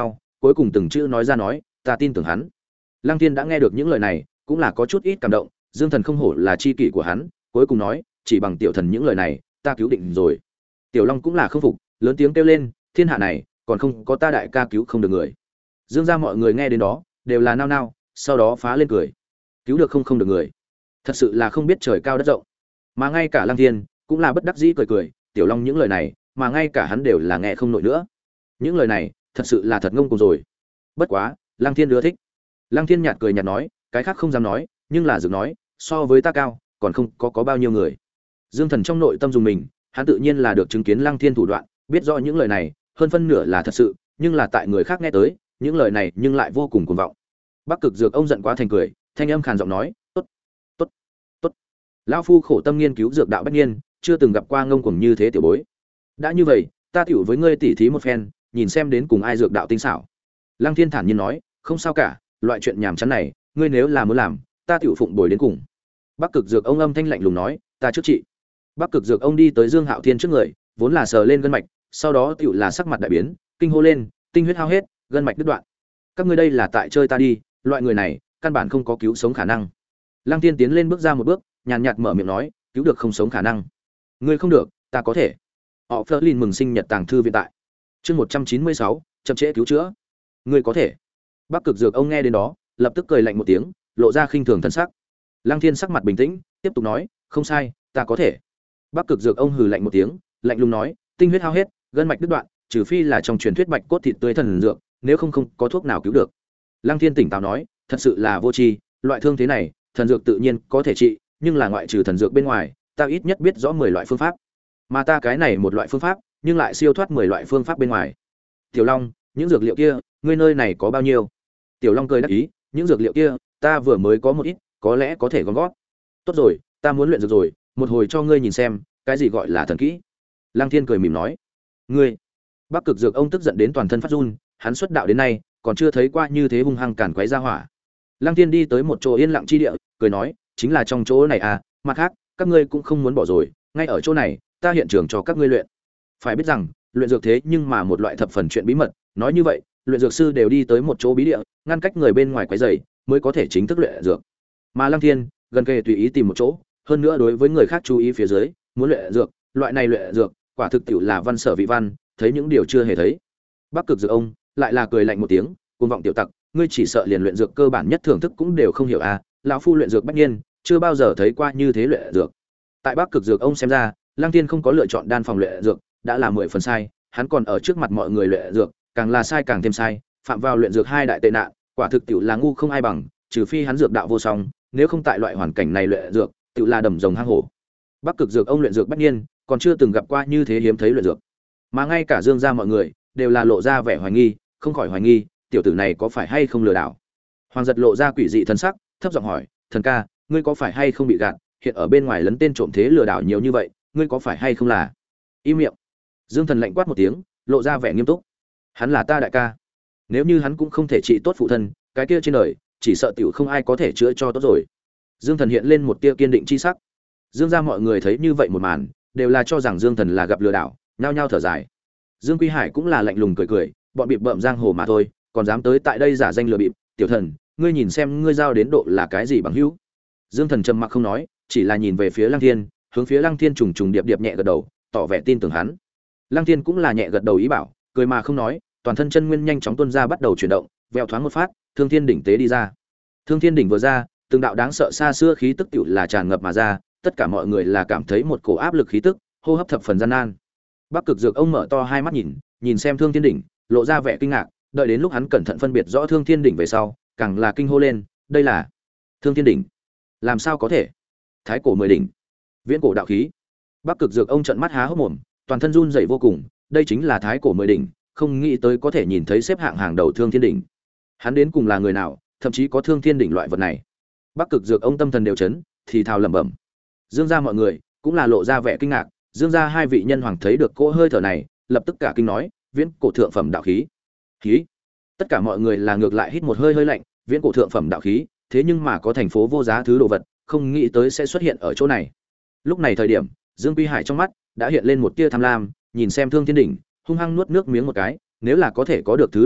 cuối cùng từng chữ nói ra nói, ta tin tưởng hắn. Lăng Thiên đã nghe được những lời này, cũng là có chút ít cảm động, Dương Thần không hổ là chi kỷ của hắn, cuối cùng nói, chỉ bằng tiểu thần những lời này, ta cứu định rồi. Tiểu Long cũng là không phục, lớn tiếng kêu lên, thiên hạ này, còn không có ta đại ca cứu không được người. Dương gia mọi người nghe đến đó, đều là nao nao, sau đó phá lên cười. Cứu được không không được người, thật sự là không biết trời cao đất rộng. Mà ngay cả Lăng Thiên cũng là bất đắc dĩ cười cười, Tiểu Long những lời này, mà ngay cả hắn đều là nghe không nổi nữa. Những lời này, thật sự là thật ngông cuồng rồi. Bất quá, Lăng Thiên ưa thích. Lăng Thiên nhạt cười nhạt nói, cái khác không dám nói, nhưng là Dược nói, so với ta cao, còn không có có bao nhiêu người. Dương Thần trong nội tâm dùng mình, hắn tự nhiên là được chứng kiến Lăng Thiên thủ đoạn, biết rõ những lời này, hơn phân nửa là thật sự, nhưng là tại người khác nghe tới, những lời này nhưng lại vô cùng cuồng vọng. Bắc Cực Dược ông giận quá thành cười, thanh âm khàn giọng nói, "Tốt, tốt, tốt. Lão phu khổ tâm nghiên cứu dược đạo bách niên, chưa từng gặp qua ngông cuồng như thế tiểu bối. Đã như vậy, ta tiểu với ngươi tỉ thí một phen, nhìn xem đến cùng ai dược đạo tinh xảo." Lăng Thiên thản nhiên nói, "Không sao cả, loại chuyện nhảm chán này, ngươi nếu là muốn làm, ta tiểu phụng bồi đến cùng." Bắc Cực Dược ông âm thanh lạnh lùng nói, "Ta trước trị." Bắc Cực Dược ông đi tới Dương Hạo Thiên trước người, vốn là sờ lên gân mạch, sau đó tiểu là sắc mặt đại biến, kinh hô lên, tinh huyết hao hết, gân mạch đứt đoạn. Các ngươi đây là tại chơi ta đi, loại người này, căn bản không có cứu sống khả năng. Lăng Tiên tiến lên bước ra một bước, nhàn nhạt mở miệng nói, cứu được không sống khả năng. Ngươi không được, ta có thể. Họ Flerlin mừng sinh nhật tàng thư viện tại. Chương một trăm chín mươi sáu, chậm trễ cứu chữa. Ngươi có thể. Bắc Cực Dược ông nghe đến đó, lập tức cười lạnh một tiếng, lộ ra khinh thường thần sắc. Lăng Thiên sắc mặt bình tĩnh, tiếp tục nói, không sai, ta có thể. Bắc Cực Dược ông hừ lạnh một tiếng, lạnh lùng nói, tinh huyết hao hết, gân mạch đứt đoạn, trừ phi là trong truyền thuyết bạch cốt thịt tươi thần dược, nếu không không có thuốc nào cứu được. Lăng Thiên tỉnh táo nói, thật sự là vô tri, loại thương thế này, thần dược tự nhiên có thể trị, nhưng là ngoại trừ thần dược bên ngoài, ta ít nhất biết rõ mười loại phương pháp. Mà ta cái này một loại phương pháp, nhưng lại siêu thoát mười loại phương pháp bên ngoài. Tiểu Long, những dược liệu kia, ngươi nơi này có bao nhiêu? Tiểu Long cười đắc ý, những dược liệu kia, ta vừa mới có một ít, có lẽ có thể gom gót. Tốt rồi, ta muốn luyện dược rồi, một hồi cho ngươi nhìn xem, cái gì gọi là thần kỹ. Lăng Thiên cười mỉm nói, ngươi. Bắc Cực Dược ông tức giận đến toàn thân phát run, hắn xuất đạo đến nay, còn chưa thấy qua như thế hung hăng càn quấy ra hỏa. Lăng Thiên đi tới một chỗ yên lặng chi địa, cười nói, chính là trong chỗ này à, mặt khác, các ngươi cũng không muốn bỏ rồi, ngay ở chỗ này, ta hiện trường cho các ngươi luyện. Phải biết rằng, luyện dược thế nhưng mà một loại thập phần chuyện bí mật, nói như vậy, luyện dược sư đều đi tới một chỗ bí địa, ngăn cách người bên ngoài quấy rầy, mới có thể chính thức luyện dược. Mà Lăng Thiên, gần kề tùy ý tìm một chỗ, hơn nữa đối với người khác chú ý phía dưới, muốn luyện dược, loại này luyện dược, quả thực tiệu là văn sở vị văn, thấy những điều chưa hề thấy. Bắc Cực Dược ông lại là cười lạnh một tiếng, cuồng vọng tiểu tặc, ngươi chỉ sợ liền luyện dược cơ bản nhất thưởng thức cũng đều không hiểu à? Lão phu luyện dược bách nhiên, chưa bao giờ thấy qua như thế luyện dược. Tại Bắc Cực Dược ông xem ra, Lăng Thiên không có lựa chọn đan phòng luyện dược, đã là mười phần sai, hắn còn ở trước mặt mọi người luyện dược, càng là sai càng thêm sai, phạm vào luyện dược hai đại tệ nạn, quả thực tiểu là ngu không ai bằng, trừ phi hắn dược đạo vô song, nếu không tại loại hoàn cảnh này luyện dược, tiểu là đầm rồng hang hổ. Bắc Cực Dược ông luyện dược bách nhiên, còn chưa từng gặp qua như thế hiếm thấy luyện dược. Mà ngay cả Dương gia mọi người đều là lộ ra vẻ hoài nghi, không khỏi hoài nghi, tiểu tử này có phải hay không lừa đảo. Hoàng Giật lộ ra quỷ dị thần sắc, thấp giọng hỏi, "Thần ca, ngươi có phải hay không bị gạt, hiện ở bên ngoài lấn tên trộm thế lừa đảo nhiều như vậy, ngươi có phải hay không là?" Im miệng. Dương Thần lạnh quát một tiếng, lộ ra vẻ nghiêm túc. Hắn là ta đại ca, nếu như hắn cũng không thể trị tốt phụ thân, cái kia trên đời chỉ sợ tiểu không ai có thể chữa cho tốt rồi. Dương Thần hiện lên một tia kiên định chi sắc. Dương gia mọi người thấy như vậy một màn, đều là cho rằng Dương Thần là gặp lừa đảo, nhao nhao thở dài. Dương Quy Hải cũng là lạnh lùng cười cười, bọn bịp bợm giang hồ mà thôi, còn dám tới tại đây giả danh lừa bịp, tiểu thần, ngươi nhìn xem ngươi giao đến độ là cái gì bằng hữu. Dương Thần trầm mặc không nói, chỉ là nhìn về phía Lăng Thiên, hướng phía Lăng Thiên trùng trùng điệp điệp nhẹ gật đầu, tỏ vẻ tin tưởng hắn. Lăng Thiên cũng là nhẹ gật đầu ý bảo, cười mà không nói, toàn thân chân nguyên nhanh chóng tuôn ra bắt đầu chuyển động, vèo thoáng một phát, Thương Thiên đỉnh tế đi ra. Thương Thiên đỉnh vừa ra, từng đạo đáng sợ xa xưa khí tức tiểu là tràn ngập mà ra, tất cả mọi người là cảm thấy một cổ áp lực khí tức, hô hấp thập phần gian nan. Bắc Cực Dược ông mở to hai mắt nhìn, nhìn xem Thương Thiên đỉnh, lộ ra vẻ kinh ngạc, đợi đến lúc hắn cẩn thận phân biệt rõ Thương Thiên đỉnh về sau, càng là kinh hô lên, đây là Thương Thiên đỉnh. Làm sao có thể? Thái cổ mười đỉnh, viễn cổ đạo khí. Bắc Cực Dược ông trợn mắt há hốc mồm, toàn thân run rẩy vô cùng, đây chính là thái cổ mười đỉnh, không nghĩ tới có thể nhìn thấy xếp hạng hàng đầu Thương Thiên đỉnh. Hắn đến cùng là người nào, thậm chí có Thương Thiên đỉnh loại vật này. Bắc Cực Dược ông tâm thần đều chấn, thì thào lẩm bẩm. Dương gia mọi người cũng là lộ ra vẻ kinh ngạc, Dương gia hai vị nhân hoàng thấy được cỗ hơi thở này, lập tức cả kinh nói, viễn cổ thượng phẩm đạo khí. Khí. Tất cả mọi người là ngược lại hít một hơi hơi lạnh, viễn cổ thượng phẩm đạo khí, thế nhưng mà có thành phố vô giá thứ đồ vật, không nghĩ tới sẽ xuất hiện ở chỗ này. Lúc này thời điểm, Dương Quy Hải trong mắt đã hiện lên một tia tham lam, nhìn xem Thương Thiên đỉnh, hung hăng nuốt nước miếng một cái, nếu là có thể có được thứ đồ vật,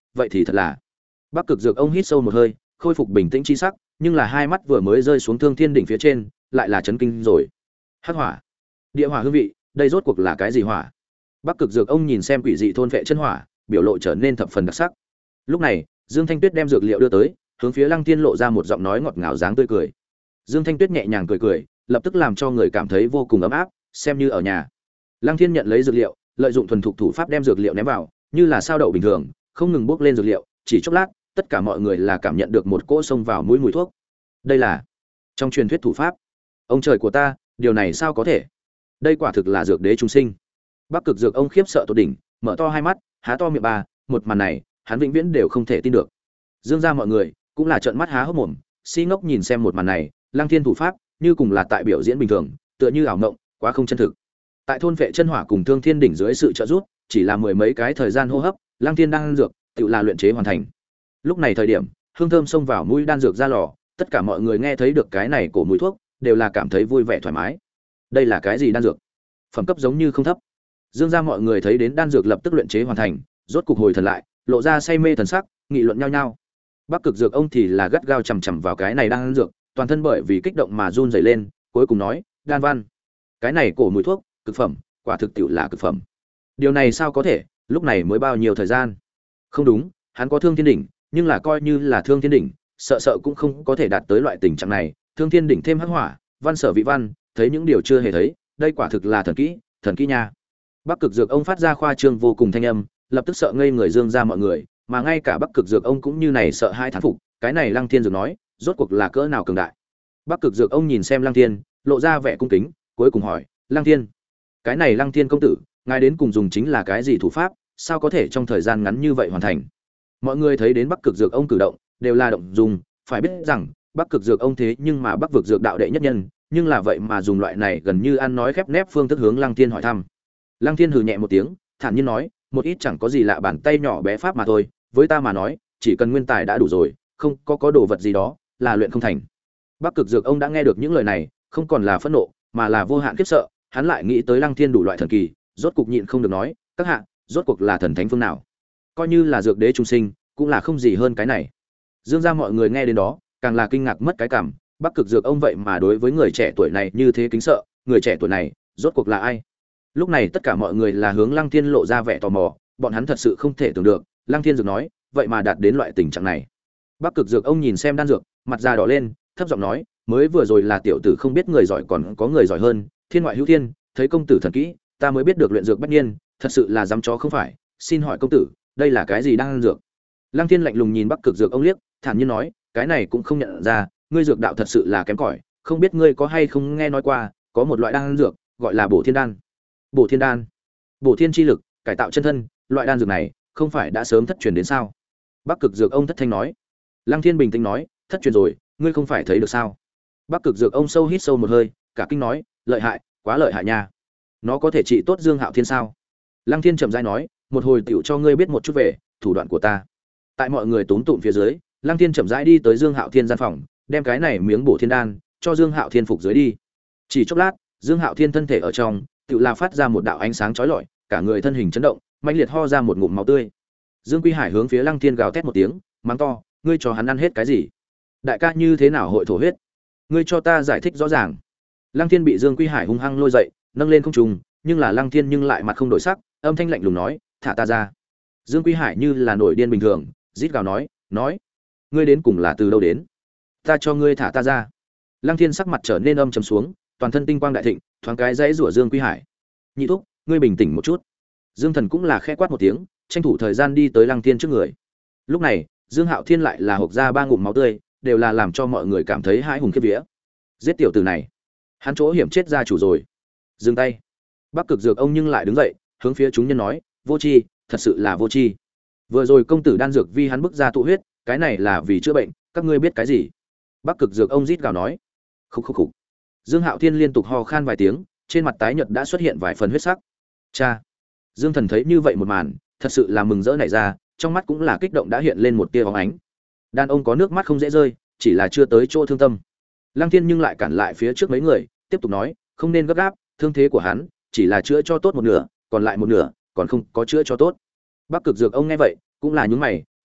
vậy thì thật là. Bắc Cực Dược ông hít sâu một hơi, khôi phục bình tĩnh chi sắc, nhưng là hai mắt vừa mới rơi xuống Thương Thiên đỉnh phía trên, lại là chấn kinh rồi. Hắc hỏa, địa hỏa hương vị, đây rốt cuộc là cái gì hỏa? Bắc Cực Dược ông nhìn xem quỷ dị thôn vệ chân hỏa, biểu lộ trở nên thập phần đặc sắc. Lúc này, Dương Thanh Tuyết đem dược liệu đưa tới, hướng phía Lăng Thiên lộ ra một giọng nói ngọt ngào dáng tươi cười. Dương Thanh Tuyết nhẹ nhàng cười cười, lập tức làm cho người cảm thấy vô cùng ấm áp, xem như ở nhà. Lăng Thiên nhận lấy dược liệu, lợi dụng thuần thục thủ pháp đem dược liệu ném vào, như là sao đậu bình thường, không ngừng bốc lên dược liệu, chỉ chốc lát, tất cả mọi người là cảm nhận được một cỗ xông vào mũi mùi thuốc. Đây là trong truyền thuyết thủ pháp. Ông trời của ta, điều này sao có thể? Đây quả thực là dược đế trung sinh. Bắc Cực Dược ông khiếp sợ tột đỉnh, mở to hai mắt, há to miệng ba, một màn này, hắn vĩnh viễn đều không thể tin được. Dương gia mọi người cũng là trợn mắt há hốc mồm, si ngốc nhìn xem một màn này, Lăng Thiên thủ pháp, như cùng là tại biểu diễn bình thường, tựa như ảo mộng, quá không chân thực. Tại thôn vệ chân hỏa cùng Thương Thiên đỉnh dưới sự trợ giúp, chỉ là mười mấy cái thời gian hô hấp, Lăng Thiên đang ăn dược, tự là luyện chế hoàn thành. Lúc này thời điểm, hương thơm xông vào mũi đan dược ra lò, tất cả mọi người nghe thấy được cái này cổ mùi thuốc, đều là cảm thấy vui vẻ thoải mái. Đây là cái gì đan dược? Phẩm cấp giống như không thấp. Dương gia mọi người thấy đến đan dược lập tức luyện chế hoàn thành, rốt cục hồi thần lại, lộ ra say mê thần sắc, nghị luận nhau nhau. Bắc Cực Dược ông thì là gắt gao chằm chằm vào cái này đan dược, toàn thân bởi vì kích động mà run rẩy lên, cuối cùng nói, "Đan văn, cái này cổ mùi thuốc, cực phẩm, quả thực tiệu là cực phẩm." Điều này sao có thể, lúc này mới bao nhiêu thời gian? Không đúng, hắn có Thương Thiên đỉnh, nhưng là coi như là Thương Thiên đỉnh, sợ sợ cũng không có thể đạt tới loại tình trạng này, Thương Thiên đỉnh thêm hắc hỏa, văn sở vị văn, thấy những điều chưa hề thấy, đây quả thực là thần kỹ, thần kỹ nha. Bắc Cực Dược ông phát ra khoa trương vô cùng thanh âm, lập tức sợ ngây người Dương gia mọi người, mà ngay cả Bắc Cực Dược ông cũng như này sợ hai thán phục, cái này Lăng Thiên Dược nói, rốt cuộc là cỡ nào cường đại. Bắc Cực Dược ông nhìn xem Lăng Thiên, lộ ra vẻ cung kính, cuối cùng hỏi, "Lăng Thiên, cái này Lăng Thiên công tử, ngài đến cùng dùng chính là cái gì thủ pháp, sao có thể trong thời gian ngắn như vậy hoàn thành?" Mọi người thấy đến Bắc Cực Dược ông cử động, đều là động dùng, phải biết rằng, Bắc Cực Dược ông thế nhưng mà Bắc vực dược đạo đệ nhất nhân, nhưng là vậy mà dùng loại này gần như ăn nói khép nép phương thức hướng Lăng Thiên hỏi thăm. Lăng Thiên hừ nhẹ một tiếng, thản nhiên nói, "Một ít chẳng có gì lạ bàn tay nhỏ bé pháp mà thôi, với ta mà nói, chỉ cần nguyên tài đã đủ rồi, không có có đồ vật gì đó, là luyện không thành." Bắc Cực Dược ông đã nghe được những lời này, không còn là phẫn nộ, mà là vô hạn khiếp sợ, hắn lại nghĩ tới Lăng Thiên đủ loại thần kỳ, rốt cục nhịn không được nói, "Các hạ, rốt cuộc là thần thánh phương nào? Coi như là dược đế trung sinh, cũng là không gì hơn cái này." Dương gia mọi người nghe đến đó, càng là kinh ngạc mất cái cảm, Bắc Cực Dược ông vậy mà đối với người trẻ tuổi này như thế kính sợ, người trẻ tuổi này, rốt cuộc là ai? Lúc này tất cả mọi người là hướng Lăng Thiên lộ ra vẻ tò mò, bọn hắn thật sự không thể tưởng được, Lăng Thiên Dược nói, vậy mà đạt đến loại tình trạng này. Bắc Cực Dược ông nhìn xem đan dược, mặt già đỏ lên, thấp giọng nói, mới vừa rồi là tiểu tử không biết người giỏi còn có người giỏi hơn, thiên ngoại hữu thiên, thấy công tử thần kỹ, ta mới biết được luyện dược bách nhiên, thật sự là dám chó không phải, xin hỏi công tử, đây là cái gì đan dược? Lăng Thiên lạnh lùng nhìn Bắc Cực Dược ông liếc, thản nhiên nói, cái này cũng không nhận ra, ngươi dược đạo thật sự là kém cỏi, không biết ngươi có hay không nghe nói qua, có một loại đan dược, gọi là Bổ Thiên đan. Bổ Thiên đan, Bổ Thiên chi lực, cải tạo chân thân, loại đan dược này, không phải đã sớm thất truyền đến sao? Bắc Cực Dược ông thất thanh nói. Lăng Thiên bình tĩnh nói, thất truyền rồi, ngươi không phải thấy được sao? Bắc Cực Dược ông sâu hít sâu một hơi, cả kinh nói, lợi hại, quá lợi hại nha. Nó có thể trị tốt Dương Hạo Thiên sao? Lăng Thiên chậm rãi nói, một hồi tiểu cho ngươi biết một chút về thủ đoạn của ta. Tại mọi người túm tụm phía dưới, Lăng Thiên chậm rãi đi tới Dương Hạo Thiên gian phòng, đem cái này miếng Bổ Thiên đan cho Dương Hạo Thiên phục dưới đi. Chỉ chốc lát, Dương Hạo Thiên thân thể ở trong, tự là phát ra một đạo ánh sáng chói lọi, cả người thân hình chấn động, mãnh liệt ho ra một ngụm máu tươi. Dương Quy Hải hướng phía Lăng Thiên gào thét một tiếng, mắng to, ngươi cho hắn ăn hết cái gì? Đại ca như thế nào hội thổ huyết? Ngươi cho ta giải thích rõ ràng. Lăng Thiên bị Dương Quy Hải hung hăng lôi dậy, nâng lên không trung, nhưng là Lăng Thiên nhưng lại mặt không đổi sắc, âm thanh lạnh lùng nói, thả ta ra. Dương Quy Hải như là nổi điên bình thường, rít gào nói, nói, ngươi đến cùng là từ đâu đến? Ta cho ngươi thả ta ra. Lăng Thiên sắc mặt trở nên âm trầm xuống, toàn thân tinh quang đại thịnh, thoáng cái dãy rủa Dương Quy Hải. Nhị thúc, ngươi bình tĩnh một chút. Dương Thần cũng là khẽ quát một tiếng, tranh thủ thời gian đi tới Lăng Thiên trước người. Lúc này, Dương Hạo Thiên lại là hộc ra ba ngụm máu tươi, đều là làm cho mọi người cảm thấy hãi hùng khiếp vía. Giết tiểu tử này, hắn chỗ hiểm chết ra chủ rồi. Dừng tay. Bắc Cực Dược ông nhưng lại đứng dậy, hướng phía chúng nhân nói, vô tri, thật sự là vô tri. Vừa rồi công tử đan dược vi hắn bức ra tụ huyết, cái này là vì chữa bệnh, các ngươi biết cái gì? Bắc Cực Dược ông rít gào nói. Khục khục khục. Dương Hạo Thiên liên tục ho khan vài tiếng, trên mặt tái nhợt đã xuất hiện vài phần huyết sắc. Cha. Dương Thần thấy như vậy một màn, thật sự là mừng rỡ nảy ra, trong mắt cũng là kích động đã hiện lên một tia bóng ánh. Đàn ông có nước mắt không dễ rơi, chỉ là chưa tới chỗ thương tâm. Lăng Thiên nhưng lại cản lại phía trước mấy người, tiếp tục nói, không nên gấp gáp, thương thế của hắn chỉ là chữa cho tốt một nửa, còn lại một nửa còn không có chữa cho tốt. Bắc Cực Dược ông nghe vậy, cũng là nhướng mày,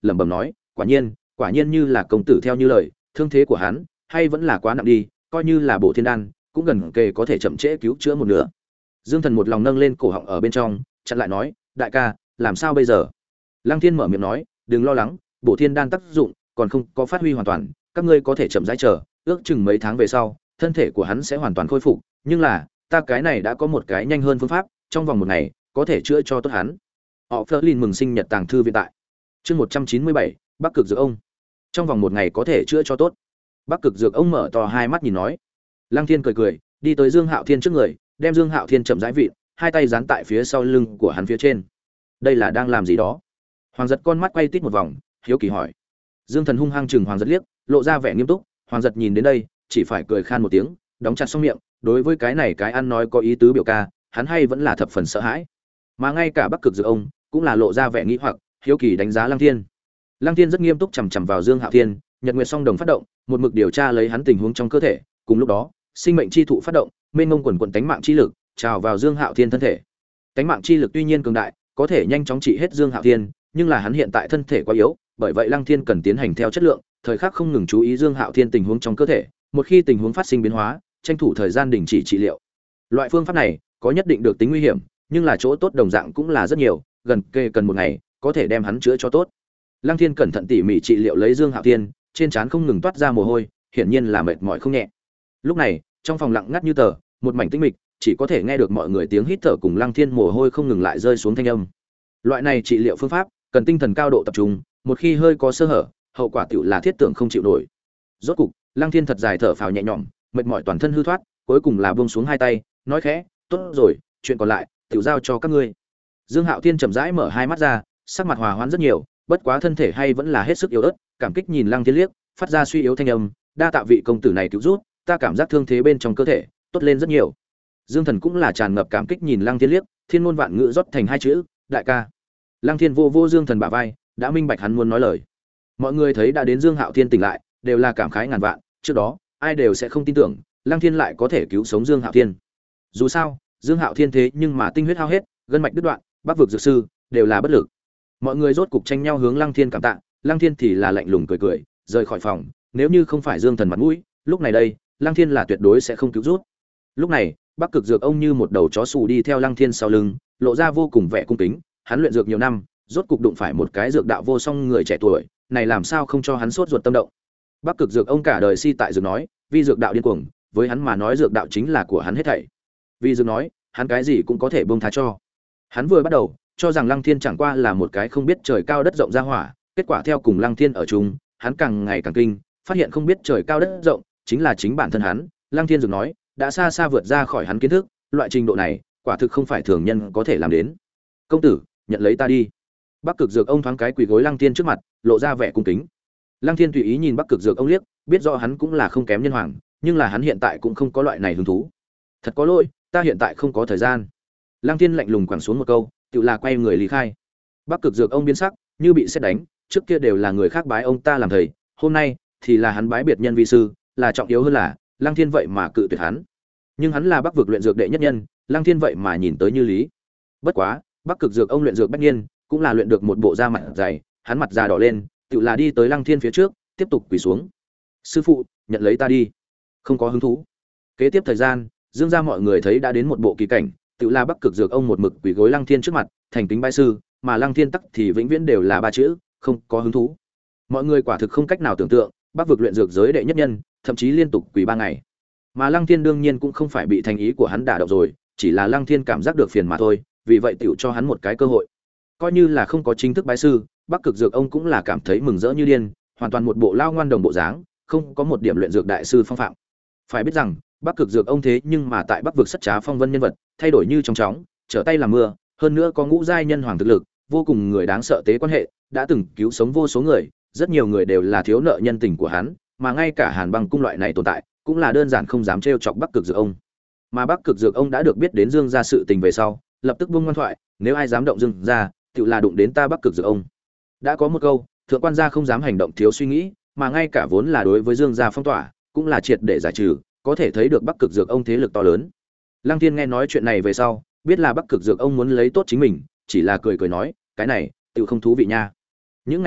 lẩm bẩm nói, quả nhiên, quả nhiên như là công tử theo như lời, thương thế của hắn hay vẫn là quá nặng đi, coi như là bổ thiên đan, cũng gần kề có thể chậm trễ cứu chữa một nửa. Dương Thần một lòng nâng lên cổ họng ở bên trong, chặn lại nói, đại ca, làm sao bây giờ? Lăng Thiên mở miệng nói, đừng lo lắng, bổ thiên đan tác dụng còn không có phát huy hoàn toàn, các ngươi có thể chậm rãi chờ, ước chừng mấy tháng về sau, thân thể của hắn sẽ hoàn toàn khôi phục, nhưng là, ta cái này đã có một cái nhanh hơn phương pháp, trong vòng một ngày có thể chữa cho tốt hắn. Họ Flerlin mừng sinh nhật tàng thư viện tại. Chương một trăm chín mươi bảy, Bắc Cực Dược ông. Trong vòng một ngày có thể chữa cho tốt. Bắc Cực Dược ông mở to hai mắt nhìn nói. Lăng Thiên cười cười, đi tới Dương Hạo Thiên trước người, đem Dương Hạo Thiên chậm rãi vịn, hai tay dán tại phía sau lưng của hắn phía trên. Đây là đang làm gì đó? Hoàng Giật con mắt quay tít một vòng, hiếu kỳ hỏi. Dương Thần hung hăng chừng Hoàng Giật liếc, lộ ra vẻ nghiêm túc. Hoàng Giật nhìn đến đây, chỉ phải cười khan một tiếng, đóng chặt xong miệng. Đối với cái này cái ăn nói có ý tứ biểu ca, hắn hay vẫn là thập phần sợ hãi. Mà ngay cả Bắc Cực Dược ông cũng là lộ ra vẻ nghi hoặc, hiếu kỳ đánh giá Lăng Thiên. Lăng Thiên rất nghiêm túc chằm chằm vào Dương Hạo Thiên, Nhật Nguyệt song đồng phát động, một mực điều tra lấy hắn tình huống trong cơ thể, cùng lúc đó, sinh mệnh chi thụ phát động, mênh mông quần quần tánh mạng chi lực trào vào Dương Hạo Thiên thân thể. Tánh mạng chi lực tuy nhiên cường đại, có thể nhanh chóng trị hết Dương Hạo Thiên, nhưng là hắn hiện tại thân thể quá yếu, bởi vậy Lăng Thiên cần tiến hành theo chất lượng, thời khắc không ngừng chú ý Dương Hạo Thiên tình huống trong cơ thể, một khi tình huống phát sinh biến hóa, tranh thủ thời gian đình chỉ trị liệu. Loại phương pháp này có nhất định được tính nguy hiểm, nhưng là chỗ tốt đồng dạng cũng là rất nhiều, gần kề cần một ngày có thể đem hắn chữa cho tốt. Lăng Thiên cẩn thận tỉ mỉ trị liệu lấy Dương Hạo Thiên, trên trán không ngừng toát ra mồ hôi, hiển nhiên là mệt mỏi không nhẹ. Lúc này, trong phòng lặng ngắt như tờ, một mảnh tĩnh mịch, chỉ có thể nghe được mọi người tiếng hít thở cùng Lăng Thiên mồ hôi không ngừng lại rơi xuống thanh âm. Loại này trị liệu phương pháp cần tinh thần cao độ tập trung, một khi hơi có sơ hở, hậu quả tiểu là thiết tưởng không chịu nổi. Rốt cục, Lăng Thiên thật dài thở phào nhẹ nhõm, mệt mỏi toàn thân hư thoát, cuối cùng là buông xuống hai tay, nói khẽ, "Tốt rồi, chuyện còn lại tiểu giao cho các ngươi." Dương Hạo Thiên chậm rãi mở hai mắt ra, sắc mặt hòa hoãn rất nhiều, bất quá thân thể hay vẫn là hết sức yếu ớt, cảm kích nhìn Lăng Thiên liếc, phát ra suy yếu thanh âm, "Đa tạ vị công tử này cứu giúp, ta cảm giác thương thế bên trong cơ thể tốt lên rất nhiều." Dương Thần cũng là tràn ngập cảm kích nhìn Lăng Thiên liếc, thiên ngôn vạn ngữ rót thành hai chữ, "Đại ca." Lăng Thiên vô vô Dương Thần bả vai, đã minh bạch hắn muốn nói lời. Mọi người thấy đã đến Dương Hạo Thiên tỉnh lại, đều là cảm khái ngàn vạn, trước đó, ai đều sẽ không tin tưởng, Lăng Thiên lại có thể cứu sống Dương Hạo Thiên. Dù sao, Dương Hạo Thiên thế nhưng mà tinh huyết hao hết, gân mạch đứt đoạn, Bắc vực dược sư đều là bất lực. Mọi người rốt cục tranh nhau hướng Lăng Thiên cảm tạ, Lăng Thiên thì là lạnh lùng cười cười, rời khỏi phòng, nếu như không phải Dương Thần mặt mũi, lúc này đây, Lăng Thiên là tuyệt đối sẽ không cứu rút. Lúc này, Bắc Cực Dược ông như một đầu chó xù đi theo Lăng Thiên sau lưng, lộ ra vô cùng vẻ cung kính, hắn luyện dược nhiều năm, rốt cục đụng phải một cái dược đạo vô song người trẻ tuổi, này làm sao không cho hắn sốt ruột tâm động. Bắc Cực Dược ông cả đời si tại dược nói, vì dược đạo điên cuồng, với hắn mà nói dược đạo chính là của hắn hết thảy. Vì dược nói, hắn cái gì cũng có thể buông tha cho. Hắn vừa bắt đầu cho rằng Lăng Thiên chẳng qua là một cái không biết trời cao đất rộng ra hỏa, kết quả theo cùng Lăng Thiên ở chung, hắn càng ngày càng kinh, phát hiện không biết trời cao đất rộng chính là chính bản thân hắn. Lăng Thiên dược nói, đã xa xa vượt ra khỏi hắn kiến thức, loại trình độ này, quả thực không phải thường nhân có thể làm đến. "Công tử, nhận lấy ta đi." Bắc Cực Dược ông thoáng cái quỳ gối Lăng Thiên trước mặt, lộ ra vẻ cung kính. Lăng Thiên tùy ý nhìn Bắc Cực Dược ông liếc, biết rõ hắn cũng là không kém nhân hoàng, nhưng là hắn hiện tại cũng không có loại này hứng thú. "Thật có lỗi, ta hiện tại không có thời gian." Lăng Thiên lạnh lùng quẳng xuống một câu, tự là quay người lý khai. Bắc Cực Dược ông biến sắc, như bị sét đánh, trước kia đều là người khác bái ông ta làm thầy, hôm nay thì là hắn bái biệt nhân vi sư, là trọng yếu hơn là Lăng Thiên vậy mà cự tuyệt hắn. Nhưng hắn là Bắc vực luyện dược đệ nhất nhân, Lăng Thiên vậy mà nhìn tới như lý. Bất quá, Bắc Cực Dược ông luyện dược bách nhiên, cũng là luyện được một bộ da mặt dày, hắn mặt già đỏ lên, tự là đi tới Lăng Thiên phía trước, tiếp tục quỳ xuống. "Sư phụ, nhận lấy ta đi." "Không có hứng thú." Kế tiếp thời gian, Dương gia mọi người thấy đã đến một bộ kỳ cảnh, tự là Bắc Cực Dược ông một mực quỳ gối Lăng Thiên trước mặt, thành kính bái sư, mà Lăng Thiên tắc thì vĩnh viễn đều là ba chữ, không có hứng thú. Mọi người quả thực không cách nào tưởng tượng, Bắc vực luyện dược giới đệ nhất nhân, thậm chí liên tục quỳ ba ngày. Mà Lăng Thiên đương nhiên cũng không phải bị thành ý của hắn đả động rồi, chỉ là Lăng Thiên cảm giác được phiền mà thôi, vì vậy tiểu cho hắn một cái cơ hội. Coi như là không có chính thức bái sư, Bắc Cực Dược ông cũng là cảm thấy mừng rỡ như điên, hoàn toàn một bộ lao ngoan đồng bộ dáng, không có một điểm luyện dược đại sư phong phạm. Phải biết rằng, Bắc Cực Dược ông thế nhưng mà tại Bắc vực sất trá phong vân nhân vật, thay đổi như trong chóng, trở tay làm mưa, hơn nữa có ngũ giai nhân hoàng thực lực, vô cùng người đáng sợ tế quan hệ, đã từng cứu sống vô số người, rất nhiều người đều là thiếu nợ nhân tình của hắn, mà ngay cả Hàn Băng cung loại này tồn tại, cũng là đơn giản không dám trêu chọc Bắc Cực Dược ông. Mà Bắc Cực Dược ông đã được biết đến Dương gia sự tình về sau, lập tức buông ngoan thoại, nếu ai dám động Dương gia, tự là đụng đến ta Bắc Cực Dược ông. Đã có một câu, thượng quan gia không dám hành động thiếu suy nghĩ, mà ngay cả vốn là đối với Dương gia phong tỏa, cũng là triệt để giải trừ, có thể thấy được Bắc Cực Dược ông thế lực to lớn. Lăng Thiên nghe nói chuyện này về sau, biết là Bắc Cực Dược ông muốn lấy tốt chính mình, chỉ là cười cười nói, cái này tự không thú vị nha. Những ngày này,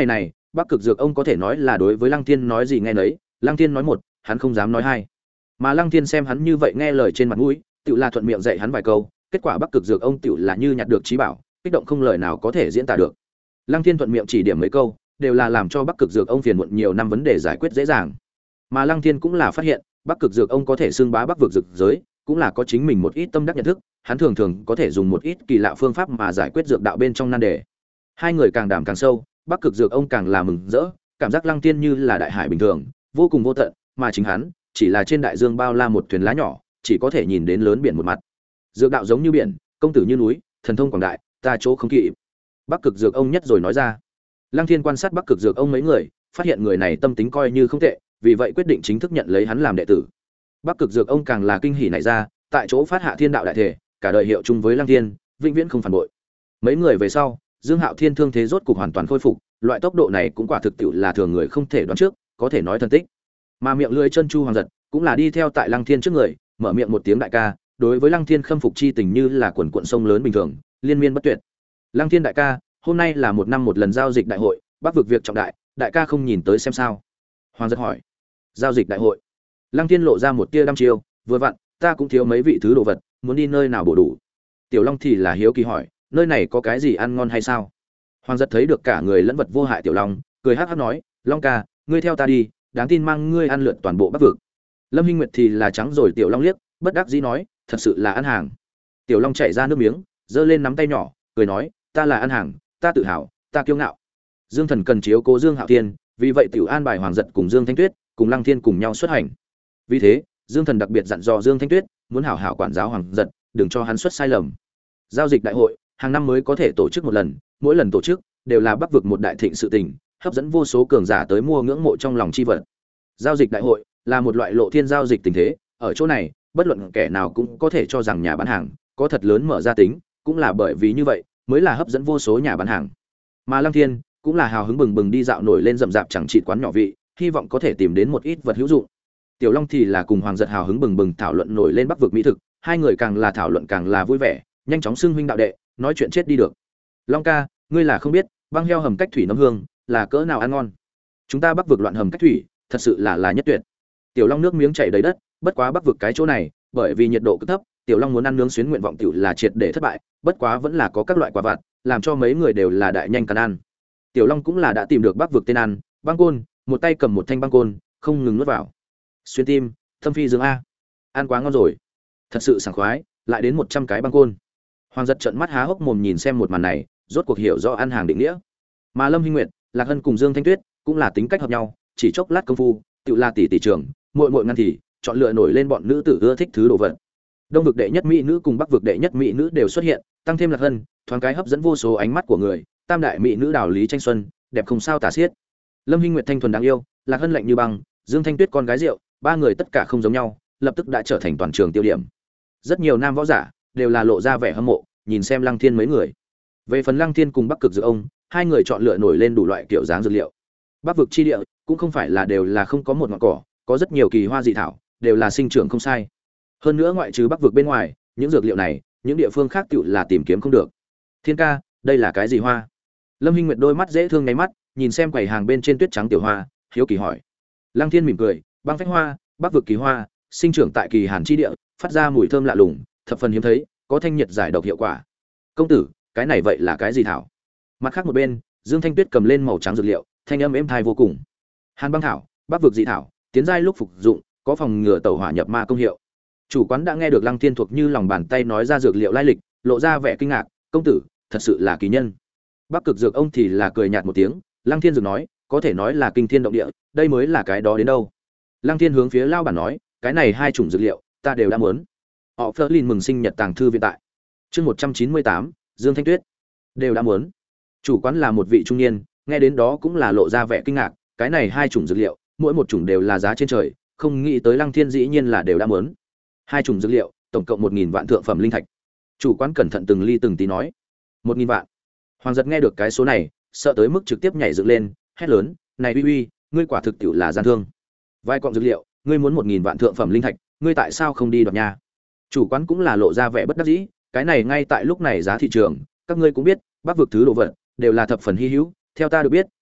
Bắc Cực Dược ông có thể nói là đối với Lăng Thiên nói gì nghe nấy, Lăng Thiên nói một, hắn không dám nói hai. Mà Lăng Thiên xem hắn như vậy nghe lời trên mặt mũi, tựu là thuận miệng dạy hắn vài câu, kết quả Bắc Cực Dược ông tựu là như nhặt được trí bảo, kích động không lời nào có thể diễn tả được. Lăng Thiên thuận miệng chỉ điểm mấy câu, đều là làm cho Bắc Cực Dược ông phiền muộn nhiều năm vấn đề giải quyết dễ dàng. Mà Lăng Thiên cũng là phát hiện, Bắc Cực Dược ông có thể xưng bá Bắc vực dược giới, cũng là có chính mình một ít tâm đắc nhận thức, hắn thường thường có thể dùng một ít kỳ lạ phương pháp mà giải quyết dược đạo bên trong nan đề. Hai người càng đàm càng sâu, Bắc Cực Dược ông càng là mừng rỡ, cảm giác Lăng Thiên như là đại hải bình thường, vô cùng vô tận, mà chính hắn chỉ là trên đại dương bao la một thuyền lá nhỏ, chỉ có thể nhìn đến lớn biển một mặt. Dược đạo giống như biển, công tử như núi, thần thông quảng đại, ta chỗ không kịp. Bắc Cực Dược ông nhất rồi nói ra. Lăng Thiên quan sát Bắc Cực Dược ông mấy người, phát hiện người này tâm tính coi như không tệ, vì vậy quyết định chính thức nhận lấy hắn làm đệ tử. Bắc Cực Dược ông càng là kinh hỉ nảy ra, tại chỗ phát hạ thiên đạo đại thể, cả đời hiệu chung với Lăng Thiên, vĩnh viễn không phản bội. Mấy người về sau, Dương Hạo Thiên thương thế rốt cục hoàn toàn khôi phục, loại tốc độ này cũng quả thực tiệu là thường người không thể đoán trước, có thể nói thần tích. Mà miệng lưỡi chân chu hoàng giật, cũng là đi theo tại Lăng Thiên trước người, mở miệng một tiếng đại ca, đối với Lăng Thiên khâm phục chi tình như là quần cuộn sông lớn bình thường, liên miên bất tuyệt. Lăng Thiên đại ca, hôm nay là một năm một lần giao dịch đại hội, Bắc vực việc trọng đại, đại ca không nhìn tới xem sao? Hoàng giật hỏi. Giao dịch đại hội? Lăng Thiên lộ ra một tia đăm chiêu, vừa vặn, ta cũng thiếu mấy vị thứ đồ vật, muốn đi nơi nào bổ đủ. Tiểu Long thì là hiếu kỳ hỏi, nơi này có cái gì ăn ngon hay sao? Hoàng giật thấy được cả người lẫn vật vô hại Tiểu Long, cười hắc hắc nói, Long ca, ngươi theo ta đi, đáng tin mang ngươi ăn lượt toàn bộ Bắc vực. Lâm Hinh Nguyệt thì là trắng rồi Tiểu Long liếc, bất đắc dĩ nói, thật sự là ăn hàng. Tiểu Long chảy ra nước miếng, giơ lên nắm tay nhỏ, cười nói, ta là ăn hàng, ta tự hào, ta kiêu ngạo. Dương Thần cần chiếu cố Dương Hạo Thiên, vì vậy tiểu an bài Hoàng giật cùng Dương Thanh Tuyết, cùng Lăng Thiên cùng nhau xuất hành. Vì thế, Dương Thần đặc biệt dặn dò Dương Thanh Tuyết, muốn hảo hảo quản giáo Hoàng giật, đừng cho hắn xuất sai lầm. Giao dịch đại hội, hàng năm mới có thể tổ chức một lần, mỗi lần tổ chức đều là Bắc vực một đại thịnh sự tình, hấp dẫn vô số cường giả tới mua ngưỡng mộ trong lòng chi vật. Giao dịch đại hội là một loại lộ thiên giao dịch tình thế, ở chỗ này, bất luận kẻ nào cũng có thể cho rằng nhà bán hàng có thật lớn mở ra tính, cũng là bởi vì như vậy mới là hấp dẫn vô số nhà bán hàng. Mà Lăng Thiên cũng là hào hứng bừng bừng đi dạo nổi lên rậm rạp chẳng trị quán nhỏ vị, hy vọng có thể tìm đến một ít vật hữu dụng. Tiểu Long thì là cùng Hoàng giật hào hứng bừng bừng thảo luận nổi lên Bắc vực mỹ thực, hai người càng là thảo luận càng là vui vẻ, nhanh chóng xưng huynh đạo đệ, nói chuyện chết đi được. Long ca, ngươi là không biết, băng heo hầm cách thủy nấm hương là cỡ nào ăn ngon. Chúng ta Bắc vực loạn hầm cách thủy, thật sự là là nhất tuyệt. Tiểu Long nước miếng chảy đầy đất, bất quá Bắc vực cái chỗ này, bởi vì nhiệt độ cực thấp, Tiểu Long muốn ăn nướng xuyến nguyện vọng tiểu là triệt để thất bại, bất quá vẫn là có các loại quả vặt, làm cho mấy người đều là đại nhanh cần ăn. Tiểu Long cũng là đã tìm được Bắc vực tên ăn, băng côn, một tay cầm một thanh băng côn, không ngừng nuốt vào. Xuyên tim, thâm phi dương a. Ăn quá ngon rồi. Thật sự sảng khoái, lại đến một trăm cái băng côn. Hoàng giật trợn mắt há hốc mồm nhìn xem một màn này, rốt cuộc hiểu rõ ăn hàng định nghĩa. Mà Lâm Hinh Nguyệt, Lạc Hân cùng Dương Thanh Tuyết cũng là tính cách hợp nhau, chỉ chốc lát công phu, tiểu là tỷ tỷ trưởng, muội muội ngăn thì, chọn lựa nổi lên bọn nữ tử ưa thích thứ đồ vật. Đông vực đệ nhất mỹ nữ cùng Bắc vực đệ nhất mỹ nữ đều xuất hiện, tăng thêm Lạc Hân, thoáng cái hấp dẫn vô số ánh mắt của người, tam đại mỹ nữ đào lý tranh xuân, đẹp không sao tả xiết. Lâm Hinh Nguyệt thanh thuần đáng yêu, Lạc Hân lạnh như băng, Dương Thanh Tuyết con gái rượu, ba người tất cả không giống nhau, lập tức đã trở thành toàn trường tiêu điểm. Rất nhiều nam võ giả đều là lộ ra vẻ hâm mộ, nhìn xem Lăng Thiên mấy người. Về phần Lăng Thiên cùng Bắc Cực Dược ông, hai người chọn lựa nổi lên đủ loại kiểu dáng dược liệu. Bắc vực chi địa cũng không phải là đều là không có một ngọn cỏ, có rất nhiều kỳ hoa dị thảo, đều là sinh trưởng không sai. Hơn nữa ngoại trừ Bắc vực bên ngoài, những dược liệu này, những địa phương khác tựu là tìm kiếm không được. Thiên ca, đây là cái gì hoa? Lâm Hinh Nguyệt đôi mắt dễ thương nháy mắt, nhìn xem quầy hàng bên trên tuyết trắng tiểu hoa, hiếu kỳ hỏi. Lăng Thiên mỉm cười, băng phách hoa, Bắc vực kỳ hoa, sinh trưởng tại kỳ hàn chi địa, phát ra mùi thơm lạ lùng, thập phần hiếm thấy, có thanh nhiệt giải độc hiệu quả. Công tử, cái này vậy là cái gì thảo? Mặt khác một bên, Dương Thanh Tuyết cầm lên màu trắng dược liệu, thanh âm êm tai vô cùng. Hàn băng thảo, Bắc vực dị thảo, tiến giai lúc phục dụng, có phòng ngừa tẩu hỏa nhập ma công hiệu. Chủ quán đã nghe được Lăng Thiên thuộc như lòng bàn tay nói ra dược liệu lai lịch, lộ ra vẻ kinh ngạc, công tử, thật sự là kỳ nhân. Bắc Cực Dược ông thì là cười nhạt một tiếng, Lăng Thiên dược nói, có thể nói là kinh thiên động địa, đây mới là cái đó đến đâu. Lăng Thiên hướng phía lao bản nói, cái này hai chủng dược liệu, ta đều đã muốn. Họ Flerlin mừng sinh nhật tàng thư viện tại. Chương một trăm chín mươi tám, Dương Thanh Tuyết đều đã muốn. Chủ quán là một vị trung niên, nghe đến đó cũng là lộ ra vẻ kinh ngạc, cái này hai chủng dược liệu, mỗi một chủng đều là giá trên trời, không nghĩ tới Lăng Thiên dĩ nhiên là đều đã muốn. Hai chủng dược liệu, tổng cộng một nghìn vạn thượng phẩm linh thạch. Chủ quán cẩn thận từng ly từng tí nói, một nghìn vạn. Hoàng giật nghe được cái số này, sợ tới mức trực tiếp nhảy dựng lên, hét lớn, này uy uy, ngươi quả thực tiểu là gian thương. Vai cọng dược liệu, ngươi muốn một nghìn vạn thượng phẩm linh thạch, ngươi tại sao không đi đoạt nha? Chủ quán cũng là lộ ra vẻ bất đắc dĩ, cái này ngay tại lúc này giá thị trường, các ngươi cũng biết, Bắc vực thứ đồ vật đều là thập phần hi hữu, theo ta được biết,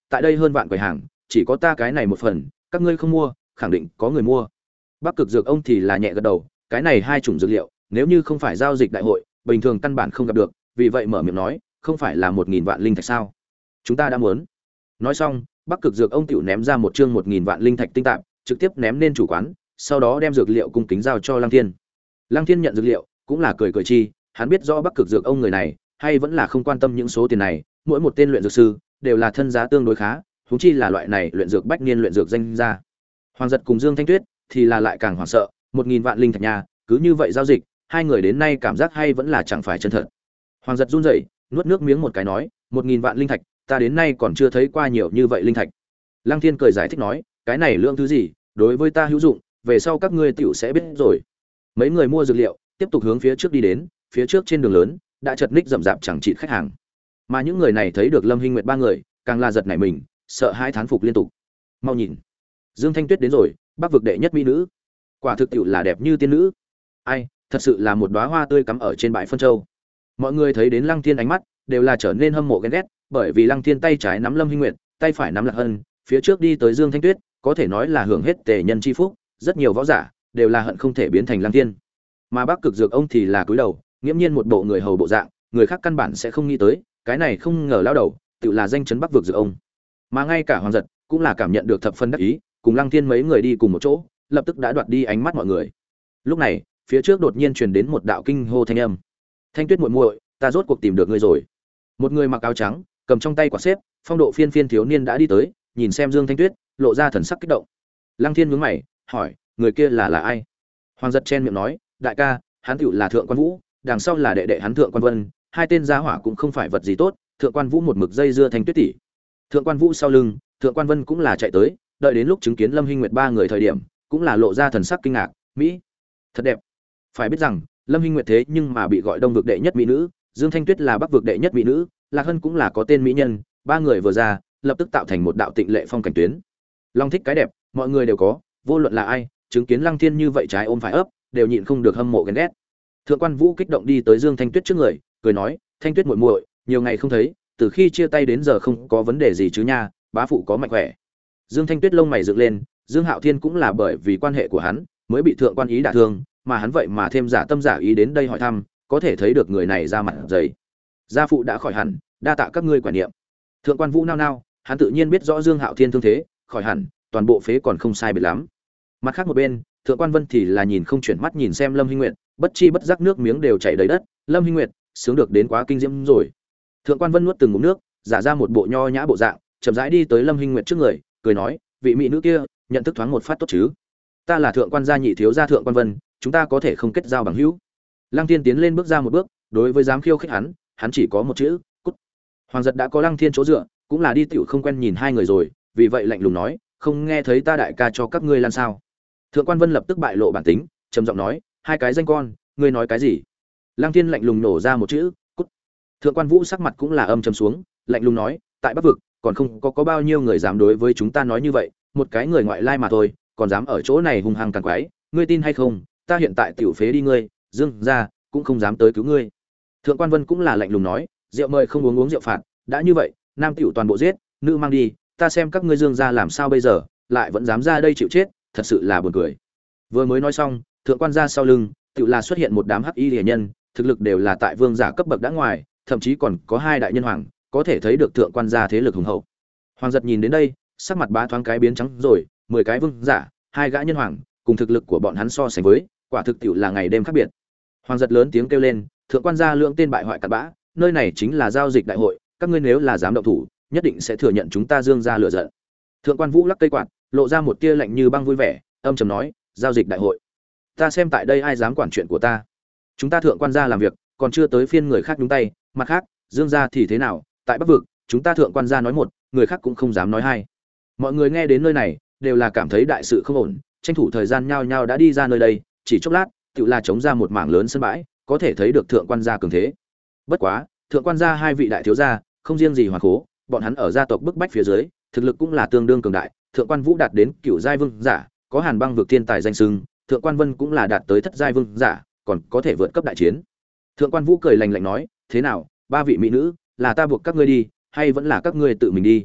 tại đây hơn vạn quầy hàng chỉ có ta cái này một phần, các ngươi không mua khẳng định có người mua. Bắc Cực Dược ông thì là nhẹ gật đầu, cái này hai chủng dược liệu nếu như không phải giao dịch đại hội bình thường căn bản không gặp được, vì vậy mở miệng nói, không phải là một nghìn vạn linh thạch sao? Chúng ta đã muốn. Nói xong, Bắc Cực Dược ông tiểu ném ra một chương một nghìn vạn linh thạch tinh tạp, trực tiếp ném lên chủ quán, sau đó đem dược liệu cung kính giao cho Lăng Thiên. Lăng Thiên nhận dược liệu, cũng là cười cười chi, hắn biết rõ Bắc Cực Dược ông người này, hay vẫn là không quan tâm những số tiền này, mỗi một tên luyện dược sư đều là thân giá tương đối khá, huống chi là loại này luyện dược bách niên luyện dược danh gia. Hoàng Giật cùng Dương Thanh Tuyết thì là lại càng hoảng sợ, một nghìn vạn linh thạch nhà, cứ như vậy giao dịch, hai người đến nay cảm giác hay vẫn là chẳng phải chân thật. Hoàng Giật run rẩy, nuốt nước miếng một cái nói, một nghìn vạn linh thạch, ta đến nay còn chưa thấy qua nhiều như vậy linh thạch. Lăng Thiên cười giải thích nói, cái này lượng thứ gì, đối với ta hữu dụng, về sau các ngươi tiểu sẽ biết rồi. Mấy người mua dược liệu, tiếp tục hướng phía trước đi đến, phía trước trên đường lớn đã chật ních rậm rạp chẳng chịt khách hàng. Mà những người này thấy được Lâm Hinh Nguyệt ba người, càng là giật nảy mình, sợ hãi thán phục liên tục. Mau nhìn, Dương Thanh Tuyết đến rồi, Bắc vực đệ nhất mỹ nữ, quả thực tiệu là đẹp như tiên nữ. Ai, thật sự là một đóa hoa tươi cắm ở trên bãi phân châu. Mọi người thấy đến Lăng Thiên ánh mắt đều là trở nên hâm mộ ghen ghét, bởi vì Lăng Thiên tay trái nắm Lâm Hinh Nguyệt, tay phải nắm Lạc Hân, phía trước đi tới Dương Thanh Tuyết, có thể nói là hưởng hết tề nhân chi phúc, rất nhiều võ giả đều là hận không thể biến thành Lăng Thiên. Mà Bắc Cực Dược ông thì là cúi đầu, nghiễm nhiên một bộ người hầu bộ dạng, người khác căn bản sẽ không nghĩ tới, cái này không ngờ lao đầu, tự là danh chấn Bắc vực Dược ông. Mà ngay cả Hoàng Giật cũng là cảm nhận được thập phân đắc ý, cùng Lăng Thiên mấy người đi cùng một chỗ, lập tức đã đoạt đi ánh mắt mọi người. Lúc này, phía trước đột nhiên truyền đến một đạo kinh hô thanh âm. Thanh Tuyết muội muội, ta rốt cuộc tìm được ngươi rồi. Một người mặc áo trắng, cầm trong tay quả xếp, phong độ phiên phiên thiếu niên đã đi tới, nhìn xem Dương Thanh Tuyết, lộ ra thần sắc kích động. Lăng Thiên nhướng mày, hỏi, người kia là là ai? Hoàng Giật chen miệng nói, đại ca, hắn tựu là Thượng Quan Vũ, đằng sau là đệ đệ hắn Thượng Quan Vân, hai tên gia hỏa cũng không phải vật gì tốt, Thượng Quan Vũ một mực dây dưa Thanh Tuyết tỷ. Thượng Quan Vũ sau lưng, Thượng Quan Vân cũng là chạy tới, đợi đến lúc chứng kiến Lâm Hinh Nguyệt ba người thời điểm, cũng là lộ ra thần sắc kinh ngạc, mỹ, thật đẹp. Phải biết rằng, Lâm Hinh Nguyệt thế nhưng mà bị gọi Đông vực đệ nhất mỹ nữ, Dương Thanh Tuyết là Bắc vực đệ nhất mỹ nữ, Lạc Hân cũng là có tên mỹ nhân, ba người vừa ra, lập tức tạo thành một đạo tịnh lệ phong cảnh tuyến. Long thích cái đẹp, mọi người đều có, vô luận là ai, chứng kiến Lăng Thiên như vậy trái ôm phải ấp, đều nhịn không được hâm mộ ghen ghét. Thượng Quan Vũ kích động đi tới Dương Thanh Tuyết trước người, cười nói, Thanh Tuyết muội muội, nhiều ngày không thấy, từ khi chia tay đến giờ không có vấn đề gì chứ nha, bá phụ có mạnh khỏe. Dương Thanh Tuyết lông mày dựng lên, Dương Hạo Thiên cũng là bởi vì quan hệ của hắn, mới bị Thượng Quan ý đả thương, mà hắn vậy mà thêm giả tâm giả ý đến đây hỏi thăm, có thể thấy được người này ra mặt dày. Gia phụ đã khỏi hẳn, đa tạ các ngươi quản niệm. Thượng Quan Vũ nao nao, hắn tự nhiên biết rõ Dương Hạo Thiên thương thế, khỏi hẳn, toàn bộ phế còn không sai biệt lắm. Mặt khác một bên, Thượng Quan Vân thì là nhìn không chuyển mắt nhìn xem Lâm Hinh Nguyệt, bất chi bất giác nước miếng đều chảy đầy đất, Lâm Hinh Nguyệt, sướng được đến quá kinh diễm rồi. Thượng Quan Vân nuốt từng ngụm nước, giả ra một bộ nho nhã bộ dạng, chậm rãi đi tới Lâm Hinh Nguyệt trước người, cười nói, vị mỹ nữ kia, nhận thức thoáng một phát tốt chứ? Ta là Thượng Quan gia nhị thiếu gia Thượng Quan Vân, chúng ta có thể không kết giao bằng hữu. Lăng Thiên tiến lên bước ra một bước, đối với dám khiêu khích hắn, hắn chỉ có một chữ, cút. Hoàng Giật đã có Lăng Thiên chỗ dựa, cũng là đi tiểu không quen nhìn hai người rồi, vì vậy lạnh lùng nói, không nghe thấy ta đại ca cho các ngươi lan sao? Thượng Quan Vân lập tức bại lộ bản tính, trầm giọng nói, hai cái danh con, ngươi nói cái gì? Lăng Thiên lạnh lùng nổ ra một chữ, cút. Thượng Quan Vũ sắc mặt cũng là âm trầm xuống, lạnh lùng nói, tại Bắc vực, còn không có có bao nhiêu người dám đối với chúng ta nói như vậy, một cái người ngoại lai mà thôi, còn dám ở chỗ này hung hăng càng quái, ngươi tin hay không? Ta hiện tại tiểu phế đi ngươi, Dương gia cũng không dám tới cứu ngươi. Thượng Quan Vân cũng là lạnh lùng nói, rượu mời không uống uống rượu phạt, đã như vậy, nam tiểu toàn bộ giết, nữ mang đi, ta xem các ngươi Dương gia làm sao bây giờ, lại vẫn dám ra đây chịu chết, thật sự là buồn cười. Vừa mới nói xong, Thượng Quan gia sau lưng, tiểu là xuất hiện một đám hắc y liễu nhân, thực lực đều là tại vương giả cấp bậc đã ngoài, thậm chí còn có hai đại nhân hoàng, có thể thấy được Thượng Quan gia thế lực hùng hậu. Hoàng Giật nhìn đến đây, sắc mặt bá thoáng cái biến trắng rồi, mười cái vương giả, hai gã nhân hoàng, cùng thực lực của bọn hắn so sánh với, quả thực tiểu là ngày đêm khác biệt. Hoàng Giật lớn tiếng kêu lên, Thượng Quan gia lượng tên bại hoại cặn bã, nơi này chính là giao dịch đại hội, các ngươi nếu là dám động thủ, nhất định sẽ thừa nhận chúng ta Dương gia lửa giận. Thượng Quan Vũ lắc cây quạt, lộ ra một tia lạnh như băng vui vẻ, âm trầm nói, giao dịch đại hội, ta xem tại đây ai dám quản chuyện của ta. Chúng ta Thượng Quan gia làm việc, còn chưa tới phiên người khác nhúng tay, mặt khác, Dương gia thì thế nào, tại Bắc vực, chúng ta Thượng Quan gia nói một, người khác cũng không dám nói hai. Mọi người nghe đến nơi này, đều là cảm thấy đại sự không ổn, tranh thủ thời gian nhao nhao đã đi ra nơi đây, chỉ chốc lát, tựu là chống ra một mảng lớn sân bãi, có thể thấy được Thượng Quan gia cường thế. Bất quá, Thượng Quan gia hai vị đại thiếu gia, không riêng gì Hoàng Khố, bọn hắn ở gia tộc bức bách phía dưới, thực lực cũng là tương đương cường đại, Thượng Quan Vũ đạt đến cửu giai vương giả, có Hàn Băng vực thiên tài danh xưng, Thượng Quan Vân cũng là đạt tới thất giai vương giả, còn có thể vượt cấp đại chiến. Thượng Quan Vũ cười lạnh lạnh nói, "Thế nào, ba vị mỹ nữ, là ta buộc các ngươi đi, hay vẫn là các ngươi tự mình đi?"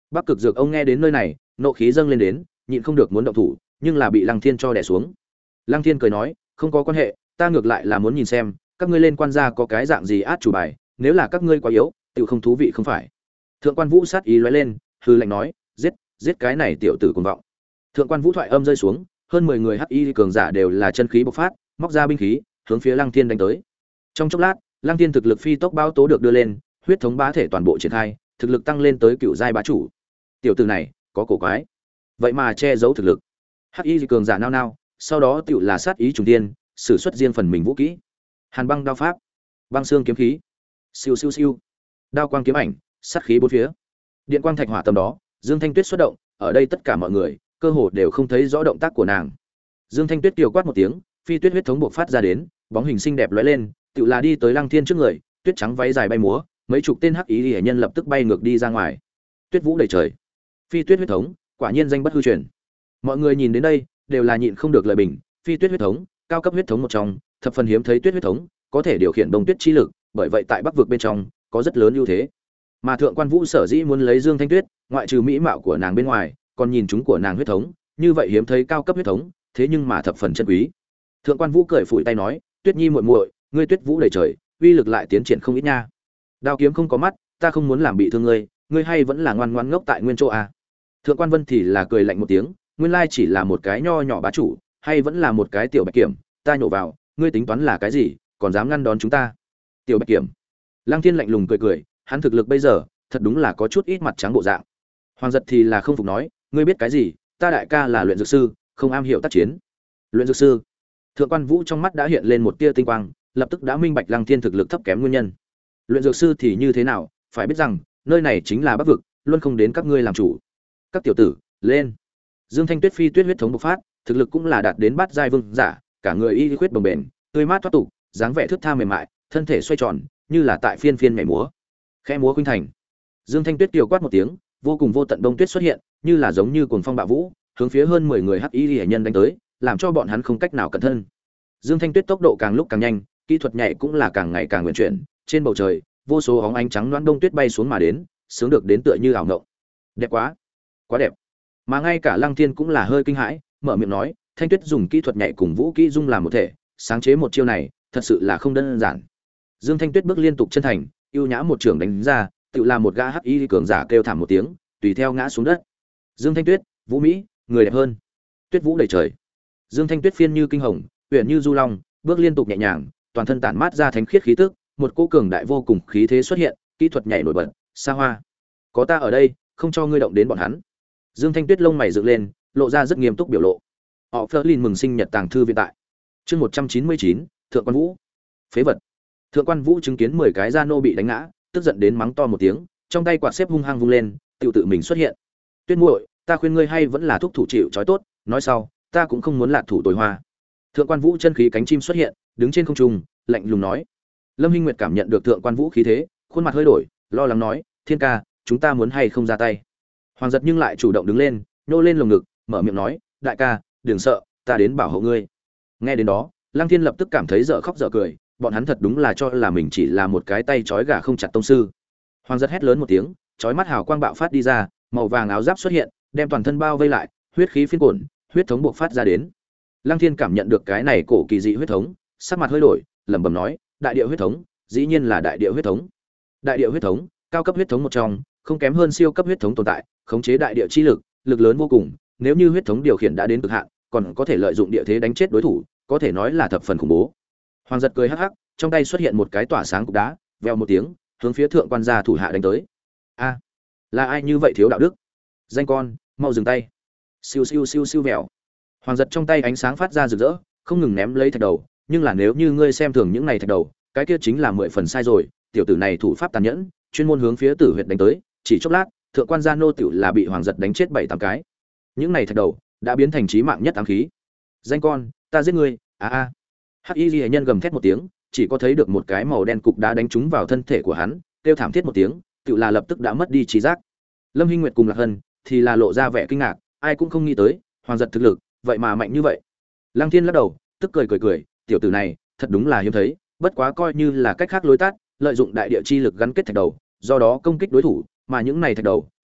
Bắc Cực Dược ông nghe đến nơi này, nộ khí dâng lên đến, nhịn không được muốn động thủ, nhưng là bị Lăng Thiên cho đè xuống. Lăng Thiên cười nói, không có quan hệ, ta ngược lại là muốn nhìn xem, các ngươi lên quan gia có cái dạng gì át chủ bài, nếu là các ngươi quá yếu, tiểu không thú vị không phải. Thượng quan Vũ sát ý lóe lên, hừ lạnh nói, giết, giết cái này tiểu tử cuồng vọng. Thượng quan Vũ thoại âm rơi xuống, hơn mười người hắc y cường giả đều là chân khí bộc phát, móc ra binh khí, hướng phía Lăng Thiên đánh tới. Trong chốc lát, Lăng Thiên thực lực phi tốc bao tố được đưa lên, huyết thống bá thể toàn bộ triển khai, thực lực tăng lên tới cựu giai bá chủ. Tiểu tử này, có cổ quái. Vậy mà che giấu thực lực. Hắc y cường giả nao nao, sau đó tiểu là sát ý trùng tiên, sử xuất riêng phần mình vũ kỹ. Hàn băng đao pháp, băng xương kiếm khí, siêu siêu siêu, đao quang kiếm ảnh, sát khí bốn phía. Điện quang thạch hỏa tầm đó, Dương Thanh Tuyết xuất động, ở đây tất cả mọi người cơ hồ đều không thấy rõ động tác của nàng. Dương Thanh Tuyết kiều quát một tiếng, phi tuyết huyết thống bộc phát ra đến, bóng hình xinh đẹp lóe lên, tự là đi tới Lăng Thiên trước người, tuyết trắng váy dài bay múa, mấy chục tên hắc ý liễu nhân lập tức bay ngược đi ra ngoài. Tuyết vũ đầy trời, phi tuyết huyết thống, quả nhiên danh bất hư truyền. Mọi người nhìn đến đây, đều là nhịn không được lời bình, phi tuyết huyết thống, cao cấp huyết thống một trong, thập phần hiếm thấy tuyết huyết thống, có thể điều khiển đông tuyết chi lực, bởi vậy tại Bắc vực bên trong có rất lớn ưu thế. Mà Thượng quan Vũ sở dĩ muốn lấy Dương Thanh Tuyết, ngoại trừ mỹ mạo của nàng bên ngoài, còn nhìn chúng của nàng huyết thống, như vậy hiếm thấy cao cấp huyết thống, thế nhưng mà thập phần chân quý. Thượng quan Vũ cười phủi tay nói, Tuyết Nhi muội muội, ngươi tuyết vũ đầy trời, uy lực lại tiến triển không ít nha. Đao kiếm không có mắt, ta không muốn làm bị thương ngươi, ngươi hay vẫn là ngoan ngoãn ngốc tại nguyên chỗ à? Thượng quan Vân thì là cười lạnh một tiếng, nguyên lai chỉ là một cái nho nhỏ bá chủ, hay vẫn là một cái tiểu bạch kiểm, ta nhổ vào, ngươi tính toán là cái gì, còn dám ngăn đón chúng ta? Tiểu bạch kiểm. Lăng Thiên lạnh lùng cười cười, hắn thực lực bây giờ, thật đúng là có chút ít mặt trắng bộ dạng. Hoàng giật thì là không phục nói, ngươi biết cái gì, ta đại ca là luyện dược sư, không am hiểu tác chiến. Luyện dược sư? Thượng quan Vũ trong mắt đã hiện lên một tia tinh quang, lập tức đã minh bạch Lăng Thiên thực lực thấp kém nguyên nhân. Luyện dược sư thì như thế nào, phải biết rằng, nơi này chính là Bắc vực, luôn không đến các ngươi làm chủ. Các tiểu tử, lên. Dương Thanh Tuyết phi tuyết huyết thống bộc phát, thực lực cũng là đạt đến bát giai vương giả, cả người y huyết bồng bềnh, tươi mát thoát tục, dáng vẻ thướt tha mềm mại, thân thể xoay tròn, như là tại phiên phiên nhảy múa. Khẽ múa khuynh thành. Dương Thanh Tuyết kiều quát một tiếng, vô cùng vô tận đông tuyết xuất hiện, như là giống như cuồng phong bạo vũ, hướng phía hơn mười người hắc y liễu nhân đánh tới, làm cho bọn hắn không cách nào cẩn thân. Dương Thanh Tuyết tốc độ càng lúc càng nhanh, kỹ thuật nhảy cũng là càng ngày càng uyển chuyển, trên bầu trời, vô số óng ánh trắng loãng đông tuyết bay xuống mà đến, sướng được đến tựa như ảo ngộng. Đẹp quá, quá đẹp. Mà ngay cả Lăng Thiên cũng là hơi kinh hãi, mở miệng nói, Thanh Tuyết dùng kỹ thuật nhảy cùng vũ kỹ dung làm một thể, sáng chế một chiêu này, thật sự là không đơn giản. Dương Thanh Tuyết bước liên tục chân thành, ưu nhã một trường đánh ra, tự làm một gã hắc y cường giả kêu thảm một tiếng, tùy theo ngã xuống đất. Dương Thanh Tuyết, Vũ Mỹ, người đẹp hơn. Tuyết vũ đầy trời. Dương Thanh Tuyết phiên như kinh hồng, uyển như du long, bước liên tục nhẹ nhàng, toàn thân tản mát ra thánh khiết khí tức, một cô cường đại vô cùng khí thế xuất hiện, kỹ thuật nhảy nổi bật, xa hoa. Có ta ở đây, không cho ngươi động đến bọn hắn. Dương Thanh Tuyết lông mày dựng lên, lộ ra rất nghiêm túc biểu lộ. Họ Flerlin mừng sinh nhật tàng thư viện tại. Chương một trăm chín mươi chín, Thượng quan Vũ. Phế vật. Thượng quan Vũ chứng kiến mười cái gia nô bị đánh ngã, tức giận đến mắng to một tiếng, trong tay quạt xếp hung hăng vung lên, tự tự mình xuất hiện. Tuyết muội, ta khuyên ngươi hay vẫn là thúc thủ chịu trói tốt, nói sau, ta cũng không muốn lạc thủ tối hoa. Thượng quan Vũ chân khí cánh chim xuất hiện, đứng trên không trung, lạnh lùng nói. Lâm Hinh Nguyệt cảm nhận được Thượng quan Vũ khí thế, khuôn mặt hơi đổi, lo lắng nói, Thiên ca, chúng ta muốn hay không ra tay. Hoàng giật nhưng lại chủ động đứng lên, nhô lên lồng ngực, mở miệng nói, đại ca, đừng sợ, ta đến bảo hộ ngươi. Nghe đến đó, Lăng Thiên lập tức cảm thấy dở khóc dở cười, bọn hắn thật đúng là cho là mình chỉ là một cái tay trói gà không chặt tông sư. Hoàng giật hét lớn một tiếng, chói mắt hào quang bạo phát đi ra, màu vàng áo giáp xuất hiện, đem toàn thân bao vây lại, huyết khí phiên cuộn, huyết thống buộc phát ra đến. Lăng Thiên cảm nhận được cái này cổ kỳ dị huyết thống, sắc mặt hơi đổi, lẩm bẩm nói, đại địa huyết thống, dĩ nhiên là đại địa huyết thống. Đại địa huyết thống, cao cấp huyết thống một trong, không kém hơn siêu cấp huyết thống tồn tại, khống chế đại địa chi lực, lực lớn vô cùng, nếu như huyết thống điều khiển đã đến cực hạn, còn có thể lợi dụng địa thế đánh chết đối thủ, có thể nói là thập phần khủng bố. Hoàng giật cười hắc hắc, trong tay xuất hiện một cái tỏa sáng cục đá, vèo một tiếng, hướng phía thượng quan gia thủ hạ đánh tới. A, là ai như vậy thiếu đạo đức? Danh con, mau dừng tay. Siêu siêu siêu siêu vèo. Hoàng giật trong tay ánh sáng phát ra rực rỡ, không ngừng ném lấy thạch đầu, nhưng là nếu như ngươi xem thường những này thạch đầu, cái kia chính là mười phần sai rồi, tiểu tử này thủ pháp tàn nhẫn, chuyên môn hướng phía Tử Huyệt đánh tới, chỉ chốc lát, thượng quan gia nô tiểu là bị Hoàng giật đánh chết bảy tám cái. Những này thạch đầu đã biến thành chí mạng nhất ám khí. Danh con, ta giết ngươi, a a. Hắc Y Liễu nhân gầm thét một tiếng, chỉ có thấy được một cái màu đen cục đá đánh trúng vào thân thể của hắn, kêu thảm thiết một tiếng, tiểu là lập tức đã mất đi trí giác. Lâm Hinh Nguyệt cùng Lạc Hân thì là lộ ra vẻ kinh ngạc, ai cũng không nghĩ tới, Hoàng giật thực lực vậy mà mạnh như vậy. Lăng Thiên lắc đầu, tức cười cười cười, tiểu tử này thật đúng là hiếm thấy, bất quá coi như là cách khác lối tắt, lợi dụng đại địa chi lực gắn kết thạch đầu, do đó công kích đối thủ, mà những này thạch đầu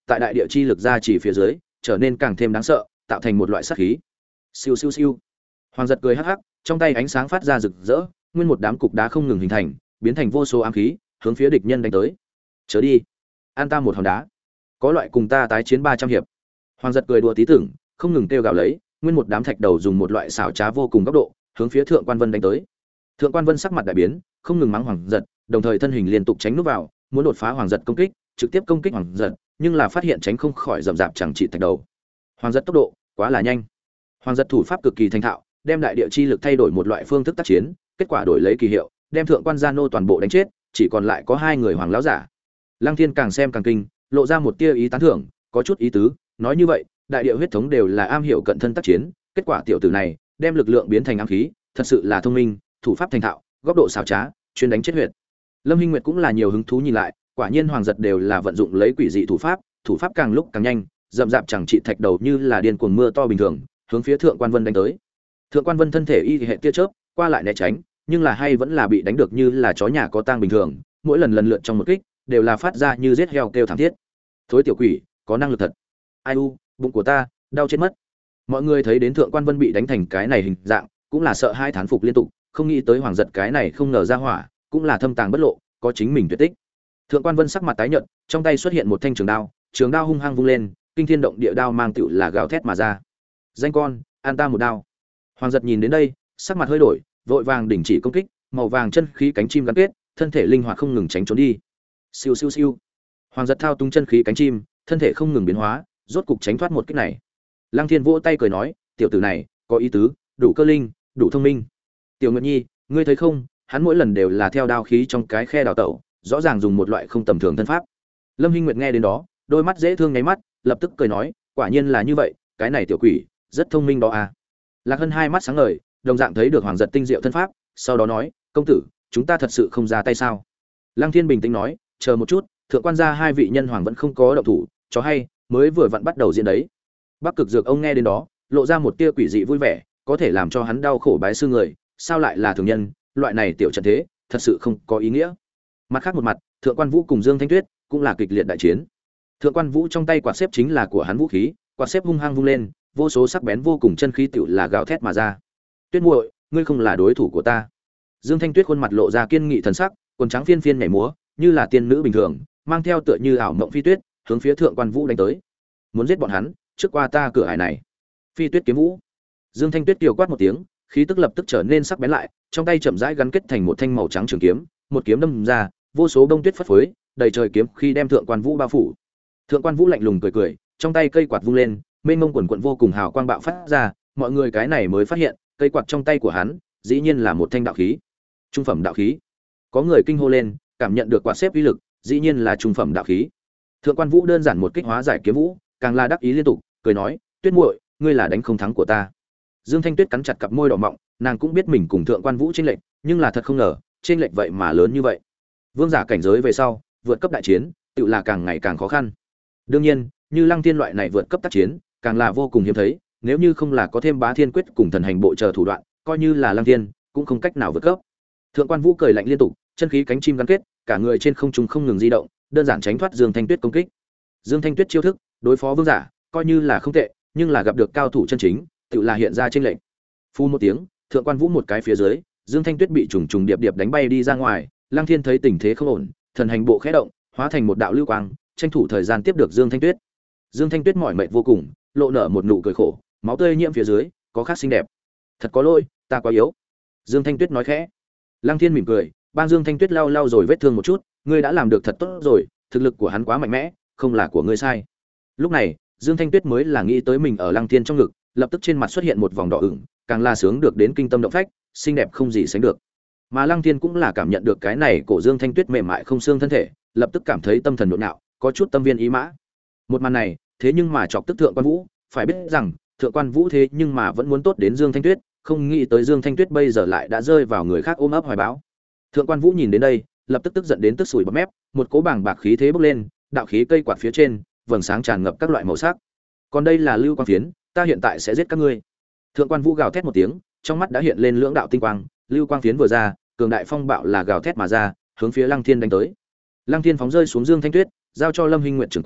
tại đại địa chi lực ra chỉ phía dưới trở nên càng thêm đáng sợ, tạo thành một loại sát khí. Siêu siêu siêu. Hoàng giật cười hắc hắc, trong tay ánh sáng phát ra rực rỡ, nguyên một đám cục đá không ngừng hình thành, biến thành vô số ám khí, hướng phía địch nhân đánh tới. Chớ đi, an ta một hòn đá. Có loại cùng ta tái chiến ba trăm hiệp. Hoàng giật cười đùa tí tưởng, không ngừng kêu gào lấy, nguyên một đám thạch đầu dùng một loại xảo trá vô cùng góc độ, hướng phía Thượng Quan Vân đánh tới. Thượng Quan Vân sắc mặt đại biến, không ngừng mắng Hoàng giật, đồng thời thân hình liên tục tránh núp vào, muốn đột phá Hoàng giật công kích, trực tiếp công kích Hoàng giật, nhưng là phát hiện tránh không khỏi rậm rạp chẳng trị thạch đầu. Hoàng giật tốc độ quá là nhanh. Hoàng giật thủ pháp cực kỳ thành thạo, đem đại địa chi lực thay đổi một loại phương thức tác chiến, kết quả đổi lấy kỳ hiệu, đem Thượng Quan Gia Nô toàn bộ đánh chết, chỉ còn lại có hai người hoàng lão giả. Lăng Thiên càng xem càng kinh, lộ ra một tia ý tán thưởng, có chút ý tứ, nói như vậy, đại địa huyết thống đều là am hiểu cận thân tác chiến, kết quả tiểu tử này đem lực lượng biến thành ám khí, thật sự là thông minh, thủ pháp thành thạo, góc độ xảo trá, chuyên đánh chết huyệt. Lâm Hinh Nguyệt cũng là nhiều hứng thú nhìn lại, quả nhiên Hoàng giật đều là vận dụng lấy quỷ dị thủ pháp, thủ pháp càng lúc càng nhanh, rậm rạp chẳng trị thạch đầu như là điên cuồng mưa to bình thường, hướng phía Thượng Quan Vân đánh tới. Thượng Quan Vân thân thể y hệ tia chớp, qua lại né tránh, nhưng là hay vẫn là bị đánh được như là chó nhà có tang bình thường, mỗi lần lần lượt trong một kích, đều là phát ra như giết heo kêu thảm thiết. Thối tiểu quỷ, có năng lực thật. Ai u, bụng của ta, đau chết mất. Mọi người thấy đến Thượng Quan Vân bị đánh thành cái này hình dạng, cũng là sợ hai thán phục liên tục, không nghĩ tới Hoàng giật cái này không ngờ ra hỏa, cũng là thâm tàng bất lộ, có chính mình tuyệt tích. Thượng Quan Vân sắc mặt tái nhợt, trong tay xuất hiện một thanh trường đao, trường đao hung hăng vung lên, kinh thiên động địa đao mang tựu là gào thét mà ra. Danh con, an ta một đao. Hoàng giật nhìn đến đây, sắc mặt hơi đổi, vội vàng đình chỉ công kích, màu vàng chân khí cánh chim gắn kết, thân thể linh hoạt không ngừng tránh trốn đi. Siêu siêu siêu. Hoàng giật thao túng chân khí cánh chim, thân thể không ngừng biến hóa, rốt cục tránh thoát một kích này. Lăng Thiên vỗ tay cười nói, tiểu tử này có ý tứ, đủ cơ linh, đủ thông minh. Tiểu Nguyệt Nhi, ngươi thấy không, hắn mỗi lần đều là theo đao khí trong cái khe đào tẩu, rõ ràng dùng một loại không tầm thường thân pháp. Lâm Hinh Nguyệt nghe đến đó, đôi mắt dễ thương nháy mắt, lập tức cười nói, quả nhiên là như vậy, cái này tiểu quỷ rất thông minh đó à. Lạc Hân hai mắt sáng ngời, đồng dạng thấy được Hoàng giật tinh diệu thân pháp, sau đó nói, công tử, chúng ta thật sự không ra tay sao? Lăng Thiên bình tĩnh nói, chờ một chút, Thượng Quan gia hai vị nhân hoàng vẫn không có động thủ, cho hay mới vừa vặn bắt đầu diễn đấy. Bắc Cực Dược ông nghe đến đó, lộ ra một tia quỷ dị vui vẻ, có thể làm cho hắn đau khổ bái sư người, sao lại là thường nhân, loại này tiểu trận thế, thật sự không có ý nghĩa. Mặt khác một mặt, Thượng Quan Vũ cùng Dương Thanh Tuyết cũng là kịch liệt đại chiến. Thượng Quan Vũ trong tay quạt xếp chính là của hắn vũ khí, quạt xếp hung hăng vung lên, vô số sắc bén vô cùng chân khí tựu là gào thét mà ra. Tuyết muội, ngươi không là đối thủ của ta. Dương Thanh Tuyết khuôn mặt lộ ra kiên nghị thần sắc, quần trắng phiên phiên nhảy múa, như là tiên nữ bình thường, mang theo tựa như ảo mộng phi tuyết, hướng phía Thượng Quan Vũ đánh tới. Muốn giết bọn hắn, trước qua ta cửa ải này. Phi tuyết kiếm vũ. Dương Thanh Tuyết kiều quát một tiếng, khí tức lập tức trở nên sắc bén lại, trong tay chậm rãi gắn kết thành một thanh màu trắng trường kiếm, một kiếm đâm ra, vô số bông tuyết phất phới, đầy trời kiếm khi đem Thượng Quan Vũ bao phủ. Thượng Quan Vũ lạnh lùng cười cười, trong tay cây quạt vung lên, mênh mông quần quần vô cùng hào quang bạo phát ra, mọi người cái này mới phát hiện, cây quạt trong tay của hắn, dĩ nhiên là một thanh đạo khí. Trung phẩm đạo khí. Có người kinh hô lên, cảm nhận được quạt xếp uy lực, dĩ nhiên là trung phẩm đạo khí. Thượng Quan Vũ đơn giản một kích hóa giải kiếm vũ, càng là đắc ý liên tục, cười nói, Tuyết muội, ngươi là đánh không thắng của ta. Dương Thanh Tuyết cắn chặt cặp môi đỏ mọng, nàng cũng biết mình cùng Thượng Quan Vũ chênh lệch, nhưng là thật không ngờ, chênh lệch vậy mà lớn như vậy. Vương giả cảnh giới về sau, vượt cấp đại chiến, tự là càng ngày càng khó khăn. Đương nhiên, như Lăng Thiên loại này vượt cấp tác chiến, càng là vô cùng hiếm thấy, nếu như không là có thêm Bá Thiên Quyết cùng thần hành bộ chờ thủ đoạn, coi như là Lăng Thiên, cũng không cách nào vượt cấp. Thượng Quan Vũ cười lạnh liên tục, chân khí cánh chim gắn kết, cả người trên không trung không ngừng di động, đơn giản tránh thoát Dương Thanh Tuyết công kích. Dương Thanh Tuyết chiêu thức, đối phó vương giả, coi như là không tệ, nhưng là gặp được cao thủ chân chính, tự là hiện ra chênh lệch. Phun một tiếng, Thượng Quan Vũ một cái phía dưới, Dương Thanh Tuyết bị trùng trùng điệp điệp đánh bay đi ra ngoài, Lăng Thiên thấy tình thế không ổn, thần hành bộ khẽ động, hóa thành một đạo lưu quang, tranh thủ thời gian tiếp được Dương Thanh Tuyết. Dương Thanh Tuyết mỏi mệt vô cùng, lộ nở một nụ cười khổ, máu tươi nhiễm phía dưới, có khác xinh đẹp. Thật có lỗi, ta quá yếu. Dương Thanh Tuyết nói khẽ. Lăng Thiên mỉm cười, bang Dương Thanh Tuyết lau lau rồi vết thương một chút, ngươi đã làm được thật tốt rồi, thực lực của hắn quá mạnh mẽ, không là của ngươi sai. Lúc này, Dương Thanh Tuyết mới là nghĩ tới mình ở Lăng Thiên trong ngực, lập tức trên mặt xuất hiện một vòng đỏ ửng, càng là sướng được đến kinh tâm động phách, xinh đẹp không gì sánh được. Mà Lăng Thiên cũng là cảm nhận được cái này cổ Dương Thanh Tuyết mềm mại không xương thân thể, lập tức cảm thấy tâm thần nhộn nhạo, có chút tâm viên ý mã. Một màn này, thế nhưng mà chọc tức Thượng Quan Vũ, phải biết rằng, Thượng Quan Vũ thế nhưng mà vẫn muốn tốt đến Dương Thanh Tuyết, không nghĩ tới Dương Thanh Tuyết bây giờ lại đã rơi vào người khác ôm ấp hoài bão. Thượng Quan Vũ nhìn đến đây, lập tức tức giận đến tức sủi bọt mép, một cỗ bàng bạc khí thế bốc lên, đạo khí cây quạt phía trên, vầng sáng tràn ngập các loại màu sắc. Còn đây là lưu quang phiến, ta hiện tại sẽ giết các ngươi. Thượng Quan Vũ gào thét một tiếng, trong mắt đã hiện lên lưỡng đạo tinh quang, lưu quang phiến vừa ra, cường đại phong bạo là gào thét mà ra, hướng phía Lăng Thiên đánh tới. Lăng Thiên phóng rơi xuống Dương Thanh Tuyết, giao cho Lâm Hinh Nguyệt trưởng quản,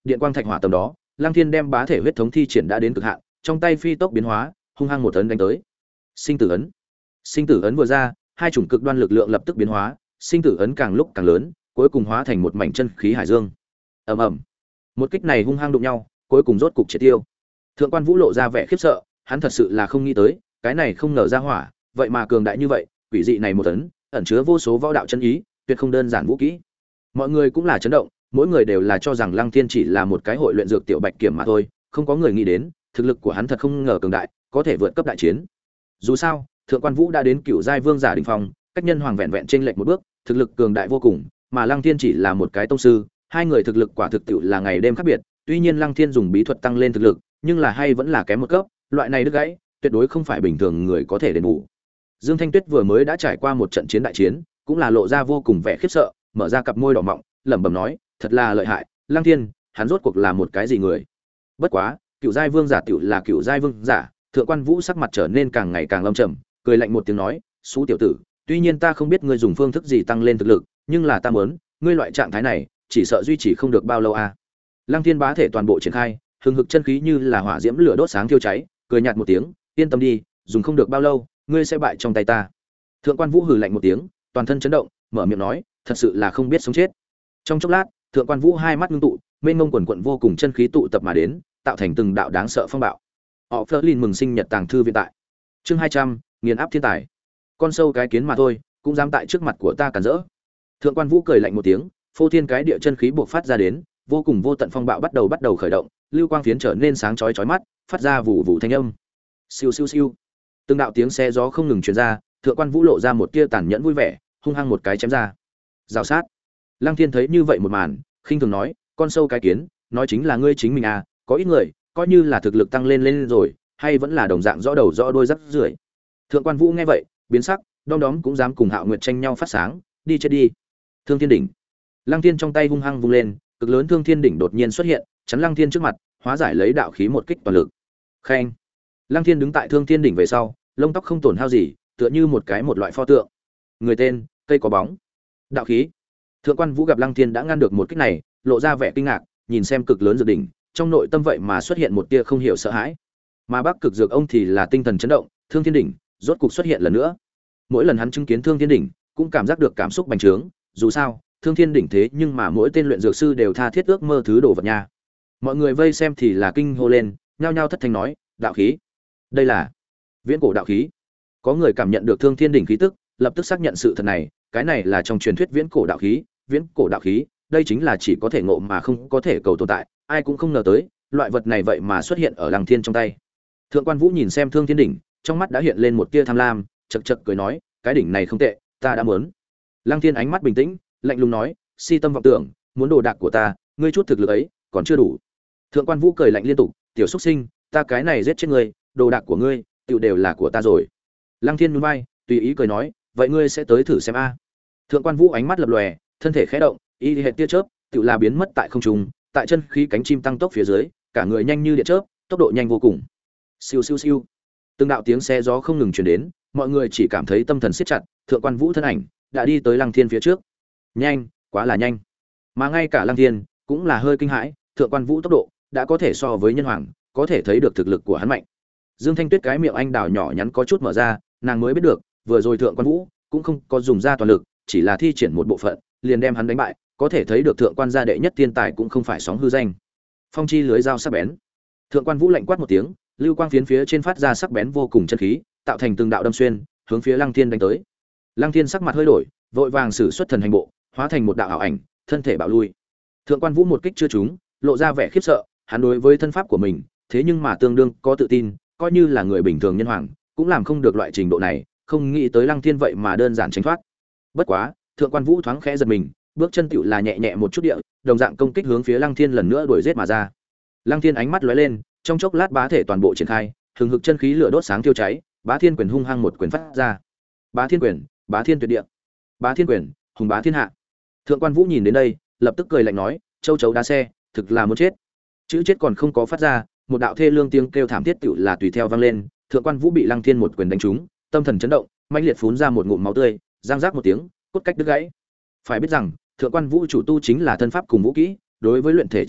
điện quang thạch hỏa tầm đó, Lăng Thiên đem bá thể huyết thống thi triển đã đến cực hạn, trong tay phi tốc biến hóa, hung hăng một ấn đánh tới. Sinh tử ấn. Sinh tử ấn vừa ra, hai chủng cực đoan lực lượng lập tức biến hóa, sinh tử ấn càng lúc càng lớn, cuối cùng hóa thành một mảnh chân khí hải dương. Ầm ầm. Một kích này hung hăng đụng nhau, cuối cùng rốt cục triệt tiêu. Thượng quan Vũ lộ ra vẻ khiếp sợ, hắn thật sự là không nghĩ tới, cái này không ngờ ra hỏa, vậy mà cường đại như vậy, quỷ dị này một ấn, ẩn chứa vô số võ đạo chân ý, tuyệt không đơn giản vũ kỹ. Mọi người cũng là chấn động, mỗi người đều là cho rằng Lăng Thiên chỉ là một cái hội luyện dược tiểu bạch kiểm mà thôi, không có người nghĩ đến, thực lực của hắn thật không ngờ cường đại, có thể vượt cấp đại chiến. Dù sao, Thượng quan Vũ đã đến cựu giai vương giả đỉnh phong, cách nhân hoàng vẹn vẹn chênh lệch một bước, thực lực cường đại vô cùng, mà Lăng Thiên chỉ là một cái tông sư, hai người thực lực quả thực tiệu là ngày đêm khác biệt, tuy nhiên Lăng Thiên dùng bí thuật tăng lên thực lực, nhưng là hay vẫn là kém một cấp, loại này đứt gãy, tuyệt đối không phải bình thường người có thể đền bù. Dương Thanh Tuyết vừa mới đã trải qua một trận chiến đại chiến, cũng là lộ ra vô cùng vẻ khiếp sợ, mở ra cặp môi đỏ mọng, lẩm bẩm nói, thật là lợi hại, Lăng Thiên, hắn rốt cuộc là một cái gì người? Bất quá, cựu giai vương giả tiểu là cựu giai vương giả, Thượng quan Vũ sắc mặt trở nên càng ngày càng lâm trầm, cười lạnh một tiếng nói, "Sú tiểu tử, tuy nhiên ta không biết ngươi dùng phương thức gì tăng lên thực lực, nhưng là ta muốn, ngươi loại trạng thái này, chỉ sợ duy trì không được bao lâu a." À. Lăng Thiên bá thể toàn bộ triển khai, hừng hực chân khí như là hỏa diễm lửa đốt sáng thiêu cháy, cười nhạt một tiếng, "Yên tâm đi, dùng không được bao lâu, ngươi sẽ bại trong tay ta." Thượng quan Vũ hừ lạnh một tiếng, toàn thân chấn động, mở miệng nói, thật sự là không biết sống chết. Trong chốc lát, Thượng quan Vũ hai mắt ngưng tụ, mênh mông quần quần vô cùng chân khí tụ tập mà đến, tạo thành từng đạo đáng sợ phong bạo. Họ Flerlin mừng sinh nhật tàng thư viện tại. Chương hai trăm, nghiền áp thiên tài. Con sâu cái kiến mà thôi, cũng dám tại trước mặt của ta cản rỡ. Thượng quan Vũ cười lạnh một tiếng, phô thiên cái địa chân khí bộc phát ra đến, vô cùng vô tận phong bạo bắt đầu bắt đầu khởi động, lưu quang phiến trở nên sáng chói chói mắt, phát ra vụ vụ thanh âm. Siêu siêu siêu. Từng đạo tiếng xe gió không ngừng truyền ra, Thượng quan Vũ lộ ra một tia tàn nhẫn vui vẻ, hung hăng một cái chém ra. Rào sát. Lăng Thiên thấy như vậy một màn, khinh thường nói, con sâu cái kiến, nói chính là ngươi chính mình à, có ít người, coi như là thực lực tăng lên lên rồi, hay vẫn là đồng dạng rõ đầu rõ đuôi rắc rưởi. Thượng quan Vũ nghe vậy, biến sắc, đom đóm cũng dám cùng Hạo Nguyệt tranh nhau phát sáng, đi chết đi. Thương Thiên đỉnh. Lăng Thiên trong tay hung hăng vung lên, cực lớn Thương Thiên đỉnh đột nhiên xuất hiện, chắn Lăng Thiên trước mặt, hóa giải lấy đạo khí một kích toàn lực. Khen. Lăng Thiên đứng tại Thương Thiên đỉnh về sau, lông tóc không tổn hao gì, tựa như một cái một loại pho tượng. Người tên, cây có bóng. Đạo khí. Thượng quan Vũ gặp Lăng Thiên đã ngăn được một kích này, lộ ra vẻ kinh ngạc, nhìn xem cực lớn dược đỉnh, trong nội tâm vậy mà xuất hiện một tia không hiểu sợ hãi. Mà Bắc Cực Dược ông thì là tinh thần chấn động, Thương Thiên đỉnh rốt cục xuất hiện lần nữa. Mỗi lần hắn chứng kiến Thương Thiên đỉnh, cũng cảm giác được cảm xúc bành trướng, dù sao, Thương Thiên đỉnh thế nhưng mà mỗi tên luyện dược sư đều tha thiết ước mơ thứ đồ vật nha. Mọi người vây xem thì là kinh hô lên, nhao nhao thất thanh nói, đạo khí. Đây là viễn cổ đạo khí. Có người cảm nhận được Thương Thiên đỉnh khí tức, lập tức xác nhận sự thật này, cái này là trong truyền thuyết viễn cổ đạo khí, viễn cổ đạo khí, đây chính là chỉ có thể ngộ mà không có thể cầu tồn tại, ai cũng không ngờ tới, loại vật này vậy mà xuất hiện ở Lăng Thiên trong tay. Thượng quan Vũ nhìn xem Thương Thiên đỉnh, trong mắt đã hiện lên một tia tham lam, chậc chậc cười nói, cái đỉnh này không tệ, ta đã muốn. Lăng Thiên ánh mắt bình tĩnh, lạnh lùng nói, si tâm vọng tưởng, muốn đồ đạc của ta, ngươi chút thực lực ấy, còn chưa đủ. Thượng quan Vũ cười lạnh liên tục, tiểu xuất sinh, ta cái này giết chết ngươi, đồ đạc của ngươi, tựu đều là của ta rồi. Lăng Thiên nhún vai, tùy ý cười nói, vậy ngươi sẽ tới thử xem a. Thượng quan Vũ ánh mắt lập lòe, thân thể khẽ động, y hệt tia chớp, tựu là biến mất tại không trung, tại chân khí cánh chim tăng tốc phía dưới, cả người nhanh như điện chớp, tốc độ nhanh vô cùng. Siêu siêu siêu. Từng đạo tiếng xe gió không ngừng truyền đến, mọi người chỉ cảm thấy tâm thần siết chặt, Thượng quan Vũ thân ảnh đã đi tới Lăng Thiên phía trước. Nhanh, quá là nhanh. Mà ngay cả Lăng Thiên cũng là hơi kinh hãi, Thượng quan Vũ tốc độ đã có thể so với nhân hoàng, có thể thấy được thực lực của hắn mạnh. Dương Thanh Tuyết cái miệng anh đào nhỏ nhắn có chút mở ra, nàng mới biết được, vừa rồi Thượng quan Vũ cũng không có dùng ra toàn lực, chỉ là thi triển một bộ phận, liền đem hắn đánh bại, có thể thấy được Thượng quan gia đệ nhất thiên tài cũng không phải sóng hư danh. Phong chi lưới dao sắc bén. Thượng quan Vũ lạnh quát một tiếng, lưu quang phiến phía trên phát ra sắc bén vô cùng chân khí, tạo thành từng đạo đâm xuyên, hướng phía Lăng Thiên đánh tới. Lăng Thiên sắc mặt hơi đổi, vội vàng sử xuất thần hành bộ, hóa thành một đạo ảo ảnh, thân thể bạo lui. Thượng quan Vũ một kích chưa trúng, lộ ra vẻ khiếp sợ, hắn đối với thân pháp của mình, thế nhưng mà tương đương có tự tin, coi như là người bình thường nhân hoàng, cũng làm không được loại trình độ này, không nghĩ tới Lăng Thiên vậy mà đơn giản tránh thoát. Bất quá, Thượng quan Vũ thoáng khẽ giật mình, bước chân tựu là nhẹ nhẹ một chút địa, đồng dạng công kích hướng phía Lăng Thiên lần nữa đuổi giết mà ra. Lăng Thiên ánh mắt lóe lên, trong chốc lát bá thể toàn bộ triển khai, hừng hực chân khí lửa đốt sáng thiêu cháy, Bá Thiên quyền hung hăng một quyền phát ra. Bá Thiên quyền, Bá Thiên tuyệt địa. Bá Thiên quyền, hùng bá thiên hạ. Thượng quan Vũ nhìn đến đây, lập tức cười lạnh nói, châu chấu đá xe, thực là muốn chết. Chữ chết còn không có phát ra, một đạo thê lương tiếng kêu thảm thiết tựu là tùy theo vang lên, Thượng quan Vũ bị Lăng Thiên một quyền đánh trúng, tâm thần chấn động, mãnh liệt phun ra một ngụm máu tươi, răng rác một tiếng, cốt cách đứt gãy. Phải biết rằng, Thượng quan Vũ chủ tu chính là thân pháp cùng vũ kỹ, đối với luyện thể chi thuật,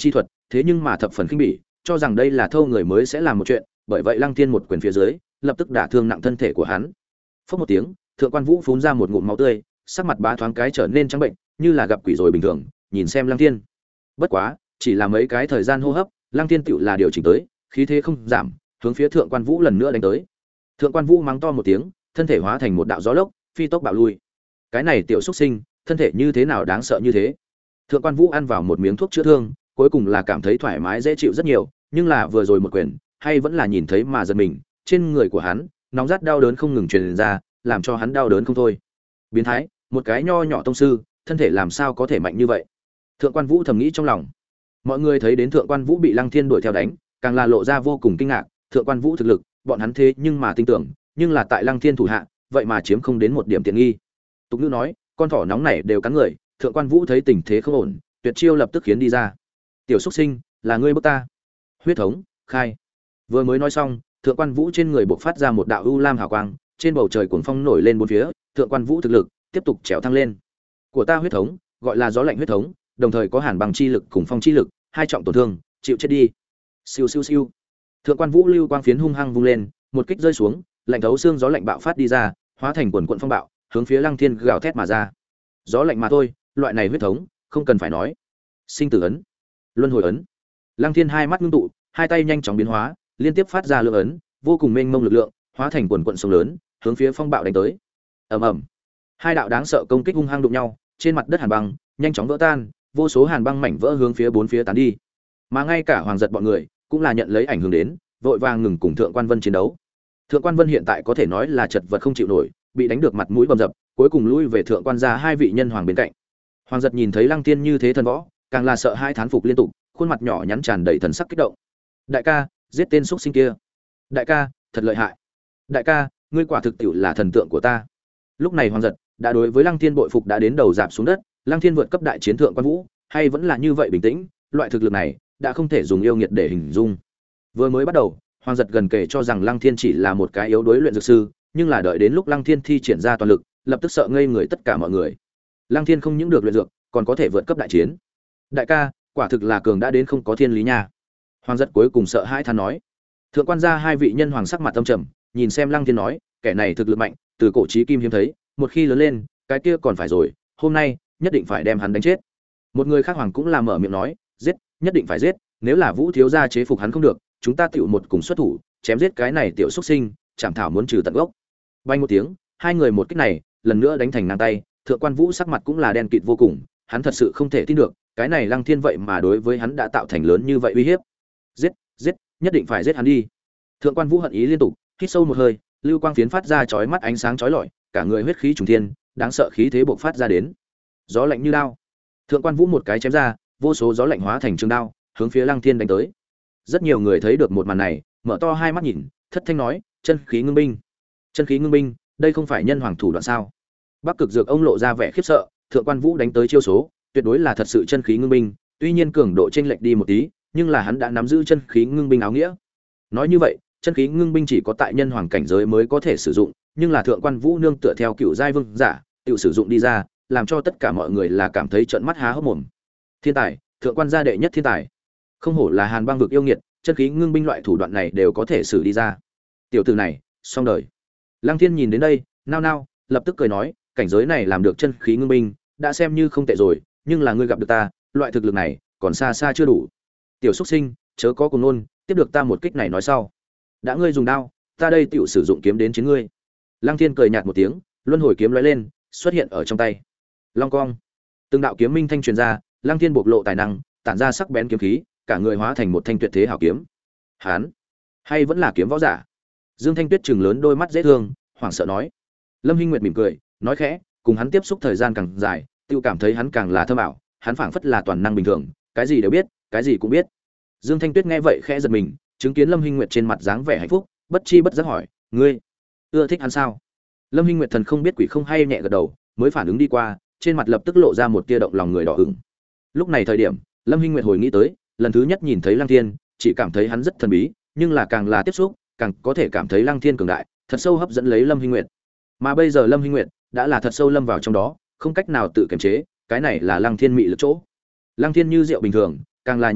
thế nhưng mà thập phần khinh bỉ, cho rằng đây là thâu người mới sẽ làm một chuyện, bởi vậy Lăng Thiên một quyền phía dưới, lập tức đả thương nặng thân thể của hắn. Phốc một tiếng, Thượng Quan Vũ phun ra một ngụm máu tươi, sắc mặt bá thoáng cái trở nên trắng bệnh, như là gặp quỷ rồi bình thường, nhìn xem Lăng Thiên. Bất quá, chỉ là mấy cái thời gian hô hấp, Lăng Thiên tựu là điều chỉnh tới, khí thế không giảm, hướng phía Thượng Quan Vũ lần nữa đánh tới. Thượng Quan Vũ mắng to một tiếng, thân thể hóa thành một đạo gió lốc, phi tốc bạo lui. Cái này tiểu xuất sinh, thân thể như thế nào đáng sợ như thế? Thượng Quan Vũ ăn vào một miếng thuốc chữa thương, cuối cùng là cảm thấy thoải mái dễ chịu rất nhiều, nhưng là vừa rồi một quyền, hay vẫn là nhìn thấy mà giật mình, trên người của hắn, nóng rát đau đớn không ngừng truyền ra, làm cho hắn đau đớn không thôi. Biến thái, một cái nho nhỏ tông sư, thân thể làm sao có thể mạnh như vậy? Thượng Quan Vũ thầm nghĩ trong lòng. Mọi người thấy đến Thượng Quan Vũ bị Lăng Thiên đuổi theo đánh, càng là lộ ra vô cùng kinh ngạc, Thượng Quan Vũ thực lực, bọn hắn thế nhưng mà tin tưởng, nhưng là tại Lăng Thiên thủ hạ, vậy mà chiếm không đến một điểm tiện nghi. Tục ngữ nói, con thỏ nóng này đều cắn người, Thượng Quan Vũ thấy tình thế không ổn, tuyệt chiêu lập tức khiến đi ra. Tiểu xuất sinh, là ngươi bức ta. Huyết thống, khai. Vừa mới nói xong, Thượng Quan Vũ trên người bộc phát ra một đạo u lam hào quang, trên bầu trời cuồng phong nổi lên bốn phía, Thượng Quan Vũ thực lực tiếp tục trèo thăng lên. Của ta huyết thống, gọi là gió lạnh huyết thống, đồng thời có hàn băng chi lực cùng phong chi lực, hai trọng tổn thương, chịu chết đi. Siêu siêu siêu. Thượng Quan Vũ lưu quang phiến hung hăng vung lên, một kích rơi xuống, lạnh thấu xương gió lạnh bạo phát đi ra, hóa thành quần quần phong bạo, hướng phía Lăng Thiên gào thét mà ra. Gió lạnh mà thôi, loại này huyết thống, không cần phải nói. Sinh tử ấn, luân hồi ấn. Lăng Thiên hai mắt ngưng tụ, hai tay nhanh chóng biến hóa, liên tiếp phát ra lượng ấn, vô cùng mênh mông lực lượng, hóa thành quần quần sóng lớn, hướng phía phong bạo đánh tới. Ầm ầm. Hai đạo đáng sợ công kích hung hăng đụng nhau, trên mặt đất hàn băng nhanh chóng vỡ tan, vô số hàn băng mảnh vỡ hướng phía bốn phía tán đi. Mà ngay cả Hoàng Giật bọn người cũng là nhận lấy ảnh hưởng đến, vội vàng ngừng cùng Thượng Quan Vân chiến đấu. Thượng Quan Vân hiện tại có thể nói là chật vật không chịu nổi, bị đánh được mặt mũi bầm dập, cuối cùng lui về Thượng Quan gia hai vị nhân hoàng bên cạnh. Hoàng Giật nhìn thấy Lăng Thiên như thế thần võ, càng là sợ hai thán phục liên tục, khuôn mặt nhỏ nhắn tràn đầy thần sắc kích động. Đại ca, giết tên xuất sinh kia. Đại ca, thật lợi hại. Đại ca, ngươi quả thực tiệu là thần tượng của ta. Lúc này Hoàng Giật đã đối với Lăng Thiên bội phục đã đến đầu dạp xuống đất, Lăng Thiên vượt cấp đại chiến Thượng Quan Vũ, hay vẫn là như vậy bình tĩnh, loại thực lực này đã không thể dùng yêu nghiệt để hình dung. Vừa mới bắt đầu, Hoàng Giật gần kể cho rằng Lăng Thiên chỉ là một cái yếu đuối luyện dược sư, nhưng là đợi đến lúc Lăng Thiên thi triển ra toàn lực, lập tức sợ ngây người tất cả mọi người. Lăng Thiên không những được luyện dược, còn có thể vượt cấp đại chiến. Đại ca, quả thực là cường đã đến không có thiên lý nha. Hoàng Giật cuối cùng sợ hãi than nói. Thượng Quan gia hai vị nhân hoàng sắc mặt âm trầm, nhìn xem Lăng Thiên nói, kẻ này thực lực mạnh, từ cổ chí kim hiếm thấy, một khi lớn lên, cái kia còn phải rồi, hôm nay nhất định phải đem hắn đánh chết. Một người khác hoàng cũng là mở miệng nói, giết, nhất định phải giết, nếu là Vũ thiếu gia chế phục hắn không được, chúng ta tựu một cùng xuất thủ, chém giết cái này tiểu xuất sinh, chảm thảo muốn trừ tận gốc. Vang một tiếng, hai người một kích này, lần nữa đánh thành ngang tay, Thượng Quan Vũ sắc mặt cũng là đen kịt vô cùng, hắn thật sự không thể tin được, cái này Lăng Thiên vậy mà đối với hắn đã tạo thành lớn như vậy uy hiếp. Giết, giết, nhất định phải giết hắn đi. Thượng Quan Vũ hận ý liên tục, hít sâu một hơi, lưu quang phiến phát ra chói mắt ánh sáng chói lọi, cả người huyết khí trùng thiên, đáng sợ khí thế bộc phát ra đến. Gió lạnh như đao. Thượng Quan Vũ một cái chém ra, vô số gió lạnh hóa thành trường đao, hướng phía Lăng Thiên đánh tới. Rất nhiều người thấy được một màn này, mở to hai mắt nhìn, thất thanh nói, chân khí ngưng binh. Chân khí ngưng binh, đây không phải nhân hoàng thủ đoạn sao? Bắc Cực Dược ông lộ ra vẻ khiếp sợ, Thượng Quan Vũ đánh tới chiêu số, tuyệt đối là thật sự chân khí ngưng binh, tuy nhiên cường độ chênh lệch đi một tí, nhưng là hắn đã nắm giữ chân khí ngưng binh áo nghĩa. Nói như vậy, chân khí ngưng binh chỉ có tại nhân hoàng cảnh giới mới có thể sử dụng, nhưng là Thượng Quan Vũ nương tựa theo cựu giai vương giả, tự sử dụng đi ra, làm cho tất cả mọi người là cảm thấy trợn mắt há hốc mồm. Thiên tài, Thượng Quan gia đệ nhất thiên tài. Không hổ là Hàn Băng vực yêu nghiệt, chân khí ngưng binh loại thủ đoạn này đều có thể sử đi ra. Tiểu tử này, xong đời. Lăng Thiên nhìn đến đây, nao nao, lập tức cười nói, cảnh giới này làm được chân khí ngưng binh, đã xem như không tệ rồi, nhưng là ngươi gặp được ta, loại thực lực này còn xa xa chưa đủ. Tiểu xuất sinh, chớ có cùng nôn, tiếp được ta một kích này nói sau. Đã ngươi dùng đao, ta đây tiểu sử dụng kiếm đến chiến ngươi. Lăng Thiên cười nhạt một tiếng, luân hồi kiếm lóe lên, xuất hiện ở trong tay. Long cong, từng đạo kiếm minh thanh truyền ra, Lăng Thiên bộc lộ tài năng, tản ra sắc bén kiếm khí, cả người hóa thành một thanh tuyệt thế hảo kiếm. Hán, hay vẫn là kiếm võ giả? Dương Thanh Tuyết trừng lớn đôi mắt dễ thương, hoảng sợ nói. Lâm Hinh Nguyệt mỉm cười, nói khẽ, cùng hắn tiếp xúc thời gian càng dài, tiêu cảm thấy hắn càng là thâm ảo, hắn phảng phất là toàn năng bình thường, cái gì đều biết, cái gì cũng biết. Dương Thanh Tuyết nghe vậy khẽ giật mình, chứng kiến Lâm Hinh Nguyệt trên mặt dáng vẻ hạnh phúc, bất chi bất giác hỏi, ngươi ưa thích hắn sao? Lâm Hinh Nguyệt thần không biết quỷ không hay nhẹ gật đầu, mới phản ứng đi qua, trên mặt lập tức lộ ra một tia động lòng người đỏ ửng. Lúc này thời điểm, Lâm Hinh Nguyệt hồi nghĩ tới, lần thứ nhất nhìn thấy Lăng Thiên, chỉ cảm thấy hắn rất thần bí, nhưng là càng là tiếp xúc, càng có thể cảm thấy Lăng Thiên cường đại, thật sâu hấp dẫn lấy Lâm Hinh Nguyệt. Mà bây giờ Lâm Hinh Nguyệt đã là thật sâu lâm vào trong đó, không cách nào tự kiềm chế, cái này là Lăng Thiên mị lực chỗ. Lăng Thiên như rượu bình thường, càng là nhấm nháp,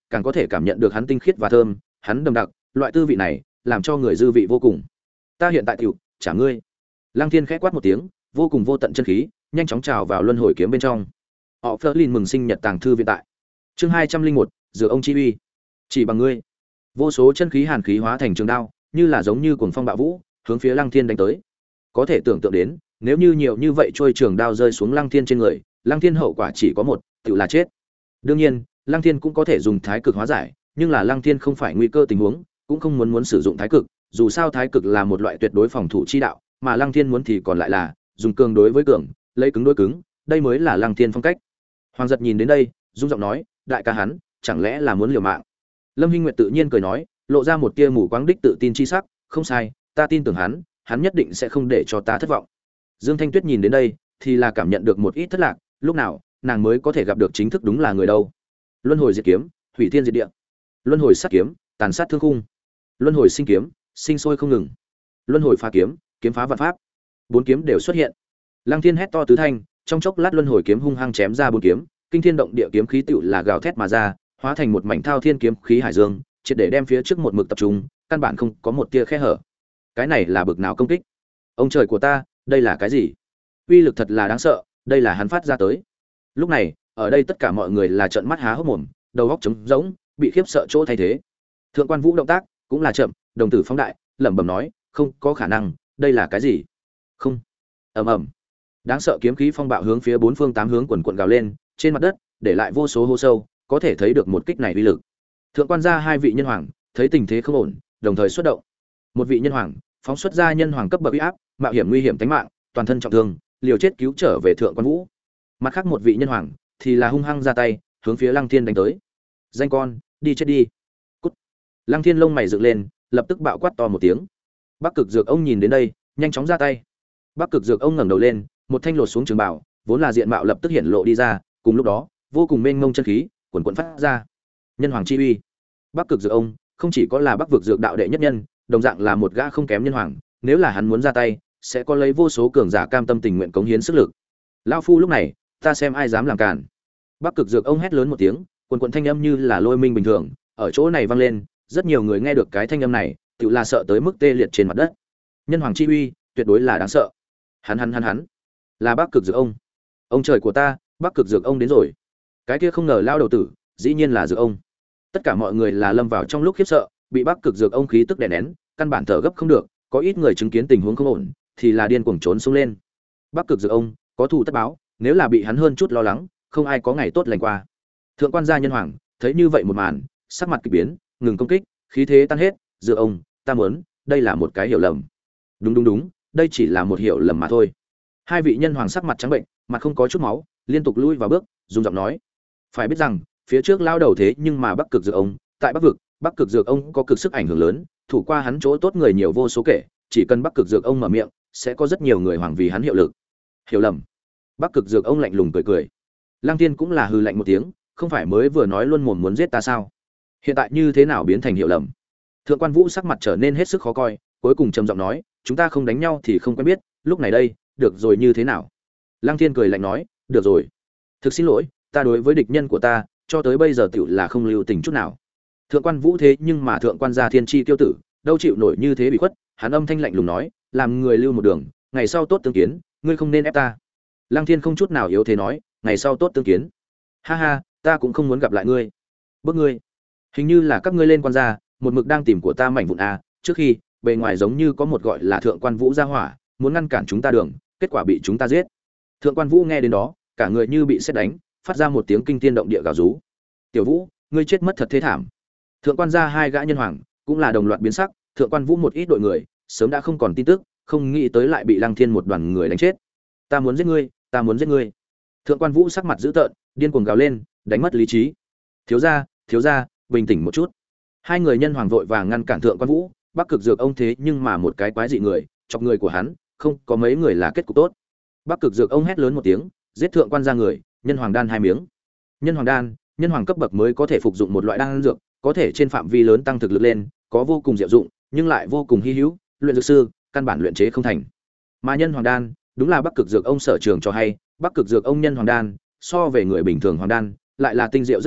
càng có thể cảm nhận được hắn tinh khiết và thơm, hắn đậm đặc, loại tư vị này làm cho người dư vị vô cùng. Ta hiện tại tiểu trả ngươi. Lăng Thiên khẽ quát một tiếng, vô cùng vô tận chân khí nhanh chóng trào vào luân hồi kiếm bên trong. Họ Flerlin mừng sinh nhật tàng thư viện tại. Chương hai trăm linh một, dựa ông chi uy. Chỉ bằng ngươi. Vô số chân khí hàn khí hóa thành trường đao, như là giống như cuồng phong bạo vũ, hướng phía Lăng Thiên đánh tới. Có thể tưởng tượng đến, nếu như nhiều như vậy trôi trường đao rơi xuống Lăng Thiên trên người, Lăng Thiên hậu quả chỉ có một, tự là chết. Đương nhiên, Lăng Thiên cũng có thể dùng thái cực hóa giải, nhưng là Lăng Thiên không phải nguy cơ tình huống, cũng không muốn muốn sử dụng thái cực, dù sao thái cực là một loại tuyệt đối phòng thủ chi đạo, mà Lăng Thiên muốn thì còn lại là dùng cường đối với cường, lấy cứng đối cứng, đây mới là Lăng Thiên phong cách. Hoàng Giật nhìn đến đây, rung giọng nói, đại ca hắn, chẳng lẽ là muốn liều mạng? Lâm Hinh Nguyệt tự nhiên cười nói, lộ ra một tia mù quáng đích tự tin chi sắc, không sai, ta tin tưởng hắn, hắn nhất định sẽ không để cho ta thất vọng. Dương Thanh Tuyết nhìn đến đây, thì là cảm nhận được một ít thất lạc, lúc nào nàng mới có thể gặp được chính thức đúng là người đâu. Luân hồi diệt kiếm, hủy thiên diệt địa. Luân hồi sát kiếm, tàn sát thương khung. Luân hồi sinh kiếm, sinh sôi không ngừng. Luân hồi phá kiếm, kiếm phá vạn pháp. Bốn kiếm đều xuất hiện. Lăng Thiên hét to tứ thanh, trong chốc lát luân hồi kiếm hung hăng chém ra bốn kiếm, kinh thiên động địa kiếm khí tựu là gào thét mà ra, hóa thành một mảnh thao thiên kiếm khí hải dương, triệt để đem phía trước một mực tập trung, căn bản không có một tia khe hở. Cái này là bực nào công kích? Ông trời của ta, đây là cái gì? Uy lực thật là đáng sợ, đây là hắn phát ra tới. Lúc này, ở đây tất cả mọi người là trợn mắt há hốc mồm, đầu óc trống rỗng, bị khiếp sợ chỗ thay thế. Thượng quan Vũ động tác cũng là chậm, đồng tử phóng đại, lẩm bẩm nói, không có khả năng, đây là cái gì? Không. Ầm ầm. Đáng sợ kiếm khí phong bạo hướng phía bốn phương tám hướng quần quần gào lên, trên mặt đất để lại vô số hố sâu, có thể thấy được một kích này uy lực. Thượng quan gia hai vị nhân hoàng thấy tình thế không ổn, đồng thời xuất động. Một vị nhân hoàng phóng xuất ra nhân hoàng cấp bậc uy áp, mạo hiểm nguy hiểm tính mạng, toàn thân trọng thương, liều chết cứu trở về thượng quan Vũ. Mặt khác một vị nhân hoàng thì là hung hăng ra tay, hướng phía Lăng Thiên đánh tới. Danh con, đi chết đi. Cút. Lăng Thiên lông mày dựng lên, lập tức bạo quát to một tiếng. Bắc Cực Dược ông nhìn đến đây, nhanh chóng ra tay. Bắc Cực Dược ông ngẩng đầu lên, một thanh lột xuống trường bảo, vốn là diện mạo lập tức hiện lộ đi ra, cùng lúc đó, vô cùng mênh mông chân khí, quần quần phát ra. Nhân hoàng chi uy. Bắc Cực Dược ông không chỉ có là Bắc vực dược đạo đệ nhất nhân, đồng dạng là một gã không kém nhân hoàng, nếu là hắn muốn ra tay, sẽ có lấy vô số cường giả cam tâm tình nguyện cống hiến sức lực. Lão phu lúc này, ta xem ai dám làm cản. Bắc Cực Dược ông hét lớn một tiếng, quần quần thanh âm như là lôi minh bình thường, ở chỗ này vang lên, rất nhiều người nghe được cái thanh âm này, tự là sợ tới mức tê liệt trên mặt đất. Nhân hoàng chi uy, tuyệt đối là đáng sợ. Hắn hắn hắn hắn, là Bắc Cực Dược ông. Ông trời của ta, Bắc Cực Dược ông đến rồi. Cái kia không ngờ lao đầu tử, dĩ nhiên là Dược ông. Tất cả mọi người là lâm vào trong lúc khiếp sợ, bị Bắc Cực Dược ông khí tức đè nén, căn bản thở gấp không được, có ít người chứng kiến tình huống không ổn, thì là điên cuồng trốn xuống lên. Bắc Cực Dược ông có thù tất báo, nếu là bị hắn hơn chút lo lắng, không ai có ngày tốt lành qua. Thượng quan gia nhân hoàng thấy như vậy một màn, sắc mặt kỳ biến, ngừng công kích, khí thế tan hết. Dược ông, ta muốn, đây là một cái hiểu lầm. Đúng đúng đúng, đây chỉ là một hiểu lầm mà thôi. Hai vị nhân hoàng sắc mặt trắng bệnh, mặt không có chút máu, liên tục lui vào bước, dùng giọng nói, phải biết rằng phía trước lao đầu thế nhưng mà Bắc Cực Dược ông, tại Bắc vực, Bắc Cực Dược ông có cực sức ảnh hưởng lớn, thủ qua hắn chỗ tốt người nhiều vô số kể, chỉ cần Bắc Cực Dược ông mở miệng, sẽ có rất nhiều người hoàng vì hắn hiệu lực. Hiểu lầm? Bắc Cực Dược ông lạnh lùng cười cười. Lăng Tiên cũng là hừ lạnh một tiếng, không phải mới vừa nói luôn mồm muốn giết ta sao? Hiện tại như thế nào biến thành hiểu lầm? Thượng quan Vũ sắc mặt trở nên hết sức khó coi, cuối cùng trầm giọng nói, chúng ta không đánh nhau thì không quen biết, lúc này đây, được rồi như thế nào? Lăng Thiên cười lạnh nói, được rồi. Thực xin lỗi, ta đối với địch nhân của ta, cho tới bây giờ tiểu là không lưu tình chút nào. Thượng quan Vũ thế nhưng mà thượng quan gia thiên chi tiêu tử, đâu chịu nổi như thế bị khuất, hắn âm thanh lạnh lùng nói, làm người lưu một đường, ngày sau tốt tương kiến, ngươi không nên ép ta. Lăng Thiên không chút nào yếu thế nói, ngày sau tốt tương kiến. Ha ha, ta cũng không muốn gặp lại ngươi. Bước ngươi, hình như là các ngươi lên quan gia, một mực đang tìm của ta mảnh vụn a, trước khi, bề ngoài giống như có một gọi là thượng quan Vũ gia hỏa, muốn ngăn cản chúng ta đường, kết quả bị chúng ta giết. Thượng quan Vũ nghe đến đó, cả người như bị sét đánh, phát ra một tiếng kinh thiên động địa gào rú. Tiểu Vũ, ngươi chết mất thật thế thảm. Thượng quan gia hai gã nhân hoàng cũng là đồng loạt biến sắc, thượng quan Vũ một ít đội người sớm đã không còn tin tức, không nghĩ tới lại bị Lăng Thiên một đoàn người đánh chết. Ta muốn giết ngươi, ta muốn giết ngươi. Thượng quan Vũ sắc mặt dữ tợn, điên cuồng gào lên, đánh mất lý trí. Thiếu gia, thiếu gia, bình tĩnh một chút. Hai người nhân hoàng vội vàng ngăn cản thượng quan Vũ, Bắc Cực Dược ông thế nhưng mà một cái quái dị người, chọc người của hắn, không có mấy người là kết cục tốt. Bắc Cực Dược ông hét lớn một tiếng, giết thượng quan gia người, nhân hoàng đan hai miếng. Nhân hoàng đan, nhân hoàng cấp bậc mới có thể phục dụng một loại đan dược, có thể trên phạm vi lớn tăng thực lực lên, có vô cùng diệu dụng, nhưng lại vô cùng hi hữu, luyện dược sư căn bản luyện chế không thành. Mà nhân hoàng đan, đúng là Bắc Cực Dược ông sở trường cho hay, Bắc Cực Dược ông nhân hoàng đan, so về người bình thường hoàng đan, lại là tinh diệu rất nhiều,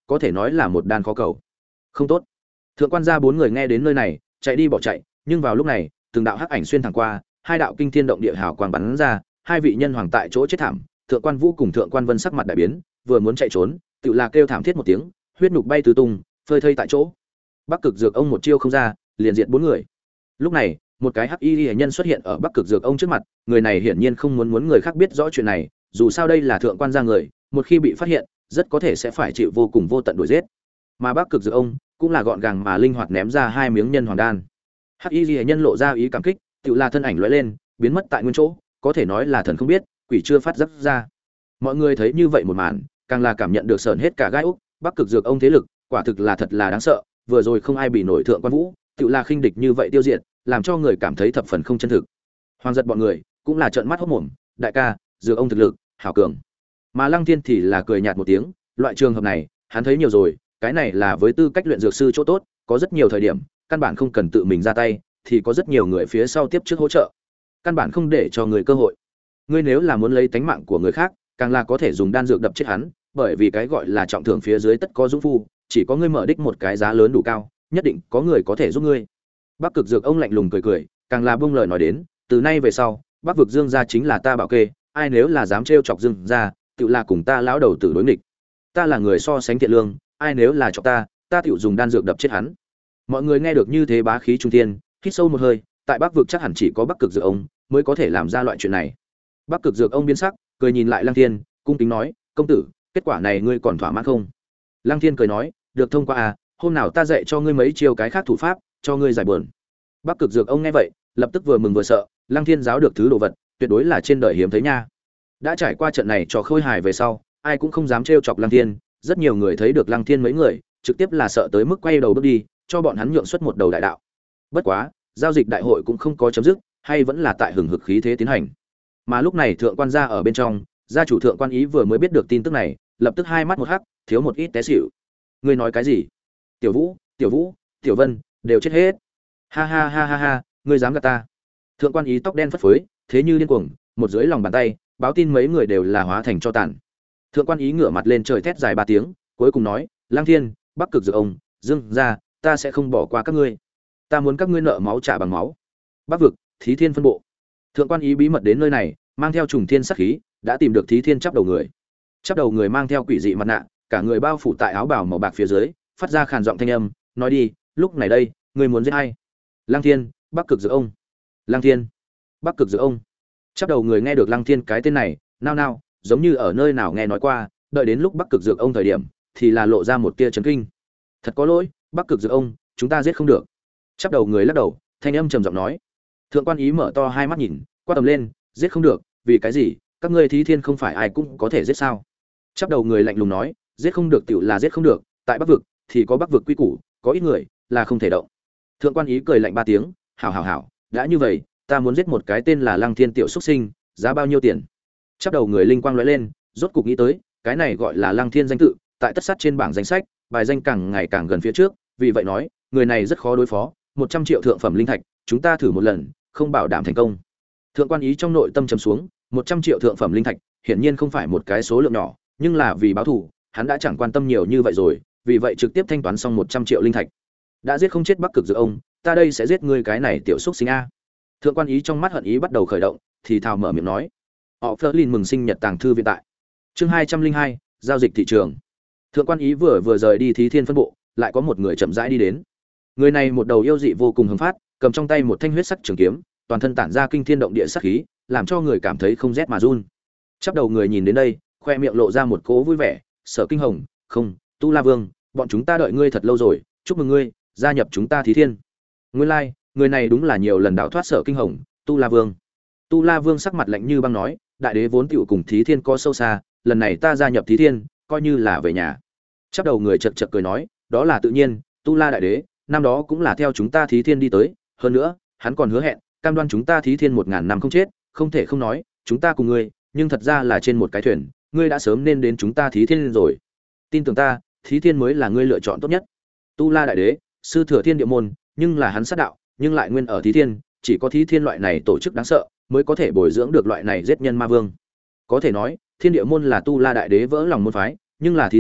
có thể nói là một đan khó cầu. Không tốt. Thượng quan gia bốn người nghe đến nơi này, chạy đi bỏ chạy, nhưng vào lúc này, từng đạo hắc ảnh xuyên thẳng qua, hai đạo kinh thiên động địa hào quang bắn ra, hai vị nhân hoàng tại chỗ chết thảm, Thượng quan Vũ cùng Thượng quan Vân sắc mặt đại biến, vừa muốn chạy trốn, tự là kêu thảm thiết một tiếng, huyết nhục bay tứ tung, phơi thây tại chỗ. Bắc Cực Dược ông một chiêu không ra, liền diệt bốn người. Lúc này, một cái hắc y nhân xuất hiện ở Bắc Cực Dược ông trước mặt, người này hiển nhiên không muốn muốn người khác biết rõ chuyện này, dù sao đây là thượng quan gia người, một khi bị phát hiện, rất có thể sẽ phải chịu vô cùng vô tận đuổi giết. Mà Bắc Cực Dược ông cũng là gọn gàng mà linh hoạt ném ra hai miếng nhân hoàng đan. Hắc y nhân lộ ra ý cảm kích, tự là thân ảnh lóe lên, biến mất tại nguyên chỗ, có thể nói là thần không biết, quỷ chưa phát giác ra. Mọi người thấy như vậy một màn, càng là cảm nhận được sởn hết cả gai ốc, Bắc Cực Dược ông thế lực, quả thực là thật là đáng sợ, vừa rồi không ai bị nổi thượng quan Vũ, tự là khinh địch như vậy tiêu diệt, làm cho người cảm thấy thập phần không chân thực. Hoàng giật bọn người cũng là trợn mắt hốt mồm, đại ca, Dược ông thực lực hảo cường. Mà Lăng Thiên thì là cười nhạt một tiếng, loại trường hợp này, hắn thấy nhiều rồi, cái này là với tư cách luyện dược sư chỗ tốt, có rất nhiều thời điểm, căn bản không cần tự mình ra tay, thì có rất nhiều người phía sau tiếp trước hỗ trợ. Căn bản không để cho người cơ hội. Ngươi nếu là muốn lấy tánh mạng của người khác, càng là có thể dùng đan dược đập chết hắn, bởi vì cái gọi là trọng thưởng phía dưới tất có dũng phu, chỉ có ngươi mở đích một cái giá lớn đủ cao, nhất định có người có thể giúp ngươi. Bắc Cực Dược ông lạnh lùng cười cười, càng là buông lời nói đến, từ nay về sau, Bắc vực Dương gia chính là ta bảo kê, ai nếu là dám trêu chọc Dương gia, tự là cùng ta lão đầu tử đối nghịch. Ta là người so sánh thiện lương, ai nếu là chọc ta, ta tiểu dùng đan dược đập chết hắn. Mọi người nghe được như thế bá khí trung thiên, hít sâu một hơi, tại Bắc vực chắc hẳn chỉ có Bắc Cực Dược ông mới có thể làm ra loại chuyện này. Bắc Cực Dược ông biến sắc, cười nhìn lại Lăng Thiên, cung kính nói, công tử, kết quả này ngươi còn thỏa mãn không? Lăng Thiên cười nói, được thông qua à, hôm nào ta dạy cho ngươi mấy chiêu cái khác thủ pháp, cho ngươi giải buồn. Bắc Cực Dược ông nghe vậy, lập tức vừa mừng vừa sợ, Lăng Thiên giáo được thứ đồ vật, tuyệt đối là trên đời hiếm thấy nha. Đã trải qua trận này cho khôi hài về sau, ai cũng không dám trêu chọc Lăng Thiên, rất nhiều người thấy được Lăng Thiên mấy người, trực tiếp là sợ tới mức quay đầu bước đi, cho bọn hắn nhượng xuất một đầu đại đạo. Bất quá, giao dịch đại hội cũng không có chấm dứt, hay vẫn là tại hừng hực khí thế tiến hành. Mà lúc này thượng quan gia ở bên trong, gia chủ thượng quan ý vừa mới biết được tin tức này, lập tức hai mắt một hắc, thiếu một ít té xỉu. Ngươi nói cái gì? Tiểu Vũ, Tiểu Vũ, Tiểu Vân đều chết hết. Ha ha ha ha ha, ngươi dám gạt ta? Thượng quan ý tóc đen phất phới, thế như điên cuồng, một dưới lòng bàn tay, báo tin mấy người đều là hóa thành cho tàn. Thượng quan ý ngửa mặt lên trời thét dài ba tiếng, cuối cùng nói, Lang Thiên, Bắc Cực Dược ông, Dương gia, ta sẽ không bỏ qua các ngươi. Ta muốn các ngươi nợ máu trả bằng máu. Bắc vực, Thí Thiên phân bộ. Thượng quan ý bí mật đến nơi này, mang theo trùng thiên sát khí, đã tìm được Thí Thiên chắp đầu người. Chắp đầu người mang theo quỷ dị mặt nạ, cả người bao phủ tại áo bào màu bạc phía dưới, phát ra khàn giọng thanh âm, nói đi, lúc này đây, ngươi muốn giết ai? Lăng Thiên, Bắc Cực Dược ông. Lăng Thiên, Bắc Cực Dược ông. Chắp đầu người nghe được Lăng Thiên cái tên này, nao nao, giống như ở nơi nào nghe nói qua, đợi đến lúc Bắc Cực Dược ông thời điểm, thì là lộ ra một tia chấn kinh. Thật có lỗi, Bắc Cực Dược ông, chúng ta giết không được. Chắp đầu người lắc đầu, thanh âm trầm giọng nói. Thượng quan ý mở to hai mắt nhìn, quát tầm lên, giết không được, vì cái gì? Các ngươi Thí Thiên không phải ai cũng có thể giết sao? Chắp đầu người lạnh lùng nói, giết không được tiểu là giết không được, tại Bắc vực thì có Bắc vực quy củ, có ít người là không thể động. Thượng quan ý cười lạnh ba tiếng, hảo hảo hảo, đã như vậy, ta muốn giết một cái tên là Lăng Thiên tiểu xuất sinh, giá bao nhiêu tiền? Chắp đầu người linh quang lóe lên, rốt cục nghĩ tới, cái này gọi là Lăng Thiên danh tự, tại tất sát trên bảng danh sách, bài danh càng ngày càng gần phía trước, vì vậy nói, người này rất khó đối phó, một trăm triệu thượng phẩm linh thạch, chúng ta thử một lần, không bảo đảm thành công. Thượng quan ý trong nội tâm trầm xuống, một trăm triệu thượng phẩm linh thạch, hiển nhiên không phải một cái số lượng nhỏ, nhưng là vì báo thù, hắn đã chẳng quan tâm nhiều như vậy rồi, vì vậy trực tiếp thanh toán xong một trăm triệu linh thạch. Đã giết không chết Bắc Cực Dược ông, ta đây sẽ giết ngươi cái này tiểu xúc sinh a. Thượng quan ý trong mắt hận ý bắt đầu khởi động, thì thào mở miệng nói. Họ Flerlin mừng sinh nhật tàng thư viện tại. Chương hai trăm linh hai, giao dịch thị trường. Thượng quan ý vừa vừa rời đi Thí Thiên phân bộ, lại có một người chậm rãi đi đến. Người này một đầu yêu dị vô cùng hưng phát, cầm trong tay một thanh huyết sắc trường kiếm, toàn thân tản ra kinh thiên động địa sát khí, làm cho người cảm thấy không rét mà run. Chắp đầu người nhìn đến đây, khoe miệng lộ ra một cố vui vẻ, Sở Kinh Hồng, không, Tu La Vương, bọn chúng ta đợi ngươi thật lâu rồi, chúc mừng ngươi gia nhập chúng ta Thí Thiên. Nguyên lai, like, người này đúng là nhiều lần đào thoát Sở Kinh Hồng, Tu La Vương. Tu La Vương sắc mặt lạnh như băng nói, đại đế vốn tiểu cùng Thí Thiên có sâu xa, lần này ta gia nhập Thí Thiên, coi như là về nhà. Chắp đầu người chật chật cười nói, đó là tự nhiên, Tu La đại đế, năm đó cũng là theo chúng ta Thí Thiên đi tới, hơn nữa, hắn còn hứa hẹn, cam đoan chúng ta Thí Thiên một ngàn năm không chết, không thể không nói, chúng ta cùng ngươi, nhưng thật ra là trên một cái thuyền, ngươi đã sớm nên đến chúng ta Thí Thiên rồi. Tin tưởng ta, Thí Thiên mới là ngươi lựa chọn tốt nhất. Tu La đại đế, sư thừa thiên địa môn, nhưng là hắn sát đạo, nhưng lại nguyên ở Thí Thiên, chỉ có Thí Thiên loại này tổ chức đáng sợ, mới có thể bồi dưỡng được loại này giết nhân ma vương. Có thể nói, Thiên địa môn là Tu La đại đế vỡ lòng môn phái, nhưng là Thí Thiên,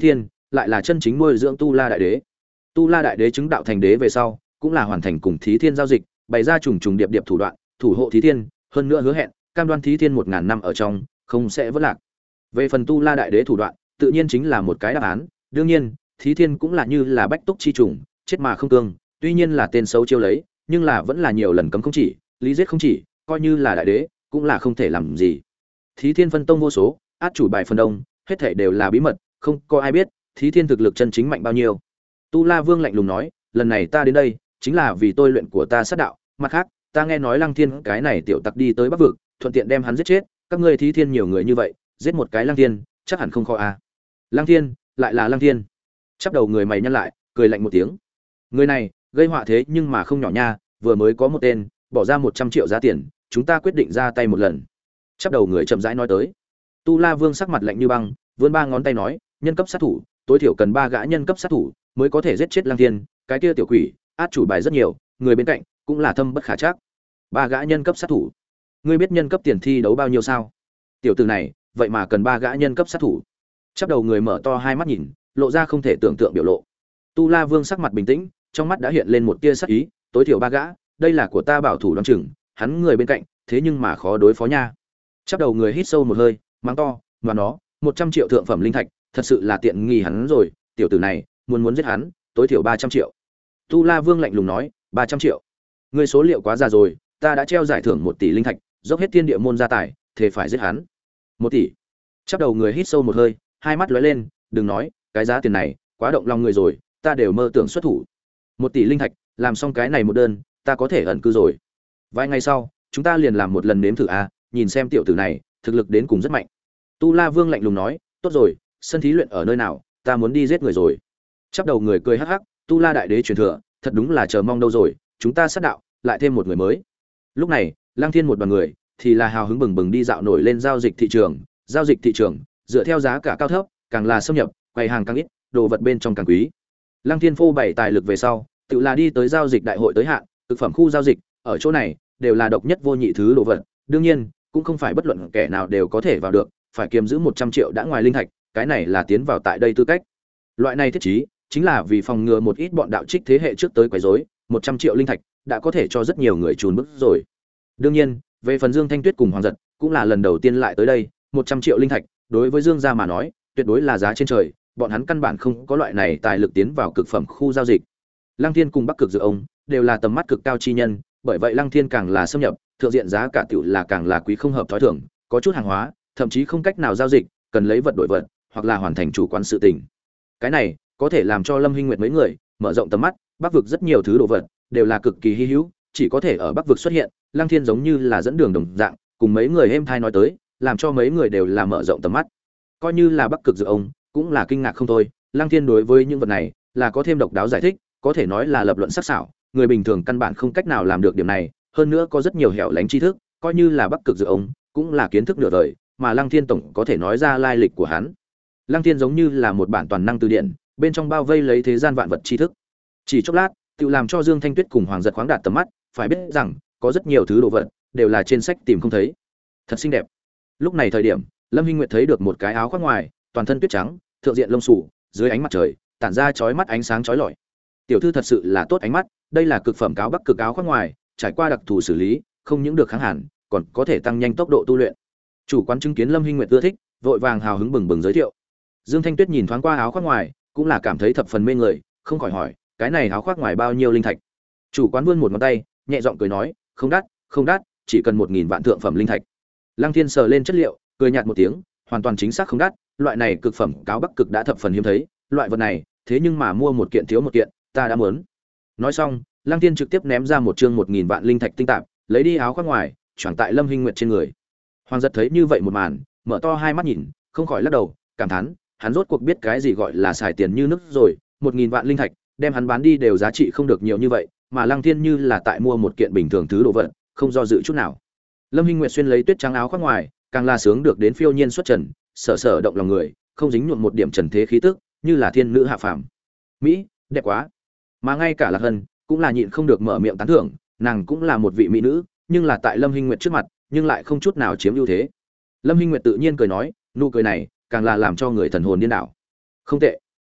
lại là chân chính nuôi dưỡng Tu La đại đế. Tu La đại đế chứng đạo thành đế về sau, cũng là hoàn thành cùng Thí Thiên giao dịch, bày ra trùng trùng điệp điệp thủ đoạn, thủ hộ Thí Thiên, hơn nữa hứa hẹn, cam đoan Thí Thiên một ngàn năm ở trong, không sẽ vỡ lạc. Về phần Tu La đại đế thủ đoạn, tự nhiên chính là một cái đáp án, đương nhiên, Thí Thiên cũng là như là bách túc chi trùng, chết mà không cương, tuy nhiên là tên xấu chiêu lấy, nhưng là vẫn là nhiều lần cấm không chỉ, lý giết không chỉ, coi như là đại đế, cũng là không thể làm gì. Thí Thiên phân tông vô số, át chủ bài phần đông, hết thảy đều là bí mật, không có ai biết Thí Thiên thực lực chân chính mạnh bao nhiêu. Tu La Vương lạnh lùng nói, lần này ta đến đây, chính là vì tôi luyện của ta sát đạo, mặt khác, ta nghe nói Lăng Thiên cái này tiểu tặc đi tới Bắc vực, thuận tiện đem hắn giết chết, các ngươi Thí Thiên nhiều người như vậy, giết một cái Lăng Thiên, chắc hẳn không khó a. À. Lăng Thiên, lại là Lăng Thiên. Chắp đầu người mày nhăn lại, cười lạnh một tiếng. Người này, gây họa thế nhưng mà không nhỏ nha, vừa mới có một tên, bỏ ra một trăm triệu giá tiền, chúng ta quyết định ra tay một lần. Chắp đầu người chậm rãi nói tới. Tu La Vương sắc mặt lạnh như băng, vươn ba ngón tay nói, nhân cấp sát thủ, tối thiểu cần ba gã nhân cấp sát thủ mới có thể giết chết Lăng Thiên, cái kia tiểu quỷ, át chủ bài rất nhiều, người bên cạnh cũng là thâm bất khả trắc. Ba gã nhân cấp sát thủ. Ngươi biết nhân cấp tiền thi đấu bao nhiêu sao? Tiểu tử này, vậy mà cần ba gã nhân cấp sát thủ. Chắp đầu người mở to hai mắt nhìn, lộ ra không thể tưởng tượng biểu lộ. Tu La Vương sắc mặt bình tĩnh, trong mắt đã hiện lên một tia sắc ý, tối thiểu ba gã, đây là của ta bảo thủ đoán chừng, hắn người bên cạnh, thế nhưng mà khó đối phó nha. Chắp đầu người hít sâu một hơi, mắng to, "Mà nó, một trăm triệu thượng phẩm linh thạch, thật sự là tiện nghi hắn rồi, tiểu tử này, muốn muốn giết hắn, tối thiểu ba trăm triệu." Tu La Vương lạnh lùng nói, ba trăm triệu. Ngươi số liệu quá già rồi, ta đã treo giải thưởng một tỷ linh thạch, dốc hết thiên địa môn gia tài, thế phải giết hắn. Một tỷ. Chắp đầu người hít sâu một hơi, hai mắt lóe lên, đừng nói, cái giá tiền này, quá động lòng người rồi, ta đều mơ tưởng xuất thủ. Một tỷ linh thạch, làm xong cái này một đơn, ta có thể ẩn cư rồi. Vài ngày sau, chúng ta liền làm một lần nếm thử a, nhìn xem tiểu tử này, thực lực đến cùng rất mạnh. Tu La Vương lạnh lùng nói, tốt rồi, sân thí luyện ở nơi nào, ta muốn đi giết người rồi. Chắp đầu người cười hắc hắc, Tu La đại đế truyền thừa, thật đúng là chờ mong đâu rồi, chúng ta sát đạo, lại thêm một người mới. Lúc này, Lăng Thiên một đoàn người thì là hào hứng bừng bừng đi dạo nổi lên giao dịch thị trường, giao dịch thị trường, dựa theo giá cả cao thấp, càng là xâm nhập, quầy hàng càng ít, đồ vật bên trong càng quý. Lăng Thiên phô bày tài lực về sau, tự là đi tới giao dịch đại hội tới hạn, thực phẩm khu giao dịch, ở chỗ này đều là độc nhất vô nhị thứ đồ vật, đương nhiên, cũng không phải bất luận kẻ nào đều có thể vào được, phải kiềm giữ một trăm triệu đã ngoài linh thạch, cái này là tiến vào tại đây tư cách. Loại này thiết trí chính là vì phòng ngừa một ít bọn đạo trích thế hệ trước tới quấy rối, một trăm triệu linh thạch đã có thể cho rất nhiều người trùn bước rồi. Đương nhiên, về phần Dương Thanh Tuyết cùng Hoàng Giật, cũng là lần đầu tiên lại tới đây, một trăm triệu linh thạch, đối với Dương gia mà nói, tuyệt đối là giá trên trời, bọn hắn căn bản không có loại này tài lực tiến vào cực phẩm khu giao dịch. Lăng Thiên cùng Bắc Cực Dược ông đều là tầm mắt cực cao chi nhân, bởi vậy Lăng Thiên càng là xâm nhập, thượng diện giá cả tiểu là càng là quý không hợp thói thường, có chút hàng hóa, thậm chí không cách nào giao dịch, cần lấy vật đổi vật, hoặc là hoàn thành chủ quán sự tình. Cái này có thể làm cho Lâm Hinh Nguyệt mấy người mở rộng tầm mắt, Bắc vực rất nhiều thứ đồ vật đều là cực kỳ hi hữu, chỉ có thể ở Bắc vực xuất hiện, Lăng Thiên giống như là dẫn đường đồng dạng, cùng mấy người êm thai nói tới, làm cho mấy người đều là mở rộng tầm mắt. Coi như là Bắc Cực Dược ông cũng là kinh ngạc không thôi, Lăng Thiên đối với những vật này là có thêm độc đáo giải thích, có thể nói là lập luận sắc sảo, người bình thường căn bản không cách nào làm được điểm này, hơn nữa có rất nhiều hẻo lánh tri thức, coi như là Bắc Cực Dược ông cũng là kiến thức nửa đời, mà Lăng Thiên tổng có thể nói ra lai lịch của hắn. Lăng Thiên giống như là một bản toàn năng từ điển, bên trong bao vây lấy thế gian vạn vật tri thức. Chỉ chốc lát, tự làm cho Dương Thanh Tuyết cùng Hoàng Giật khoáng đạt tầm mắt, phải biết rằng, có rất nhiều thứ đồ vật đều là trên sách tìm không thấy. Thật xinh đẹp. Lúc này thời điểm, Lâm Hinh Nguyệt thấy được một cái áo khoác ngoài, toàn thân tuyết trắng, thượng diện lông xù, dưới ánh mặt trời, tản ra chói mắt ánh sáng chói lọi. Tiểu thư thật sự là tốt ánh mắt, đây là cực phẩm cáo Bắc Cực áo khoác ngoài, trải qua đặc thù xử lý, không những được kháng hàn, còn có thể tăng nhanh tốc độ tu luyện. Chủ quán chứng kiến Lâm Hinh Nguyệt ưa thích, vội vàng hào hứng bừng bừng giới thiệu. Dương Thanh Tuyết nhìn thoáng qua áo khoác ngoài, cũng là cảm thấy thập phần mê người, không khỏi hỏi, cái này áo khoác ngoài bao nhiêu linh thạch? Chủ quán vươn một ngón tay, nhẹ giọng cười nói, không đắt, không đắt, chỉ cần một nghìn vạn thượng phẩm linh thạch. Lăng Thiên sờ lên chất liệu, cười nhạt một tiếng, hoàn toàn chính xác không đắt, loại này cực phẩm cáo Bắc Cực đã thập phần hiếm thấy, loại vật này, thế nhưng mà mua một kiện thiếu một kiện, ta đã muốn. Nói xong, Lăng Thiên trực tiếp ném ra một chương một nghìn vạn linh thạch tinh tạp, lấy đi áo khoác ngoài, choàng tại Lâm Hinh Nguyệt trên người. Hoàng Giật thấy như vậy một màn, mở to hai mắt nhìn, không khỏi lắc đầu, cảm thán, hắn rốt cuộc biết cái gì gọi là xài tiền như nước rồi, một nghìn vạn linh thạch, đem hắn bán đi đều giá trị không được nhiều như vậy, mà Lăng Thiên như là tại mua một kiện bình thường thứ đồ vật, không do dự chút nào. Lâm Hinh Nguyệt xuyên lấy tuyết trắng áo khoác ngoài, càng là sướng được đến phiêu nhiên xuất trần, sở sở động lòng người, không dính nhuộm một điểm trần thế khí tức, như là thiên nữ hạ phàm. Mỹ, đẹp quá. Mà ngay cả Lạc Hân cũng là nhịn không được mở miệng tán thưởng, nàng cũng là một vị mỹ nữ, nhưng là tại Lâm Hinh Nguyệt trước mặt, nhưng lại không chút nào chiếm ưu thế. Lâm Hinh Nguyệt tự nhiên cười nói, nụ cười này càng là làm cho người thần hồn điên đảo. Không tệ,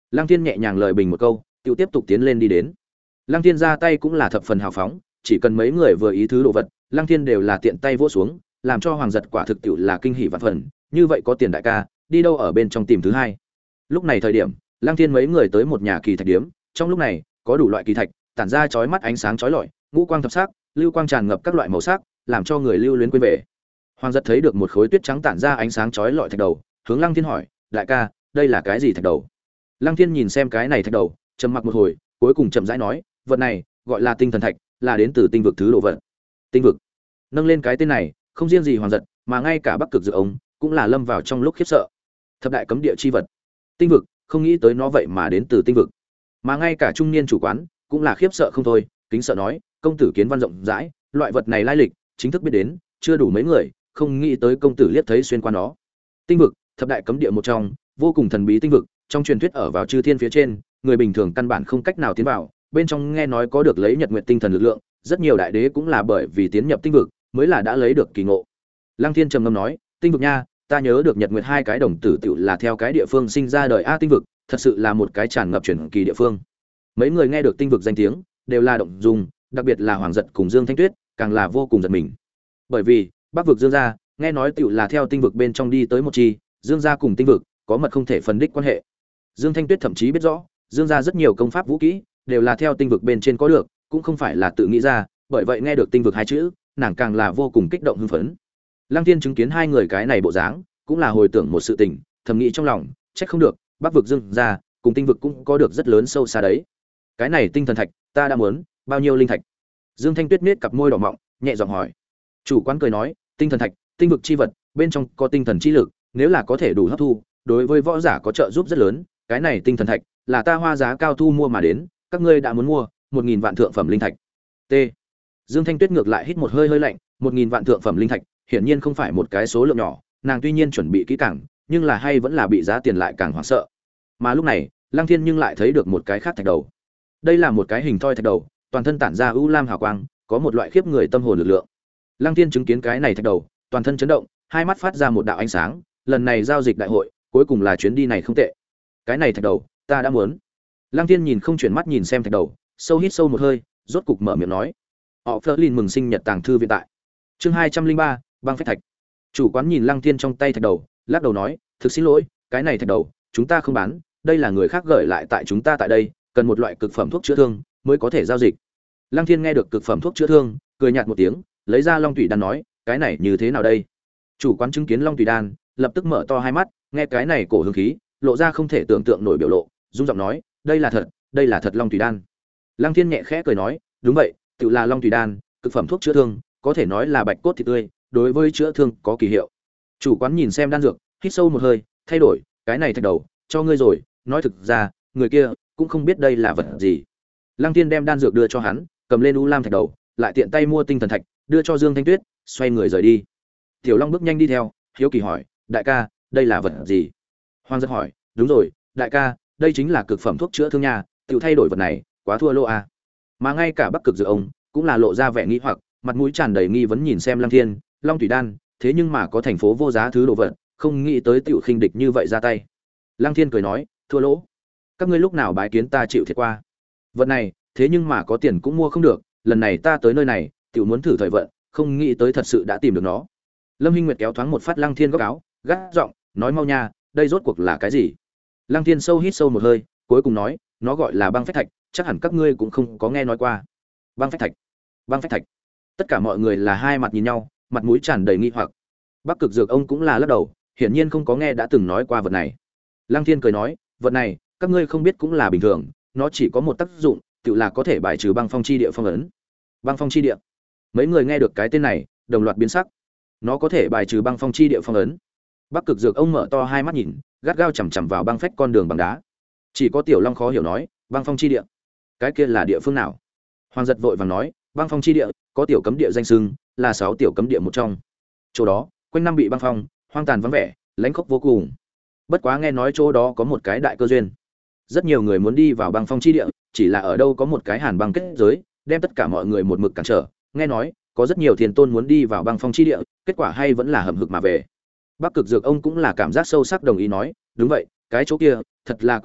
Lăng Thiên nhẹ nhàng lời bình một câu, tiêu tiếp tục tiến lên đi đến. Lăng Thiên ra tay cũng là thập phần hào phóng, chỉ cần mấy người vừa ý thứ đồ vật, Lăng Thiên đều là tiện tay vỗ xuống, làm cho Hoàng Giật quả thực tiệu là kinh hỉ vạn phần, như vậy có tiền đại ca, đi đâu ở bên trong tìm thứ hai. Lúc này thời điểm, Lăng Thiên mấy người tới một nhà kỳ thạch điếm, trong lúc này, có đủ loại kỳ thạch, tản ra chói mắt ánh sáng chói lọi, ngũ quang thập sắc, lưu quang tràn ngập các loại màu sắc, làm cho người lưu luyến quên về. Hoàng Giật thấy được một khối tuyết trắng tản ra ánh sáng chói lọi thạch đầu, hướng Lăng Thiên hỏi, đại ca, đây là cái gì thạch đầu? Lăng Thiên nhìn xem cái này thạch đầu, trầm mặc một hồi, cuối cùng chậm rãi nói, vật này gọi là tinh thần thạch, là đến từ tinh vực thứ đồ vật. Tinh vực. Nâng lên cái tên này, không riêng gì Hoàng Giật, mà ngay cả Bắc Cực Dược ông cũng là lâm vào trong lúc khiếp sợ. Thập đại cấm địa chi vật. Tinh vực, không nghĩ tới nó vậy mà đến từ tinh vực. Mà ngay cả trung niên chủ quán cũng là khiếp sợ không thôi, kính sợ nói, công tử kiến văn rộng rãi, loại vật này lai lịch, chính thức biết đến, chưa đủ mấy người, không nghĩ tới công tử liếc thấy xuyên qua nó. Tinh vực, thập đại cấm địa một trong, vô cùng thần bí tinh vực, trong truyền thuyết ở vào chư thiên phía trên, người bình thường căn bản không cách nào tiến vào, bên trong nghe nói có được lấy nhật nguyệt tinh thần lực lượng, rất nhiều đại đế cũng là bởi vì tiến nhập tinh vực, mới là đã lấy được kỳ ngộ. Lăng Thiên trầm ngâm nói, tinh vực nha, ta nhớ được nhật nguyệt hai cái đồng tử tựu là theo cái địa phương sinh ra đời a tinh vực, thật sự là một cái tràn ngập truyền kỳ địa phương. Mấy người nghe được tinh vực danh tiếng, đều là động dung, đặc biệt là Hoàng Giật cùng Dương Thanh Tuyết, càng là vô cùng giật mình. Bởi vì, Bắc vực Dương gia, nghe nói tựu là theo tinh vực bên trong đi tới một chi, Dương gia cùng tinh vực có mật không thể phân đích quan hệ. Dương Thanh Tuyết thậm chí biết rõ, Dương gia rất nhiều công pháp vũ kỹ đều là theo tinh vực bên trên có được, cũng không phải là tự nghĩ ra, bởi vậy nghe được tinh vực hai chữ, nàng càng là vô cùng kích động hưng phấn. Lăng Thiên chứng kiến hai người cái này bộ dáng, cũng là hồi tưởng một sự tình, thầm nghĩ trong lòng, trách không được, Bắc vực Dương gia cùng tinh vực cũng có được rất lớn sâu xa đấy. Cái này tinh thần thạch, ta đã muốn, bao nhiêu linh thạch? Dương Thanh Tuyết nhếch cặp môi đỏ mọng, nhẹ giọng hỏi. Chủ quán cười nói, tinh thần thạch, tinh vực chi vật, bên trong có tinh thần chi lực, nếu là có thể đủ hấp thu, đối với võ giả có trợ giúp rất lớn, cái này tinh thần thạch là ta hoa giá cao thu mua mà đến, các ngươi đã muốn mua một nghìn vạn thượng phẩm linh thạch. T. Dương Thanh Tuyết ngược lại hít một hơi hơi lạnh, một nghìn vạn thượng phẩm linh thạch, hiển nhiên không phải một cái số lượng nhỏ, nàng tuy nhiên chuẩn bị kỹ càng, nhưng là hay vẫn là bị giá tiền lại càng hoảng sợ. Mà lúc này, Lăng Thiên nhưng lại thấy được một cái khác thạch đầu. Đây là một cái hình thoi thạch đầu, toàn thân tản ra u lam hào quang, có một loại khiếp người tâm hồn lực lượng. Lăng Thiên chứng kiến cái này thạch đầu, toàn thân chấn động, hai mắt phát ra một đạo ánh sáng, lần này giao dịch đại hội, cuối cùng là chuyến đi này không tệ. Cái này thạch đầu, ta đã muốn. Lăng Thiên nhìn không chuyển mắt nhìn xem thạch đầu, sâu hít sâu một hơi, rốt cục mở miệng nói. Họ Flerlin mừng sinh nhật tàng thư viện tại. Chương hai trăm linh ba, băng phách thạch. Chủ quán nhìn Lăng Thiên trong tay thạch đầu, lắc đầu nói, thực xin lỗi, cái này thạch đầu, chúng ta không bán, đây là người khác gửi lại tại chúng ta tại đây, cần một loại cực phẩm thuốc chữa thương mới có thể giao dịch. Lăng Thiên nghe được cực phẩm thuốc chữa thương, cười nhạt một tiếng, lấy ra Long Tủy đan nói, cái này như thế nào đây? Chủ quán chứng kiến Long Tủy đan, lập tức mở to hai mắt, nghe cái này cổ hương khí, lộ ra không thể tưởng tượng nổi biểu lộ, rung giọng nói, đây là thật, đây là thật Long Tủy đan. Lăng Thiên nhẹ khẽ cười nói, đúng vậy, tự là Long Tủy đan, cực phẩm thuốc chữa thương, có thể nói là bạch cốt thịt tươi, đối với chữa thương có kỳ hiệu. Chủ quán nhìn xem đan dược, hít sâu một hơi, thay đổi, cái này thạch đầu, cho ngươi rồi, nói thực ra, người kia cũng không biết đây là vật gì. Lăng Thiên đem đan dược đưa cho hắn, cầm lên u lam thạch đầu, lại tiện tay mua tinh thần thạch, đưa cho Dương Thanh Tuyết, xoay người rời đi. Tiểu Long bước nhanh đi theo, hiếu kỳ hỏi, đại ca, đây là vật gì? Hoàng Giật hỏi, đúng rồi, đại ca, đây chính là cực phẩm thuốc chữa thương nha, tự thay đổi vật này, quá thua lô à. Mà ngay cả Bắc Cực Dược ông cũng là lộ ra vẻ nghi hoặc, mặt mũi tràn đầy nghi vấn nhìn xem Lăng Thiên, Long Thủy đan, thế nhưng mà có thành phố vô giá thứ đồ vật, không nghĩ tới tiểu khinh địch như vậy ra tay. Lăng Thiên cười nói, thua lỗ. Các ngươi lúc nào bái kiến ta chịu thiệt qua. Vật này, thế nhưng mà có tiền cũng mua không được, lần này ta tới nơi này, tiểu muốn thử thời vận, không nghĩ tới thật sự đã tìm được nó. Lâm Hinh Nguyệt kéo thoáng một phát Lăng Thiên góc áo, gắt giọng, nói mau nha, đây rốt cuộc là cái gì? Lăng Thiên sâu hít sâu một hơi, cuối cùng nói, nó gọi là băng phách thạch, chắc hẳn các ngươi cũng không có nghe nói qua. Băng phách thạch? Băng phách thạch? Tất cả mọi người là hai mặt nhìn nhau, mặt mũi tràn đầy nghi hoặc. Bắc Cực Dược ông cũng là lắc đầu, hiển nhiên không có nghe đã từng nói qua vật này. Lăng Thiên cười nói, vật này, các ngươi không biết cũng là bình thường, nó chỉ có một tác dụng, tự là có thể bài trừ băng phong chi địa phong ấn. Băng phong chi địa? Mấy người nghe được cái tên này, đồng loạt biến sắc. Nó có thể bài trừ băng phong chi địa phong ấn? Bắc Cực Dược ông mở to hai mắt nhìn, gắt gao chằm chằm vào băng phách con đường bằng đá. Chỉ có Tiểu Long khó hiểu nói, băng phong chi địa, cái kia là địa phương nào? Hoàng Giật vội vàng nói, băng phong chi địa có tiểu cấm địa danh xưng, là sáu tiểu cấm địa một trong. Chỗ đó, quanh năm bị băng phong, hoang tàn vắng vẻ, lãnh khốc vô cùng. Bất quá nghe nói chỗ đó có một cái đại cơ duyên. Rất nhiều người muốn đi vào băng phong chi địa, chỉ là ở đâu có một cái hàn băng kết giới, đem tất cả mọi người một mực cản trở. Nghe nói, có rất nhiều thiền tôn muốn đi vào băng phong chi địa, kết quả hay vẫn là hầm hực mà về. Bắc Cực Dược ông cũng là cảm giác sâu sắc đồng ý nói, đúng vậy, cái chỗ kia thật là quỷ dị,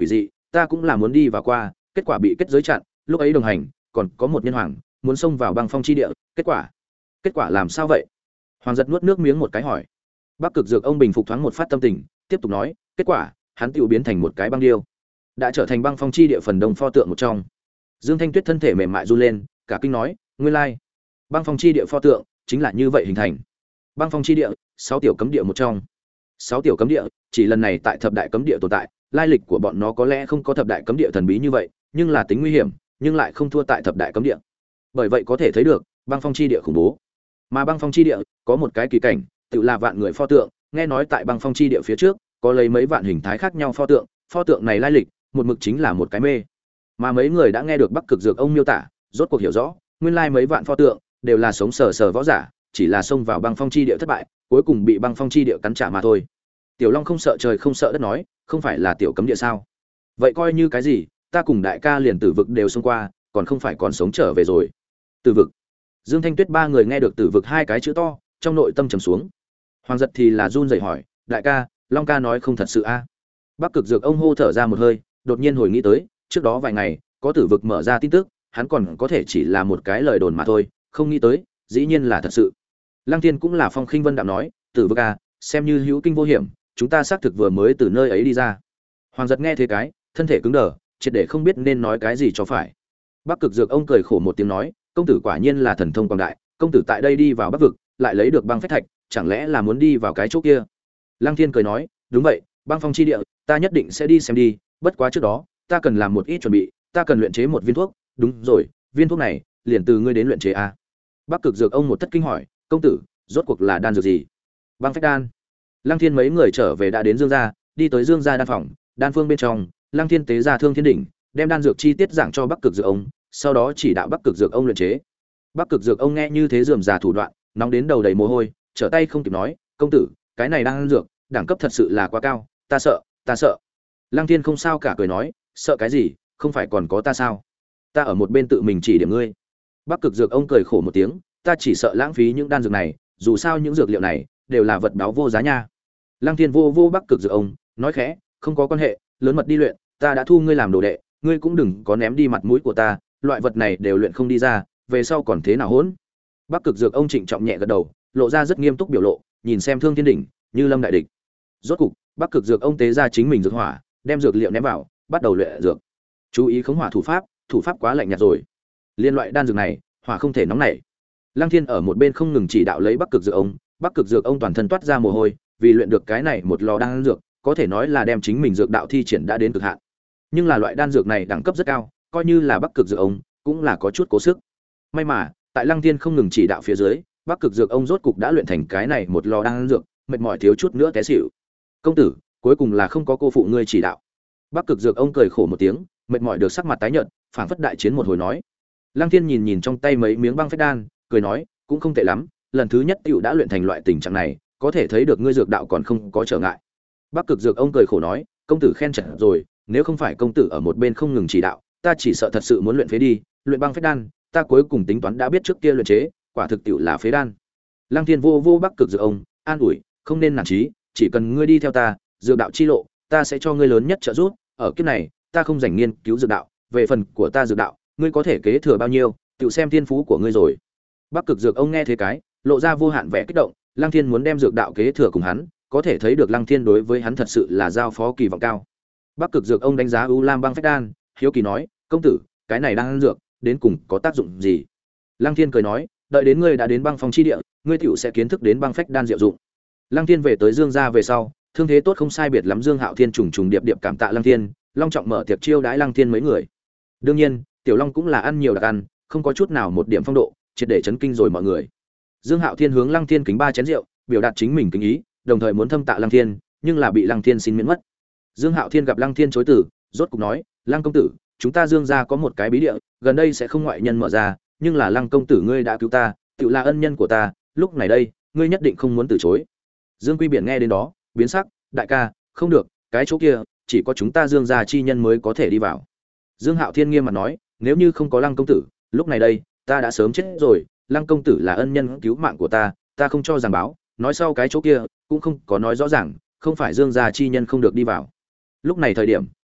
ta cũng là muốn đi vào qua, kết quả bị kết giới chặn, lúc ấy đồng hành, còn có một nhân hoàng muốn xông vào băng phong chi địa, kết quả, kết quả làm sao vậy? Hoàng giật nuốt nước miếng một cái hỏi. Bắc Cực Dược ông bình phục thoáng một phát tâm tình, tiếp tục nói, kết quả, hắn tiểu biến thành một cái băng điêu, đã trở thành băng phong chi địa phần đông pho tượng một trong. Dương Thanh Tuyết thân thể mềm mại run lên, cả kinh nói, nguyên lai, băng phong chi địa pho tượng chính là như vậy hình thành. Băng phong chi địa, sáu tiểu cấm địa một trong. Sáu tiểu cấm địa, chỉ lần này tại thập đại cấm địa tồn tại, lai lịch của bọn nó có lẽ không có thập đại cấm địa thần bí như vậy, nhưng là tính nguy hiểm, nhưng lại không thua tại thập đại cấm địa. Bởi vậy có thể thấy được, băng phong chi địa khủng bố. Mà băng phong chi địa có một cái kỳ cảnh, tự là vạn người pho tượng, nghe nói tại băng phong chi địa phía trước, có lấy mấy vạn hình thái khác nhau pho tượng, pho tượng này lai lịch, một mực chính là một cái mê. Mà mấy người đã nghe được Bắc Cực Dược ông miêu tả, rốt cuộc hiểu rõ, nguyên lai mấy vạn pho tượng đều là sống sờ sờ võ giả, chỉ là xông vào băng phong chi địa thất bại, cuối cùng bị băng phong chi địa cắn trả mà thôi. Tiểu Long không sợ trời không sợ đất nói, không phải là tiểu cấm địa sao? Vậy coi như cái gì, ta cùng đại ca liền tử vực đều xông qua, còn không phải còn sống trở về rồi. Tử vực. Dương Thanh Tuyết ba người nghe được tử vực hai cái chữ to, trong nội tâm trầm xuống. Hoàng giật thì là run rẩy hỏi, đại ca, Long ca nói không thật sự a? À? Bắc Cực Dược ông hô thở ra một hơi, đột nhiên hồi nghĩ tới, trước đó vài ngày, có tử vực mở ra tin tức, hắn còn có thể chỉ là một cái lời đồn mà thôi, không nghĩ tới, dĩ nhiên là thật sự. Lăng Thiên cũng là phong khinh vân đạm nói, tử vực a, xem như hữu kinh vô hiểm, chúng ta xác thực vừa mới từ nơi ấy đi ra. Hoàng giật nghe thế cái, thân thể cứng đờ, triệt để không biết nên nói cái gì cho phải. Bắc Cực Dược ông cười khổ một tiếng nói, công tử quả nhiên là thần thông quảng đại, công tử tại đây đi vào Bắc vực, lại lấy được băng phách thạch, chẳng lẽ là muốn đi vào cái chỗ kia? Lăng Thiên cười nói, đúng vậy, băng phong chi địa, ta nhất định sẽ đi xem đi, bất quá trước đó, ta cần làm một ít chuẩn bị, ta cần luyện chế một viên thuốc, đúng rồi, viên thuốc này, liền từ ngươi đến luyện chế a. Bắc Cực Dược ông một thất kinh hỏi, công tử, rốt cuộc là đan dược gì? Băng phách đan. Lăng Thiên mấy người trở về đã đến Dương gia, đi tới Dương gia đan phòng, đan phương bên trong, Lăng Thiên tế ra Thương Thiên đỉnh, đem đan dược chi tiết giảng cho Bắc Cực Dược ông, sau đó chỉ đạo Bắc Cực Dược ông luyện chế. Bắc Cực Dược ông nghe như thế rườm rà thủ đoạn, nóng đến đầu đầy mồ hôi, trở tay không kịp nói, công tử, cái này đan dược, đẳng cấp thật sự là quá cao, ta sợ, ta sợ. Lăng Thiên không sao cả cười nói, sợ cái gì, không phải còn có ta sao? Ta ở một bên tự mình chỉ điểm ngươi. Bắc Cực Dược ông cười khổ một tiếng, ta chỉ sợ lãng phí những đan dược này, dù sao những dược liệu này đều là vật báo vô giá nha. Lăng Thiên vô vô Bắc Cực Dược ông, nói khẽ, không có quan hệ, lớn mật đi luyện, ta đã thu ngươi làm đồ đệ, ngươi cũng đừng có ném đi mặt mũi của ta, loại vật này đều luyện không đi ra, về sau còn thế nào hỗn. Bắc Cực Dược ông trịnh trọng nhẹ gật đầu, lộ ra rất nghiêm túc biểu lộ, nhìn xem Thương Thiên đỉnh, như lâm đại địch. Rốt cục, Bắc Cực Dược ông tế ra chính mình dược hỏa, đem dược liệu ném vào, bắt đầu luyện dược. Chú ý khống hỏa thủ pháp, thủ pháp quá lạnh nhạt rồi. Liên loại đan dược này, hỏa không thể nóng nảy. Lăng Thiên ở một bên không ngừng chỉ đạo lấy Bắc Cực Dược ông, Bắc Cực Dược ông toàn thân toát ra mồ hôi, vì luyện được cái này một lò đan dược, có thể nói là đem chính mình dược đạo thi triển đã đến cực hạn. Nhưng là loại đan dược này đẳng cấp rất cao, coi như là Bắc Cực Dược ông, cũng là có chút cố sức. May mà, tại Lăng Thiên không ngừng chỉ đạo phía dưới, Bắc Cực Dược ông rốt cục đã luyện thành cái này một lò đan dược, mệt mỏi thiếu chút nữa té xỉu. Công tử, cuối cùng là không có cô phụ ngươi chỉ đạo. Bắc Cực Dược ông cười khổ một tiếng, mệt mỏi được sắc mặt tái nhợt, phảng phất đại chiến một hồi nói. Lăng Thiên nhìn nhìn trong tay mấy miếng băng phách đan, cười nói, cũng không tệ lắm, lần thứ nhất tiểu đã luyện thành loại tình trạng này, có thể thấy được ngươi dược đạo còn không có trở ngại. Bắc Cực Dược ông cười khổ nói, công tử khen chật rồi, nếu không phải công tử ở một bên không ngừng chỉ đạo, ta chỉ sợ thật sự muốn luyện phế đi, luyện băng phách đan, ta cuối cùng tính toán đã biết trước kia luyện chế, quả thực tiểu là phế đan. Lăng Thiên vô vô Bắc Cực Dược ông, an ủi, không nên nản chí, chỉ cần ngươi đi theo ta, dược đạo chi lộ, ta sẽ cho ngươi lớn nhất trợ giúp, ở kiếp này, ta không rảnh nghiên cứu dược đạo, về phần của ta dược đạo, ngươi có thể kế thừa bao nhiêu, tiểu xem thiên phú của ngươi rồi. Bắc Cực Dược ông nghe thế cái, lộ ra vô hạn vẻ kích động, Lăng Thiên muốn đem dược đạo kế thừa cùng hắn, có thể thấy được Lăng Thiên đối với hắn thật sự là giao phó kỳ vọng cao. Bắc Cực Dược ông đánh giá U Lam băng phách đan, hiếu kỳ nói, công tử, cái này đang dược, đến cùng có tác dụng gì? Lăng Thiên cười nói, đợi đến ngươi đã đến băng phong chi địa, ngươi tiểu sẽ kiến thức đến băng phách đan diệu dụng. Lăng Thiên về tới Dương gia về sau, thương thế tốt không sai biệt lắm, Dương Hạo Thiên trùng trùng điệp điệp cảm tạ Lăng Thiên, long trọng mở tiệc chiêu đãi Lăng Thiên mấy người. Đương nhiên, Tiểu Long cũng là ăn nhiều đặc ăn, không có chút nào một điểm phong độ, triệt để chấn kinh rồi mọi người. Dương Hạo Thiên hướng Lăng Thiên kính ba chén rượu, biểu đạt chính mình kính ý, đồng thời muốn thâm tạ Lăng Thiên, nhưng là bị Lăng Thiên xin miễn mất. Dương Hạo Thiên gặp Lăng Thiên chối từ, rốt cục nói, Lăng công tử, chúng ta Dương gia có một cái bí địa, gần đây sẽ không ngoại nhân mở ra, nhưng là Lăng công tử ngươi đã cứu ta, tự là ân nhân của ta, lúc này đây, ngươi nhất định không muốn từ chối. Dương Quy Biển nghe đến đó, biến sắc, đại ca, không được, cái chỗ kia, chỉ có chúng ta Dương gia chi nhân mới có thể đi vào. Dương Hạo Thiên nghiêm mặt nói, nếu như không có Lăng công tử, lúc này đây, ta đã sớm chết rồi, Lăng công tử là ân nhân cứu mạng của ta, ta không cho giảng báo, nói sau cái chỗ kia, cũng không có nói rõ ràng, không phải Dương gia chi nhân không được đi vào. Lúc này thời điểm,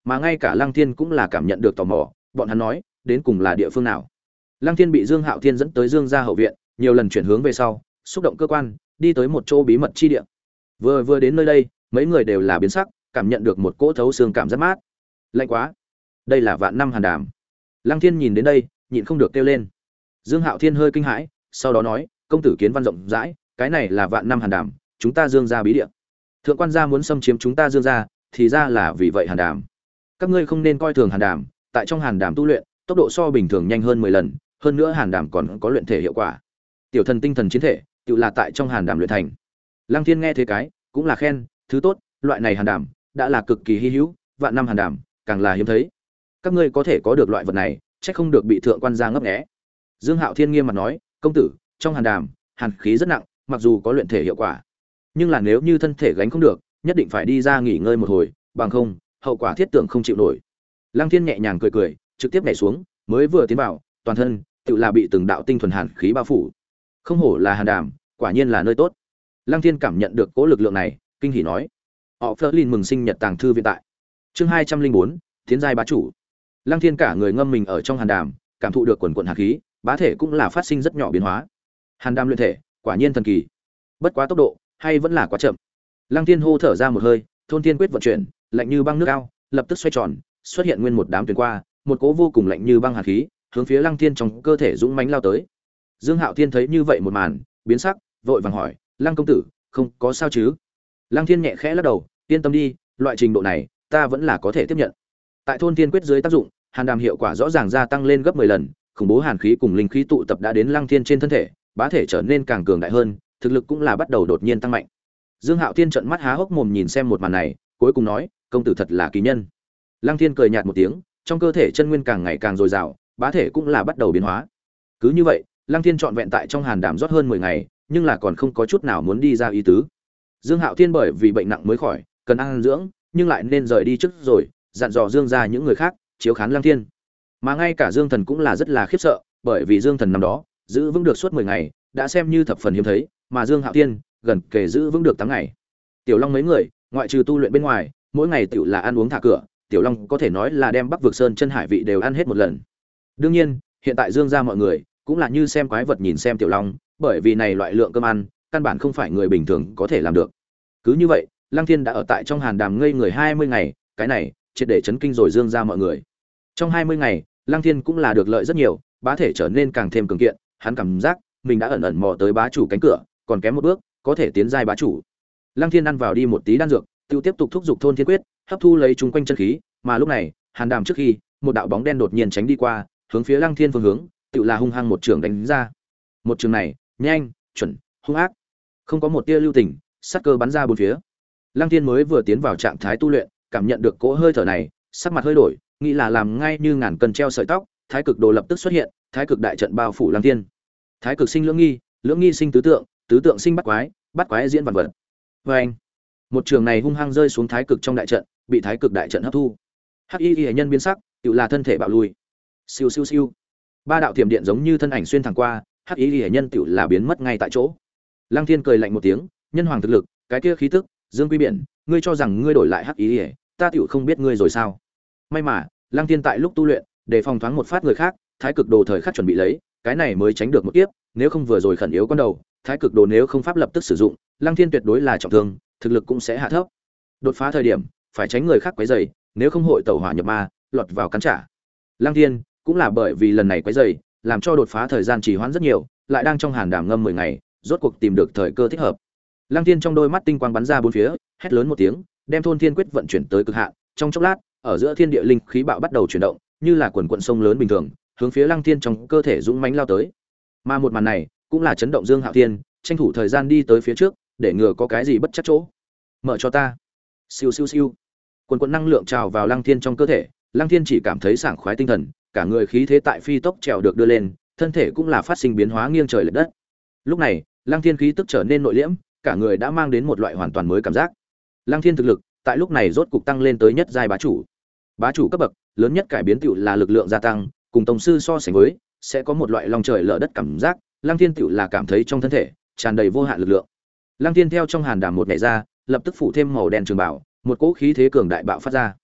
mà ngay cả Lăng Thiên cũng là cảm nhận được tò mò, bọn hắn nói, đến cùng là địa phương nào. Lăng Thiên bị Dương Hạo Thiên dẫn tới Dương gia hậu viện, nhiều lần chuyển hướng về sau, xúc động cơ quan, đi tới một chỗ bí mật chi địa. Vừa vừa đến nơi đây, mấy người đều là biến sắc, cảm nhận được một cỗ thấu xương cảm giác mát. Lạnh quá. Đây là vạn năm hàn đàm. Lăng Thiên nhìn đến đây, nhịn không được kêu lên. Dương Hạo Thiên hơi kinh hãi, sau đó nói, công tử kiến văn rộng rãi, cái này là vạn năm hàn đàm, chúng ta Dương gia bí địa. Thượng quan gia muốn xâm chiếm chúng ta Dương gia, thì ra là vì vậy hàn đàm. Các ngươi không nên coi thường hàn đàm, tại trong hàn đàm tu luyện, tốc độ so bình thường nhanh hơn mười lần, hơn nữa hàn đàm còn có luyện thể hiệu quả. Tiểu thần tinh thần chiến thể, tự là tại trong hàn đàm luyện thành. Lăng Thiên nghe thế cái, cũng là khen, thứ tốt, loại này hàn đàm đã là cực kỳ hi hữu, vạn năm hàn đàm càng là hiếm thấy. Các ngươi có thể có được loại vật này, chắc không được bị thượng quan gia ngấp nghé. Dương Hạo Thiên nghiêm mặt nói, công tử, trong hàn đàm, hàn khí rất nặng, mặc dù có luyện thể hiệu quả, nhưng là nếu như thân thể gánh không được, nhất định phải đi ra nghỉ ngơi một hồi, bằng không, hậu quả thiết tưởng không chịu nổi. Lăng Thiên nhẹ nhàng cười cười, trực tiếp nhảy xuống, mới vừa tiến vào, toàn thân tự là bị từng đạo tinh thuần hàn khí bao phủ. Không hổ là hàn đàm, quả nhiên là nơi tốt. Lăng Thiên cảm nhận được cố lực lượng này, kinh hỉ nói: "Họ Flerlin mừng sinh nhật tàng thư viện tại." Chương hai trăm linh bốn, Tiến giai bá chủ. Lăng Thiên cả người ngâm mình ở trong hàn đàm, cảm thụ được quần quần hàn khí, bá thể cũng là phát sinh rất nhỏ biến hóa. Hàn đàm luyện thể, quả nhiên thần kỳ. Bất quá tốc độ, hay vẫn là quá chậm. Lăng Thiên hô thở ra một hơi, thôn thiên quyết vận chuyển, lạnh như băng nước ao, lập tức xoay tròn, xuất hiện nguyên một đám tuyền qua, một cỗ vô cùng lạnh như băng hàn khí, hướng phía Lăng Thiên trong cơ thể dũng mãnh lao tới. Dương Hạo Thiên thấy như vậy một màn, biến sắc, vội vàng hỏi: "Lăng công tử, không có sao chứ?" Lăng Thiên nhẹ khẽ lắc đầu, yên tâm đi, loại trình độ này, ta vẫn là có thể tiếp nhận. Tại thôn thiên quyết dưới tác dụng, hàn đàm hiệu quả rõ ràng gia tăng lên gấp mười lần, khủng bố hàn khí cùng linh khí tụ tập đã đến Lăng Thiên trên thân thể, bá thể trở nên càng cường đại hơn, thực lực cũng là bắt đầu đột nhiên tăng mạnh. Dương Hạo Thiên trợn mắt há hốc mồm nhìn xem một màn này, cuối cùng nói: "Công tử thật là kỳ nhân." Lăng Thiên cười nhạt một tiếng, trong cơ thể chân nguyên càng ngày càng dồi dào, bá thể cũng là bắt đầu biến hóa. Cứ như vậy, Lăng Thiên trọn vẹn tại trong hàn đàm rót hơn mười ngày, nhưng là còn không có chút nào muốn đi ra ý tứ. Dương Hạo Thiên bởi vì bệnh nặng mới khỏi, cần ăn dưỡng, nhưng lại nên rời đi trước rồi, dặn dò Dương gia những người khác chiếu khán Lăng Thiên. Mà ngay cả Dương Thần cũng là rất là khiếp sợ, bởi vì Dương Thần năm đó giữ vững được suốt mười ngày, đã xem như thập phần hiếm thấy, mà Dương Hạo Thiên gần kể giữ vững được tám ngày. Tiểu Long mấy người, ngoại trừ tu luyện bên ngoài, mỗi ngày tiểu là ăn uống thả cửa, Tiểu Long có thể nói là đem Bắc Vực Sơn chân hải vị đều ăn hết một lần. Đương nhiên, hiện tại Dương gia mọi người cũng là như xem quái vật nhìn xem Tiểu Long, bởi vì này loại lượng cơm ăn, căn bản không phải người bình thường có thể làm được. Cứ như vậy, Lăng Thiên đã ở tại trong hàn đàm ngây người hai mươi ngày, cái này triệt để chấn kinh rồi Dương gia mọi người. Trong hai mươi ngày, Lăng Thiên cũng là được lợi rất nhiều, bá thể trở nên càng thêm cường kiện, hắn cảm giác mình đã ẩn ẩn mò tới bá chủ cánh cửa, còn kém một bước, có thể tiến giai bá chủ. Lăng Thiên ăn vào đi một tí đan dược, tiêu tiếp tục thúc giục thôn thiên quyết, hấp thu lấy chúng quanh chân khí, mà lúc này, hàn đàm trước khi, một đạo bóng đen đột nhiên tránh đi qua, hướng phía Lăng Thiên phương hướng, tự là hung hăng một trường đánh ra. Một trường này, nhanh, chuẩn, hung ác, không có một tia lưu tình, sát cơ bắn ra bốn phía. Lăng Thiên mới vừa tiến vào trạng thái tu luyện, cảm nhận được cỗ hơi thở này, sắc mặt hơi đổi, nghĩ là làm ngay như ngàn cân treo sợi tóc, thái cực đồ lập tức xuất hiện, thái cực đại trận bao phủ Lăng Thiên. Thái cực sinh lưỡng nghi, lưỡng nghi sinh tứ tượng, tứ tượng sinh bắt quái, bắt quái diễn vạn vật. Và anh, một trường này hung hăng rơi xuống thái cực trong đại trận, bị thái cực đại trận hấp thu. Hắc Y Y nhân biến sắc, tự là thân thể bạo lui. Siêu siêu siêu. Ba đạo thiểm điện giống như thân ảnh xuyên thẳng qua, Hắc Y Y nhân tự là biến mất ngay tại chỗ. Lăng Thiên cười lạnh một tiếng, nhân hoàng thực lực, cái kia khí tức, Dương Quy Biển, ngươi cho rằng ngươi đổi lại Hắc Y Y, ta tiểu không biết ngươi rồi sao? May mà, Lăng Thiên tại lúc tu luyện, để phòng thoáng một phát người khác, thái cực đồ thời khắc chuẩn bị lấy, cái này mới tránh được một kiếp, nếu không vừa rồi khẩn yếu con đầu, thái cực đồ nếu không pháp lập tức sử dụng, Lăng Thiên tuyệt đối là trọng thương, thực lực cũng sẽ hạ thấp. Đột phá thời điểm, phải tránh người khác quấy rầy, nếu không hội tẩu hỏa nhập ma, lọt vào cắn trả. Lăng Thiên cũng là bởi vì lần này quấy rầy, làm cho đột phá thời gian trì hoãn rất nhiều, lại đang trong hàn đàm ngâm mười ngày, rốt cuộc tìm được thời cơ thích hợp. Lăng Thiên trong đôi mắt tinh quang bắn ra bốn phía, hét lớn một tiếng, đem thôn thiên quyết vận chuyển tới cực hạn, trong chốc lát, ở giữa thiên địa linh khí bạo bắt đầu chuyển động, như là quần quần sông lớn bình thường, hướng phía Lăng Thiên trong cơ thể dũng mãnh lao tới. Mà một màn này, cũng là chấn động Dương Hạo Thiên, tranh thủ thời gian đi tới phía trước, để ngừa có cái gì bất chắc chỗ. Mở cho ta. Siêu siêu siêu. Quần quần năng lượng trào vào Lăng Thiên trong cơ thể, Lăng Thiên chỉ cảm thấy sảng khoái tinh thần, cả người khí thế tại phi tốc trèo được đưa lên, thân thể cũng là phát sinh biến hóa nghiêng trời lệch đất. Lúc này, Lăng Thiên khí tức trở nên nội liễm, cả người đã mang đến một loại hoàn toàn mới cảm giác. Lăng Thiên thực lực, tại lúc này rốt cục tăng lên tới nhất giai bá chủ. Bá chủ cấp bậc, lớn nhất cải biến tựu là lực lượng gia tăng, cùng tổng sư so sánh với, sẽ có một loại long trời lở đất cảm giác, Lăng Thiên tựu là cảm thấy trong thân thể tràn đầy vô hạn lực lượng. Lăng Thiên theo trong hàn đàm một nhảy ra, lập tức phủ thêm màu đen trường bảo, một cỗ khí thế cường đại bạo phát ra.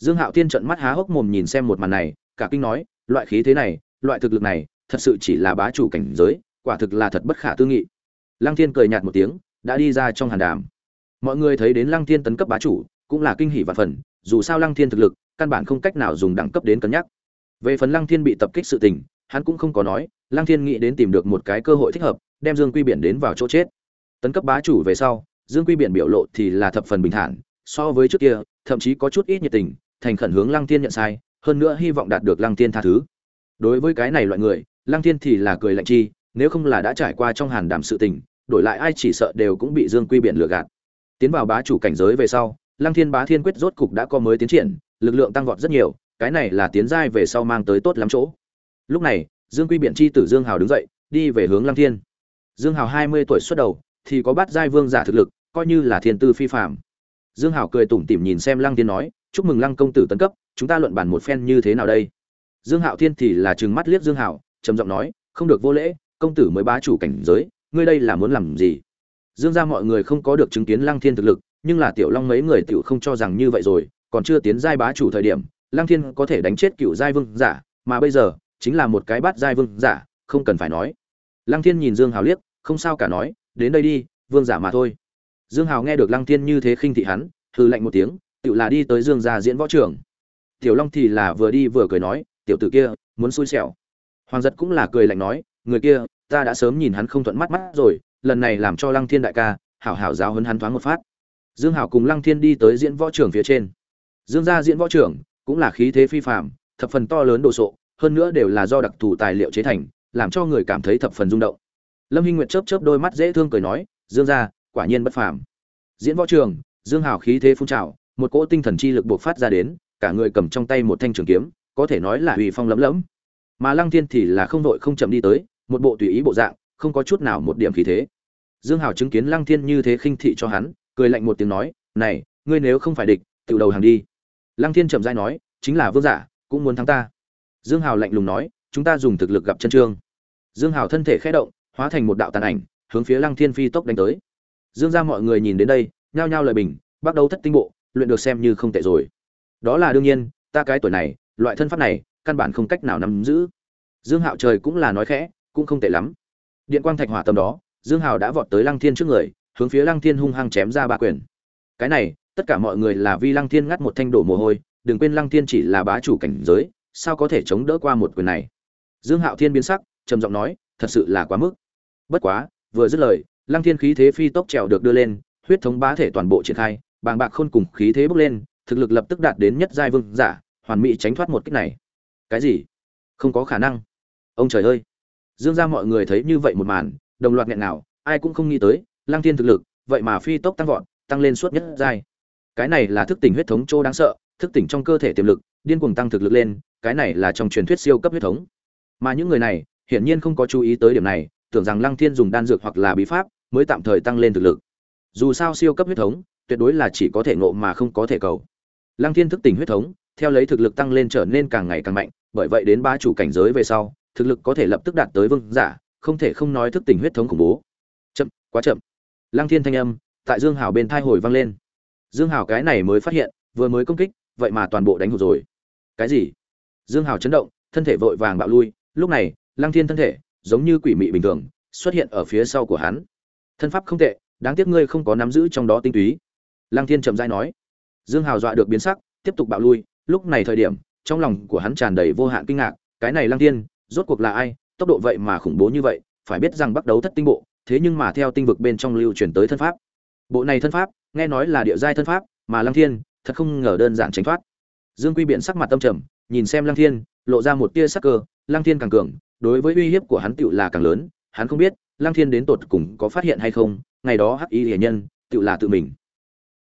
Dương Hạo Thiên trợn mắt há hốc mồm nhìn xem một màn này, cả kinh nói, loại khí thế này, loại thực lực này, thật sự chỉ là bá chủ cảnh giới, quả thực là thật bất khả tư nghị. Lăng Thiên cười nhạt một tiếng, đã đi ra trong hàn đàm. Mọi người thấy đến Lăng Thiên tấn cấp bá chủ, cũng là kinh hỉ vạn phần, dù sao Lăng Thiên thực lực, căn bản không cách nào dùng đẳng cấp đến cân nhắc. Về phần Lăng Thiên bị tập kích sự tình, hắn cũng không có nói, Lăng Thiên nghĩ đến tìm được một cái cơ hội thích hợp, đem Dương Quy Biển đến vào chỗ chết. Tấn cấp bá chủ về sau, Dương Quy Biển biểu lộ thì là thập phần bình thản, so với trước kia, thậm chí có chút ít nhiệt tình, thành khẩn hướng Lăng Thiên nhận sai, hơn nữa hy vọng đạt được Lăng Thiên tha thứ. Đối với cái này loại người, Lăng Thiên thì là cười lạnh chi, nếu không là đã trải qua trong hàn đàm sự tình, đổi lại ai chỉ sợ đều cũng bị Dương Quy Biển lừa gạt. Tiến vào bá chủ cảnh giới về sau, Lăng Thiên Bá Thiên Quyết rốt cục đã có mới tiến triển, lực lượng tăng vọt rất nhiều, cái này là tiến giai về sau mang tới tốt lắm chỗ. Lúc này, Dương Quy Biển chi tử Dương Hào đứng dậy, đi về hướng Lăng Thiên. Dương Hào hai mươi tuổi xuất đầu, thì có bát giai vương giả thực lực, coi như là thiên tư phi phàm. Dương Hào cười tủm tỉm nhìn xem Lăng Thiên nói, "Chúc mừng Lăng công tử tấn cấp, chúng ta luận bàn một phen như thế nào đây?" Dương Hạo Thiên thì là trừng mắt liếc Dương Hào, trầm giọng nói, "Không được vô lễ, công tử mới bá chủ cảnh giới, ngươi đây là muốn làm gì?" Dương gia mọi người không có được chứng kiến Lăng Thiên thực lực, nhưng là Tiểu Long mấy người tiểu không cho rằng như vậy rồi, còn chưa tiến giai bá chủ thời điểm, Lăng Thiên có thể đánh chết cựu giai vương giả, mà bây giờ chính là một cái bát giai vương giả, không cần phải nói. Lăng Thiên nhìn Dương Hào liếc, không sao cả nói, "Đến đây đi, vương giả mà thôi." Dương Hào nghe được Lăng Thiên như thế khinh thị hắn, hừ lạnh một tiếng, tiểu là đi tới Dương gia diễn võ trường. Tiểu Long thì là vừa đi vừa cười nói, "Tiểu tử kia, muốn xui xẻo." Hoàng Giật cũng là cười lạnh nói, "Người kia, ta đã sớm nhìn hắn không thuận mắt mắt rồi, lần này làm cho Lăng Thiên đại ca, hảo hảo giáo huấn hắn thoáng một phát." Dương Hào cùng Lăng Thiên đi tới diễn võ trường phía trên. Dương gia diễn võ trường cũng là khí thế phi phàm, thập phần to lớn đồ sộ, hơn nữa đều là do đặc thù tài liệu chế thành, làm cho người cảm thấy thập phần rung động. Lâm Hinh Nguyệt chớp chớp đôi mắt dễ thương cười nói, "Dương gia, quả nhiên bất phàm." Diễn võ trường, Dương Hào khí thế phun trào, một cỗ tinh thần chi lực bộc phát ra đến, cả người cầm trong tay một thanh trường kiếm, có thể nói là uy phong lẫm lẫm. Mà Lăng Thiên thì là không đội không chậm đi tới, một bộ tùy ý bộ dạng, không có chút nào một điểm khí thế. Dương Hào chứng kiến Lăng Thiên như thế khinh thị cho hắn, cười lạnh một tiếng nói, "Này, ngươi nếu không phải địch, tự đầu hàng đi." Lăng Thiên chậm rãi nói, "Chính là vương giả, cũng muốn thắng ta." Dương Hào lạnh lùng nói, "Chúng ta dùng thực lực gặp chân trương." Dương Hào thân thể khẽ động, hóa thành một đạo tàn ảnh, hướng phía Lăng Thiên phi tốc đánh tới. Dương gia mọi người nhìn đến đây, nhao nhao lời bình, bắt đầu thất tinh bộ, luyện được xem như không tệ rồi. Đó là đương nhiên, ta cái tuổi này, loại thân pháp này, căn bản không cách nào nắm giữ. Dương Hạo trời cũng là nói khẽ, cũng không tệ lắm. Điện quang thạch hỏa tầm đó, Dương Hào đã vọt tới Lăng Thiên trước người, hướng phía Lăng Thiên hung hăng chém ra ba quyền. Cái này, tất cả mọi người là vì Lăng Thiên ngắt một thanh đổ mồ hôi, đừng quên Lăng Thiên chỉ là bá chủ cảnh giới, sao có thể chống đỡ qua một quyền này. Dương Hạo Thiên biến sắc, trầm giọng nói, thật sự là quá mức. Bất quá, vừa dứt lời, Lăng Thiên khí thế phi tốc trèo được đưa lên, huyết thống bá thể toàn bộ triển khai, bàng bạc khôn cùng khí thế bốc lên, thực lực lập tức đạt đến nhất giai vương giả, hoàn mỹ tránh thoát một kích này. Cái gì? Không có khả năng. Ông trời ơi. Dương gia mọi người thấy như vậy một màn, đồng loạt nghẹn nào, ai cũng không nghĩ tới, Lăng Thiên thực lực, vậy mà phi tốc tăng vọt, tăng lên suốt nhất giai. Cái này là thức tỉnh huyết thống trô đáng sợ, thức tỉnh trong cơ thể tiềm lực, điên cuồng tăng thực lực lên, cái này là trong truyền thuyết siêu cấp huyết thống. Mà những người này, hiển nhiên không có chú ý tới điểm này, tưởng rằng Lăng Thiên dùng đan dược hoặc là bí pháp, mới tạm thời tăng lên thực lực. Dù sao siêu cấp huyết thống, tuyệt đối là chỉ có thể ngộ mà không có thể cầu. Lăng Thiên thức tỉnh huyết thống, theo lấy thực lực tăng lên trở nên càng ngày càng mạnh, bởi vậy đến ba chủ cảnh giới về sau, thực lực có thể lập tức đạt tới vương giả, không thể không nói thức tỉnh huyết thống khủng bố. Chậm, quá chậm. Lăng Thiên thanh âm tại Dương Hào bên tai hồi vang lên. Dương Hào cái này mới phát hiện, vừa mới công kích, vậy mà toàn bộ đánh hụt rồi. Cái gì? Dương Hào chấn động, thân thể vội vàng bạo lui, lúc này, Lăng Thiên thân thể giống như quỷ mị bình thường, xuất hiện ở phía sau của hắn. Thân pháp không tệ, đáng tiếc ngươi không có nắm giữ trong đó tinh túy. Lăng Thiên chậm rãi nói. Dương Hào dọa được biến sắc, tiếp tục bạo lui, lúc này thời điểm, trong lòng của hắn tràn đầy vô hạn kinh ngạc, cái này Lăng Thiên, rốt cuộc là ai, tốc độ vậy mà khủng bố như vậy, phải biết rằng bắt đấu thất tinh bộ, thế nhưng mà theo tinh vực bên trong lưu truyền tới thân pháp. Bộ này thân pháp, nghe nói là địa giai thân pháp, mà Lăng Thiên, thật không ngờ đơn giản tránh thoát. Dương Quy Biện sắc mặt tâm trầm, nhìn xem Lăng Thiên, lộ ra một tia sắc cơ, Lăng Thiên càng cường, đối với uy hiếp của hắn tựu là càng lớn, hắn không biết, Lăng Thiên đến tột cùng có phát hiện hay không, ngày đó Hắc Y Liễu nhân, tựu là tự mình.